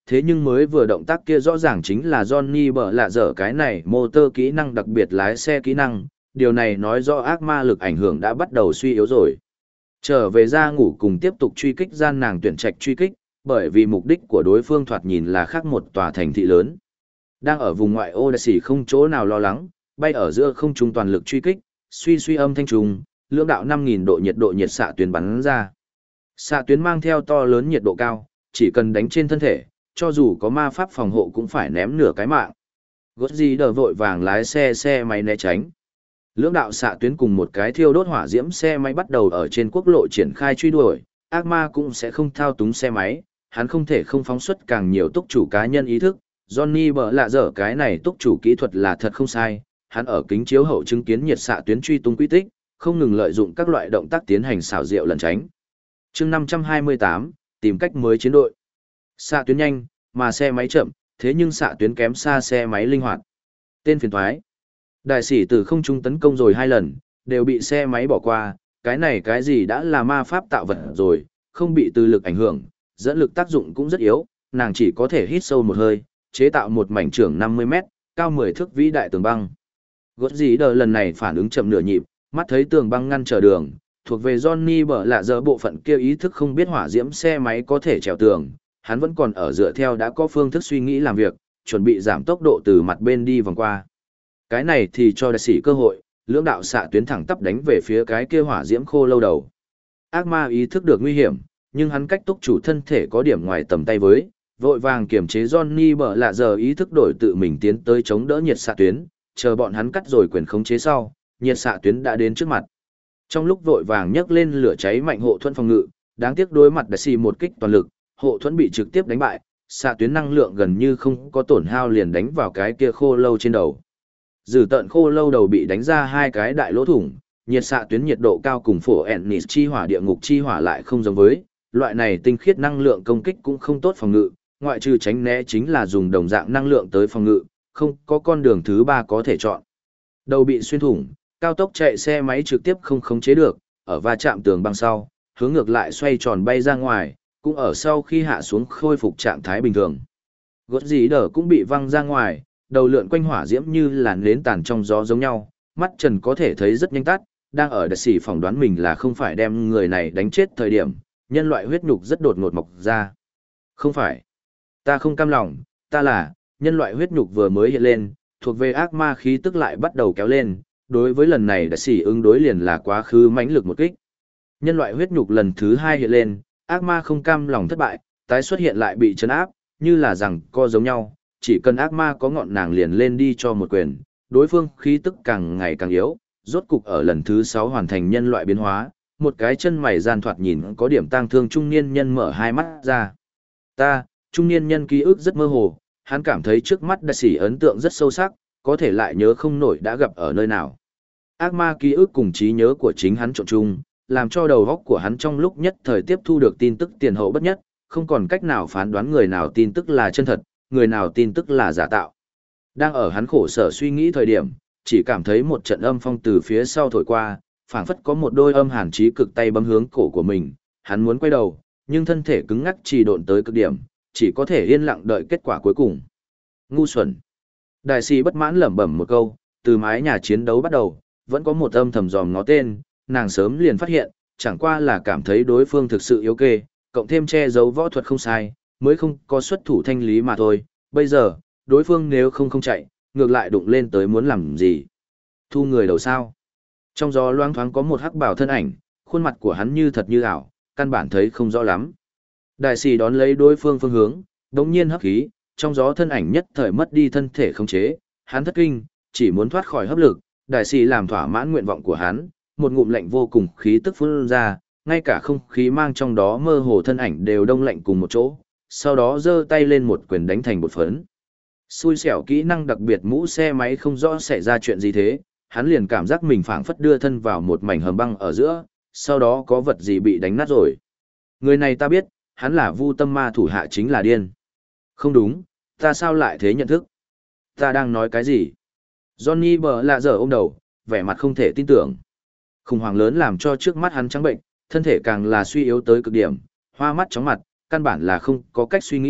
Thế nhưng mới vừa động tác kia rõ ràng chính là Johnny bở lạ dở cái này motor kỹ năng đặc biệt lái xe kỹ năng, điều này nói rõ ác ma lực ảnh hưởng đã bắt đầu suy yếu rồi. Trở về ra ngủ cùng tiếp tục truy kích gian nàng tuyển trạch truy kích, bởi vì mục đích của đối phương thoạt nhìn là khác một tòa thành thị lớn. Đang ở vùng ngoại ô đại sĩ không chỗ nào lo lắng, bay ở giữa không trung toàn lực truy kích, suy suy âm thanh trùng, lưỡng đạo năm nghìn độ nhiệt độ nhiệt xạ tuyến bắn ra. Xạ tuyến mang theo to lớn nhiệt độ cao, chỉ cần đánh trên thân thể, cho dù có ma pháp phòng hộ cũng phải ném nửa cái mạng. Gót gì đờ vội vàng lái xe xe máy né tránh. Lưỡng đạo xạ tuyến cùng một cái thiêu đốt hỏa diễm xe máy bắt đầu ở trên quốc lộ triển khai truy đuổi, ác ma cũng sẽ không thao túng xe máy, hắn không thể không phóng xuất càng nhiều túc chủ cá nhân ý thức. Johnny bở lạ dở cái này túc chủ kỹ thuật là thật không sai, hắn ở kính chiếu hậu chứng kiến nhiệt xạ tuyến truy tung quy tích, không ngừng lợi dụng các loại động tác tiến hành xảo diệu lẩn tránh. Chương năm trăm hai mươi tám, tìm cách mới chiến đội. Xạ tuyến nhanh, mà xe máy chậm, thế nhưng xạ tuyến kém xa xe máy linh hoạt. Tên phiền thoái. Đại sĩ từ không trung tấn công rồi hai lần, đều bị xe máy bỏ qua, cái này cái gì đã là ma pháp tạo vật rồi, không bị từ lực ảnh hưởng, dẫn lực tác dụng cũng rất yếu, nàng chỉ có thể hít sâu một hơi, chế tạo một mảnh trưởng năm mươi mét, cao mười thước vĩ đại tường băng. Gót gì đờ lần này phản ứng chậm nửa nhịp, mắt thấy tường băng ngăn trở đường, thuộc về Johnny bở lạ dở bộ phận kia ý thức không biết hỏa diễm xe máy có thể trèo tường, hắn vẫn còn ở dựa theo đã có phương thức suy nghĩ làm việc, chuẩn bị giảm tốc độ từ mặt bên đi vòng qua. Cái này thì cho đại sĩ cơ hội, lưỡng đạo xạ tuyến thẳng tắp đánh về phía cái kia hỏa diễm khô lâu đầu. Ác ma ý thức được nguy hiểm, nhưng hắn cách túc chủ thân thể có điểm ngoài tầm tay với, vội vàng kiểm chế Johnny bở lạ giờ ý thức đổi tự mình tiến tới chống đỡ nhiệt xạ tuyến, chờ bọn hắn cắt rồi quyền khống chế sau, nhiệt xạ tuyến đã đến trước mặt. Trong lúc vội vàng nhấc lên lửa cháy mạnh hộ thuẫn phòng ngự, đáng tiếc đối mặt đại sĩ một kích toàn lực, hộ thuẫn bị trực tiếp đánh bại, xạ tuyến năng lượng gần như không có tổn hao liền đánh vào cái kia khô lâu trên đầu. Dử tận khô lâu đầu bị đánh ra hai cái đại lỗ thủng, nhiệt xạ tuyến nhiệt độ cao cùng phổ Ennis chi hỏa địa ngục chi hỏa lại không giống với, loại này tinh khiết năng lượng công kích cũng không tốt phòng ngự, ngoại trừ tránh né chính là dùng đồng dạng năng lượng tới phòng ngự, không có con đường thứ ba có thể chọn. Đầu bị xuyên thủng, cao tốc chạy xe máy trực tiếp không khống chế được, ở va chạm tường băng sau, hướng ngược lại xoay tròn bay ra ngoài, cũng ở sau khi hạ xuống khôi phục trạng thái bình thường. Gót gì đờ cũng bị văng ra ngoài, đầu lượn quanh hỏa diễm như là nến tàn trong gió giống nhau, mắt trần có thể thấy rất nhanh tắt, đang ở đại sĩ phỏng đoán mình là không phải đem người này đánh chết thời điểm, nhân loại huyết nhục rất đột ngột mọc ra. Không phải. Ta không cam lòng, ta là, nhân loại huyết nhục vừa mới hiện lên, thuộc về ác ma khí tức lại bắt đầu kéo lên, đối với lần này đại sĩ ứng đối liền là quá khứ mãnh lực một kích. Nhân loại huyết nhục lần thứ hai hiện lên, ác ma không cam lòng thất bại, tái xuất hiện lại bị trấn áp, như là rằng co giống nhau, chỉ cần ác ma có ngọn nàng liền lên đi cho một quyền, đối phương khí tức càng ngày càng yếu, rốt cục ở lần thứ sáu hoàn thành nhân loại biến hóa, một cái chân mày gian thoạt nhìn có điểm tang thương trung niên nhân mở hai mắt ra. Ta, trung niên nhân ký ức rất mơ hồ, hắn cảm thấy trước mắt đại sĩ ấn tượng rất sâu sắc, có thể lại nhớ không nổi đã gặp ở nơi nào. Ác ma ký ức cùng trí nhớ của chính hắn trộn chung, làm cho đầu óc của hắn trong lúc nhất thời tiếp thu được tin tức tiền hậu bất nhất, không còn cách nào phán đoán người nào tin tức là chân thật, người nào tin tức là giả tạo. Đang ở hắn khổ sở suy nghĩ thời điểm, chỉ cảm thấy một trận âm phong từ phía sau thổi qua, phảng phất có một đôi âm hàn chí cực tay bấm hướng cổ của mình, hắn muốn quay đầu, nhưng thân thể cứng ngắc trì độn tới cực điểm, chỉ có thể yên lặng đợi kết quả cuối cùng. Ngu xuẩn. Đại sĩ bất mãn lẩm bẩm một câu, từ mái nhà chiến đấu bắt đầu, vẫn có một âm thầm dòm ngó tên, nàng sớm liền phát hiện, chẳng qua là cảm thấy đối phương thực sự yếu kê, cộng thêm che giấu võ thuật không sai, mới không có xuất thủ thanh lý mà thôi. Bây giờ, đối phương nếu không không chạy, ngược lại đụng lên tới muốn làm gì? Thu người đầu sao? Trong gió loang thoáng có một hắc bảo thân ảnh, khuôn mặt của hắn như thật như ảo, căn bản thấy không rõ lắm. Đại sĩ đón lấy đối phương phương hướng, đống nhiên hấp khí, trong gió thân ảnh nhất thời mất đi thân thể khống chế, hắn thất kinh, chỉ muốn thoát khỏi hấp lực, đại sĩ làm thỏa mãn nguyện vọng của hắn, một ngụm lạnh vô cùng khí tức phun ra, ngay cả không khí mang trong đó mơ hồ thân ảnh đều đông lạnh cùng một chỗ, sau đó giơ tay lên một quyền đánh thành bột phấn. Xui xẻo kỹ năng đặc biệt mũ xe máy không rõ xảy ra chuyện gì thế, hắn liền cảm giác mình phảng phất đưa thân vào một mảnh hầm băng ở giữa, sau đó có vật gì bị đánh nát rồi. Người này ta biết, hắn là Vu Tâm Ma thủ hạ chính là điên. Không đúng, ta sao lại thế nhận thức? Ta đang nói cái gì? Johnny bờ lạ dở ôm đầu, vẻ mặt không thể tin tưởng. Khủng hoảng lớn làm cho trước mắt hắn trắng bệnh, thân thể càng là suy yếu tới cực điểm, hoa mắt chóng mặt, căn bản là không có cách suy nghĩ,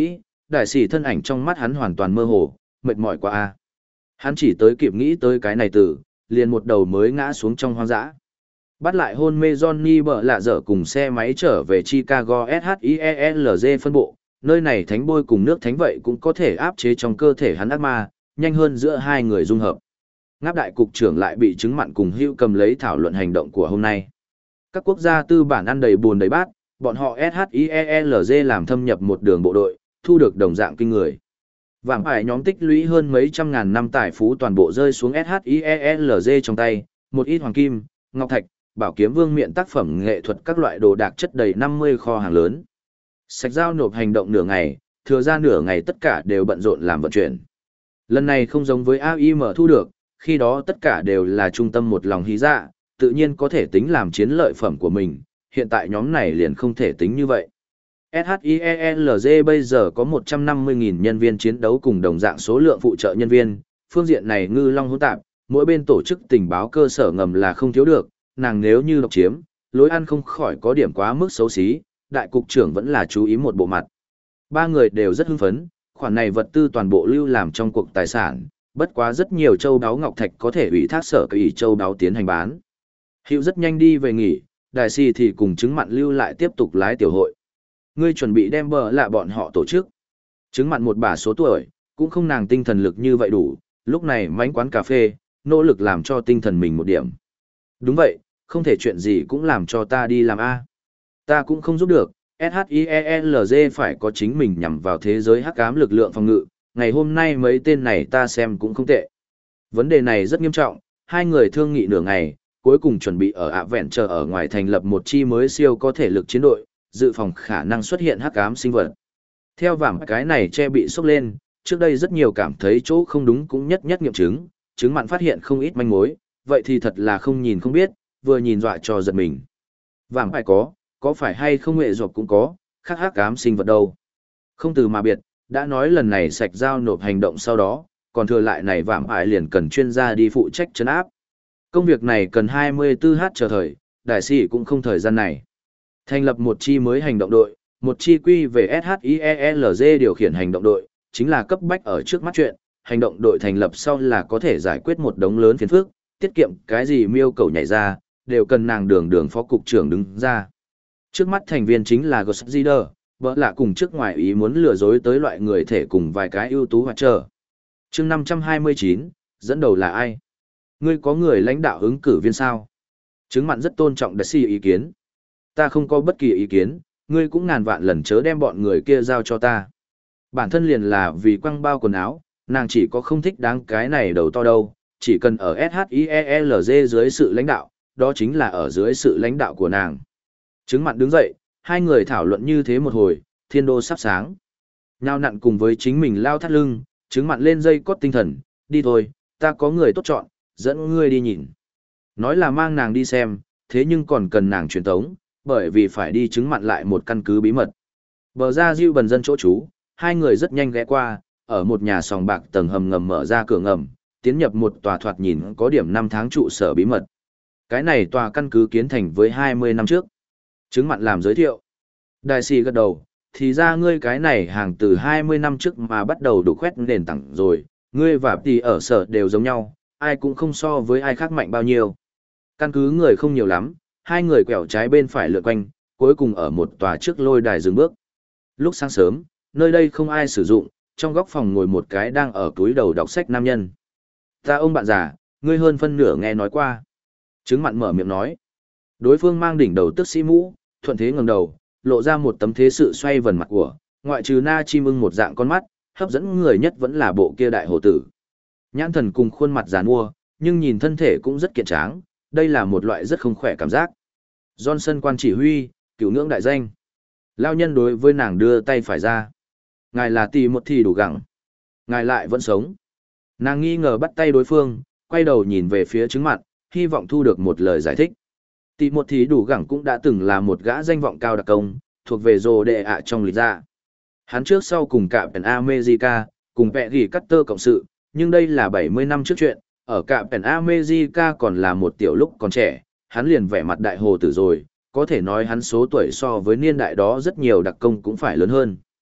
đại sĩ thân ảnh trong mắt hắn hoàn toàn mơ hồ, mệt mỏi quá a. Hắn chỉ tới kịp nghĩ tới cái này từ, liền một đầu mới ngã xuống trong hoang dã. Bắt lại hôn mê Johnny bợ lạ dở cùng xe máy trở về Chicago ét hát i e lờ giê phân bộ, nơi này thánh bôi cùng nước thánh vậy cũng có thể áp chế trong cơ thể hắn ác ma, nhanh hơn giữa hai người dung hợp. Ngáp đại cục trưởng lại bị chứng mặn cùng hữu cầm lấy thảo luận hành động của hôm nay. Các quốc gia tư bản ăn đầy buồn đầy bát, bọn họ ét hát i e lờ giê làm thâm nhập một đường bộ đội, thu được đồng dạng kinh người. Vàng ải nhóm tích lũy hơn mấy trăm ngàn năm tài phú toàn bộ rơi xuống ét hát i e lờ giê trong tay, một ít hoàng kim, ngọc thạch, bảo kiếm vương miện tác phẩm nghệ thuật các loại đồ đạc chất đầy năm mươi kho hàng lớn. Sạch giao nộp hành động nửa ngày, thừa ra nửa ngày tất cả đều bận rộn làm vận chuyển. Lần này không giống với a i em thu được, khi đó tất cả đều là trung tâm một lòng hí dạ, tự nhiên có thể tính làm chiến lợi phẩm của mình, hiện tại nhóm này liền không thể tính như vậy. ét hát i e lờ giê bây giờ có một trăm năm mươi nghìn nhân viên chiến đấu cùng đồng dạng số lượng phụ trợ nhân viên, phương diện này ngư long hỗn tạp, mỗi bên tổ chức tình báo cơ sở ngầm là không thiếu được, nàng nếu như độc chiếm, lối ăn không khỏi có điểm quá mức xấu xí, đại cục trưởng vẫn là chú ý một bộ mặt. Ba người đều rất hưng phấn, khoản này vật tư toàn bộ lưu làm trong cuộc tài sản, bất quá rất nhiều châu đáo ngọc thạch có thể ủy thác sở kỳ châu đáo tiến hành bán. Hiệu rất nhanh đi về nghỉ, đại si thì cùng chứng mặn lưu lại tiếp tục lái tiểu hội. Ngươi chuẩn bị đem bờ lạ bọn họ tổ chức. Chứng mặn một bà số tuổi, cũng không nàng tinh thần lực như vậy đủ, lúc này mánh quán cà phê, nỗ lực làm cho tinh thần mình một điểm. Đúng vậy, không thể chuyện gì cũng làm cho ta đi làm A. Ta cũng không giúp được, ét hát i e lờ giê phải có chính mình nhằm vào thế giới hắc ám lực lượng phòng ngự, ngày hôm nay mấy tên này ta xem cũng không tệ. Vấn đề này rất nghiêm trọng, hai người thương nghị nửa ngày, cuối cùng chuẩn bị ở ạ vẹn chờ ở ngoài thành lập một chi mới siêu có thể lực chiến đội, dự phòng khả năng xuất hiện hắc ám sinh vật. Theo vảm cái này che bị sốc lên, trước đây rất nhiều cảm thấy chỗ không đúng cũng nhất nhất nghiệm chứng, chứng mặn phát hiện không ít manh mối, vậy thì thật là không nhìn không biết, vừa nhìn dọa cho giật mình. Vảm phải có, có phải hay không nghệ dọc cũng có, khác hắc ám sinh vật đâu. Không từ mà biệt, đã nói lần này sạch giao nộp hành động sau đó, còn thừa lại này vảm ải liền cần chuyên gia đi phụ trách trấn áp. Công việc này cần hai mươi tư h chờ thời, đại sĩ cũng không thời gian này. Thành lập một chi mới hành động đội, một chi quy về ét hát i e lờ giê điều khiển hành động đội, chính là cấp bách ở trước mắt chuyện, hành động đội thành lập sau là có thể giải quyết một đống lớn phiền phức, tiết kiệm cái gì miêu cầu nhảy ra, đều cần nàng đường đường phó cục trưởng đứng ra. Trước mắt thành viên chính là Ghost Rider, vợ lạ cùng trước ngoài ý muốn lừa dối tới loại người thể cùng vài cái ưu tú hoạt trở. chương năm trăm hai mươi chín, dẫn đầu là ai? Ngươi có người lãnh đạo ứng cử viên sao? Chứng mặn rất tôn trọng đại sĩ ý kiến. Ta không có bất kỳ ý kiến, ngươi cũng ngàn vạn lần chớ đem bọn người kia giao cho ta. Bản thân liền là vì quăng bao quần áo, nàng chỉ có không thích đáng cái này đầu to đâu, chỉ cần ở ét hát i e lờ giê dưới sự lãnh đạo, đó chính là ở dưới sự lãnh đạo của nàng. Chứng mặn đứng dậy, hai người thảo luận như thế một hồi, thiên đô sắp sáng. Nhao nặn cùng với chính mình lao thắt lưng, chứng mặn lên dây cót tinh thần, đi thôi, ta có người tốt chọn, dẫn ngươi đi nhìn. Nói là mang nàng đi xem, thế nhưng còn cần nàng truyền tống, bởi vì phải đi chứng mặn lại một căn cứ bí mật. Bờ ra diêu bần dân chỗ trú, hai người rất nhanh ghé qua, ở một nhà sòng bạc tầng hầm ngầm mở ra cửa ngầm, tiến nhập một tòa thoạt nhìn có điểm năm tháng trụ sở bí mật. Cái này tòa căn cứ kiến thành với hai mươi năm trước. Chứng mặn làm giới thiệu. Đại sĩ gật đầu, thì ra ngươi cái này hàng từ hai mươi năm trước mà bắt đầu đủ khoét nền tảng rồi, ngươi và tỷ ở sở đều giống nhau, ai cũng không so với ai khác mạnh bao nhiêu. Căn cứ người không nhiều lắm, hai người quẹo trái bên phải lượn quanh, cuối cùng ở một tòa trước lôi đài dừng bước. Lúc sáng sớm, nơi đây không ai sử dụng, trong góc phòng ngồi một cái đang ở túi đầu đọc sách nam nhân. Ta ông bạn già, ngươi hơn phân nửa nghe nói qua. Chứng mặn mở miệng nói. Đối phương mang đỉnh đầu tức sĩ mũ, thuận thế ngẩng đầu, lộ ra một tấm thế sự xoay vần mặt của, ngoại trừ na chim ưng một dạng con mắt, hấp dẫn người nhất vẫn là bộ kia đại hồ tử. Nhãn thần cùng khuôn mặt giàn mua, nhưng nhìn thân thể cũng rất kiện tráng, đây là một loại rất không khỏe cảm giác. Johnson quan chỉ huy, cửu ngưỡng đại danh. Lao nhân đối với nàng đưa tay phải ra. Ngài là tỷ một thì đủ gặng. Ngài lại vẫn sống. Nàng nghi ngờ bắt tay đối phương, quay đầu nhìn về phía chứng mặn, hy vọng thu được một lời giải thích. Tỷ một thì đủ gặng cũng đã từng là một gã danh vọng cao đặc công, thuộc về rồ đệ ạ trong lịch gia. Hắn trước sau cùng cả Pen America, cùng vẹ ghi Cutter cộng sự, nhưng đây là bảy mươi năm trước chuyện, ở cả Pen America còn là một tiểu lúc còn trẻ, hắn liền vẻ mặt đại hồ tử rồi, có thể nói hắn số tuổi so với niên đại đó rất nhiều đặc công cũng phải lớn hơn.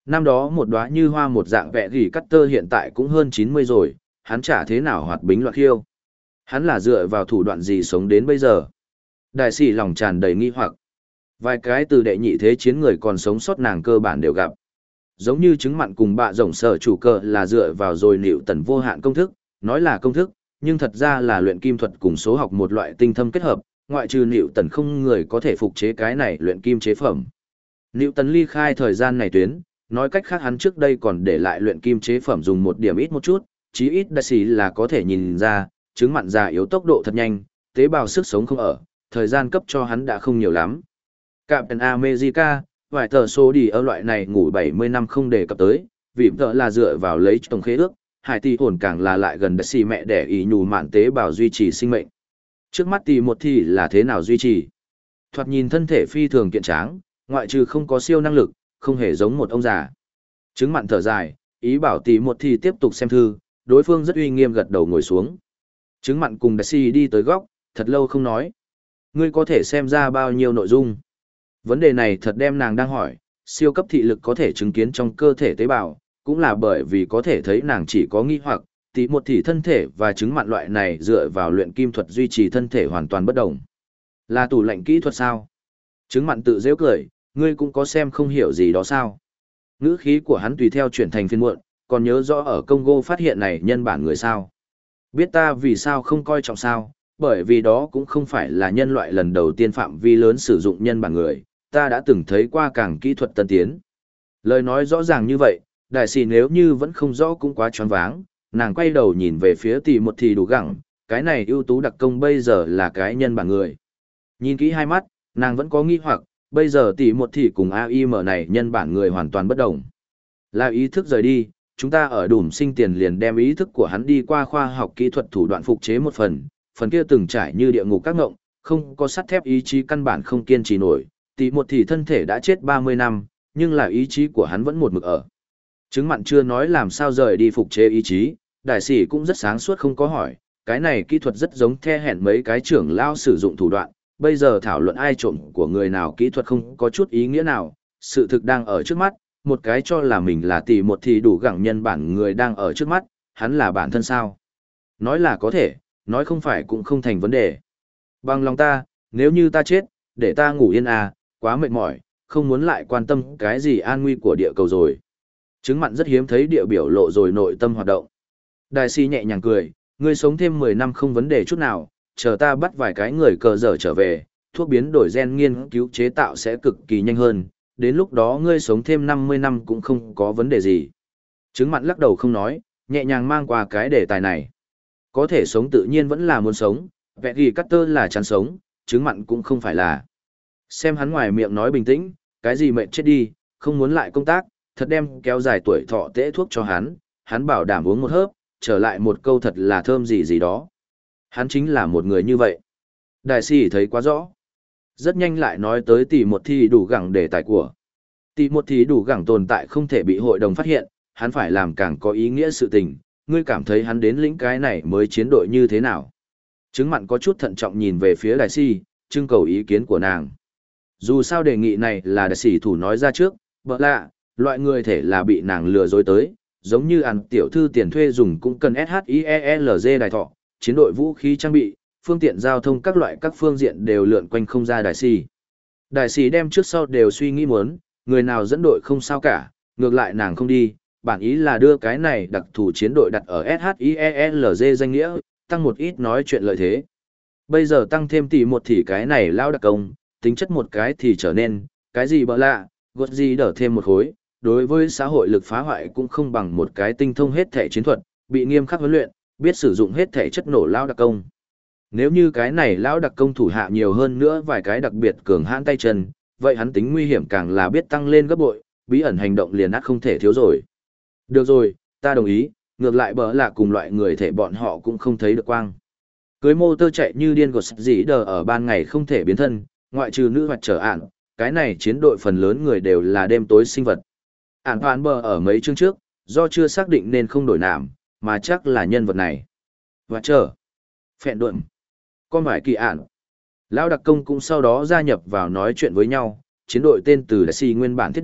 Năm đó một đóa như hoa một dạng vẽ gỉ cắt tơ hiện tại cũng hơn chín mươi rồi, hắn chả thế nào hoạt bính loạn khiêu. Hắn là dựa vào thủ đoạn gì sống đến bây giờ? Đại sĩ lòng tràn đầy nghi hoặc. Vài cái từ đệ nhị thế chiến người còn sống sót nàng cơ bản đều gặp. Giống như chứng mặn cùng bạ rồng sở chủ cờ là dựa vào rồi nịu tần vô hạn công thức, nói là công thức, nhưng thật ra là luyện kim thuật cùng số học một loại tinh thâm kết hợp, ngoại trừ nịu tần không người có thể phục chế cái này luyện kim chế phẩm. Nịu tần ly khai thời gian này tuyến, nói cách khác hắn trước đây còn để lại luyện kim chế phẩm dùng một điểm ít một chút, chí ít đại sĩ là có thể nhìn ra, chứng mặn già yếu tốc độ thật nhanh, tế bào sức sống không ở, thời gian cấp cho hắn đã không nhiều lắm. Captain America, vài tờ số đi ở loại này ngủ bảy mươi năm không đề cập tới, vì tờ là dựa vào lấy tổng khế ước, hải tỷ hồn càng là lại gần đại sĩ mẹ đẻ ý nhù mạn tế bào duy trì sinh mệnh. Trước mắt tỷ một thì là thế nào duy trì? Thoạt nhìn thân thể phi thường kiện tráng, ngoại trừ không có siêu năng lực, không hề giống một ông già. Chứng mặn thở dài, ý bảo tỷ một thì tiếp tục xem thư, đối phương rất uy nghiêm gật đầu ngồi xuống. Chứng mặn cùng đại sĩ đi tới góc, thật lâu không nói. Ngươi có thể xem ra bao nhiêu nội dung? Vấn đề này thật đem nàng đang hỏi, siêu cấp thị lực có thể chứng kiến trong cơ thể tế bào, cũng là bởi vì có thể thấy nàng chỉ có nghi hoặc, tí một thì thân thể và chứng mặn loại này dựa vào luyện kim thuật duy trì thân thể hoàn toàn bất đồng. Là tủ lạnh kỹ thuật sao? Chứng mặn tự dễ cười, ngươi cũng có xem không hiểu gì đó sao? Ngữ khí của hắn tùy theo chuyển thành phiên muộn, còn nhớ rõ ở Congo phát hiện này nhân bản người sao? Biết ta vì sao không coi trọng sao? Bởi vì đó cũng không phải là nhân loại lần đầu tiên phạm vi lớn sử dụng nhân bản người, ta đã từng thấy qua càng kỹ thuật tân tiến. Lời nói rõ ràng như vậy, đại sĩ nếu như vẫn không rõ cũng quá choáng váng, nàng quay đầu nhìn về phía tỷ một thì đủ gẳng, cái này ưu tú đặc công bây giờ là cái nhân bản người. Nhìn kỹ hai mắt, nàng vẫn có nghi hoặc, bây giờ tỷ một thì cùng a i em này nhân bản người hoàn toàn bất đồng. Là ý thức rời đi, chúng ta ở đủm sinh tiền liền đem ý thức của hắn đi qua khoa học kỹ thuật thủ đoạn phục chế một phần, phần kia từng trải như địa ngục các ngộng, không có sắt thép ý chí căn bản không kiên trì nổi, tỷ một thì thân thể đã chết ba mươi năm, nhưng là ý chí của hắn vẫn một mực ở. Chứng mặn chưa nói làm sao rời đi phục chế ý chí, đại sĩ cũng rất sáng suốt không có hỏi, cái này kỹ thuật rất giống the hẹn mấy cái trưởng lao sử dụng thủ đoạn, bây giờ thảo luận ai trộm của người nào kỹ thuật không có chút ý nghĩa nào, sự thực đang ở trước mắt, một cái cho là mình là tỷ một thì đủ gẳng nhân bản người đang ở trước mắt, hắn là bản thân sao? Nói là có thể, nói không phải cũng không thành vấn đề. Bằng lòng ta, nếu như ta chết, để ta ngủ yên à, quá mệt mỏi, không muốn lại quan tâm cái gì an nguy của địa cầu rồi. Chứng mặn rất hiếm thấy địa biểu lộ rồi nội tâm hoạt động. Đại sĩ nhẹ nhàng cười, ngươi sống thêm mười năm không vấn đề chút nào, chờ ta bắt vài cái người cờ dở trở về, thuốc biến đổi gen nghiên cứu chế tạo sẽ cực kỳ nhanh hơn, đến lúc đó ngươi sống thêm năm mươi năm cũng không có vấn đề gì. Chứng mặn lắc đầu không nói, nhẹ nhàng mang qua cái đề tài này. Có thể sống tự nhiên vẫn là muốn sống, vẹn ghi cắt tơ là chán sống, chứng mặn cũng không phải là. Xem hắn ngoài miệng nói bình tĩnh, cái gì mệnh chết đi, không muốn lại công tác, thật đem kéo dài tuổi thọ tễ thuốc cho hắn, hắn bảo đảm uống một hớp, trở lại một câu thật là thơm gì gì đó. Hắn chính là một người như vậy. Đại sĩ thấy quá rõ. Rất nhanh lại nói tới tỷ một thi đủ gẳng đề tài của. Tỷ một thi đủ gẳng tồn tại không thể bị hội đồng phát hiện, hắn phải làm càng có ý nghĩa sự tình, ngươi cảm thấy hắn đến lĩnh cái này mới chiến đội như thế nào. Chứng mặn có chút thận trọng nhìn về phía đại sĩ, trưng cầu ý kiến của nàng. Dù sao đề nghị này là đại sĩ thủ nói ra trước, bỡ lạ, loại người thể là bị nàng lừa dối tới, giống như ăn tiểu thư tiền thuê dùng cũng cần ét hát i e lờ giê đài thọ, chiến đội vũ khí trang bị, phương tiện giao thông các loại các phương diện đều lượn quanh không ra đại sĩ. Đại sĩ đem trước sau đều suy nghĩ muốn, người nào dẫn đội không sao cả, ngược lại nàng không đi, bản ý là đưa cái này đặc thù chiến đội đặt ở ét hát i e lờ giê danh nghĩa, tăng một ít nói chuyện lợi thế. Bây giờ tăng thêm tỷ một thì cái này lao đặc công, tính chất một cái thì trở nên, cái gì bỡ lạ, gột gì đỡ thêm một khối, đối với xã hội lực phá hoại cũng không bằng một cái tinh thông hết thể chiến thuật, bị nghiêm khắc huấn luyện, biết sử dụng hết thể chất nổ lao đặc công. Nếu như cái này lão đặc công thủ hạ nhiều hơn nữa vài cái đặc biệt cường hãn tay chân, vậy hắn tính nguy hiểm càng là biết tăng lên gấp bội, bí ẩn hành động liền ác không thể thiếu rồi. Được rồi, ta đồng ý, ngược lại bỡ lạ cùng loại người thể bọn họ cũng không thấy được quang. Cưới mô tơ chạy như điên của dĩ đờ ở ban ngày không thể biến thân, ngoại trừ nữ hoặc trở ản, cái này chiến đội phần lớn người đều là đêm tối sinh vật. Ản hoàn bờ ở mấy chương trước, do chưa xác định nên không đổi nạm, mà chắc là nhân vật này. Và chờ. Phẹn đuộm. Con vải kỳ ản. Lão đặc công cũng sau đó gia nhập vào nói chuyện với nhau, chiến đội tên từ đại si nguyên bản thiết định,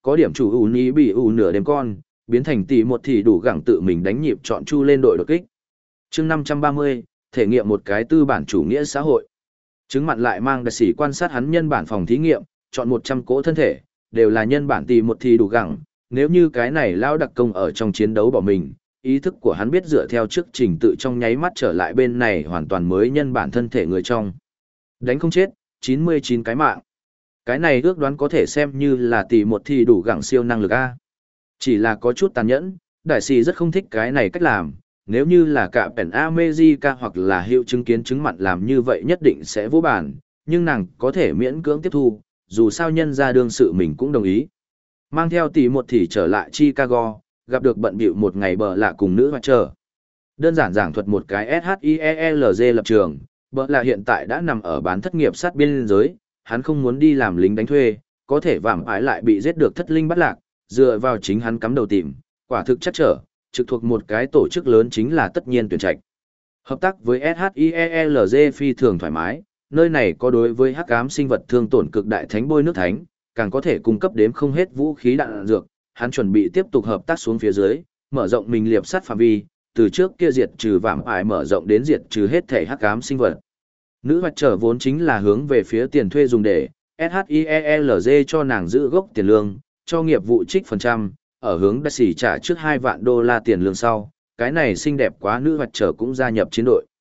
có điểm chủ ủ ní bị ủ nửa đêm con, biến thành tỷ một thì đủ gẳng tự mình đánh nhịp chọn chu lên đội đột kích. chương năm trăm ba mươi, thể nghiệm một cái tư bản chủ nghĩa xã hội. Chứng mặn lại mang đặc sĩ quan sát hắn nhân bản phòng thí nghiệm, chọn một trăm cỗ thân thể, đều là nhân bản tỷ một thì đủ gẳng. Nếu như cái này lao đặc công ở trong chiến đấu bỏ mình, ý thức của hắn biết dựa theo trước trình tự trong nháy mắt trở lại bên này hoàn toàn mới nhân bản thân thể người trong. Đánh không chết, chín mươi chín cái mạng. Cái này ước đoán có thể xem như là tỷ một thì đủ gẳng siêu năng lực A. Chỉ là có chút tàn nhẫn, đại sĩ rất không thích cái này cách làm. Nếu như là cả Pen America hoặc là hiệu chứng kiến chứng mặn làm như vậy nhất định sẽ vô bản, nhưng nàng có thể miễn cưỡng tiếp thu, dù sao nhân ra đương sự mình cũng đồng ý. Mang theo tỷ một thì trở lại Chicago, gặp được bận bịu một ngày bờ lạ cùng nữ hoạt trở. Đơn giản giảng thuật một cái ét hát i e lờ giê lập trường, bờ lạ hiện tại đã nằm ở bán thất nghiệp sát biên giới, hắn không muốn đi làm lính đánh thuê, có thể vạm ái lại bị giết được thất linh bắt lạc, dựa vào chính hắn cắm đầu tìm, quả thực chắc trở, trực thuộc một cái tổ chức lớn chính là tất nhiên tuyển trạch. Hợp tác với ét hát i e lờ giê phi thường thoải mái, nơi này có đối với hắc ám sinh vật thương tổn cực đại thánh bôi nước thánh, càng có thể cung cấp đếm không hết vũ khí đạn dược, hắn chuẩn bị tiếp tục hợp tác xuống phía dưới, mở rộng mình liệp sát phạm vi, từ trước kia diệt trừ vạm ải mở rộng đến diệt trừ hết thể hắc ám sinh vật. Nữ hoạt trở vốn chính là hướng về phía tiền thuê dùng để, ét hát i e lờ giê cho nàng giữ gốc tiền lương, cho nghiệp vụ trích phần trăm, ở hướng đã xỉ trả trước hai vạn đô la tiền lương sau, cái này xinh đẹp quá nữ hoạt trở cũng gia nhập chiến đội.